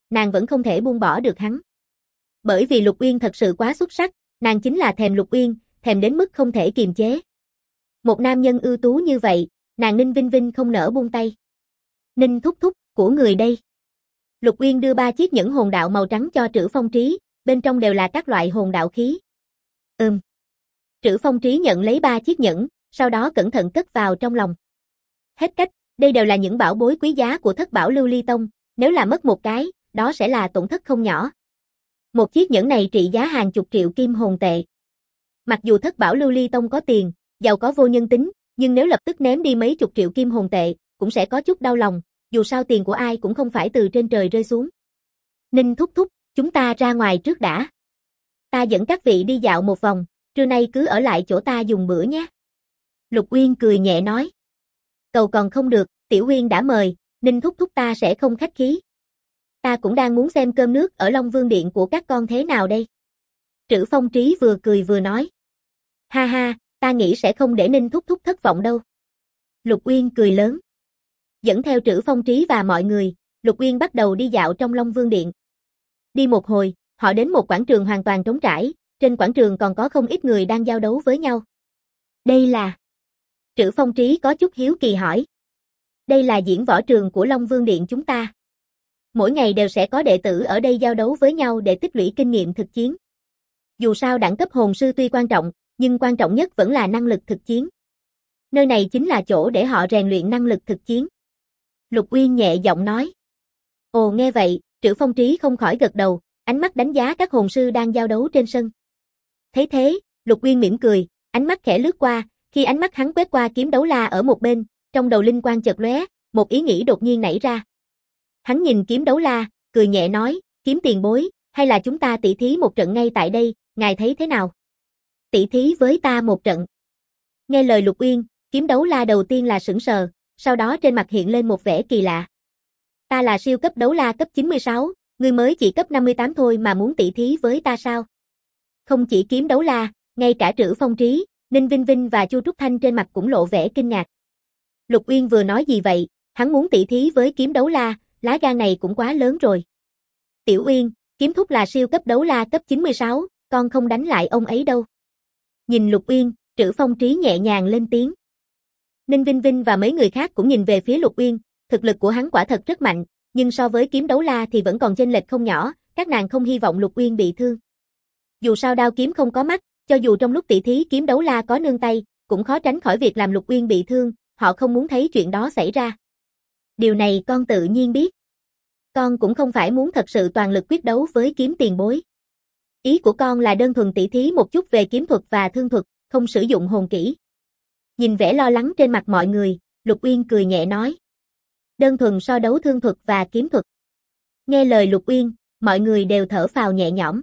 nàng vẫn không thể buông bỏ được hắn. Bởi vì Lục Uyên thật sự quá xuất sắc, nàng chính là thèm Lục Uyên, thèm đến mức không thể kiềm chế. Một nam nhân ưu tú như vậy, nàng Ninh Vinh Vinh không nỡ buông tay. Ninh thúc thúc, của người đây. Lục Uyên đưa 3 chiếc nhẫn hồn đạo màu trắng cho Trữ Phong Trí, bên trong đều là các loại hồn đạo khí. Trữ Phong Trí nhận lấy 3 chiếc nhẫn, sau đó cẩn thận cất vào trong lòng. Hết cách, đây đều là những bảo bối quý giá của Thất Bảo Lưu Ly Tông, nếu là mất một cái, đó sẽ là tổn thất không nhỏ. Một chiếc nhẫn này trị giá hàng chục triệu kim hồn tệ. Mặc dù Thất Bảo Lưu Ly Tông có tiền, giàu có vô nhân tính, nhưng nếu lập tức ném đi mấy chục triệu kim hồn tệ, cũng sẽ có chút đau lòng, dù sao tiền của ai cũng không phải từ trên trời rơi xuống. Ninh thúc thúc, chúng ta ra ngoài trước đã. Ta dẫn các vị đi dạo một vòng, trưa nay cứ ở lại chỗ ta dùng bữa nhé. Lục Uyên cười nhẹ nói. Cầu còn không được, Tiểu Uyên đã mời, Ninh thúc thúc ta sẽ không khách khí. Ta cũng đang muốn xem cơm nước ở Long Vương Điện của các con thế nào đây. Trữ Phong Trí vừa cười vừa nói. Ha ha, ta nghĩ sẽ không để Ninh thúc thúc thất vọng đâu. Lục Uyên cười lớn. Dẫn theo Trữ Phong Trí và mọi người, Lục Uyên bắt đầu đi dạo trong Long Vương Điện. Đi một hồi, họ đến một quảng trường hoàn toàn trống trải, trên quảng trường còn có không ít người đang giao đấu với nhau. Đây là... Trữ Phong Trí có chút hiếu kỳ hỏi. Đây là diễn võ trường của Long Vương Điện chúng ta. Mỗi ngày đều sẽ có đệ tử ở đây giao đấu với nhau để tích lũy kinh nghiệm thực chiến. Dù sao đẳng cấp hồn sư tuy quan trọng, nhưng quan trọng nhất vẫn là năng lực thực chiến. Nơi này chính là chỗ để họ rèn luyện năng lực thực chiến. Lục Uyên nhẹ giọng nói. Ồ nghe vậy, Trữ Phong Trí không khỏi gật đầu, ánh mắt đánh giá các hồn sư đang giao đấu trên sân. Thấy thế, Lục Uyên mỉm cười, ánh mắt khẽ lướt qua, khi ánh mắt hắn quét qua kiếm đấu la ở một bên, trong đầu linh quang chợt lóe, một ý nghĩ đột nhiên nảy ra. Hắn nhìn kiếm đấu la, cười nhẹ nói, kiếm tiền bối, hay là chúng ta tỉ thí một trận ngay tại đây, ngài thấy thế nào? Tỉ thí với ta một trận. Nghe lời Lục Uyên, kiếm đấu la đầu tiên là sững sờ, sau đó trên mặt hiện lên một vẻ kỳ lạ. Ta là siêu cấp đấu la cấp 96, ngươi mới chỉ cấp 58 thôi mà muốn tỉ thí với ta sao? Không chỉ kiếm đấu la, ngay cả Trữ Phong Trí, Ninh Vinh Vinh và Chu Trúc Thanh trên mặt cũng lộ vẻ kinh ngạc. Lục Uyên vừa nói gì vậy, hắn muốn tỉ thí với kiếm đấu la, lá gan này cũng quá lớn rồi. Tiểu Uyên, kiếm thúc là siêu cấp đấu la cấp 96, con không đánh lại ông ấy đâu. Nhìn Lục Uyên, Trữ Phong Trí nhẹ nhàng lên tiếng. Ninh Vinh Vinh và mấy người khác cũng nhìn về phía Lục Uyên, thực lực của hắn quả thật rất mạnh, nhưng so với kiếm đấu la thì vẫn còn chênh lệch không nhỏ, các nàng không hy vọng Lục Uyên bị thương. Dù sao đao kiếm không có mắt, cho dù trong lúc tỉ thí kiếm đấu la có nương tay, cũng khó tránh khỏi việc làm Lục Uyên bị thương, họ không muốn thấy chuyện đó xảy ra. Điều này con tự nhiên biết. Con cũng không phải muốn thật sự toàn lực quyết đấu với kiếm tiền bối. Ý của con là đơn thuần tỉ thí một chút về kiếm thuật và thương thuật, không sử dụng hồn kỹ. Nhìn vẻ lo lắng trên mặt mọi người, Lục Uyên cười nhẹ nói. Đơn thuần so đấu thương thuật và kiếm thuật. Nghe lời Lục Uyên, mọi người đều thở phào nhẹ nhõm.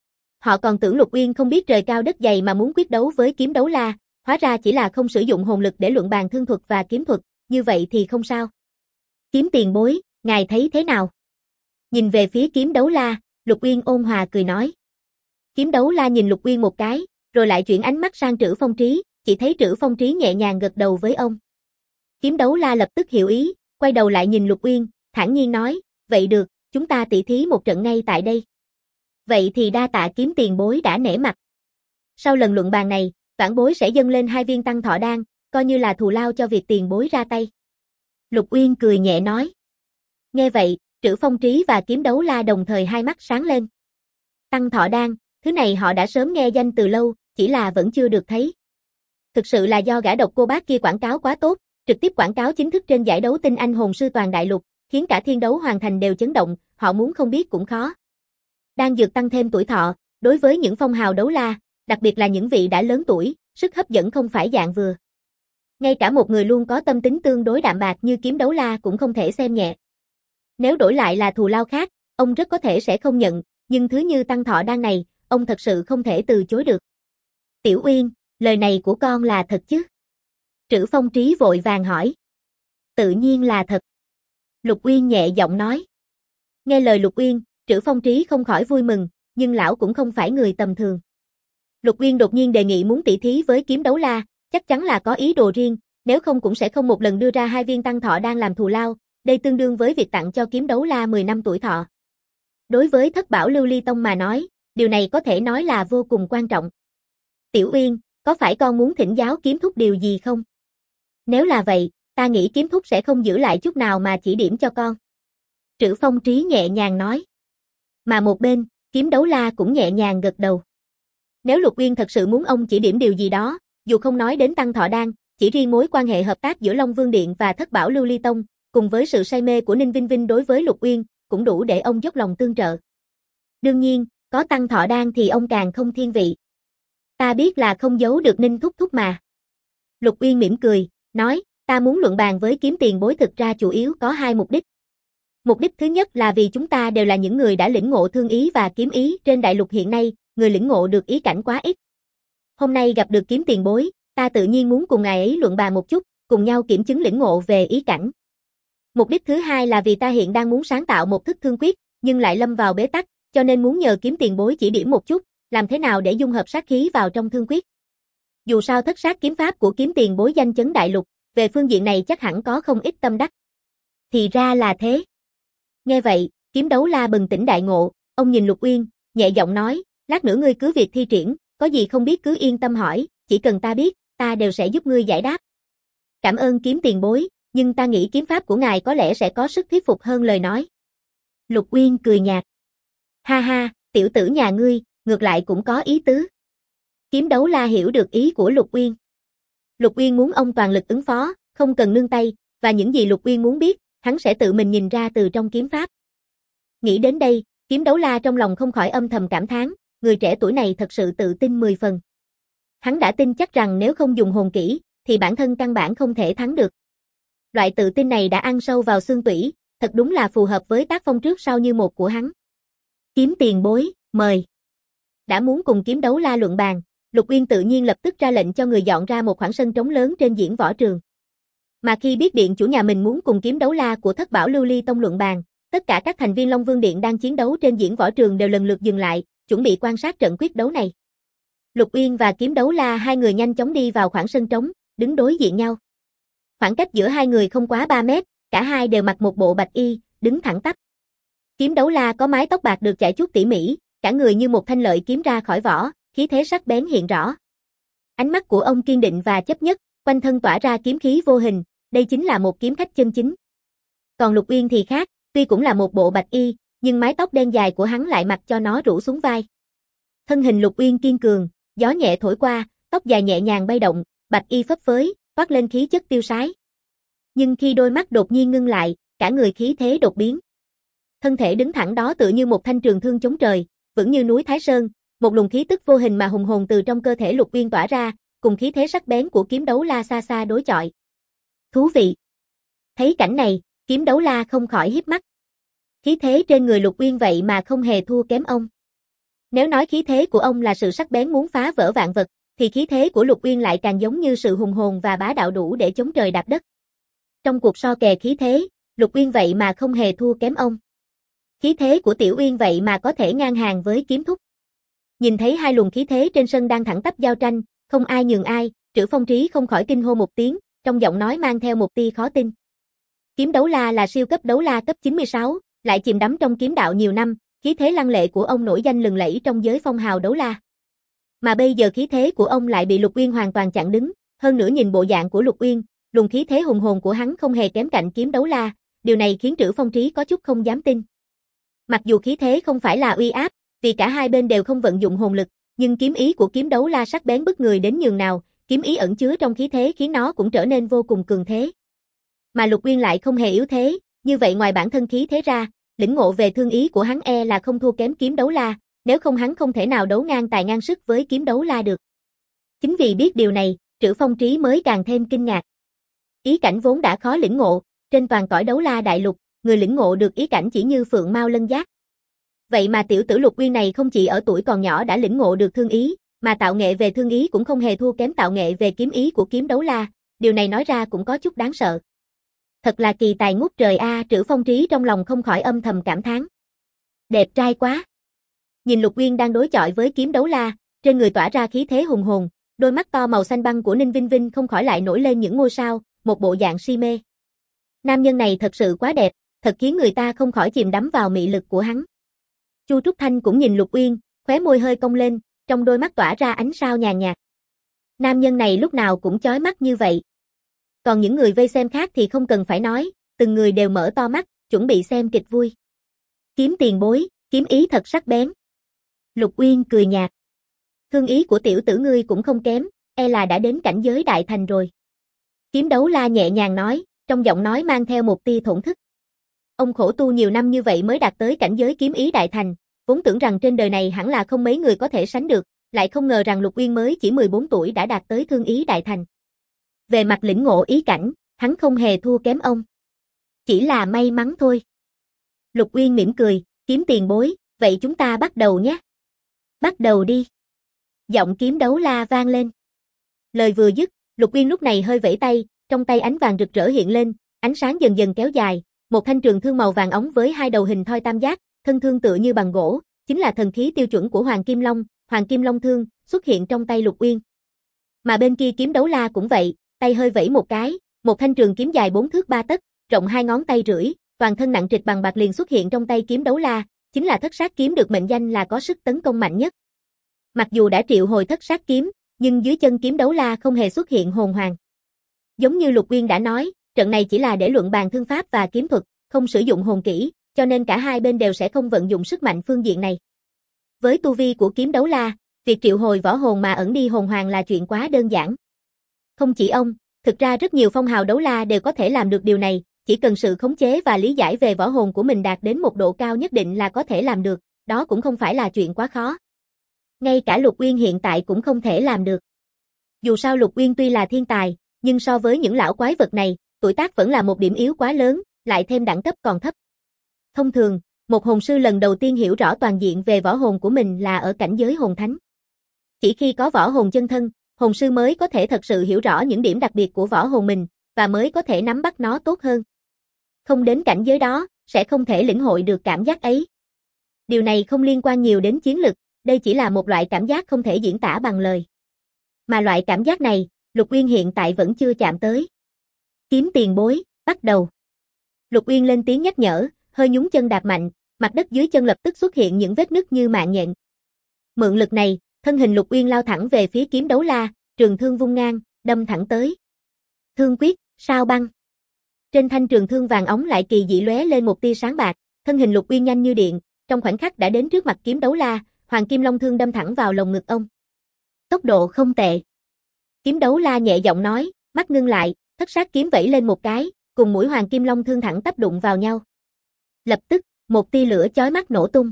Họ còn tưởng Lục Uyên không biết trời cao đất dày mà muốn quyết đấu với kiếm đấu la, hóa ra chỉ là không sử dụng hồn lực để luận bàn thương thuật và kiếm thuật, như vậy thì không sao. Kiếm tiền bối, ngài thấy thế nào? Nhìn về phía kiếm đấu la, Lục Uyên ôn hòa cười nói. Kiếm đấu la nhìn Lục Uyên một cái, rồi lại chuyển ánh mắt sang Trữ Phong Trí, chỉ thấy Trữ Phong Trí nhẹ nhàng gật đầu với ông. Kiếm đấu la lập tức hiểu ý, quay đầu lại nhìn Lục Uyên, thản nhiên nói, vậy được, chúng ta tỉ thí một trận ngay tại đây. Vậy thì đa tạ kiếm tiền bối đã nể mặt. Sau lần luận bàn này, vãn bối sẽ dâng lên 2 viên tăng thọ đan, coi như là thù lao cho việc tiền bối ra tay. Lục Uyên cười nhẹ nói. Nghe vậy, Trữ Phong Trí và kiếm đấu la đồng thời hai mắt sáng lên. Tăng thọ đan, thứ này họ đã sớm nghe danh từ lâu, chỉ là vẫn chưa được thấy. Thực sự là do gã độc cô bác kia quảng cáo quá tốt, trực tiếp quảng cáo chính thức trên giải đấu tinh anh hồn sư toàn đại lục, khiến cả Thiên Đấu Hoàng Thành đều chấn động, họ muốn không biết cũng khó. Đan dược tăng thêm tuổi thọ, đối với những phong hào đấu la, đặc biệt là những vị đã lớn tuổi, sức hấp dẫn không phải dạng vừa. Ngay cả một người luôn có tâm tính tương đối đạm bạc như kiếm đấu la cũng không thể xem nhẹ. Nếu đổi lại là thù lao khác, ông rất có thể sẽ không nhận, nhưng thứ như tăng thọ đan này, ông thật sự không thể từ chối được. Tiểu Uyên, lời này của con là thật chứ? Trữ Phong Trí vội vàng hỏi. Tự nhiên là thật. Lục Uyên nhẹ giọng nói. Nghe lời Lục Uyên, Trữ Phong Trí không khỏi vui mừng, nhưng lão cũng không phải người tầm thường. Lục Uyên đột nhiên đề nghị muốn tỉ thí với kiếm đấu la, chắc chắn là có ý đồ riêng, nếu không cũng sẽ không một lần đưa ra 2 viên tăng thọ đan làm thù lao, đây tương đương với việc tặng cho kiếm đấu la 10 năm tuổi thọ. Đối với Thất Bảo Lưu Ly Tông mà nói, điều này có thể nói là vô cùng quan trọng. Tiểu Uyên, có phải con muốn thỉnh giáo kiếm thúc điều gì không? Nếu là vậy, ta nghĩ kiếm thúc sẽ không giữ lại chút nào mà chỉ điểm cho con. Trữ Phong Trí nhẹ nhàng nói. Mà một bên, Kiếm Đấu La cũng nhẹ nhàng gật đầu. Nếu Lục Uyên thật sự muốn ông chỉ điểm điều gì đó, dù không nói đến tăng thọ đan, chỉ riêng mối quan hệ hợp tác giữa Long Vương Điện và Thất Bảo Lưu Ly Tông, cùng với sự say mê của Ninh Vinh Vinh đối với Lục Uyên, cũng đủ để ông dốc lòng tương trợ. Đương nhiên, có tăng thọ đan thì ông càng không thiên vị. Ta biết là không giấu được Ninh thúc thúc mà. Lục Uyên mỉm cười, nói, ta muốn luận bàn với Kiếm Tiền Bối thực ra chủ yếu có hai mục đích. Mục đích thứ nhất là vì chúng ta đều là những người đã lĩnh ngộ thương ý và kiếm ý trên đại lục hiện nay, người lĩnh ngộ được ý cảnh quá ít. Hôm nay gặp được Kiếm Tiền Bối, ta tự nhiên muốn cùng ngài ấy luận bàn một chút, cùng nhau kiểm chứng lĩnh ngộ về ý cảnh. Mục đích thứ hai là vì ta hiện đang muốn sáng tạo một thức thương quyết, nhưng lại lâm vào bế tắc, cho nên muốn nhờ Kiếm Tiền Bối chỉ điểm một chút, làm thế nào để dung hợp sát khí vào trong thương quyết. Dù sao thất sát kiếm pháp của Kiếm Tiền Bối danh chấn đại lục, về phương diện này chắc hẳn có không ít tâm đắc. Thì ra là thế. Nghe vậy, Kiếm Đấu La bừng tỉnh đại ngộ, ông nhìn Lục Uyên, nhẹ giọng nói, lát nữa ngươi cứ việc thi triển, có gì không biết cứ yên tâm hỏi, chỉ cần ta biết, ta đều sẽ giúp ngươi giải đáp. Cảm ơn Kiếm Tiền Bối, nhưng ta nghĩ kiếm pháp của ngài có lẽ sẽ có sức thuyết phục hơn lời nói. Lục Uyên cười nhạt. Ha ha, tiểu tử nhà ngươi, ngược lại cũng có ý tứ. Kiếm Đấu La hiểu được ý của Lục Uyên. Lục Uyên muốn ông toàn lực ứng phó, không cần nương tay, và những gì Lục Uyên muốn biết, hắn sẽ tự mình nhìn ra từ trong kiếm pháp. Nghĩ đến đây, Kiếm Đấu La trong lòng không khỏi âm thầm cảm thán, người trẻ tuổi này thật sự tự tin 10 phần. Hắn đã tin chắc rằng nếu không dùng hồn kỹ, thì bản thân căn bản không thể thắng được. Loại tự tin này đã ăn sâu vào xương tủy, thật đúng là phù hợp với tác phong trước sau như một của hắn. Kiếm Tiền Bối, mời. Đã muốn cùng Kiếm Đấu La luận bàn, Lục Uyên tự nhiên lập tức ra lệnh cho người dọn ra một khoảng sân trống lớn trên diễn võ trường. Mà khi biết điện chủ nhà mình muốn cùng Kiếm Đấu La của Thất Bảo Lưu Ly Tông luận bàn, tất cả các thành viên Long Vương Điện đang chiến đấu trên diễn võ trường đều lần lượt dừng lại, chuẩn bị quan sát trận quyết đấu này. Lục Uyên và Kiếm Đấu La hai người nhanh chóng đi vào khoảng sân trống, đứng đối diện nhau. Khoảng cách giữa hai người không quá 3 mét, cả hai đều mặc một bộ bạch y, đứng thẳng tắp. Kiếm Đấu La có mái tóc bạc được chải chuốt tỉ mỉ, cả người như một thanh lợi kiếm ra khỏi vỏ, khí thế sắc bén hiện rõ. Ánh mắt của ông kiên định và chấp nhất, quanh thân tỏa ra kiếm khí vô hình, đây chính là một kiếm khách chân chính. Còn Lục Uyên thì khác, tuy cũng là một bộ bạch y, nhưng mái tóc đen dài của hắn lại mặc cho nó rủ xuống vai. Thân hình Lục Uyên kiên cường, gió nhẹ thổi qua, tóc dài nhẹ nhàng bay động, bạch y phấp phới, toát lên khí chất tiêu sái. Nhưng khi đôi mắt đột nhiên ngưng lại, cả người khí thế đột biến. Thân thể đứng thẳng đó tựa như một thanh trường thương chống trời, vững như núi Thái Sơn, một luồng khí tức vô hình mà hùng hồn từ trong cơ thể Lục Uyên tỏa ra, cùng khí thế sắc bén của Kiếm Đấu La xa xa đối chọi. Thú vị. Thấy cảnh này, Kiếm Đấu La không khỏi híp mắt. Khí thế trên người Lục Uyên vậy mà không hề thua kém ông. Nếu nói khí thế của ông là sự sắc bén muốn phá vỡ vạn vật, thì khí thế của Lục Uyên lại càng giống như sự hùng hồn và bá đạo đủ để chống trời đạp đất. Trong cuộc so kè khí thế, Lục Uyên vậy mà không hề thua kém ông. Khí thế của Tiểu Uyên vậy mà có thể ngang hàng với Kiếm Thúc. Nhìn thấy hai luồng khí thế trên sân đang thẳng tắp giao tranh, không ai nhường ai, Trữ Phong Trí không khỏi kinh hô một tiếng, trong giọng nói mang theo một tia khó tin. Kiếm Đấu La là siêu cấp đấu la cấp 96, lại chìm đắm trong kiếm đạo nhiều năm, khí thế lăng lệ của ông nổi danh lừng lẫy trong giới phong hào đấu la. Mà bây giờ khí thế của ông lại bị Lục Uyên hoàn toàn chặn đứng, hơn nữa nhìn bộ dạng của Lục Uyên, luồng khí thế hùng hồn của hắn không hề kém cạnh Kiếm Đấu La, điều này khiến Trữ Phong Trí có chút không dám tin. Mặc dù khí thế không phải là uy áp, vì cả hai bên đều không vận dụng hồn lực, nhưng kiếm ý của Kiếm Đấu La sắc bén bức người đến nhường nào, kiếm ý ẩn chứa trong khí thế khiến nó cũng trở nên vô cùng cường thế. Mà Lục Uyên lại không hề yếu thế, như vậy ngoài bản thân khí thế ra, lĩnh ngộ về thương ý của hắn là không thua kém Kiếm Đấu La, nếu không hắn không thể nào đấu ngang tài ngang sức với Kiếm Đấu La được. Chính vì biết điều này, Trữ Phong Trí mới càng thêm kinh ngạc. Ý cảnh vốn đã khó lĩnh ngộ, trên toàn cõi đấu la đại lục, người lĩnh ngộ được ý cảnh chỉ như phượng mao lân giác. Vậy mà tiểu tử Lục Uyên này không chỉ ở tuổi còn nhỏ đã lĩnh ngộ được thương ý, mà tạo nghệ về thương ý cũng không hề thua kém tạo nghệ về kiếm ý của Kiếm Đấu La, điều này nói ra cũng có chút đáng sợ. Thật là kỳ tài ngút trời a, Trữ Phong Trí trong lòng không khỏi âm thầm cảm thán. Đẹp trai quá. Nhìn Lục Uyên đang đối chọi với Kiếm Đấu La, trên người tỏa ra khí thế hùng hồn, đôi mắt to màu xanh băng của Ninh Vinh Vinh không khỏi lại nổi lên những ngôi sao, một bộ dạng si mê. Nam nhân này thật sự quá đẹp, thật khiến người ta không khỏi chìm đắm vào mị lực của hắn. Chu Trúc Thanh cũng nhìn Lục Uyên, khóe môi hơi cong lên, trong đôi mắt tỏa ra ánh sao nhàn nhạt. Nam nhân này lúc nào cũng chói mắt như vậy. Còn những người vây xem khác thì không cần phải nói, từng người đều mở to mắt, chuẩn bị xem kịch vui. Kiếm tiền bối, kiếm ý thật sắc bén. Lục Uyên cười nhạt. Thương ý của tiểu tử ngươi cũng không kém, e là đã đến cảnh giới đại thành rồi. Kiếm Đấu La nhẹ nhàng nói, trong giọng nói mang theo một tia thổn thức. Ông khổ tu nhiều năm như vậy mới đạt tới cảnh giới kiếm ý đại thành, vốn tưởng rằng trên đời này hẳn là không mấy người có thể sánh được, lại không ngờ rằng Lục Uyên mới chỉ 14 tuổi đã đạt tới thương ý đại thành. Về mặt lĩnh ngộ ý cảnh, hắn không hề thua kém ông. Chỉ là may mắn thôi. Lục Uyên mỉm cười, Kiếm tiền bối, vậy chúng ta bắt đầu nhé. Bắt đầu đi. Giọng Kiếm Đấu La vang lên. Lời vừa dứt, Lục Uyên lúc này hơi vẫy tay, trong tay ánh vàng rực rỡ hiện lên, ánh sáng dần dần kéo dài, một thanh trường thương màu vàng óng với hai đầu hình thoi tam giác, thân thương tựa như bằng gỗ, chính là thần khí tiêu chuẩn của Hoàng Kim Long thương, xuất hiện trong tay Lục Uyên. Mà bên kia Kiếm Đấu La cũng vậy, tay hơi vẫy một cái, một thanh trường kiếm dài 4 thước 3 tấc, rộng 2 ngón tay rưỡi, toàn thân nặng trịch bằng bạc liền xuất hiện trong tay Kiếm Đấu La, chính là Thất Sát kiếm được mệnh danh là có sức tấn công mạnh nhất. Mặc dù đã triệu hồi Thất Sát kiếm, nhưng dưới chân Kiếm Đấu La không hề xuất hiện hồn hoàng. Giống như Lục Uyên đã nói, trận này chỉ là để luận bàn thương pháp và kiếm thuật, không sử dụng hồn kỹ, cho nên cả hai bên đều sẽ không vận dụng sức mạnh phương diện này. Với tu vi của Kiếm Đấu La, việc triệu hồi võ hồn mà ẩn đi hồn hoàng là chuyện quá đơn giản. Không chỉ ông, thực ra rất nhiều phong hào đấu la đều có thể làm được điều này, chỉ cần sự khống chế và lý giải về võ hồn của mình đạt đến một độ cao nhất định là có thể làm được, đó cũng không phải là chuyện quá khó. Ngay cả Lục Uyên hiện tại cũng không thể làm được. Dù sao Lục Uyên tuy là thiên tài, nhưng so với những lão quái vật này, tuổi tác vẫn là một điểm yếu quá lớn, lại thêm đẳng cấp còn thấp. Thông thường, một hồn sư lần đầu tiên hiểu rõ toàn diện về võ hồn của mình là ở cảnh giới hồn thánh. Chỉ khi có võ hồn chân thân, hồn sư mới có thể thật sự hiểu rõ những điểm đặc biệt của võ hồn mình, và mới có thể nắm bắt nó tốt hơn. Không đến cảnh giới đó, sẽ không thể lĩnh hội được cảm giác ấy. Điều này không liên quan nhiều đến chiến lực, đây chỉ là một loại cảm giác không thể diễn tả bằng lời. Mà loại cảm giác này, Lục Uyên hiện tại vẫn chưa chạm tới. Kiếm tiền bối, bắt đầu. Lục Uyên lên tiếng nhắc nhở, hơi nhún chân đạp mạnh, mặt đất dưới chân lập tức xuất hiện những vết nứt như mạng nhện. Mượn lực này, thân hình Lục Uyên lao thẳng về phía Kiếm Đấu La, trường thương vung ngang, đâm thẳng tới. Thương quyết, sao băng. Trên thanh trường thương vàng óng lại kỳ dị lóe lên một tia sáng bạc, thân hình Lục Uyên nhanh như điện, trong khoảnh khắc đã đến trước mặt Kiếm Đấu La, Hoàng Kim Long thương đâm thẳng vào lồng ngực ông. Tốc độ không tệ. Kiếm Đấu La nhẹ giọng nói, mắt ngưng lại, Thất Sát kiếm vẫy lên một cái, cùng mũi Hoàng Kim Long thương thẳng tắp đụng vào nhau. Lập tức, một tia lửa chói mắt nổ tung.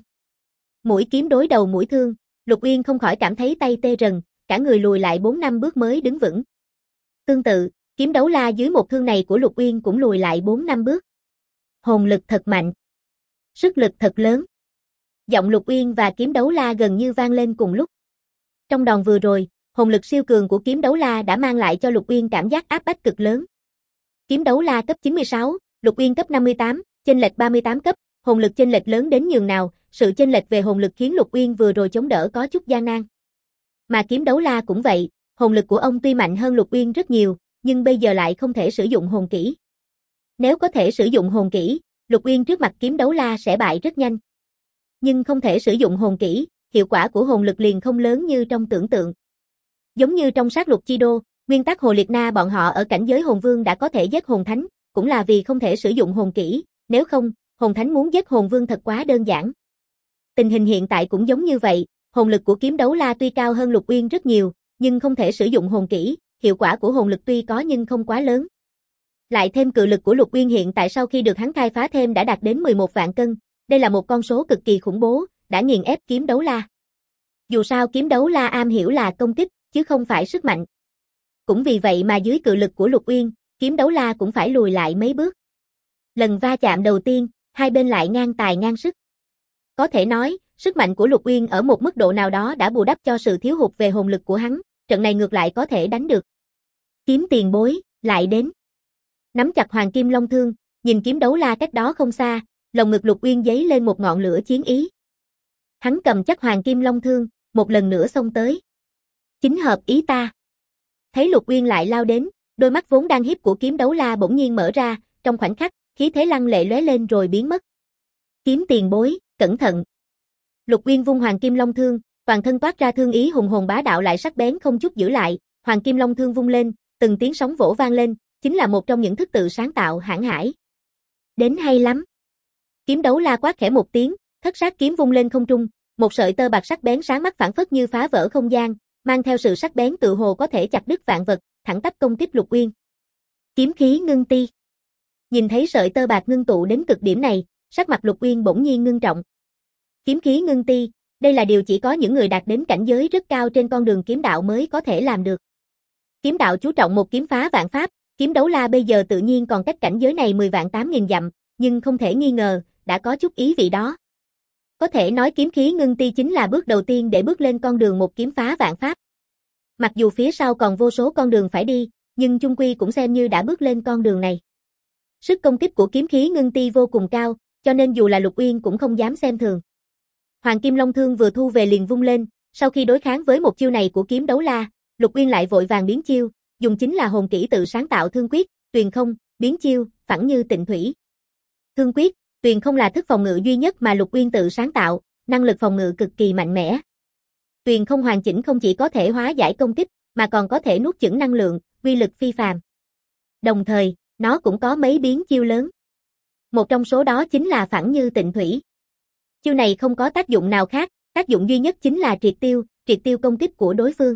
Mũi kiếm đối đầu mũi thương, Lục Uyên không khỏi cảm thấy tay tê rần, cả người lùi lại 4 năm bước mới đứng vững. Tương tự, Kiếm Đấu La dưới một thương này của Lục Uyên cũng lùi lại 4 năm bước. Hồn lực thật mạnh. Sức lực thật lớn. Giọng Lục Uyên và Kiếm Đấu La gần như vang lên cùng lúc. Trong đòn vừa rồi, hồn lực siêu cường của Kiếm Đấu La đã mang lại cho Lục Uyên cảm giác áp bách cực lớn. Kiếm Đấu La cấp 96, Lục Uyên cấp 58, chênh lệch 38 cấp, hồn lực chênh lệch lớn đến nhường nào, sự chênh lệch về hồn lực khiến Lục Uyên vừa rồi chống đỡ có chút gian nan. Mà Kiếm Đấu La cũng vậy, hồn lực của ông tuy mạnh hơn Lục Uyên rất nhiều, nhưng bây giờ lại không thể sử dụng hồn kỹ. Nếu có thể sử dụng hồn kỹ, Lục Uyên trước mặt Kiếm Đấu La sẽ bại rất nhanh. Nhưng không thể sử dụng hồn kỹ, hiệu quả của hồn lực liền không lớn như trong tưởng tượng. Giống như trong sát lục chi đô, nguyên tắc Hồ Liệt Na bọn họ ở cảnh giới hồn vương đã có thể giết hồn thánh, cũng là vì không thể sử dụng hồn kỹ, nếu không, hồn thánh muốn giết hồn vương thật quá đơn giản. Tình hình hiện tại cũng giống như vậy, hồn lực của Kiếm Đấu La tuy cao hơn Lục Uyên rất nhiều, nhưng không thể sử dụng hồn kỹ, hiệu quả của hồn lực tuy có nhưng không quá lớn. Lại thêm cự lực của Lục Uyên hiện tại sau khi được hắn khai phá thêm đã đạt đến 11 vạn cân, đây là một con số cực kỳ khủng bố, đã nghiền ép Kiếm Đấu La. Dù sao Kiếm Đấu La am hiểu là công kích, chứ không phải sức mạnh. Cũng vì vậy mà dưới cự lực của Lục Uyên, Kiếm Đấu La cũng phải lùi lại mấy bước. Lần va chạm đầu tiên, hai bên lại ngang tài ngang sức. Có thể nói, sức mạnh của Lục Uyên ở một mức độ nào đó đã bù đắp cho sự thiếu hụt về hồn lực của hắn, trận này ngược lại có thể đánh được. Kiếm tiền bối, lại đến. Nắm chặt Hoàng Kim Long thương, nhìn Kiếm Đấu La cách đó không xa, lồng ngực Lục Uyên giấy lên một ngọn lửa chiến ý. Hắn cầm chắc Hoàng Kim Long thương, một lần nữa xông tới. Chính hợp ý ta. Thấy Lục Uyên lại lao đến, đôi mắt vốn đang hiếp của Kiếm Đấu La bỗng nhiên mở ra, trong khoảnh khắc, khí thế lăng lệ lóe lên rồi biến mất. Kiếm tiền bối, cẩn thận. Lục Uyên vung Hoàng Kim Long Thương, toàn thân toát ra thương ý hùng hồn bá đạo lại sắc bén không chút giữ lại, Hoàng Kim Long Thương vung lên, từng tiếng sóng vỗ vang lên, chính là một trong những thức tự sáng tạo hãn hải. Đến hay lắm. Kiếm đấu la quát khẽ một tiếng, thất sát kiếm vung lên không trung, một sợi tơ bạc sắc bén sáng mắt phảng phất như phá vỡ không gian, mang theo sự sắc bén tự hồ có thể chặt đứt vạn vật, thẳng tắp công kích Lục Uyên. Kiếm khí ngưng ti. Nhìn thấy sợi tơ bạc ngưng tụ đến cực điểm này, sắc mặt Lục Uyên bỗng nhiên ngưng trọng. Kiếm khí ngưng ti, đây là điều chỉ có những người đạt đến cảnh giới rất cao trên con đường kiếm đạo mới có thể làm được. Kiếm đạo chú trọng một kiếm phá vạn pháp, kiếm đấu la bây giờ tự nhiên còn cách cảnh giới này 10 vạn 8.000 dặm, nhưng không thể nghi ngờ, đã có chút ý vị đó. Có thể nói kiếm khí ngưng ti chính là bước đầu tiên để bước lên con đường một kiếm phá vạn pháp. Mặc dù phía sau còn vô số con đường phải đi, nhưng chung quy cũng xem như đã bước lên con đường này. Sức công kích của kiếm khí ngưng ti vô cùng cao, cho nên dù là Lục Uyên cũng không dám xem thường. Hoàng Kim Long Thương vừa thu về liền vung lên, sau khi đối kháng với một chiêu này của kiếm đấu la, Lục Uyên lại vội vàng biến chiêu, dùng chính là hồn kỹ tự sáng tạo thương quyết, tuyền không, biến chiêu, phẳng như tịnh thủy. Thương quyết, tuyền không là thức phòng ngự duy nhất mà Lục Uyên tự sáng tạo, năng lực phòng ngự cực kỳ mạnh mẽ. Tuyền không hoàn chỉnh không chỉ có thể hóa giải công kích, mà còn có thể nuốt chửng năng lượng, uy lực phi phàm. Đồng thời, nó cũng có mấy biến chiêu lớn. Một trong số đó chính là phẳng như tịnh thủy. Chiêu này không có tác dụng nào khác, tác dụng duy nhất chính là triệt tiêu công kích của đối phương.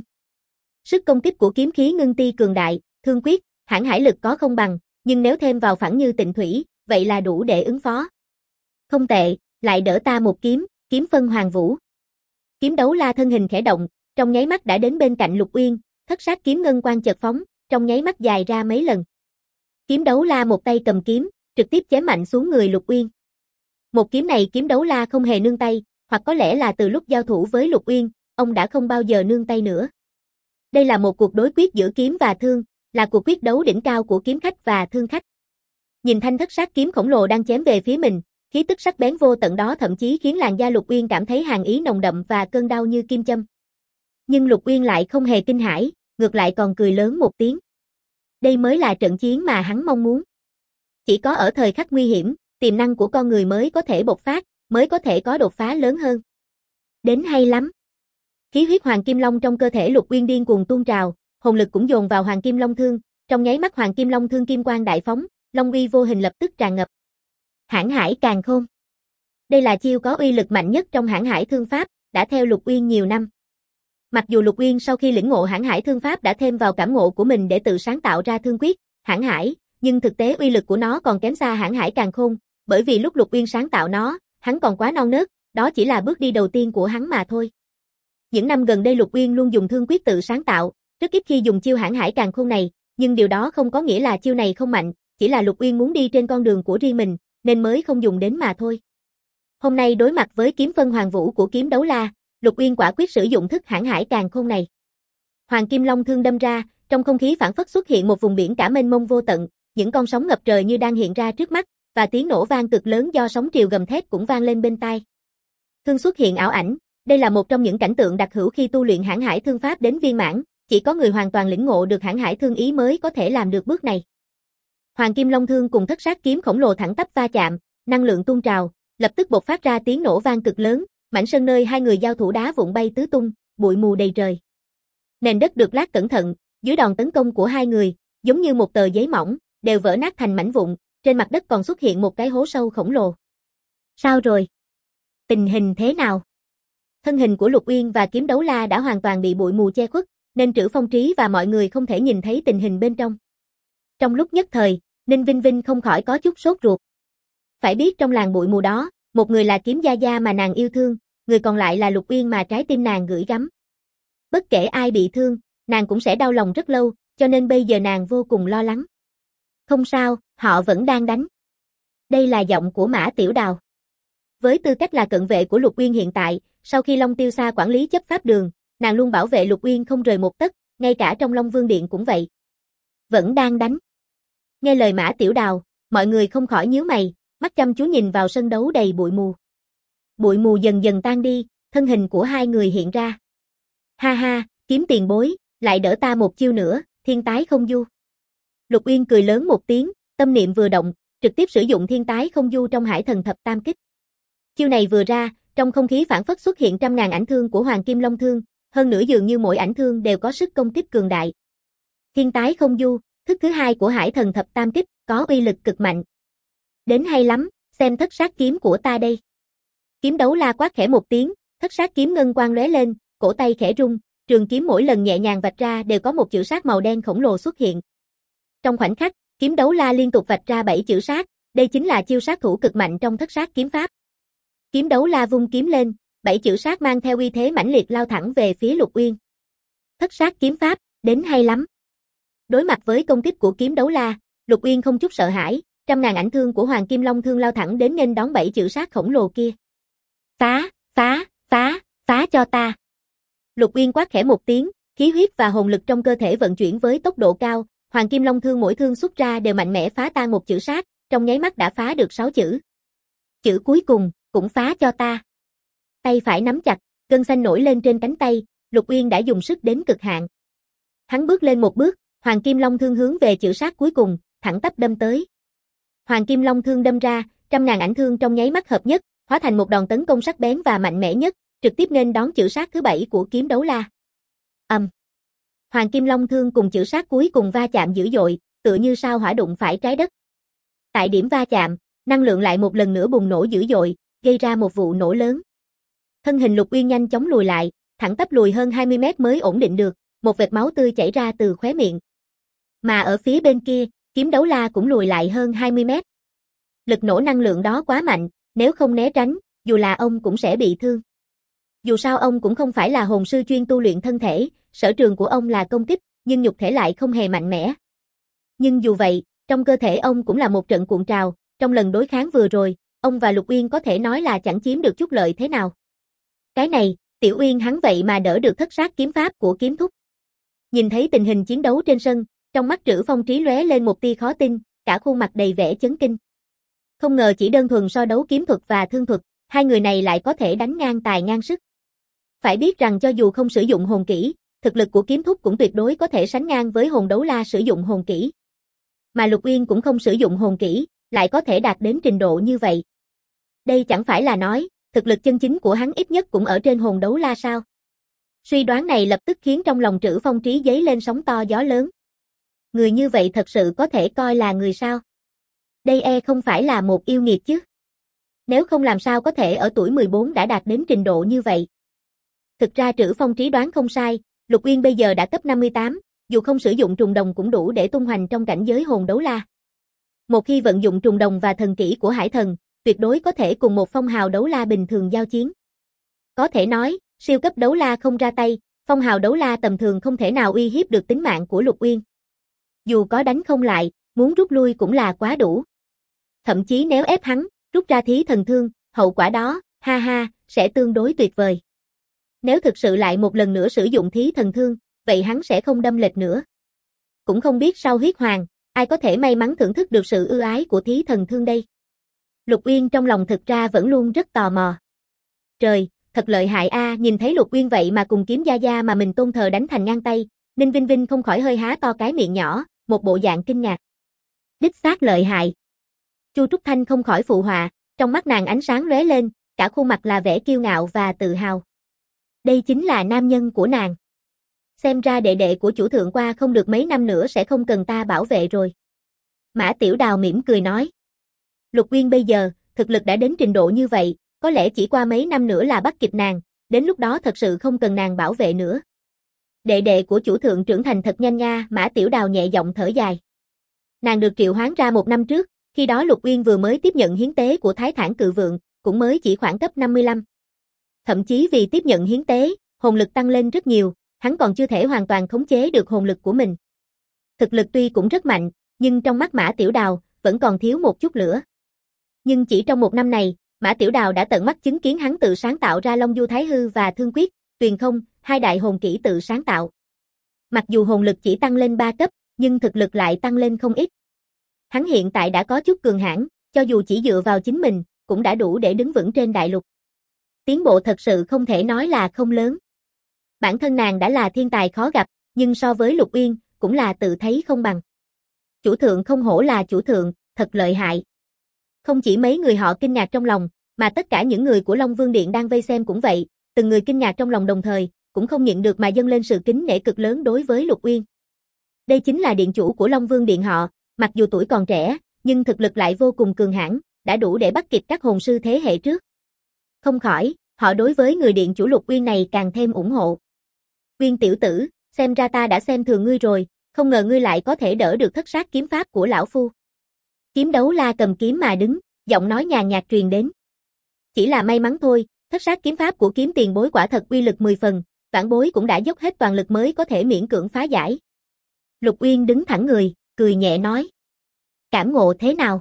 Sức công kích của kiếm khí ngưng ti cường đại, thương quyết, hãn hải lực có không bằng, nhưng nếu thêm vào phẳng như tịnh thủy, vậy là đủ để ứng phó. Không tệ, lại đỡ ta một kiếm, kiếm phân hoàng vũ. Kiếm đấu la thân hình khẽ động, trong nháy mắt đã đến bên cạnh Lục Uyên, thất sát kiếm ngân quang chợt phóng, trong nháy mắt dài ra mấy lần. Kiếm đấu la một tay cầm kiếm, trực tiếp chém mạnh xuống người Lục Uyên. Một kiếm này kiếm đấu la không hề nương tay, hoặc có lẽ là từ lúc giao thủ với Lục Uyên, ông đã không bao giờ nương tay nữa. Đây là một cuộc đối quyết giữa kiếm và thương, là cuộc quyết đấu đỉnh cao của kiếm khách và thương khách. Nhìn thanh thất sát kiếm khổng lồ đang chém về phía mình, khí tức sắc bén vô tận đó thậm chí khiến làn da Lục Uyên cảm thấy hàn ý nồng đậm và cơn đau như kim châm. Nhưng Lục Uyên lại không hề kinh hãi, ngược lại còn cười lớn một tiếng. Đây mới là trận chiến mà hắn mong muốn. Chỉ có ở thời khắc nguy hiểm, tiềm năng của con người mới có thể bộc phát, mới có thể có đột phá lớn hơn. Đến hay lắm. Khí huyết Hoàng Kim Long trong cơ thể Lục Uyên điên cuồng tuôn trào, hồn lực cũng dồn vào Hoàng Kim Long Thương, trong nháy mắt Hoàng Kim Long Thương kim quang đại phóng, long uy vô hình lập tức tràn ngập. Hãn hải càn khôn. Đây là chiêu có uy lực mạnh nhất trong hãn hải thương pháp, đã theo Lục Uyên nhiều năm. Mặc dù Lục Uyên sau khi lĩnh ngộ hãn hải thương pháp đã thêm vào cảm ngộ của mình để tự sáng tạo ra thương quyết, hãn hải, nhưng thực tế uy lực của nó còn kém xa hãn hải càn khôn, bởi vì lúc Lục Uyên sáng tạo nó, hắn còn quá non nớt, đó chỉ là bước đi đầu tiên của hắn mà thôi. Những năm gần đây Lục Uyên luôn dùng thương quyết tự sáng tạo, rất ít khi dùng chiêu hãn hải càn khôn này, nhưng điều đó không có nghĩa là chiêu này không mạnh, chỉ là Lục Uyên muốn đi trên con đường của riêng mình, nên mới không dùng đến mà thôi. Hôm nay đối mặt với kiếm phân hoàng vũ của kiếm đấu la, Lục Uyên quả quyết sử dụng thức hãn hải càn khôn này. Hoàng Kim Long Thương đâm ra, trong không khí phảng phất xuất hiện một vùng biển cả mênh mông vô tận, những con sóng ngập trời như đang hiện ra trước mắt, và tiếng nổ vang cực lớn do sóng triều gầm thét cũng vang lên bên tai. Thương xuất hiện ảo ảnh, đây là một trong những cảnh tượng đặc hữu khi tu luyện hãn hải thương pháp đến viên mãn, chỉ có người hoàn toàn lĩnh ngộ được hãn hải thương ý mới có thể làm được bước này. Hoàng Kim Long Thương cùng thất sát kiếm khổng lồ thẳng tắp va chạm, năng lượng tuôn trào, lập tức bộc phát ra tiếng nổ vang cực lớn, mảnh sân nơi hai người giao thủ đá vụn bay tứ tung, bụi mù đầy trời. Nền đất được lát cẩn thận, dưới đòn tấn công của hai người, giống như một tờ giấy mỏng, đều vỡ nát thành mảnh vụn, trên mặt đất còn xuất hiện một cái hố sâu khổng lồ. Sao rồi? Tình hình thế nào? Thân hình của Lục Uyên và kiếm đấu la đã hoàn toàn bị bụi mù che khuất, nên Trữ Phong Trí và mọi người không thể nhìn thấy tình hình bên trong. Trong lúc nhất thời, Ninh Vinh Vinh không khỏi có chút sốt ruột. Phải biết trong làng bụi mù đó, một người là Kiếm Gia Gia mà nàng yêu thương, người còn lại là Lục Uyên mà trái tim nàng gửi gắm. Bất kể ai bị thương, nàng cũng sẽ đau lòng rất lâu, cho nên bây giờ nàng vô cùng lo lắng. Không sao, họ vẫn đang đánh. Đây là giọng của Mã Tiểu Đào. Với tư cách là cận vệ của Lục Uyên hiện tại, sau khi Long Tiêu Sa quản lý chấp pháp đường, nàng luôn bảo vệ Lục Uyên không rời một tấc, ngay cả trong Long Vương Điện cũng vậy. Vẫn đang đánh. Nghe lời Mã Tiểu Đào, mọi người không khỏi nhíu mày, mắt chăm chú nhìn vào sân đấu đầy bụi mù. Bụi mù dần dần tan đi, thân hình của hai người hiện ra. Ha ha, Kiếm tiền bối, lại đỡ ta một chiêu nữa, thiên tái không du. Lục Uyên cười lớn một tiếng, tâm niệm vừa động, trực tiếp sử dụng thiên tái không du trong Hải Thần Thập Tam Kích. Chiêu này vừa ra, Trong không khí phảng phất xuất hiện trăm ngàn ảnh thương của Hoàng Kim Long Thương, hơn nữa dường như mỗi ảnh thương đều có sức công kích cường đại. Thiên tái không du, thức thứ hai của Hải Thần Thập Tam Kích, có uy lực cực mạnh. Đến hay lắm, xem thất sát kiếm của ta đây. Kiếm đấu la quát khẽ một tiếng, thất sát kiếm ngân quang lóe lên, cổ tay khẽ rung, trường kiếm mỗi lần nhẹ nhàng vạch ra đều có một chữ sát màu đen khổng lồ xuất hiện. Trong khoảnh khắc, kiếm đấu la liên tục vạch ra 7 chữ sát, đây chính là chiêu sát thủ cực mạnh trong thất sát kiếm pháp. Kiếm đấu la vung kiếm lên, 7 chữ sát mang theo uy thế mãnh liệt lao thẳng về phía Lục Uyên. Thất sát kiếm pháp, đến hay lắm. Đối mặt với công kích của kiếm đấu la, Lục Uyên không chút sợ hãi, trăm ngàn ảnh thương của Hoàng Kim Long Thương lao thẳng đến nghênh đón 7 chữ sát khổng lồ kia. Phá, phá, phá, phá cho ta. Lục Uyên quát khẽ một tiếng, khí huyết và hồn lực trong cơ thể vận chuyển với tốc độ cao, Hoàng Kim Long Thương mỗi thương xuất ra đều mạnh mẽ phá tan một chữ sát, trong nháy mắt đã phá được 6 chữ. Chữ cuối cùng, cũng phá cho ta. Tay phải nắm chặt, gân xanh nổi lên trên cánh tay, Lục Uyên đã dùng sức đến cực hạn. Hắn bước lên một bước, Hoàng Kim Long Thương hướng về chữ sát cuối cùng, thẳng tắp đâm tới. Hoàng Kim Long Thương đâm ra, trăm ngàn ảnh thương trong nháy mắt hợp nhất, hóa thành một đòn tấn công sắc bén và mạnh mẽ nhất, trực tiếp nghênh đón chữ sát thứ 7 của kiếm đấu la. Hoàng Kim Long Thương cùng chữ sát cuối cùng va chạm dữ dội, tựa như sao hỏa đụng phải trái đất. Tại điểm va chạm, năng lượng lại một lần nữa bùng nổ dữ dội, gây ra một vụ nổ lớn. Thân hình Lục Uyên nhanh chóng lùi lại, thẳng tắp lùi hơn 20 mét mới ổn định được, một vệt máu tươi chảy ra từ khóe miệng. Mà ở phía bên kia, kiếm đấu la cũng lùi lại hơn 20 mét. Lực nổ năng lượng đó quá mạnh, nếu không né tránh, dù là ông cũng sẽ bị thương. Dù sao ông cũng không phải là hồn sư chuyên tu luyện thân thể, sở trường của ông là công kích, nhưng nhục thể lại không hề mạnh mẽ. Nhưng dù vậy, trong cơ thể ông cũng là một trận cuộn trào, trong lần đối kháng vừa rồi, ông và Lục Uyên có thể nói là chẳng chiếm được chút lợi thế nào. Cái này, Tiểu Uyên hắn vậy mà đỡ được thất sát kiếm pháp của kiếm thúc. Nhìn thấy tình hình chiến đấu trên sân, trong mắt Trữ Phong Trí lóe lên một tia khó tin, cả khuôn mặt đầy vẻ chấn kinh. Không ngờ chỉ đơn thuần so đấu kiếm thuật và thương thuật, hai người này lại có thể đánh ngang tài ngang sức. Phải biết rằng cho dù không sử dụng hồn kỹ, thực lực của kiếm thúc cũng tuyệt đối có thể sánh ngang với hồn đấu la sử dụng hồn kỹ. Mà Lục Uyên cũng không sử dụng hồn kỹ, lại có thể đạt đến trình độ như vậy. Đây chẳng phải là nói, thực lực chân chính của hắn ít nhất cũng ở trên hồn đấu la sao? Suy đoán này lập tức khiến trong lòng Trữ Phong Trí dấy lên sóng to gió lớn. Người như vậy thật sự có thể coi là người sao? Đây không phải là một yêu nghiệt chứ? Nếu không làm sao có thể ở tuổi 14 đã đạt đến trình độ như vậy? Thực ra Trữ Phong Trí đoán không sai, Lục Uyên bây giờ đã cấp 58, dù không sử dụng trùng đồng cũng đủ để tung hoành trong cảnh giới hồn đấu la. Một khi vận dụng trùng đồng và thần kỹ của Hải Thần, tuyệt đối có thể cùng một phong hào đấu la bình thường giao chiến. Có thể nói, siêu cấp đấu la không ra tay, phong hào đấu la tầm thường không thể nào uy hiếp được tính mạng của Lục Uyên. Dù có đánh không lại, muốn rút lui cũng là quá đủ. Thậm chí nếu ép hắn, rút ra thí thần thương, hậu quả đó, ha ha, sẽ tương đối tuyệt vời. Nếu thực sự lại một lần nữa sử dụng thí thần thương, vậy hắn sẽ không đâm lệch nữa. Cũng không biết sau huyết hoàng, ai có thể may mắn thưởng thức được sự ưu ái của thí thần thương đây. Lục Uyên trong lòng thực ra vẫn luôn rất tò mò. Trời, thật lợi hại a, nhìn thấy Lục Uyên vậy mà cùng kiếm gia gia mà mình tôn thờ đánh thành ngang tay, Ninh Vinh Vinh không khỏi hơi há to cái miệng nhỏ, một bộ dạng kinh ngạc. Đích xác lợi hại. Chu Trúc Thanh không khỏi phụ họa, trong mắt nàng ánh sáng lóe lên, cả khuôn mặt là vẻ kiêu ngạo và tự hào. Đây chính là nam nhân của nàng. Xem ra đệ đệ của chủ thượng qua không được mấy năm nữa sẽ không cần ta bảo vệ rồi. Mã Tiểu Đào mỉm cười nói. Lục Uyên bây giờ, thực lực đã đến trình độ như vậy, có lẽ chỉ qua mấy năm nữa là bắt kịp nàng, đến lúc đó thật sự không cần nàng bảo vệ nữa. Đệ đệ của chủ thượng trưởng thành thật nhanh nha, Mã Tiểu Đào nhẹ giọng thở dài. Nàng được triệu hoán ra 1 năm trước, khi đó Lục Uyên vừa mới tiếp nhận hiến tế của Thái Thản Cự Vượng, cũng mới chỉ khoảng cấp 55. Thậm chí vì tiếp nhận hiến tế, hồn lực tăng lên rất nhiều, hắn còn chưa thể hoàn toàn khống chế được hồn lực của mình. Thực lực tuy cũng rất mạnh, nhưng trong mắt Mã Tiểu Đào, vẫn còn thiếu một chút lửa. Nhưng chỉ trong 1 năm này, Mã Tiểu Đào đã tận mắt chứng kiến hắn tự sáng tạo ra Long Du Thái Hư và Thương Quyết, Tuyền Không, 2 đại hồn kỹ tự sáng tạo. Mặc dù hồn lực chỉ tăng lên 3 cấp, nhưng thực lực lại tăng lên không ít. Hắn hiện tại đã có chút cường hãn, cho dù chỉ dựa vào chính mình, cũng đã đủ để đứng vững trên đại lục. Tiến bộ thật sự không thể nói là không lớn. Bản thân nàng đã là thiên tài khó gặp, nhưng so với Lục Uyên, cũng là tự thấy không bằng. Chủ thượng không hổ là chủ thượng, thật lợi hại. Không chỉ mấy người họ kinh ngạc trong lòng, mà tất cả những người của Long Vương Điện đang vây xem cũng vậy, từng người kinh ngạc trong lòng đồng thời, cũng không nhịn được mà dâng lên sự kính nể cực lớn đối với Lục Uyên. Đây chính là điện chủ của Long Vương Điện họ, mặc dù tuổi còn trẻ, nhưng thực lực lại vô cùng cường hãn, đã đủ để bắt kịp các hồn sư thế hệ trước. Không khỏi, họ đối với người điện chủ Lục Uyên này càng thêm ủng hộ. Uyên tiểu tử, xem ra ta đã xem thường ngươi rồi, không ngờ ngươi lại có thể đỡ được thất sát kiếm pháp của lão phu. Kiếm đấu la cầm kiếm mà đứng, giọng nói nhàn nhạt truyền đến. Chỉ là may mắn thôi, thất sát kiếm pháp của kiếm tiền bối quả thật uy lực 10 phần, vãn bối cũng đã dốc hết toàn lực mới có thể miễn cưỡng phá giải. Lục Uyên đứng thẳng người, cười nhẹ nói. Cảm ngộ thế nào?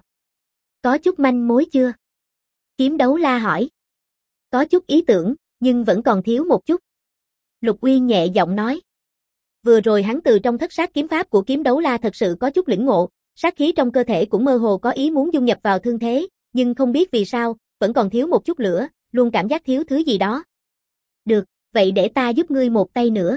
Có chút manh mối chưa? Kiếm đấu la hỏi. Có chút ý tưởng, nhưng vẫn còn thiếu một chút. Lục Uyên nhẹ giọng nói. Vừa rồi hắn từ trong thất sát kiếm pháp của kiếm đấu la thật sự có chút lĩnh ngộ, sát khí trong cơ thể cũng mơ hồ có ý muốn dung nhập vào thương thế, nhưng không biết vì sao, vẫn còn thiếu một chút lửa, luôn cảm giác thiếu thứ gì đó. Được, vậy để ta giúp ngươi một tay nữa.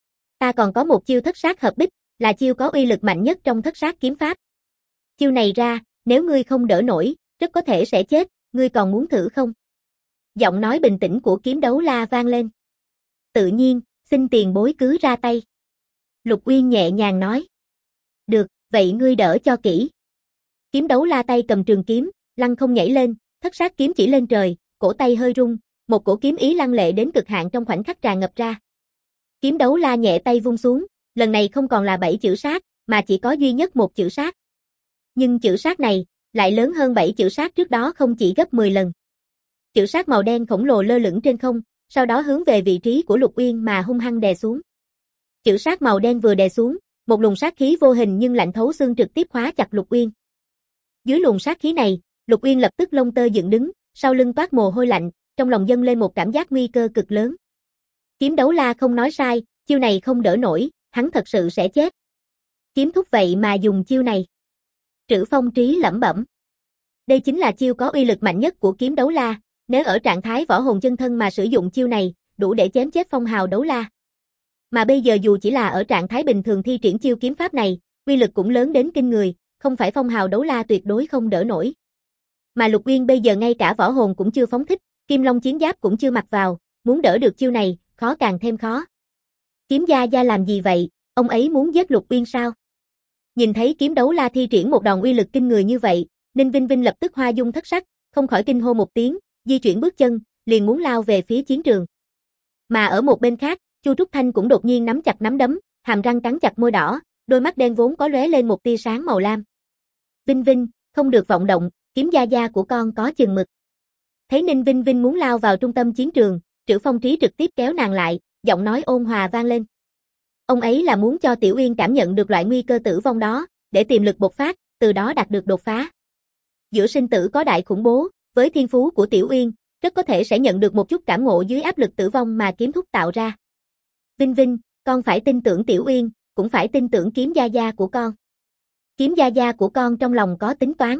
Ta còn có một chiêu thất sát hợp bích, là chiêu có uy lực mạnh nhất trong thất sát kiếm pháp. Chiêu này ra, nếu ngươi không đỡ nổi, rất có thể sẽ chết, ngươi còn muốn thử không? Giọng nói bình tĩnh của kiếm đấu la vang lên. Tự nhiên, xin tiền bối cứ ra tay. Lục Uyên nhẹ nhàng nói. Được, vậy ngươi đỡ cho kỹ. Kiếm đấu la tay cầm trường kiếm, lăng không nhảy lên, thất sát kiếm chỉ lên trời, cổ tay hơi rung, một cổ kiếm ý lăng lệ đến cực hạn trong khoảnh khắc tràn ngập ra. Kiếm đấu la nhẹ tay vung xuống, lần này không còn là 7 chữ sát, mà chỉ có duy nhất một chữ sát. Nhưng chữ sát này, lại lớn hơn 7 chữ sát trước đó không chỉ gấp 10 lần. Chữ sát màu đen khổng lồ lơ lửng trên không, sau đó hướng về vị trí của Lục Uyên mà hung hăng đè xuống. Chữ sát màu đen vừa đè xuống, một luồng sát khí vô hình nhưng lạnh thấu xương trực tiếp khóa chặt Lục Uyên. Dưới luồng sát khí này, Lục Uyên lập tức lông tơ dựng đứng, sau lưng toát mồ hôi lạnh, trong lòng dâng lên một cảm giác nguy cơ cực lớn. Kiếm đấu la không nói sai, chiêu này không đỡ nổi, hắn thật sự sẽ chết. Kiếm thúc vậy mà dùng chiêu này. Trữ Phong Trí lẩm bẩm. Đây chính là chiêu có uy lực mạnh nhất của kiếm đấu la, nếu ở trạng thái võ hồn chân thân mà sử dụng chiêu này, đủ để chém chết phong hào đấu la. Mà bây giờ dù chỉ là ở trạng thái bình thường thi triển chiêu kiếm pháp này, uy lực cũng lớn đến kinh người, không phải phong hào đấu la tuyệt đối không đỡ nổi. Mà Lục Uyên bây giờ ngay cả võ hồn cũng chưa phóng thích, Kim Long chiến giáp cũng chưa mặc vào, muốn đỡ được chiêu này, khó càng thêm khó. Kiếm gia gia làm gì vậy, ông ấy muốn giết Lục Uyên sao? Nhìn thấy kiếm đấu la thi triển một đòn uy lực kinh người như vậy, Ninh Vinh Vinh lập tức hoa dung thất sắc, không khỏi kinh hô một tiếng, di chuyển bước chân, liền muốn lao về phía chiến trường. Mà ở một bên khác, Chu Trúc Thanh cũng đột nhiên nắm chặt nắm đấm, hàm răng cắn chặt môi đỏ, đôi mắt đen vốn có lóe lên một tia sáng màu lam. Vinh Vinh, không được vọng động, kiếm gia gia của con có chừng mực. Thấy Ninh Vinh Vinh muốn lao vào trung tâm chiến trường, Trữ Phong Trí trực tiếp kéo nàng lại, giọng nói ôn hòa vang lên. Ông ấy là muốn cho Tiểu Uyên cảm nhận được loại nguy cơ tử vong đó, để tiềm lực bộc phát, từ đó đạt được đột phá. Giữa sinh tử có đại khủng bố, với thiên phú của Tiểu Uyên, rất có thể sẽ nhận được một chút cảm ngộ dưới áp lực tử vong mà kiếm thúc tạo ra. Vinh Vinh, con phải tin tưởng Tiểu Uyên, cũng phải tin tưởng kiếm gia gia của con. Kiếm gia gia của con trong lòng có tính toán.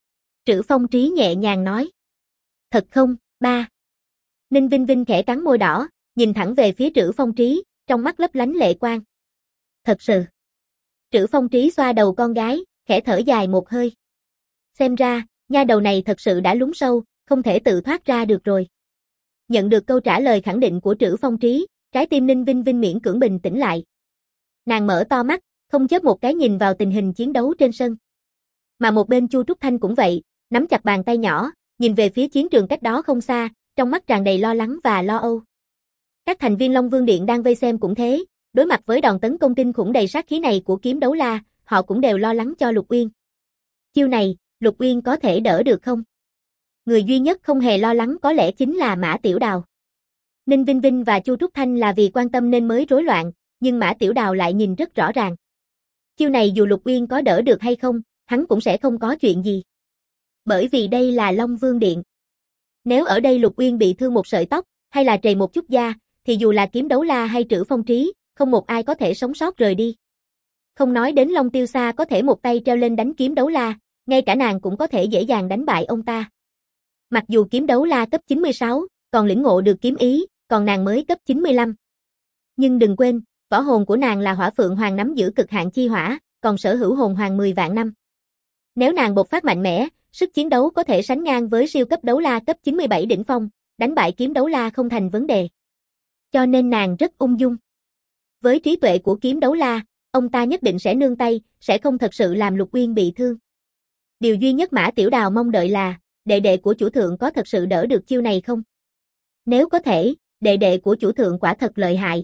Trữ Phong Trí nhẹ nhàng nói. Thật không, ba. Ninh Vinh Vinh khẽ cắn môi đỏ, nhìn thẳng về phía Trữ Phong Trí, trong mắt lấp lánh lệ quang. Thật sự. Trữ Phong Trí xoa đầu con gái, khẽ thở dài một hơi. Xem ra, nha đầu này thật sự đã lún sâu, không thể tự thoát ra được rồi. Nhận được câu trả lời khẳng định của Trữ Phong Trí, trái tim Ninh Vinh Vinh miễn cưỡng bình tĩnh lại. Nàng mở to mắt, không chớp một cái nhìn vào tình hình chiến đấu trên sân. Mà một bên Chu Trúc Thanh cũng vậy, nắm chặt bàn tay nhỏ, nhìn về phía chiến trường cách đó không xa, trong mắt tràn đầy lo lắng và lo âu. Các thành viên Long Vương Điện đang vây xem cũng thế, đối mặt với đòn tấn công kinh khủng đầy sát khí này của kiếm đấu la, họ cũng đều lo lắng cho Lục Uyên. Chiêu này, Lục Uyên có thể đỡ được không? Người duy nhất không hề lo lắng có lẽ chính là Mã Tiểu Đào. Ninh Vinh Vinh và Chu Trúc Thanh là vì quan tâm nên mới rối loạn, nhưng Mã Tiểu Đào lại nhìn rất rõ ràng. Chiêu này dù Lục Uyên có đỡ được hay không, hắn cũng sẽ không có chuyện gì. Bởi vì đây là Long Vương Điện. Nếu ở đây Lục Uyên bị thương một sợi tóc, hay là trầy một chút da, thì dù là kiếm đấu la hay Trữ Phong Trí, không một ai có thể sống sót rời đi. Không nói đến Long Tiêu Sa có thể một tay treo lên đánh kiếm đấu la, ngay cả nàng cũng có thể dễ dàng đánh bại ông ta. Mặc dù kiếm đấu la cấp 96, còn lĩnh ngộ được kiếm ý, còn nàng mới cấp 95. Nhưng đừng quên, võ hồn của nàng là Hỏa Phượng Hoàng nắm giữ cực hạn chi hỏa, còn sở hữu hồn hoàng 10 vạn năm. Nếu nàng bộc phát mạnh mẽ, sức chiến đấu có thể sánh ngang với siêu cấp đấu la cấp 97 đỉnh phong, đánh bại kiếm đấu la không thành vấn đề. Cho nên nàng rất ung dung. Với trí tuệ của kiếm đấu la, ông ta nhất định sẽ nương tay, sẽ không thật sự làm Lục Uyên bị thương. Điều duy nhất Mã Tiểu Đào mong đợi là, đệ đệ của chủ thượng có thật sự đỡ được chiêu này không? Nếu có thể, đệ đệ của chủ thượng quả thật lợi hại.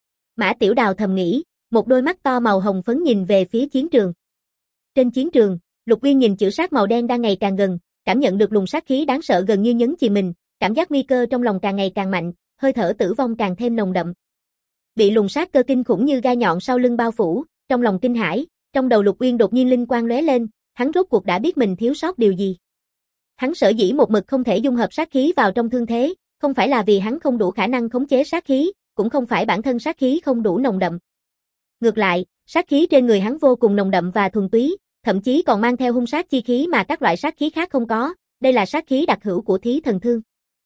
Mã Tiểu Đào thầm nghĩ, một đôi mắt to màu hồng phấn nhìn về phía chiến trường. Trên chiến trường, Lục Uyên nhìn chữ sát màu đen đang ngày càng gần, cảm nhận được luồng sát khí đáng sợ gần như nhấn chìm mình, cảm giác nguy cơ trong lòng càng ngày càng mạnh, hơi thở tử vong càng thêm nồng đậm. Bị luồng sát cơ kinh khủng như gai nhọn sau lưng bao phủ, trong lòng kinh hãi, trong đầu Lục Uyên đột nhiên linh quang lóe lên, hắn rốt cuộc đã biết mình thiếu sót điều gì. Hắn sở dĩ một mực không thể dung hợp sát khí vào trong thương thế, không phải là vì hắn không đủ khả năng khống chế sát khí, cũng không phải bản thân sát khí không đủ nồng đậm. Ngược lại, sát khí trên người hắn vô cùng nồng đậm và thuần túy, thậm chí còn mang theo hung sát chi khí mà các loại sát khí khác không có, đây là sát khí đặc hữu của Thí Thần Thương.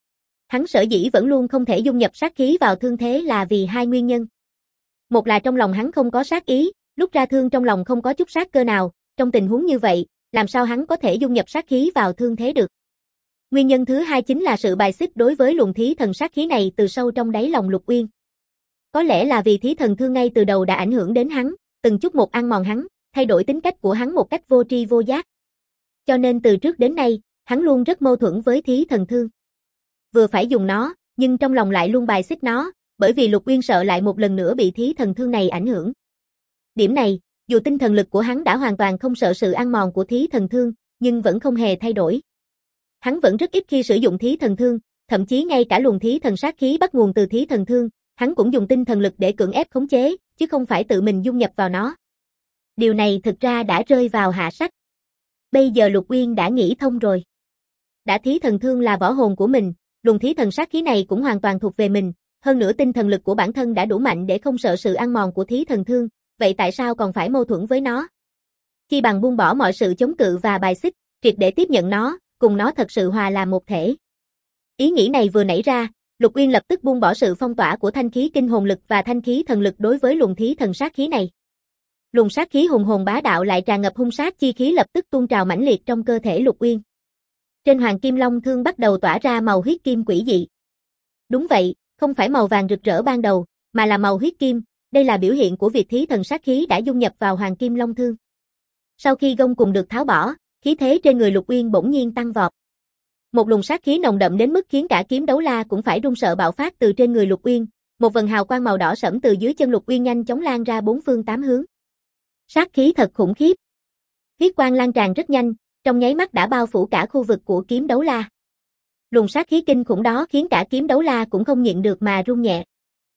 Hắn sở dĩ vẫn luôn không thể dung nhập sát khí vào thương thế là vì hai nguyên nhân. Một là trong lòng hắn không có sát ý, lúc ra thương trong lòng không có chút sát cơ nào, trong tình huống như vậy, làm sao hắn có thể dung nhập sát khí vào thương thế được. Nguyên nhân thứ hai chính là sự bài xích đối với luồng thí thần sát khí này từ sâu trong đáy lòng Lục Uyên. Có lẽ là vì Thí Thần Thương ngay từ đầu đã ảnh hưởng đến hắn, từng chút một ăn mòn hắn, thay đổi tính cách của hắn một cách vô tri vô giác. Cho nên từ trước đến nay, hắn luôn rất mâu thuẫn với Thí Thần Thương. Vừa phải dùng nó, nhưng trong lòng lại luôn bài xích nó, bởi vì Lục Uyên sợ lại một lần nữa bị Thí Thần Thương này ảnh hưởng. Điểm này, dù tinh thần lực của hắn đã hoàn toàn không sợ sự ăn mòn của Thí Thần Thương, nhưng vẫn không hề thay đổi. Hắn vẫn rất ít khi sử dụng Thí Thần Thương, thậm chí ngay cả luồng Thí Thần sát khí bắt nguồn từ Thí Thần Thương, hắn cũng dùng tinh thần lực để cưỡng ép khống chế, chứ không phải tự mình dung nhập vào nó. Điều này thực ra đã rơi vào hạ sách. Bây giờ Lục Uyên đã nghĩ thông rồi. Đã Thí Thần Thương là võ hồn của mình, luồng Thí Thần sát khí này cũng hoàn toàn thuộc về mình, hơn nữa tinh thần lực của bản thân đã đủ mạnh để không sợ sự ăn mòn của Thí Thần Thương, vậy tại sao còn phải mâu thuẫn với nó? Chi bằng buông bỏ mọi sự chống cự và bài xích, triệt để tiếp nhận nó, cùng nó thật sự hòa làm một thể. Ý nghĩ này vừa nảy ra, Lục Uyên lập tức buông bỏ sự phong tỏa của thanh khí kinh hồn lực và thanh khí thần lực đối với luồng Thí Thần sát khí này. Luồng sát khí hùng hồn bá đạo lại tràn ngập hung sát chi khí lập tức tuôn trào mãnh liệt trong cơ thể Lục Uyên. Trên Hoàng Kim Long Thương bắt đầu tỏa ra màu huyết kim quỷ dị. Đúng vậy, không phải màu vàng rực rỡ ban đầu, mà là màu huyết kim, đây là biểu hiện của việc Thí Thần sát khí đã dung nhập vào Hoàng Kim Long Thương. Sau khi gông cùng được tháo bỏ, khí thế trên người Lục Uyên bỗng nhiên tăng vọt. Một luồng sát khí nồng đậm đến mức khiến cả kiếm đấu la cũng phải run sợ bạo phát từ trên người Lục Uyên, một vầng hào quang màu đỏ sẫm từ dưới chân Lục Uyên nhanh chóng lan ra bốn phương tám hướng. Sát khí thật khủng khiếp. Huyết quang lan tràn rất nhanh, trong nháy mắt đã bao phủ cả khu vực của kiếm đấu la. Luồng sát khí kinh khủng đó khiến cả kiếm đấu la cũng không nhịn được mà run nhẹ.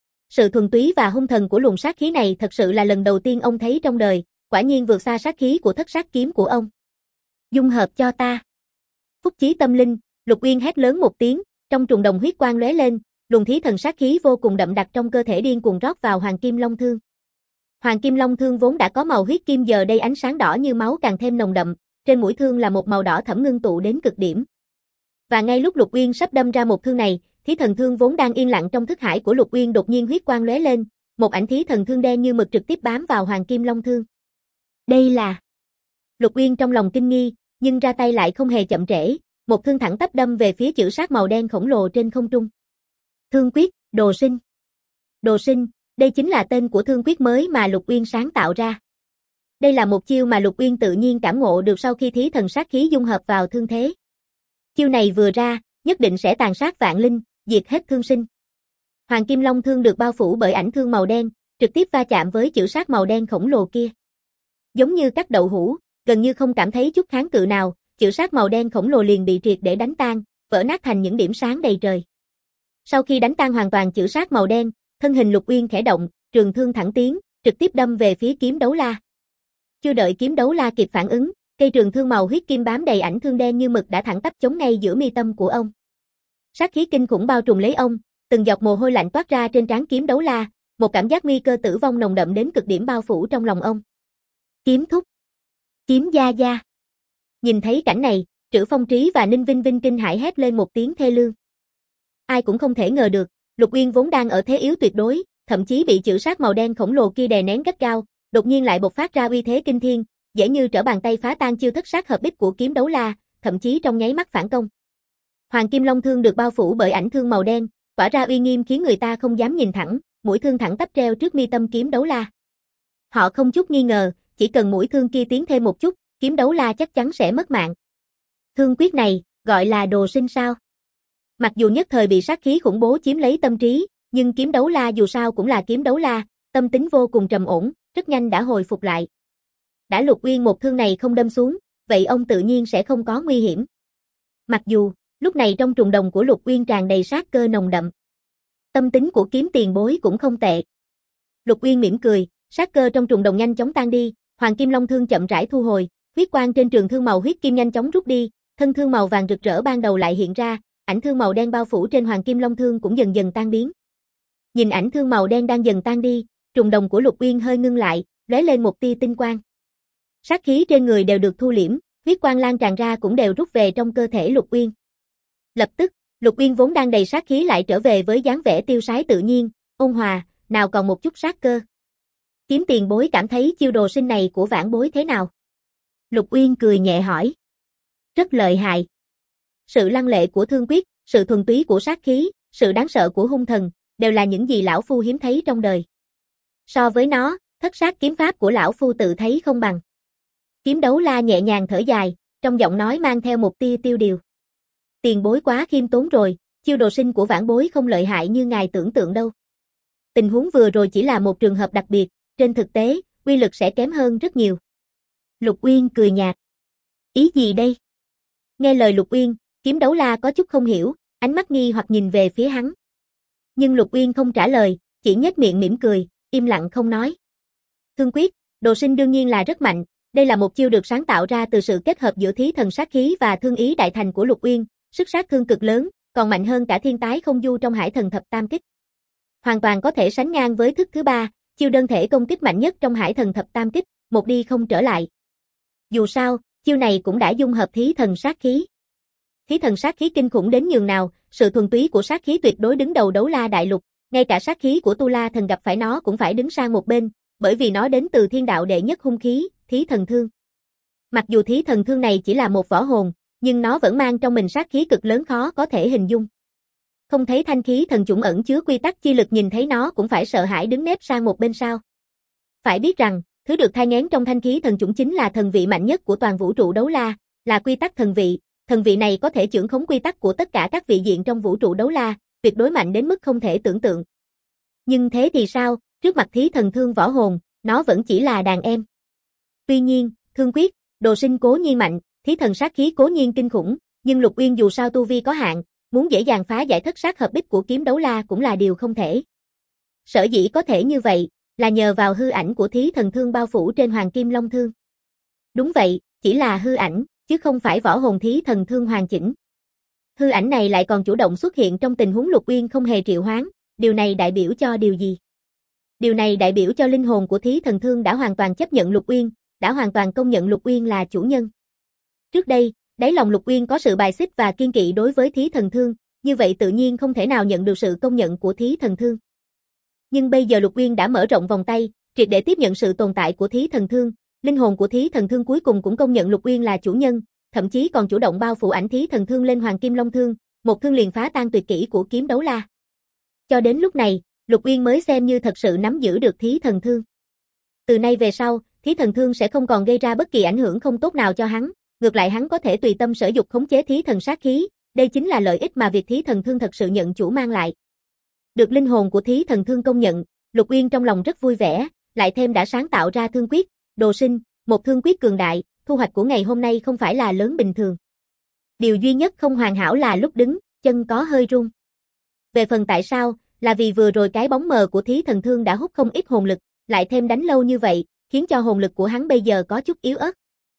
Sự thuần túy và hung thần của luồng sát khí này thật sự là lần đầu tiên ông thấy trong đời, quả nhiên vượt xa sát khí của Thất Sát Kiếm của ông. Dung hợp cho ta. Phúc chí tâm linh, Lục Uyên hét lớn một tiếng, trong trùng đồng huyết quang lóe lên, luồng Thí Thần sát khí vô cùng đậm đặc trong cơ thể điên cuồng rót vào Hoàng Kim Long Thương. Hoàng Kim Long Thương vốn đã có màu huyết kim giờ đây ánh sáng đỏ như máu càng thêm nồng đậm, trên mũi thương là một màu đỏ thẫm ngưng tụ đến cực điểm. Và ngay lúc Lục Uyên sắp đâm ra một thương này, Thí Thần Thương vốn đang yên lặng trong thức hải của Lục Uyên đột nhiên huyết quang lóe lên, một ảnh Thí Thần Thương đen như mực trực tiếp bám vào Hoàng Kim Long Thương. Đây là... Lục Uyên trong lòng kinh nghi, nhưng ra tay lại không hề chậm trễ, một thương thẳng tắp đâm về phía chữ sát màu đen khổng lồ trên không trung. Thương quyết, Đồ Sinh. Đồ Sinh, đây chính là tên của thương quyết mới mà Lục Uyên sáng tạo ra. Đây là một chiêu mà Lục Uyên tự nhiên cảm ngộ được sau khi Thí Thần sát khí dung hợp vào thương thế. Chiêu này vừa ra, nhất định sẽ tàn sát vạn linh, diệt hết thương sinh. Hoàng Kim Long Thương được bao phủ bởi ảnh thương màu đen, trực tiếp va chạm với chữ sát màu đen khổng lồ kia. Giống như cắt đậu hũ, gần như không cảm thấy chút kháng cự nào, chữ sát màu đen khổng lồ liền bị triệt để đánh tan, vỡ nát thành những điểm sáng đầy trời. Sau khi đánh tan hoàn toàn chữ sát màu đen, thân hình Lục Uyên khẽ động, trường thương thẳng tiến, trực tiếp đâm về phía kiếm đấu la. Chưa đợi kiếm đấu la kịp phản ứng, cây trường thương màu huyết kim bám đầy ảnh thương đen như mực đã thẳng tắp chống ngay giữa mi tâm của ông. Sát khí kinh khủng bao trùm lấy ông, từng giọt mồ hôi lạnh toát ra trên trán kiếm đấu la, một cảm giác nguy cơ tử vong nồng đậm đến cực điểm bao phủ trong lòng ông. Kiếm thúc, kiếm gia gia. Nhìn thấy cảnh này, Trữ Phong Trí và Ninh Vinh Vinh kinh hãi hét lên một tiếng thê lương. Ai cũng không thể ngờ được, Lục Uyên vốn đang ở thế yếu tuyệt đối, thậm chí bị chữ sát màu đen khổng lồ kia đè nén gắt gao, đột nhiên lại bộc phát ra uy thế kinh thiên, dễ như trở bàn tay phá tan chiêu Thất Sát hợp bích của kiếm đấu la, thậm chí trong nháy mắt phản công. Hoàng Kim Long thương được bao phủ bởi ảnh thương màu đen, tỏa ra uy nghiêm khiến người ta không dám nhìn thẳng, mũi thương thẳng tắp treo trước mi tâm kiếm đấu la. Họ không chút nghi ngờ, chỉ cần mũi thương kia tiến thêm một chút, kiếm đấu la chắc chắn sẽ mất mạng. Thương quyết này, gọi là đồ sinh sao? Mặc dù nhất thời bị sát khí khủng bố chiếm lấy tâm trí, nhưng kiếm đấu la dù sao cũng là kiếm đấu la, tâm tính vô cùng trầm ổn, rất nhanh đã hồi phục lại. Đã Lục Uyên một thương này không đâm xuống, vậy ông tự nhiên sẽ không có nguy hiểm. Mặc dù, lúc này trong trùng đồng của Lục Uyên tràn đầy sát cơ nồng đậm. Tâm tính của kiếm tiền bối cũng không tệ. Lục Uyên mỉm cười, sát cơ trong trùng đồng nhanh chóng tan đi, Hoàng Kim Long thương chậm rãi thu hồi, huyết quang trên trường thương màu huyết kim nhanh chóng rút đi, thân thương màu vàng rực rỡ ban đầu lại hiện ra, ảnh thương màu đen bao phủ trên Hoàng Kim Long thương cũng dần dần tan biến. Nhìn ảnh thương màu đen đang dần tan đi, trùng đồng của Lục Uyên hơi ngưng lại, lóe lên một tia tinh quang. Sát khí trên người đều được thu liễm, huyết quang lan tràn ra cũng đều rút về trong cơ thể Lục Uyên. Lập tức, Lục Uyên vốn đang đầy sát khí lại trở về với dáng vẻ tiêu sái tự nhiên, ôn hòa, nào còn một chút sát cơ. Kiếm tiền bối cảm thấy chiêu đồ sinh này của vãn bối thế nào? Lục Uyên cười nhẹ hỏi. Rất lợi hại. Sự lăng lệ của thương quyết, sự thuần túy của sát khí, sự đáng sợ của hung thần, đều là những gì lão phu hiếm thấy trong đời. So với nó, thất sát kiếm pháp của lão phu tự thấy không bằng. Kiếm đấu la nhẹ nhàng thở dài, trong giọng nói mang theo một tia tiêu điều. Tiền bối quá khiêm tốn rồi, chiêu đồ sinh của vãn bối không lợi hại như ngài tưởng tượng đâu. Tình huống vừa rồi chỉ là một trường hợp đặc biệt, trên thực tế, uy lực sẽ kém hơn rất nhiều. Lục Uyên cười nhạt. Ý gì đây? Nghe lời Lục Uyên, kiếm đấu la có chút không hiểu, ánh mắt nghi hoặc nhìn về phía hắn. Nhưng Lục Uyên không trả lời, chỉ nhếch miệng mỉm cười, im lặng không nói. Thương quyết, đồ sinh đương nhiên là rất mạnh, đây là một chiêu được sáng tạo ra từ sự kết hợp giữa thí thần sát khí và thương ý đại thành của Lục Uyên, sức sát thương cực lớn, còn mạnh hơn cả thiên tái không du trong hải thần thập tam kích. Hoàn toàn có thể sánh ngang với thức thứ ba, chiêu đơn thể công kích mạnh nhất trong hải thần thập tam kích, một đi không trở lại. Dù sao, chiêu này cũng đã dung hợp thí thần sát khí. Thí thần sát khí kinh khủng đến nhường nào, sự thuần túy của sát khí tuyệt đối đứng đầu đấu la đại lục, ngay cả sát khí của Tu La thần gặp phải nó cũng phải đứng sang một bên, bởi vì nó đến từ thiên đạo đệ nhất hung khí, thí thần thương. Mặc dù thí thần thương này chỉ là một võ hồn, nhưng nó vẫn mang trong mình sát khí cực lớn khó có thể hình dung. Không thấy thanh khí thần chủng ẩn chứa quy tắc chi lực nhìn thấy nó cũng phải sợ hãi đứng nép sang một bên sao. Phải biết rằng, thứ được thai nghén trong thanh khí thần chủng chính là thần vị mạnh nhất của toàn vũ trụ đấu la, là quy tắc thần vị này có thể chưởng khống quy tắc của tất cả các vị diện trong vũ trụ đấu la, tuyệt đối mạnh đến mức không thể tưởng tượng. Nhưng thế thì sao, trước mặt thí thần thương võ hồn, nó vẫn chỉ là đàn em. Tuy nhiên, thương quyết, đồ sinh cố nhiên mạnh, thí thần sát khí cố nhiên kinh khủng, nhưng Lục Uyên dù sao tu vi có hạn, muốn dễ dàng phá giải thất sát hợp bích của kiếm đấu la cũng là điều không thể. Sở dĩ có thể như vậy, là nhờ vào hư ảnh của thí thần thương bao phủ trên Hoàng Kim Long thương. Đúng vậy, chỉ là hư ảnh, chứ không phải võ hồn thí thần thương hoàn chỉnh. Hư ảnh này lại còn chủ động xuất hiện trong tình huống Lục Uyên không hề triệu hoán, điều này đại biểu cho điều gì? Điều này đại biểu cho linh hồn của thí thần thương đã hoàn toàn chấp nhận Lục Uyên, đã hoàn toàn công nhận Lục Uyên là chủ nhân. Trước đây, đáy lòng Lục Uyên có sự bài xích và kiên kỵ đối với thí thần thương, như vậy tự nhiên không thể nào nhận được sự công nhận của thí thần thương. Nhưng bây giờ Lục Uyên đã mở rộng vòng tay, triệt để tiếp nhận sự tồn tại của thí thần thương, linh hồn của thí thần thương cuối cùng cũng công nhận Lục Uyên là chủ nhân, thậm chí còn chủ động bao phủ ảnh thí thần thương lên Hoàng Kim Long thương, một thương liền phá tan tuyệt kỹ của kiếm đấu la. Cho đến lúc này, Lục Uyên mới xem như thật sự nắm giữ được thí thần thương. Từ nay về sau, thí thần thương sẽ không còn gây ra bất kỳ ảnh hưởng không tốt nào cho hắn, ngược lại hắn có thể tùy tâm sở dục khống chế thí thần sát khí, đây chính là lợi ích mà việc thí thần thương thật sự nhận chủ mang lại. Được linh hồn của thí thần thương công nhận, Lục Uyên trong lòng rất vui vẻ, lại thêm đã sáng tạo ra thương quyết, đồ sinh, một thương quyết cường đại, thu hoạch của ngày hôm nay không phải là lớn bình thường. Điều duy nhất không hoàn hảo là lúc đứng, chân có hơi run. Về phần tại sao, là vì vừa rồi cái bóng mờ của thí thần thương đã hút không ít hồn lực, lại thêm đánh lâu như vậy, khiến cho hồn lực của hắn bây giờ có chút yếu ớt.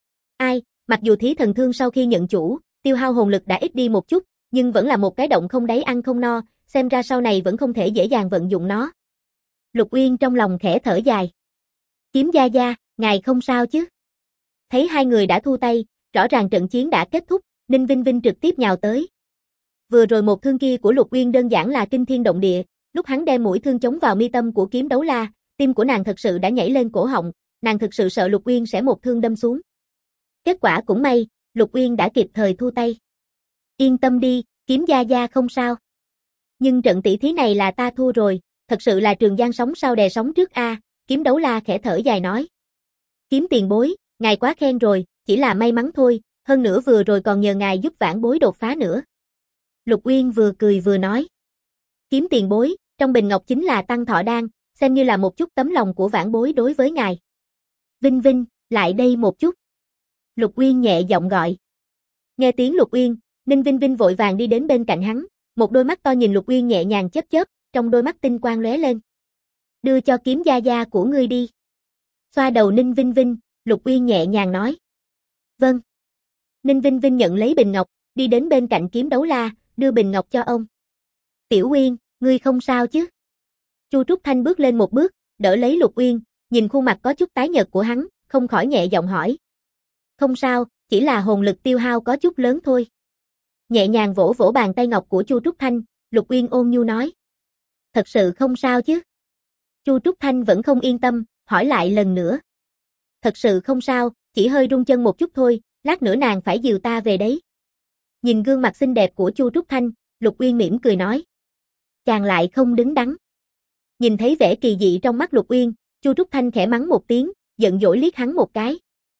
Mặc dù thí thần thương sau khi nhận chủ, tiêu hao hồn lực đã ít đi một chút, nhưng vẫn là một cái động không đáy ăn không no, xem ra sau này vẫn không thể dễ dàng vận dụng nó. Lục Uyên trong lòng khẽ thở dài. Kiếm gia gia, ngài không sao chứ? Thấy hai người đã thu tay, rõ ràng trận chiến đã kết thúc, Ninh Vinh Vinh trực tiếp nhào tới. Vừa rồi một thương kia của Lục Uyên đơn giản là kinh thiên động địa, lúc hắn đem mũi thương chống vào mi tâm của kiếm đấu la, tim của nàng thật sự đã nhảy lên cổ họng, nàng thực sự sợ Lục Uyên sẽ một thương đâm xuống. Kết quả cũng may, Lục Uyên đã kịp thời thu tay. Yên tâm đi, Kiếm gia gia không sao. Nhưng trận tỷ thí này là ta thua rồi, thật sự là Trường Giang sóng sau đè sóng trước a, Kiếm Đấu La khẽ thở dài nói. Kiếm tiền bối, ngài quá khen rồi, chỉ là may mắn thôi, hơn nữa vừa rồi còn nhờ ngài giúp vãn bối đột phá nữa. Lục Uyên vừa cười vừa nói. Kiếm tiền bối, trong bình ngọc chính là tăng thọ đan, xem như là một chút tấm lòng của vãn bối đối với ngài. Vinh Vinh, lại đây một chút. Lục Uyên nhẹ giọng gọi. Nghe tiếng Lục Uyên, Ninh Vinh Vinh vội vàng đi đến bên cạnh hắn, một đôi mắt to nhìn Lục Uyên nhẹ nhàng chớp chớp, trong đôi mắt tinh quang lóe lên. Đưa cho Kiếm gia gia của ngươi đi. Xoa đầu Ninh Vinh Vinh, Lục Uyên nhẹ nhàng nói. Vâng. Ninh Vinh Vinh nhận lấy bình ngọc, đi đến bên cạnh Kiếm Đấu La, đưa bình ngọc cho ông. Tiểu Uyên, ngươi không sao chứ? Chu Trúc Thanh bước lên một bước, đỡ lấy Lục Uyên, nhìn khuôn mặt có chút tái nhợt của hắn, không khỏi nhẹ giọng hỏi. Không sao, chỉ là hồn lực tiêu hao có chút lớn thôi. Nhẹ nhàng vỗ vỗ bàn tay ngọc của Chu Trúc Thanh, Lục Uyên ôn nhu nói. Thật sự không sao chứ? Chu Trúc Thanh vẫn không yên tâm, hỏi lại lần nữa. Thật sự không sao, chỉ hơi rung chân một chút thôi, lát nữa nàng phải dìu ta về đấy. Nhìn gương mặt xinh đẹp của Chu Trúc Thanh, Lục Uyên mỉm cười nói. Chàng lại không đứng đắn. Nhìn thấy vẻ kỳ dị trong mắt Lục Uyên, Chu Trúc Thanh khẽ mắng một tiếng, giận dỗi liếc hắn một cái.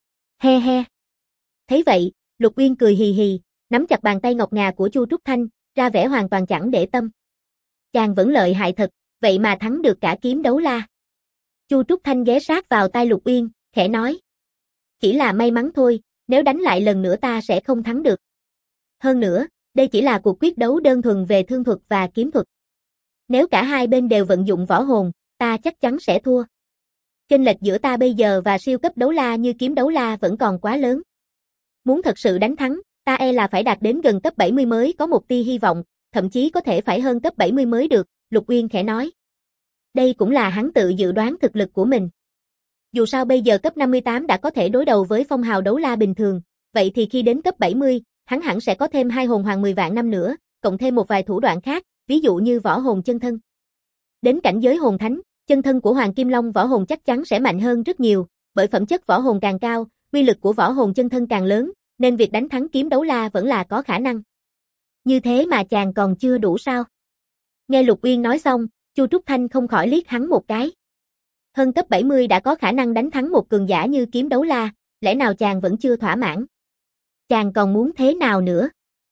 He he. Thấy vậy, Lục Uyên cười hì hì, nắm chặt bàn tay ngọc ngà của Chu Trúc Thanh, ra vẻ hoàn toàn chẳng để tâm. Chàng vẫn lợi hại thật, vậy mà thắng được cả Kiếm Đấu La. Chu Trúc Thanh ghé sát vào tai Lục Uyên, khẽ nói. Chỉ là may mắn thôi, nếu đánh lại lần nữa ta sẽ không thắng được. Hơn nữa, đây chỉ là cuộc quyết đấu đơn thuần về thương thuật và kiếm thuật. Nếu cả hai bên đều vận dụng võ hồn, ta chắc chắn sẽ thua. Chênh lệch giữa ta bây giờ và siêu cấp đấu la như Kiếm Đấu La vẫn còn quá lớn. Muốn thật sự đánh thắng, ta e là phải đạt đến gần cấp 70 mới có một tia hy vọng, thậm chí có thể phải hơn cấp 70 mới được, Lục Uyên khẽ nói. Đây cũng là hắn tự dự đoán thực lực của mình. Dù sao bây giờ cấp 58 đã có thể đối đầu với phong hào đấu la bình thường, vậy thì khi đến cấp 70, hắn hẳn sẽ có thêm 2 hồn hoàng 10 vạn năm nữa, cộng thêm một vài thủ đoạn khác, ví dụ như võ hồn chân thân. Đến cảnh giới hồn thánh, chân thân của Hoàng Kim Long võ hồn chắc chắn sẽ mạnh hơn rất nhiều, bởi phẩm chất võ hồn càng cao, uy lực của võ hồn chân thân càng lớn, nên việc đánh thắng Kiếm Đấu La vẫn là có khả năng. Như thế mà chàng còn chưa đủ sao? Nghe Lục Uyên nói xong, Chu Trúc Thanh không khỏi liếc hắn một cái. Hơn cấp 70 đã có khả năng đánh thắng một cường giả như Kiếm Đấu La, lẽ nào chàng vẫn chưa thỏa mãn? Chàng còn muốn thế nào nữa?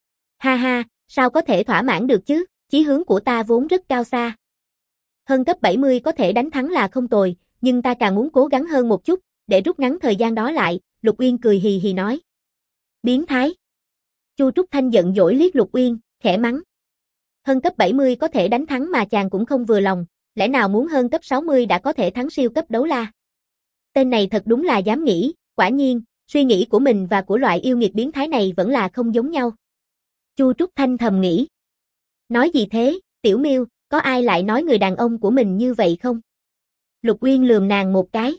Ha ha, sao có thể thỏa mãn được chứ, chí hướng của ta vốn rất cao xa. Hơn cấp 70 có thể đánh thắng là không tồi, nhưng ta càng muốn cố gắng hơn một chút, để rút ngắn thời gian đó lại, Lục Uyên cười hì hì nói. Biến thái. Chu Trúc Thanh giận dỗi liếc Lục Uyên, khẽ mắng. Hơn cấp 70 có thể đánh thắng mà chàng cũng không vừa lòng, lẽ nào muốn hơn cấp 60 đã có thể thắng siêu cấp đấu la. Tên này thật đúng là dám nghĩ, quả nhiên, suy nghĩ của mình và của loại yêu nghiệt biến thái này vẫn là không giống nhau. Chu Trúc Thanh thầm nghĩ. Nói gì thế, Tiểu Miêu, có ai lại nói người đàn ông của mình như vậy không? Lục Uyên lườm nàng một cái.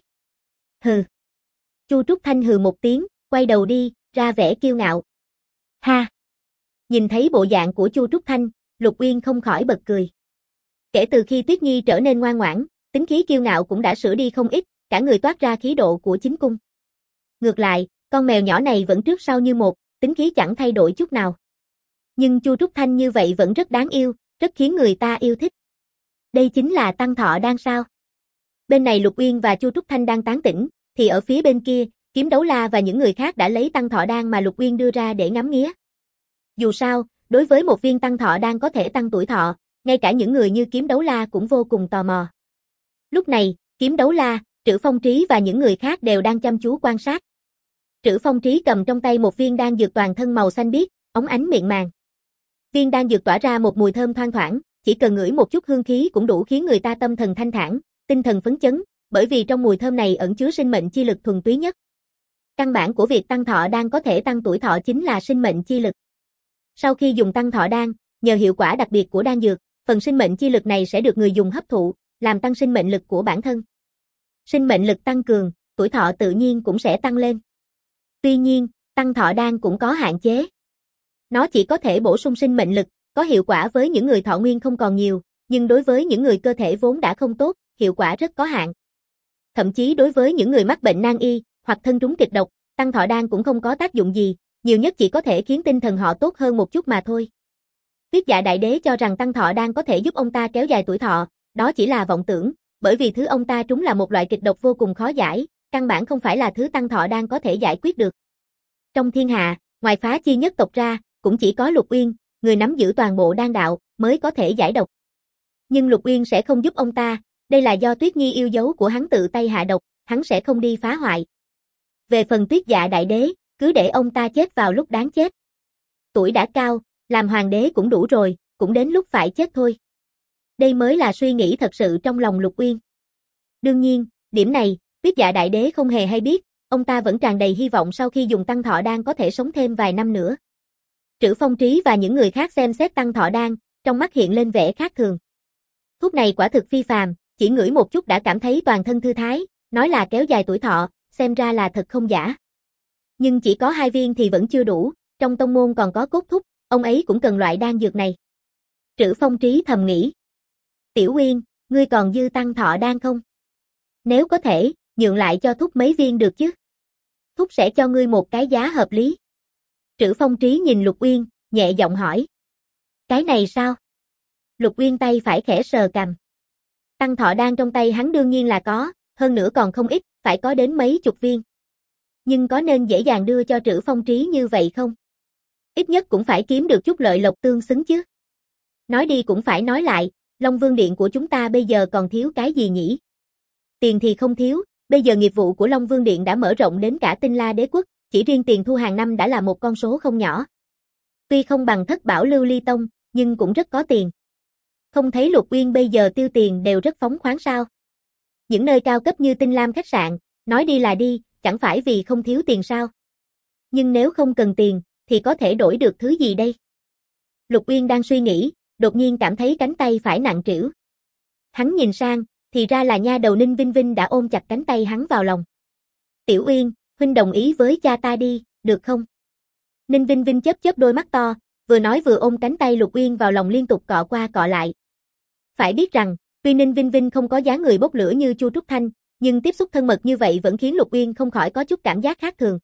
Hừ. Chu Trúc Thanh hừ một tiếng, quay đầu đi, ra vẻ kiêu ngạo. Ha. Nhìn thấy bộ dạng của Chu Trúc Thanh, Lục Uyên không khỏi bật cười. Kể từ khi Tuyết Nhi trở nên ngoan ngoãn, tính khí kiêu ngạo cũng đã sửa đi không ít, cả người toát ra khí độ của chính cung. Ngược lại, con mèo nhỏ này vẫn trước sau như một, tính khí chẳng thay đổi chút nào. Nhưng Chu Trúc Thanh như vậy vẫn rất đáng yêu, rất khiến người ta yêu thích. Đây chính là tăng thọ đan sao? Bên này Lục Uyên và Chu Trúc Thanh đang tán tỉnh, thì ở phía bên kia, Kiếm Đấu La và những người khác đã lấy tăng thọ đan mà Lục Uyên đưa ra để ngắm nghía. Dù sao, đối với một viên tăng thọ đan có thể tăng tuổi thọ, ngay cả những người như Kiếm Đấu La cũng vô cùng tò mò. Lúc này, Kiếm Đấu La, Trữ Phong Trí và những người khác đều đang chăm chú quan sát. Trữ Phong Trí cầm trong tay một viên đan dược toàn thân màu xanh biếc, óng ánh mịn màng. Viên đan dược tỏa ra một mùi thơm thoang thoảng, chỉ cần ngửi một chút hương khí cũng đủ khiến người ta tâm thần thanh thản, tinh thần phấn chấn, bởi vì trong mùi thơm này ẩn chứa sinh mệnh chi lực thuần túy nhất. Căn bản của việc tăng thọ đan có thể tăng tuổi thọ chính là sinh mệnh chi lực. Sau khi dùng tăng thọ đan, nhờ hiệu quả đặc biệt của đan dược, phần sinh mệnh chi lực này sẽ được người dùng hấp thụ, làm tăng sinh mệnh lực của bản thân. Sinh mệnh lực tăng cường, tuổi thọ tự nhiên cũng sẽ tăng lên. Tuy nhiên, tăng thọ đan cũng có hạn chế. Nó chỉ có thể bổ sung sinh mệnh lực, có hiệu quả với những người thọ nguyên không còn nhiều, nhưng đối với những người cơ thể vốn đã không tốt, hiệu quả rất có hạn. Thậm chí đối với những người mắc bệnh nan y, hoặc thân trúng kịch độc, tăng thọ đan cũng không có tác dụng gì, nhiều nhất chỉ có thể khiến tinh thần họ tốt hơn một chút mà thôi. Tuyết Dạ Đại Đế cho rằng tăng thọ đan có thể giúp ông ta kéo dài tuổi thọ, đó chỉ là vọng tưởng, bởi vì thứ ông ta trúng là một loại kịch độc vô cùng khó giải, căn bản không phải là thứ tăng thọ đan có thể giải quyết được. Trong thiên hạ, ngoài Phá Chi nhất tộc ra, cũng chỉ có Lục Uyên, người nắm giữ toàn bộ đan đạo, mới có thể giải độc. Nhưng Lục Uyên sẽ không giúp ông ta, đây là do Tuyết Nhi yêu dấu của hắn tự tay hạ độc, hắn sẽ không đi phá hoại. Về phần Tuyết Dạ Đại Đế, cứ để ông ta chết vào lúc đáng chết. Tuổi đã cao, làm hoàng đế cũng đủ rồi, cũng đến lúc phải chết thôi. Đây mới là suy nghĩ thật sự trong lòng Lục Uyên. Đương nhiên, điểm này, Tuyết Dạ Đại Đế không hề hay biết, ông ta vẫn tràn đầy hy vọng sau khi dùng tăng thọ đan có thể sống thêm vài năm nữa. Trữ Phong Trí và những người khác xem xét tăng thọ đan, trong mắt hiện lên vẻ khác thường. Thuốc này quả thực phi phàm, chỉ ngửi một chút đã cảm thấy toàn thân thư thái, nói là kéo dài tuổi thọ, xem ra là thật không giả. Nhưng chỉ có 2 viên thì vẫn chưa đủ, trong tông môn còn có Cốt Thúc, ông ấy cũng cần loại đan dược này. Trữ Phong Trí thầm nghĩ. Tiểu Uyên, ngươi còn dư tăng thọ đan không? Nếu có thể, nhượng lại cho Thúc mấy viên được chứ? Thúc sẽ cho ngươi một cái giá hợp lý. Trữ Phong Trí nhìn Lục Uyên, nhẹ giọng hỏi. Cái này sao? Lục Uyên tay phải khẽ sờ cằm. Tăng thọ đan trong tay hắn đương nhiên là có, hơn nữa còn không ít, phải có đến mấy chục viên. Nhưng có nên dễ dàng đưa cho Trữ Phong Trí như vậy không? Ít nhất cũng phải kiếm được chút lợi lộc tương xứng chứ. Nói đi cũng phải nói lại, Long Vương Điện của chúng ta bây giờ còn thiếu cái gì nhỉ? Tiền thì không thiếu, bây giờ nghiệp vụ của Long Vương Điện đã mở rộng đến cả Tinh La Đế Quốc, chỉ riêng tiền thu hàng năm đã là một con số không nhỏ. Tuy không bằng Thất Bảo Lưu Ly Tông, nhưng cũng rất có tiền. Không thấy Lục Uyên bây giờ tiêu tiền đều rất phóng khoáng sao? Những nơi cao cấp như Tinh Lam khách sạn, nói đi là đi, chẳng phải vì không thiếu tiền sao? Nhưng nếu không cần tiền, thì có thể đổi được thứ gì đây? Lục Uyên đang suy nghĩ, đột nhiên cảm thấy cánh tay phải nặng trĩu. Hắn nhìn sang, thì ra là nha đầu Ninh Vinh Vinh đã ôm chặt cánh tay hắn vào lòng. Tiểu Uyên, huynh đồng ý với cha ta đi, được không? Ninh Vinh Vinh chớp chớp đôi mắt to, vừa nói vừa ôm cánh tay Lục Uyên vào lòng liên tục cọ qua cọ lại. Phải biết rằng, tuy Ninh Vinh Vinh không có dáng người bốc lửa như Chu Trúc Thanh, nhưng tiếp xúc thân mật như vậy vẫn khiến Lục Uyên không khỏi có chút cảm giác khác thường.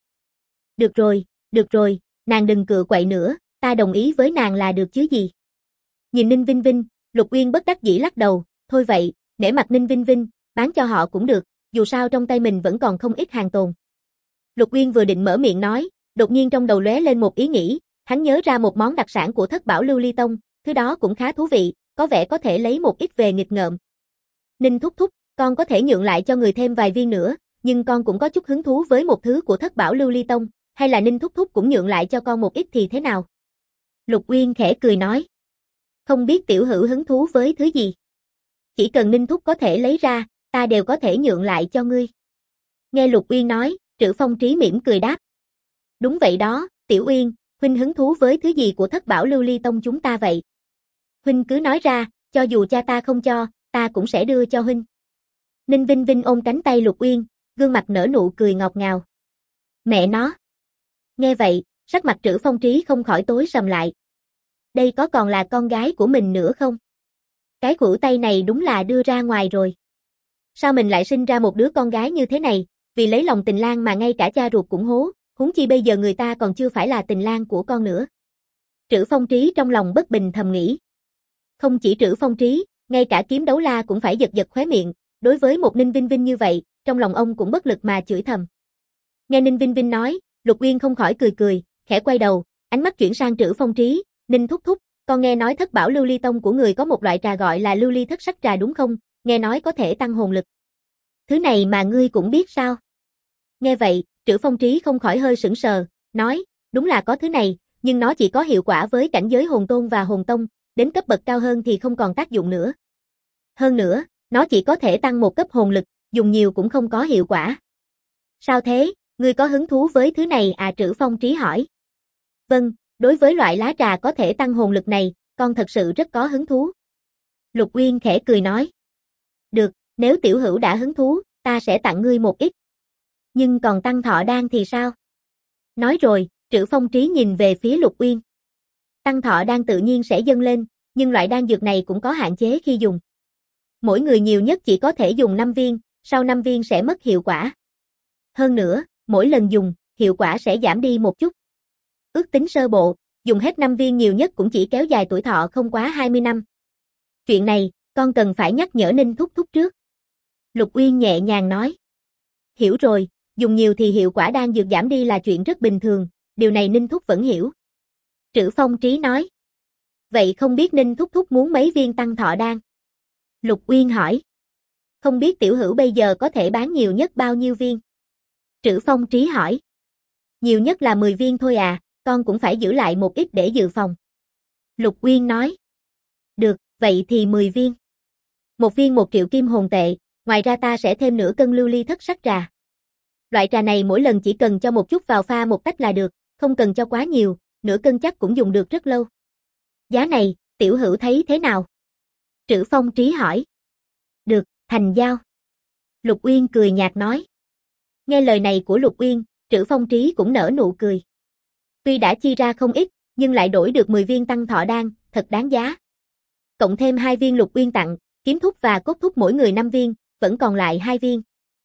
Được rồi, nàng đừng cựa quậy nữa, ta đồng ý với nàng là được chứ gì. Nhìn Ninh Vinh Vinh, Lục Uyên bất đắc dĩ lắc đầu, thôi vậy, nể mặt Ninh Vinh Vinh, bán cho họ cũng được, dù sao trong tay mình vẫn còn không ít hàng tồn. Lục Uyên vừa định mở miệng nói, đột nhiên trong đầu lóe lên một ý nghĩ, hắn nhớ ra một món đặc sản của Thất Bảo Lưu Ly Tông, thứ đó cũng khá thú vị, có vẻ có thể lấy một ít về nghịch ngợm. Ninh thúc thúc, con có thể nhượng lại cho người thêm vài viên nữa, nhưng con cũng có chút hứng thú với một thứ của Thất Bảo Lưu Ly Tông, hay là Ninh thúc thúc cũng nhượng lại cho con một ít thì thế nào? Lục Uyên khẽ cười nói. Không biết tiểu hữu hứng thú với thứ gì? Chỉ cần Ninh thúc có thể lấy ra, ta đều có thể nhượng lại cho ngươi. Nghe Lục Uyên nói, Trữ Phong Trí mỉm cười đáp. Đúng vậy đó, Tiểu Uyên, huynh hứng thú với thứ gì của Thất Bảo Lưu Ly Tông chúng ta vậy? Huynh cứ nói ra, cho dù cha ta không cho, ta cũng sẽ đưa cho huynh. Ninh Vinh Vinh ôm cánh tay Lục Uyên, gương mặt nở nụ cười ngọt ngào. Mẹ nó. Nghe vậy, sắc mặt Trữ Phong Trí không khỏi tối sầm lại. Đây có còn là con gái của mình nữa không? Cái khuỷu tay này đúng là đưa ra ngoài rồi. Sao mình lại sinh ra một đứa con gái như thế này, vì lấy lòng Tình Lang mà ngay cả cha ruột cũng hố, huống chi bây giờ người ta còn chưa phải là Tình Lang của con nữa. Trữ Phong Trí trong lòng bất bình thầm nghĩ. Không chỉ Trữ Phong Trí, ngay cả Kiếm Đấu La cũng phải giật giật khóe miệng, đối với một Ninh Vinh Vinh như vậy, trong lòng ông cũng bất lực mà chửi thầm. Nghe Ninh Vinh Vinh nói, Lục Uyên không khỏi cười, khẽ quay đầu, ánh mắt chuyển sang Trữ Phong Trí, Ninh thúc thúc, con nghe nói Thất Bảo Lưu Ly Tông của người có một loại trà gọi là Lưu Ly Thất Sắc Trà đúng không, nghe nói có thể tăng hồn lực. Thứ này mà ngươi cũng biết sao? Nghe vậy, Trữ Phong Trí không khỏi hơi sững sờ, nói, đúng là có thứ này, nhưng nó chỉ có hiệu quả với cảnh giới hồn tôn và hồn tông, đến cấp bậc cao hơn thì không còn tác dụng nữa. Hơn nữa, nó chỉ có thể tăng một cấp hồn lực, dùng nhiều cũng không có hiệu quả. Sao thế, ngươi có hứng thú với thứ này à? Trữ Phong Trí hỏi. Vâng, đối với loại lá trà có thể tăng hồn lực này, con thật sự rất có hứng thú. Lục Uyên khẽ cười nói. Được, nếu tiểu hữu đã hứng thú, ta sẽ tặng ngươi một ít. Nhưng còn tăng thọ đan thì sao? Nói rồi, Trữ Phong Trí nhìn về phía Lục Uyên. Tăng thọ đan tự nhiên sẽ dâng lên, nhưng loại đan dược này cũng có hạn chế khi dùng. Mỗi người nhiều nhất chỉ có thể dùng 5 viên, sau 5 viên sẽ mất hiệu quả. Hơn nữa, mỗi lần dùng, hiệu quả sẽ giảm đi một chút. Ước tính sơ bộ, dùng hết 5 viên nhiều nhất cũng chỉ kéo dài tuổi thọ không quá 20 năm. Chuyện này, con cần phải nhắc nhở Ninh thúc thúc trước. Lục Uyên nhẹ nhàng nói. Hiểu rồi, dùng nhiều thì hiệu quả đan dược giảm đi là chuyện rất bình thường, điều này Ninh thúc vẫn hiểu. Trữ Phong Trí nói. Vậy không biết Ninh thúc thúc muốn mấy viên tăng thọ đan? Lục Uyên hỏi. Không biết tiểu hữu bây giờ có thể bán nhiều nhất bao nhiêu viên? Trữ Phong Trí hỏi. Nhiều nhất là 10 viên thôi à, con cũng phải giữ lại một ít để dự phòng. Lục Uyên nói. Được, vậy thì 10 viên. Một viên 1 triệu kim hồn tệ, ngoài ra ta sẽ thêm nửa cân lưu ly thất sắc trà. Loại trà này mỗi lần chỉ cần cho một chút vào pha một tách là được, không cần cho quá nhiều, nửa cân chắc cũng dùng được rất lâu. Giá này, tiểu hữu thấy thế nào? Trữ Phong Trí hỏi. Được, thành giao. Lục Uyên cười nhạt nói. Nghe lời này của Lục Uyên, Trữ Phong Trí cũng nở nụ cười. Tuy đã chi ra không ít, nhưng lại đổi được 10 viên tăng thọ đan, thật đáng giá. Cộng thêm 2 viên Lục Uyên tặng, kiếm thúc và cốt thúc mỗi người 5 viên, vẫn còn lại 2 viên.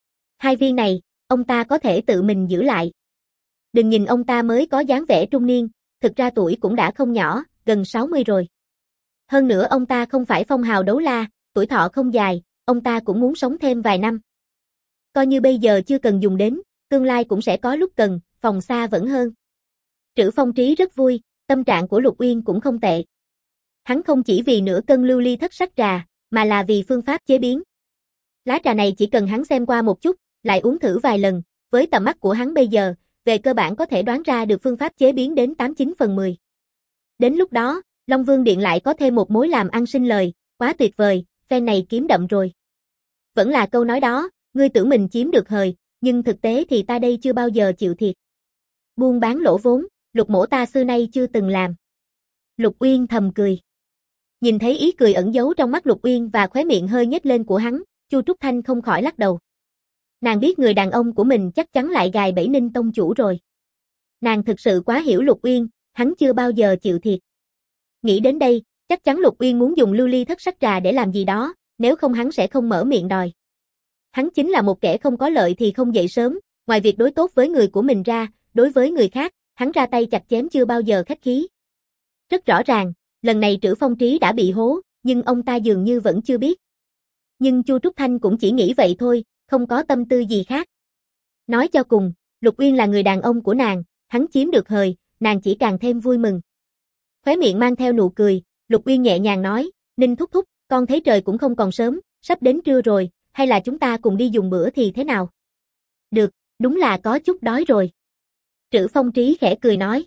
2 viên này, ông ta có thể tự mình giữ lại. Đừng nhìn ông ta mới có dáng vẻ trung niên, thực ra tuổi cũng đã không nhỏ, gần 60 rồi. Hơn nữa ông ta không phải phong hào đấu la, tuổi thọ không dài, ông ta cũng muốn sống thêm vài năm. Coi như bây giờ chưa cần dùng đến, tương lai cũng sẽ có lúc cần, phòng xa vẫn hơn. Trữ Phong Trí rất vui, tâm trạng của Lục Uyên cũng không tệ. Hắn không chỉ vì nửa cân lưu ly thất sắc trà, mà là vì phương pháp chế biến. Lá trà này chỉ cần hắn xem qua một chút, lại uống thử vài lần, với tầm mắt của hắn bây giờ, về cơ bản có thể đoán ra được phương pháp chế biến đến 89 phần 10. Đến lúc đó, Long Vương Điện lại có thêm một mối làm ăn sinh lời, quá tuyệt vời, phe này kiếm đậm rồi. Vẫn là câu nói đó, ngươi tưởng mình chiếm được hời, nhưng thực tế thì ta đây chưa bao giờ chịu thiệt. Buôn bán lỗ vốn, Lục mỗ ta xưa nay chưa từng làm. Lục Uyên thầm cười. Nhìn thấy ý cười ẩn giấu trong mắt Lục Uyên và khóe miệng hơi nhếch lên của hắn, Chu Trúc Thanh không khỏi lắc đầu. Nàng biết người đàn ông của mình chắc chắn lại gài bẫy Ninh tông chủ rồi. Nàng thực sự quá hiểu Lục Uyên, hắn chưa bao giờ chịu thiệt. Nghĩ đến đây, chắc chắn Lục Uyên muốn dùng lưu ly thất sắc trà để làm gì đó, nếu không hắn sẽ không mở miệng đòi. Hắn chính là một kẻ không có lợi thì không dậy sớm, ngoài việc đối tốt với người của mình ra, đối với người khác, hắn ra tay chặt chém chưa bao giờ khách khí. Rất rõ ràng, lần này Trữ Phong Trí đã bị hố, nhưng ông ta dường như vẫn chưa biết. Nhưng Chu Trúc Thanh cũng chỉ nghĩ vậy thôi, không có tâm tư gì khác. Nói cho cùng, Lục Uyên là người đàn ông của nàng, hắn chiếm được hời, nàng chỉ càng thêm vui mừng. Khóe miệng mang theo nụ cười, Lục Uyên nhẹ nhàng nói, Ninh thúc thúc, con thấy trời cũng không còn sớm, sắp đến trưa rồi, hay là chúng ta cùng đi dùng bữa thì thế nào? Được, đúng là có chút đói rồi. Trữ Phong Trí khẽ cười nói.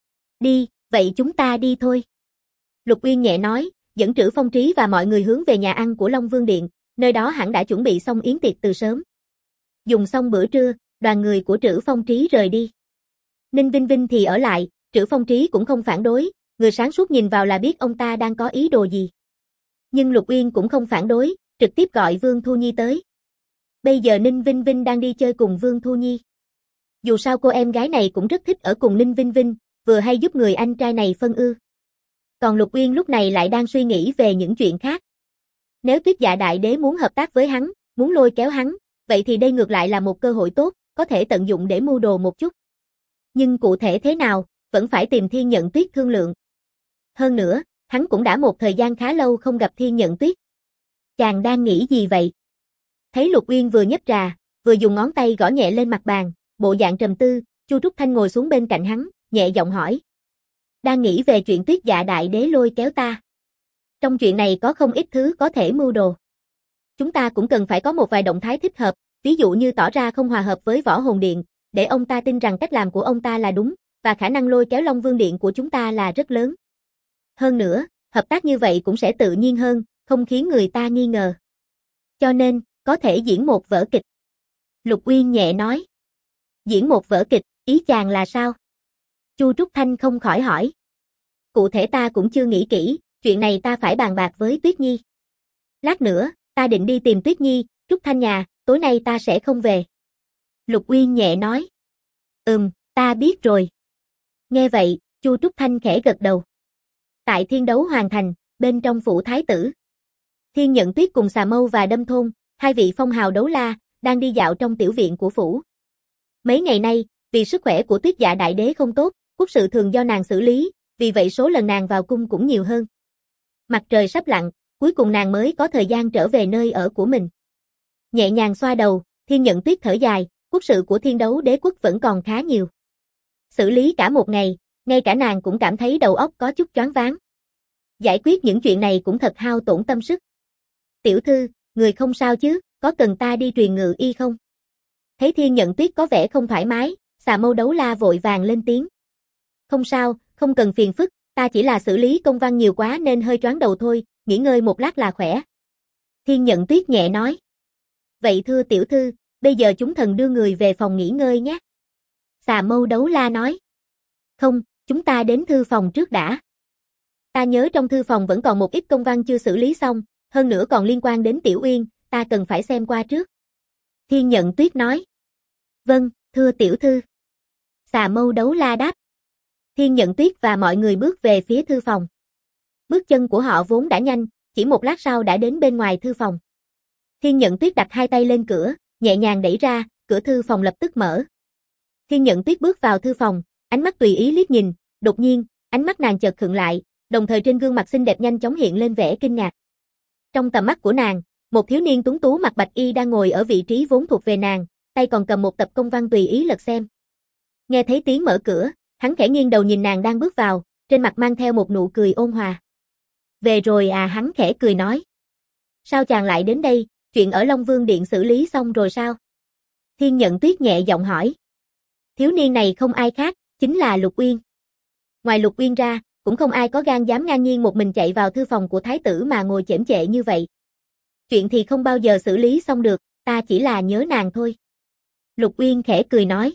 Đi, vậy chúng ta đi thôi. Lục Uyên nhẹ nói, dẫn Trữ Phong Trí và mọi người hướng về nhà ăn của Long Vương Điện, nơi đó hẳn đã chuẩn bị xong yến tiệc từ sớm. Dùng xong bữa trưa, đoàn người của Trữ Phong Trí rời đi. Ninh Vinh Vinh thì ở lại, Trữ Phong Trí cũng không phản đối, người sáng suốt nhìn vào là biết ông ta đang có ý đồ gì. Nhưng Lục Uyên cũng không phản đối, trực tiếp gọi Vương Thu Nhi tới. Bây giờ Ninh Vinh Vinh đang đi chơi cùng Vương Thu Nhi. Dù sao cô em gái này cũng rất thích ở cùng Ninh Vinh Vinh, vừa hay giúp người anh trai này phân ưu. Còn Lục Uyên lúc này lại đang suy nghĩ về những chuyện khác. Nếu Tuyết Dạ Đại Đế muốn hợp tác với hắn, muốn lôi kéo hắn, vậy thì đây ngược lại là một cơ hội tốt, có thể tận dụng để mưu đồ một chút. Nhưng cụ thể thế nào, vẫn phải tìm Thiên Nhận Tuyết thương lượng. Hơn nữa, hắn cũng đã một thời gian khá lâu không gặp Thiên Nhận Tuyết. Chàng đang nghĩ gì vậy? Thấy Lục Uyên vừa nhấp trà, vừa dùng ngón tay gõ nhẹ lên mặt bàn, bộ dạng trầm tư, Chu Trúc Thanh ngồi xuống bên cạnh hắn, nhẹ giọng hỏi. Đang nghĩ về chuyện Tuyết Dạ Đại Đế lôi kéo ta. Trong chuyện này có không ít thứ có thể mưu đồ. Chúng ta cũng cần phải có một vài động thái thích hợp, ví dụ như tỏ ra không hòa hợp với Võ Hồn Điện, để ông ta tin rằng cách làm của ông ta là đúng, và khả năng lôi kéo Long Vương Điện của chúng ta là rất lớn. Hơn nữa, hợp tác như vậy cũng sẽ tự nhiên hơn, không khiến người ta nghi ngờ. Cho nên, có thể diễn một vở kịch. Lục Uyên nhẹ nói. Diễn một vở kịch, ý chàng là sao? Chu Trúc Thanh không khỏi hỏi. Cụ thể ta cũng chưa nghĩ kỹ, chuyện này ta phải bàn bạc với Tuyết Nhi. Lát nữa, ta định đi tìm Tuyết Nhi, Trúc Thanh nhà, tối nay ta sẽ không về. Lục Uyên nhẹ nói. Ta biết rồi. Nghe vậy, Chu Trúc Thanh khẽ gật đầu. Tại Thiên Đấu Hoàng Thành, bên trong phủ thái tử. Thiên Nhận Tuyết cùng Xà Mâu và Đâm Thôn, hai vị phong hào đấu la, đang đi dạo trong tiểu viện của phủ. Mấy ngày nay, vì sức khỏe của Tuyết Dạ Đại Đế không tốt, quốc sự thường do nàng xử lý, vì vậy số lần nàng vào cung cũng nhiều hơn. Mặt trời sắp lặn, cuối cùng nàng mới có thời gian trở về nơi ở của mình. Nhẹ nhàng xoa đầu, Thiên Nhận Tuyết thở dài, quốc sự của Thiên Đấu Đế quốc vẫn còn khá nhiều. Xử lý cả một ngày, ngay cả nàng cũng cảm thấy đầu óc có chút choáng váng. Giải quyết những chuyện này cũng thật hao tổn tâm sức. Tiểu thư, người không sao chứ, có cần ta đi truyền ngự y không? Thấy Thiên Nhận Tuyết có vẻ không thoải mái, Xà Mâu Đấu La vội vàng lên tiếng. Không sao, không cần phiền phức, ta chỉ là xử lý công văn nhiều quá nên hơi choáng đầu thôi, nghỉ ngơi một lát là khỏe. Thiên Nhận Tuyết nhẹ nói. Vậy thưa tiểu thư, bây giờ chúng thần đưa người về phòng nghỉ ngơi nhé. Xà Mâu Đấu La nói. Không, chúng ta đến thư phòng trước đã. Ta nhớ trong thư phòng vẫn còn một ít công văn chưa xử lý xong, hơn nữa còn liên quan đến Tiểu Uyên, ta cần phải xem qua trước. Thiên Nhận Tuyết nói. Vâng, thưa tiểu thư. Xà Mâu Đấu La đáp. Thiên Nhận Tuyết và mọi người bước về phía thư phòng. Bước chân của họ vốn đã nhanh, chỉ một lát sau đã đến bên ngoài thư phòng. Thiên Nhận Tuyết đặt hai tay lên cửa, nhẹ nhàng đẩy ra, cửa thư phòng lập tức mở. Thiên Nhận Tuyết bước vào thư phòng, ánh mắt tùy ý liếc nhìn, đột nhiên, ánh mắt nàng chợt khựng lại, đồng thời trên gương mặt xinh đẹp nhanh chóng hiện lên vẻ kinh ngạc. Trong tầm mắt của nàng, một thiếu niên tuấn tú mặc bạch y đang ngồi ở vị trí vốn thuộc về nàng, tay còn cầm một tập công văn tùy ý lật xem. Nghe thấy tiếng mở cửa, hắn khẽ nghiêng đầu nhìn nàng đang bước vào, trên mặt mang theo một nụ cười ôn hòa. Về rồi à, hắn khẽ cười nói. Sao chàng lại đến đây, chuyện ở Long Vương Điện xử lý xong rồi sao? Thiên Nhận Tuyết nhẹ giọng hỏi. Thiếu niên này không ai khác, chính là Lục Uyên. Ngoài Lục Uyên ra, cũng không ai có gan dám ngang nhiên một mình chạy vào thư phòng của thái tử mà ngồi chễm chệ như vậy. Chuyện thì không bao giờ xử lý xong được, ta chỉ là nhớ nàng thôi. Lục Uyên khẽ cười nói.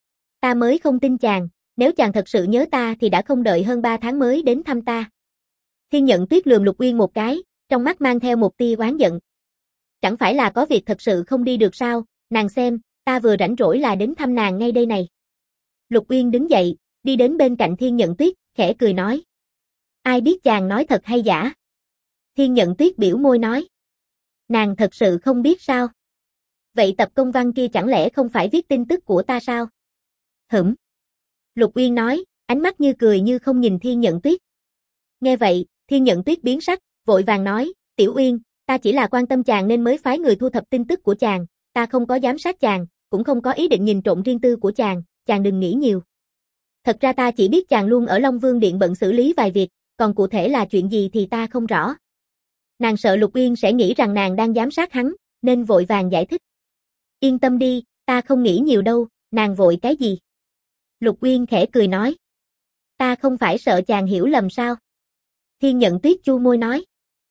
Ta mới không tin chàng, nếu chàng thật sự nhớ ta thì đã không đợi hơn 3 tháng mới đến thăm ta. Thiên Nhận Tuyết lườm Lục Uyên một cái, trong mắt mang theo một tia oán giận. Chẳng phải là có việc thật sự không đi được sao, nàng xem, ta vừa rảnh rỗi là đến thăm nàng ngay đây này. Lục Uyên đứng dậy, đi đến bên cạnh Thiên Nhận Tuyết, khẽ cười nói. Ai biết chàng nói thật hay giả? Thiên Nhận Tuyết biểu môi nói. Nàng thật sự không biết sao? Vậy tập công văn kia chẳng lẽ không phải viết tin tức của ta sao? Hửm. Lục Uyên nói, ánh mắt như cười như không nhìn Thiên Nhận Tuyết. Nghe vậy, Thiên Nhận Tuyết biến sắc, vội vàng nói, Tiểu Uyên, ta chỉ là quan tâm chàng nên mới phái người thu thập tin tức của chàng, ta không có giám sát chàng, cũng không có ý định nhìn trộm riêng tư của chàng đừng nghĩ nhiều. Thật ra ta chỉ biết chàng luôn ở Long Vương Điện bận xử lý vài việc, còn cụ thể là chuyện gì thì ta không rõ. Nàng sợ Lục Uyên sẽ nghĩ rằng nàng đang giám sát hắn, nên vội vàng giải thích. Yên tâm đi, ta không nghĩ nhiều đâu, nàng vội cái gì? Lục Uyên khẽ cười nói. Ta không phải sợ chàng hiểu lầm sao? Thiên Nhận Tuyết chu môi nói.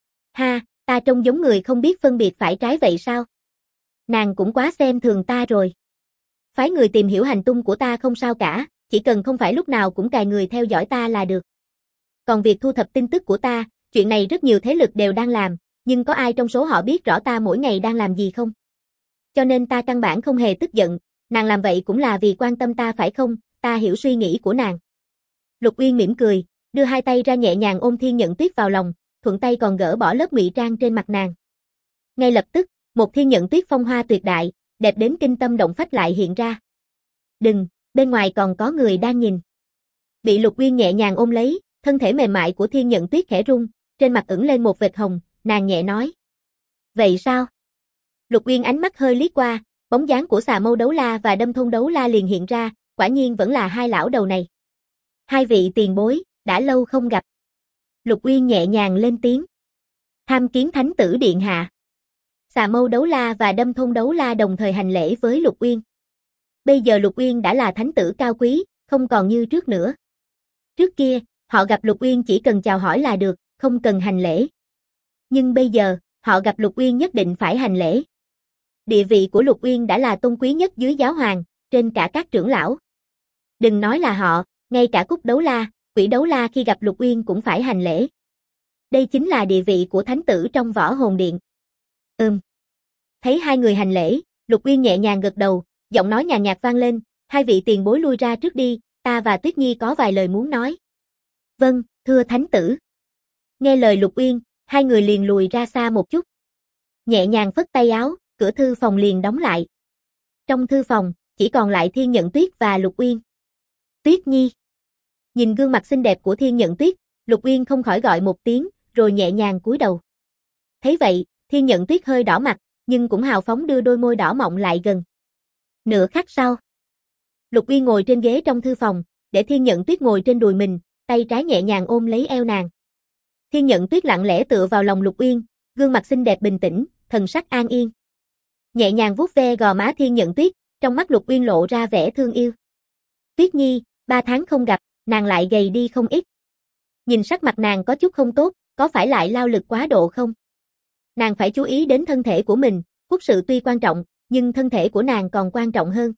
Ha, ta trông giống người không biết phân biệt phải trái vậy sao? Nàng cũng quá xem thường ta rồi. Phái người tìm hiểu hành tung của ta không sao cả, chỉ cần không phải lúc nào cũng cài người theo dõi ta là được. Còn việc thu thập tin tức của ta, chuyện này rất nhiều thế lực đều đang làm, nhưng có ai trong số họ biết rõ ta mỗi ngày đang làm gì không? Cho nên ta căn bản không hề tức giận, nàng làm vậy cũng là vì quan tâm ta phải không, ta hiểu suy nghĩ của nàng. Lục Uyên mỉm cười, đưa hai tay ra nhẹ nhàng ôm Thiên Nhận Tuyết vào lòng, thuận tay còn gỡ bỏ lớp ngụy trang trên mặt nàng. Ngay lập tức, một Thiên Nhận Tuyết phong hoa tuyệt đại, đẹp đến kinh tâm động phách lại hiện ra. Đừng, bên ngoài còn có người đang nhìn. Bị Lục Uyên nhẹ nhàng ôm lấy, thân thể mềm mại của Thiên Nhận Tuyết khẽ rung, trên mặt ửng lên một vệt hồng, nàng nhẹ nói. Vậy sao? Lục Uyên ánh mắt hơi liếc qua, bóng dáng của Xà Mâu Đấu La và Đâm Thôn Đấu La liền hiện ra, quả nhiên vẫn là hai lão đầu này. Hai vị tiền bối, đã lâu không gặp. Lục Uyên nhẹ nhàng lên tiếng. Tham kiến thánh tử điện hạ. Xà Mâu Đấu La và Đâm Thôn Đấu La đồng thời hành lễ với Lục Uyên. Bây giờ Lục Uyên đã là thánh tử cao quý, không còn như trước nữa. Trước kia, họ gặp Lục Uyên chỉ cần chào hỏi là được, không cần hành lễ. Nhưng bây giờ, họ gặp Lục Uyên nhất định phải hành lễ. Địa vị của Lục Uyên đã là tôn quý nhất dưới giáo hoàng, trên cả các trưởng lão. Đừng nói là họ, ngay cả Cúc Đấu La, Quỷ Đấu La khi gặp Lục Uyên cũng phải hành lễ. Đây chính là địa vị của thánh tử trong Võ Hồn Điện. Thấy hai người hành lễ, Lục Uyên nhẹ nhàng gật đầu, giọng nói nhàn nhạt vang lên, hai vị tiền bối lui ra trước đi, ta và Tuyết Nhi có vài lời muốn nói. Vâng, thưa thánh tử. Nghe lời Lục Uyên, hai người liền lùi ra xa một chút. Nhẹ nhàng phất tay áo, cửa thư phòng liền đóng lại. Trong thư phòng, chỉ còn lại Thiên Nhận Tuyết và Lục Uyên. Tuyết Nhi. Nhìn gương mặt xinh đẹp của Thiên Nhận Tuyết, Lục Uyên không khỏi gọi một tiếng, rồi nhẹ nhàng cúi đầu. Thấy vậy, Thiên Nhận Tuyết hơi đỏ mặt, nhưng cũng hào phóng đưa đôi môi đỏ mọng lại gần. Nửa khắc sau, Lục Uyên ngồi trên ghế trong thư phòng, để Thiên Nhận Tuyết ngồi trên đùi mình, tay trái nhẹ nhàng ôm lấy eo nàng. Thiên Nhận Tuyết lặng lẽ tựa vào lòng Lục Uyên, gương mặt xinh đẹp bình tĩnh, thần sắc an yên. Nhẹ nhàng vuốt ve gò má Thiên Nhận Tuyết, trong mắt Lục Uyên lộ ra vẻ thương yêu. Tuyết Nhi, 3 tháng không gặp, nàng lại gầy đi không ít. Nhìn sắc mặt nàng có chút không tốt, có phải lại lao lực quá độ không? Nàng phải chú ý đến thân thể của mình, quốc sự tuy quan trọng, nhưng thân thể của nàng còn quan trọng hơn.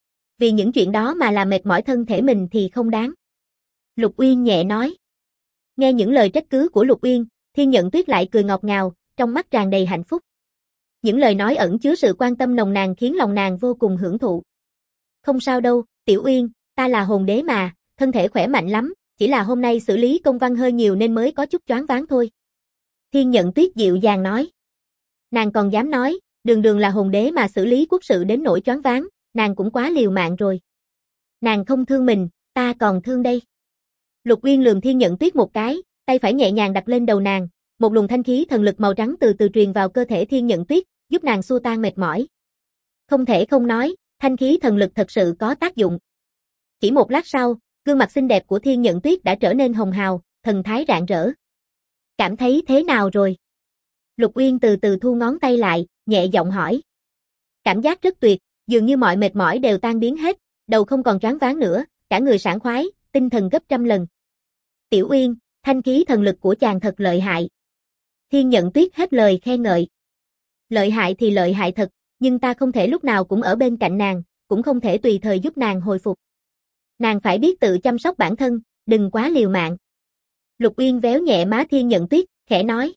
Vì những chuyện đó mà làm mệt mỏi thân thể mình thì không đáng. Lục Uyên nhẹ nói. Nghe những lời trách cứ của Lục Uyên, Thiên Nhận Tuyết lại cười ngọt ngào, trong mắt tràn đầy hạnh phúc. Những lời nói ẩn chứa sự quan tâm nồng nàn khiến lòng nàng vô cùng hưởng thụ. Không sao đâu, Tiểu Uyên, ta là hồn đế mà, thân thể khỏe mạnh lắm, chỉ là hôm nay xử lý công văn hơi nhiều nên mới có chút choáng váng thôi. Thiên Nhận Tuyết dịu dàng nói. Nàng còn dám nói, đường đường là hồn đế mà xử lý quốc sự đến nỗi choáng váng, nàng cũng quá liều mạng rồi. Nàng không thương mình, ta còn thương đây. Lục Uyên lườm Thiên Nhận Tuyết một cái, tay phải nhẹ nhàng đặt lên đầu nàng, một luồng thanh khí thần lực màu trắng từ từ truyền vào cơ thể Thiên Nhận Tuyết, giúp nàng xua tan mệt mỏi. Không thể không nói, thanh khí thần lực thật sự có tác dụng. Chỉ một lát sau, gương mặt xinh đẹp của Thiên Nhận Tuyết đã trở nên hồng hào, thần thái rạng rỡ. Cảm thấy thế nào rồi? Lục Uyên từ từ thu ngón tay lại, nhẹ giọng hỏi. Cảm giác rất tuyệt, dường như mọi mệt mỏi đều tan biến hết, đầu không còn choáng váng nữa, cả người sảng khoái, tinh thần gấp trăm lần. Tiểu Uyên, thanh khí thần lực của chàng thật lợi hại. Thiên Nhận Tuyết hết lời khen ngợi. Lợi hại thì lợi hại thật, nhưng ta không thể lúc nào cũng ở bên cạnh nàng, cũng không thể tùy thời giúp nàng hồi phục. Nàng phải biết tự chăm sóc bản thân, đừng quá liều mạng. Lục Uyên véo nhẹ má Thiên Nhận Tuyết, khẽ nói.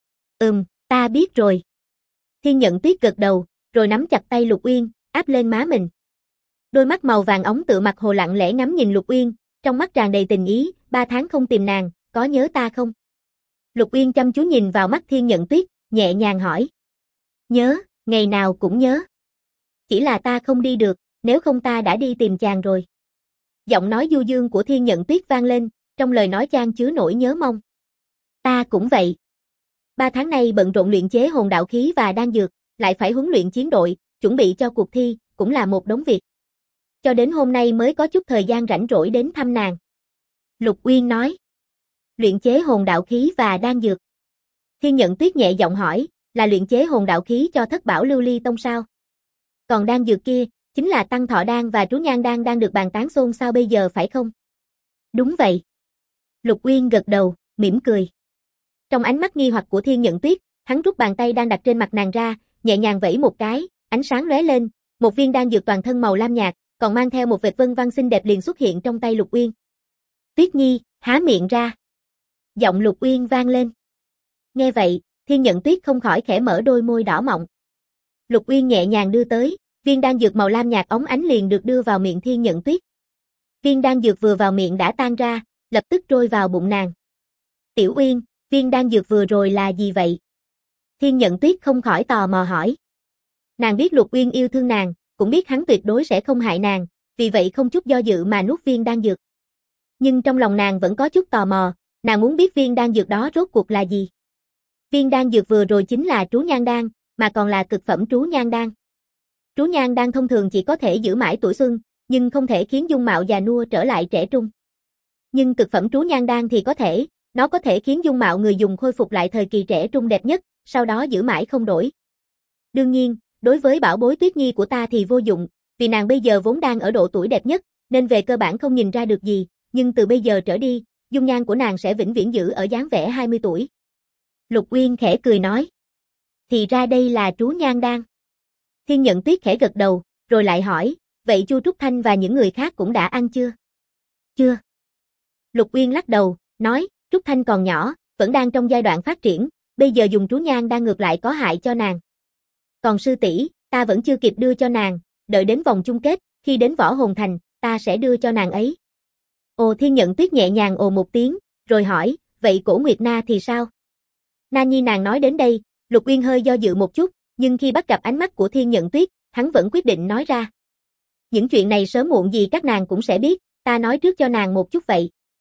Ta biết rồi. Thiên Nhận Tuyết gật đầu, rồi nắm chặt tay Lục Uyên, áp lên má mình. Đôi mắt màu vàng óng tựa mặt hồ lặng lẽ ngắm nhìn Lục Uyên, trong mắt tràn đầy tình ý, 3 tháng không tìm nàng, có nhớ ta không? Lục Uyên chăm chú nhìn vào mắt Thiên Nhận Tuyết, nhẹ nhàng hỏi. Nhớ, ngày nào cũng nhớ. Chỉ là ta không đi được, nếu không ta đã đi tìm chàng rồi. Giọng nói du dương của Thiên Nhận Tuyết vang lên, trong lời nói chan chứa nỗi nhớ mong. Ta cũng vậy. 3 tháng nay bận rộn luyện chế hồn đạo khí và đan dược, lại phải huấn luyện chiến đội, chuẩn bị cho cuộc thi, cũng là một đống việc. Cho đến hôm nay mới có chút thời gian rảnh rỗi đến thăm nàng. Lục Uyên nói. Luyện chế hồn đạo khí và đan dược. Thiên Nhận Tuyết nhẹ giọng hỏi, là luyện chế hồn đạo khí cho Thất Bảo Lưu Ly Tông sao? Còn đan dược kia, chính là Tăng Thọ Đan và Trú Nhan Đan đang được bàn tán xôn xao bây giờ phải không? Đúng vậy. Lục Uyên gật đầu, mỉm cười. Trong ánh mắt nghi hoặc của Thiên Nhận Tuyết, hắn rút bàn tay đang đặt trên mặt nàng ra, nhẹ nhàng vẫy một cái, ánh sáng lóe lên, một viên đan dược toàn thân màu lam nhạt, còn mang theo một vệt vân vân xinh đẹp liền xuất hiện trong tay Lục Uyên. Tuyết Nhi, há miệng ra. Giọng Lục Uyên vang lên. Nghe vậy, Thiên Nhận Tuyết không khỏi khẽ mở đôi môi đỏ mọng. Lục Uyên nhẹ nhàng đưa tới, viên đan dược màu lam nhạt óng ánh liền được đưa vào miệng Thiên Nhận Tuyết. Viên đan dược vừa vào miệng đã tan ra, lập tức trôi vào bụng nàng. Tiểu Uyên, viên đan dược vừa rồi là gì vậy? Thiên Nhận Tuyết không khỏi tò mò hỏi. Nàng biết Lục Uyên yêu thương nàng, cũng biết hắn tuyệt đối sẽ không hại nàng, vì vậy không chút do dự mà nuốt viên đan dược. Nhưng trong lòng nàng vẫn có chút tò mò, nàng muốn biết viên đan dược đó rốt cuộc là gì. Viên đan dược vừa rồi chính là Trú Nhan Đan, mà còn là cực phẩm Trú Nhan Đan. Trú Nhan Đan thông thường chỉ có thể giữ mãi tuổi xuân, nhưng không thể khiến dung mạo già nua trở lại trẻ trung. Nhưng cực phẩm Trú Nhan Đan thì có thể, nó có thể khiến dung mạo người dùng khôi phục lại thời kỳ trẻ trung đẹp nhất, sau đó giữ mãi không đổi. Đương nhiên, đối với bảo bối Tuyết Nhi của ta thì vô dụng, vì nàng bây giờ vốn đang ở độ tuổi đẹp nhất, nên về cơ bản không nhìn ra được gì, nhưng từ bây giờ trở đi, dung nhan của nàng sẽ vĩnh viễn giữ ở dáng vẻ 20 tuổi. Lục Uyên khẽ cười nói. Thì ra đây là Trú Nhan Đan. Thiên Nhận Tuyết khẽ gật đầu, rồi lại hỏi, vậy Chu Trúc Thanh và những người khác cũng đã ăn chưa? Chưa. Lục Uyên lắc đầu, nói, Trúc Thanh còn nhỏ, vẫn đang trong giai đoạn phát triển, bây giờ dùng Trú Nhan Đan ngược lại có hại cho nàng. Còn sư tỷ, ta vẫn chưa kịp đưa cho nàng, đợi đến vòng chung kết, khi đến Võ Hồn Thành, ta sẽ đưa cho nàng ấy. Ồ, Thiên Nhận Tuyết nhẹ nhàng ồ một tiếng, rồi hỏi, vậy Cổ Nguyệt Na thì sao? Na Nhi nàng nói đến đây, Lục Uyên hơi do dự một chút, nhưng khi bắt gặp ánh mắt của Thiên Nhận Tuyết, hắn vẫn quyết định nói ra. Những chuyện này sớm muộn gì các nàng cũng sẽ biết, ta nói trước cho nàng một chút vậy.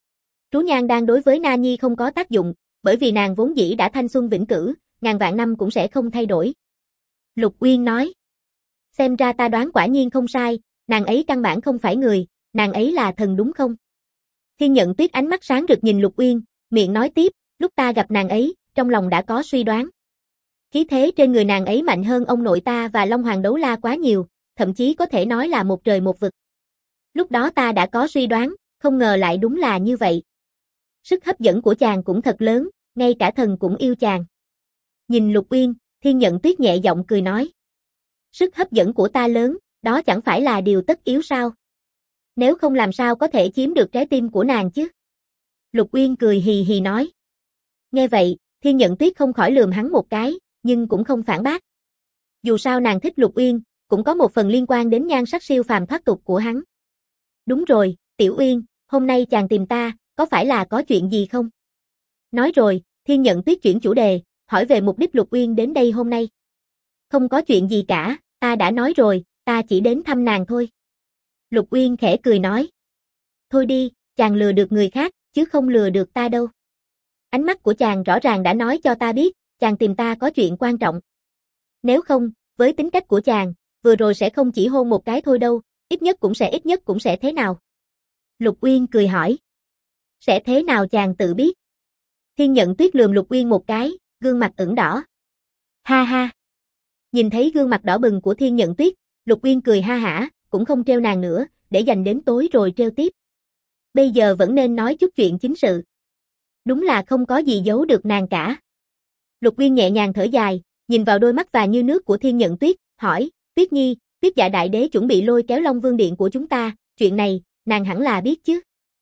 Trú nhang đan đối với Na Nhi không có tác dụng, bởi vì nàng vốn dĩ đã thanh xuân vĩnh cửu, ngàn vạn năm cũng sẽ không thay đổi. Lục Uyên nói. Xem ra ta đoán quả nhiên không sai, nàng ấy căn bản không phải người, nàng ấy là thần đúng không? Thiên Nhận Tuyết ánh mắt sáng rực nhìn Lục Uyên, miệng nói tiếp, lúc ta gặp nàng ấy, trong lòng đã có suy đoán. Khí thế trên người nàng ấy mạnh hơn ông nội ta và Long Hoàng Đấu La quá nhiều, thậm chí có thể nói là một trời một vực. Lúc đó ta đã có suy đoán, không ngờ lại đúng là như vậy. Sức hấp dẫn của chàng cũng thật lớn, ngay cả thần cũng yêu chàng. Nhìn Lục Uyên, Thiên Nhận Tuyết nhẹ giọng cười nói. Sức hấp dẫn của ta lớn, đó chẳng phải là điều tất yếu sao? Nếu không làm sao có thể chiếm được trái tim của nàng chứ? Lục Uyên cười hì hì nói. Nghe vậy, Thiên Nhận Tuyết không khỏi lườm hắn một cái, nhưng cũng không phản bác. Dù sao nàng thích Lục Uyên, cũng có một phần liên quan đến nhan sắc siêu phàm thoát tục của hắn. Đúng rồi, Tiểu Uyên, hôm nay chàng tìm ta, có phải là có chuyện gì không? Nói rồi, Thiên Nhận Tuyết chuyển chủ đề, hỏi về mục đích Lục Uyên đến đây hôm nay. Không có chuyện gì cả, ta đã nói rồi, ta chỉ đến thăm nàng thôi. Lục Uyên khẽ cười nói. Thôi đi, chàng lừa được người khác, chứ không lừa được ta đâu. Ánh mắt của chàng rõ ràng đã nói cho ta biết, chàng tìm ta có chuyện quan trọng. Nếu không, với tính cách của chàng, vừa rồi sẽ không chỉ hôn một cái thôi đâu, ít nhất cũng sẽ thế nào. Lục Uyên cười hỏi. Sẽ thế nào chàng tự biết. Thiên Nhận Tuyết lườm Lục Uyên một cái, gương mặt ửng đỏ. Ha ha. Nhìn thấy gương mặt đỏ bừng của Thiên Nhận Tuyết, Lục Uyên cười ha hả, cũng không trêu nàng nữa, để dành đến tối rồi trêu tiếp. Bây giờ vẫn nên nói chút chuyện chính sự. Đúng là không có gì giấu được nàng cả. Lục Uyên nhẹ nhàng thở dài, nhìn vào đôi mắt vàng như nước của Thiên Nhận Tuyết, hỏi, Tuyết Nhi, Tuyết Dạ Đại Đế chuẩn bị lôi kéo Long Vương Điện của chúng ta, chuyện này, nàng hẳn là biết chứ.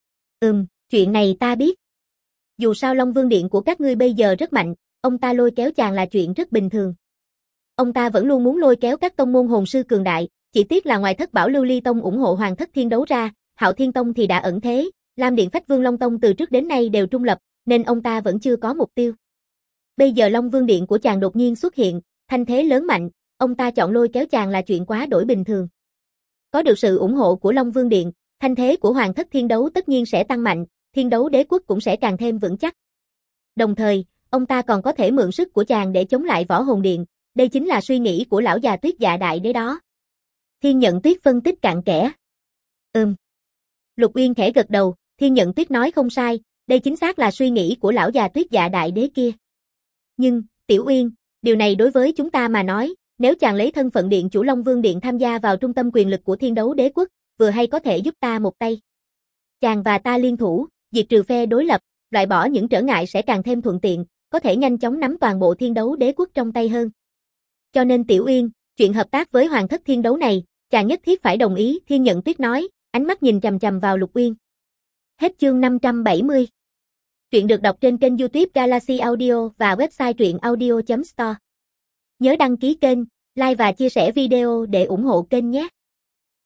Chuyện này ta biết. Dù sao Long Vương Điện của các ngươi bây giờ rất mạnh, ông ta lôi kéo chàng là chuyện rất bình thường. Ông ta vẫn luôn muốn lôi kéo các tông môn hồn sư cường đại, chỉ tiếc là ngoài Thất Bảo Lưu Ly Tông ủng hộ Hoàng Thất Thiên Đấu ra, Hạo Thiên Tông thì đã ẩn thế, Lam Điện Phách Vương Long Tông từ trước đến nay đều trung lập, nên ông ta vẫn chưa có mục tiêu. Bây giờ Long Vương Điện của chàng đột nhiên xuất hiện, thanh thế lớn mạnh, ông ta chọn lôi kéo chàng là chuyện quá đổi bình thường. Có được sự ủng hộ của Long Vương Điện, thanh thế của Hoàng Thất Thiên Đấu tất nhiên sẽ tăng mạnh, Thiên Đấu Đế quốc cũng sẽ càng thêm vững chắc. Đồng thời, ông ta còn có thể mượn sức của chàng để chống lại Võ Hồn Điện, đây chính là suy nghĩ của lão già Tuyết Dạ Đại Đế đó. Thiên Nhận Tuyết phân tích cặn kẽ. Lục Uyên khẽ gật đầu, Thiên Nhận Tuyết nói không sai, đây chính xác là suy nghĩ của lão già Tuyết Dạ Đại Đế kia. Nhưng, Tiểu Uyên, điều này đối với chúng ta mà nói, nếu chàng lấy thân phận Điện chủ Long Vương Điện tham gia vào trung tâm quyền lực của Thiên Đấu Đế quốc, vừa hay có thể giúp ta một tay. Chàng và ta liên thủ, diệt trừ phe đối lập, loại bỏ những trở ngại sẽ càng thêm thuận tiện, có thể nhanh chóng nắm toàn bộ Thiên Đấu Đế quốc trong tay hơn. Cho nên Tiểu Uyên, chuyện hợp tác với Hoàng Thất Thiên Đấu này, chàng nhất thiết phải đồng ý, Thiên Nhận Tuyết nói, ánh mắt nhìn chằm chằm vào Lục Uyên. Hết chương 570. Truyện được đọc trên kênh YouTube Galaxy Audio và website truyệnaudio.store. Nhớ đăng ký kênh, like và chia sẻ video để ủng hộ kênh nhé.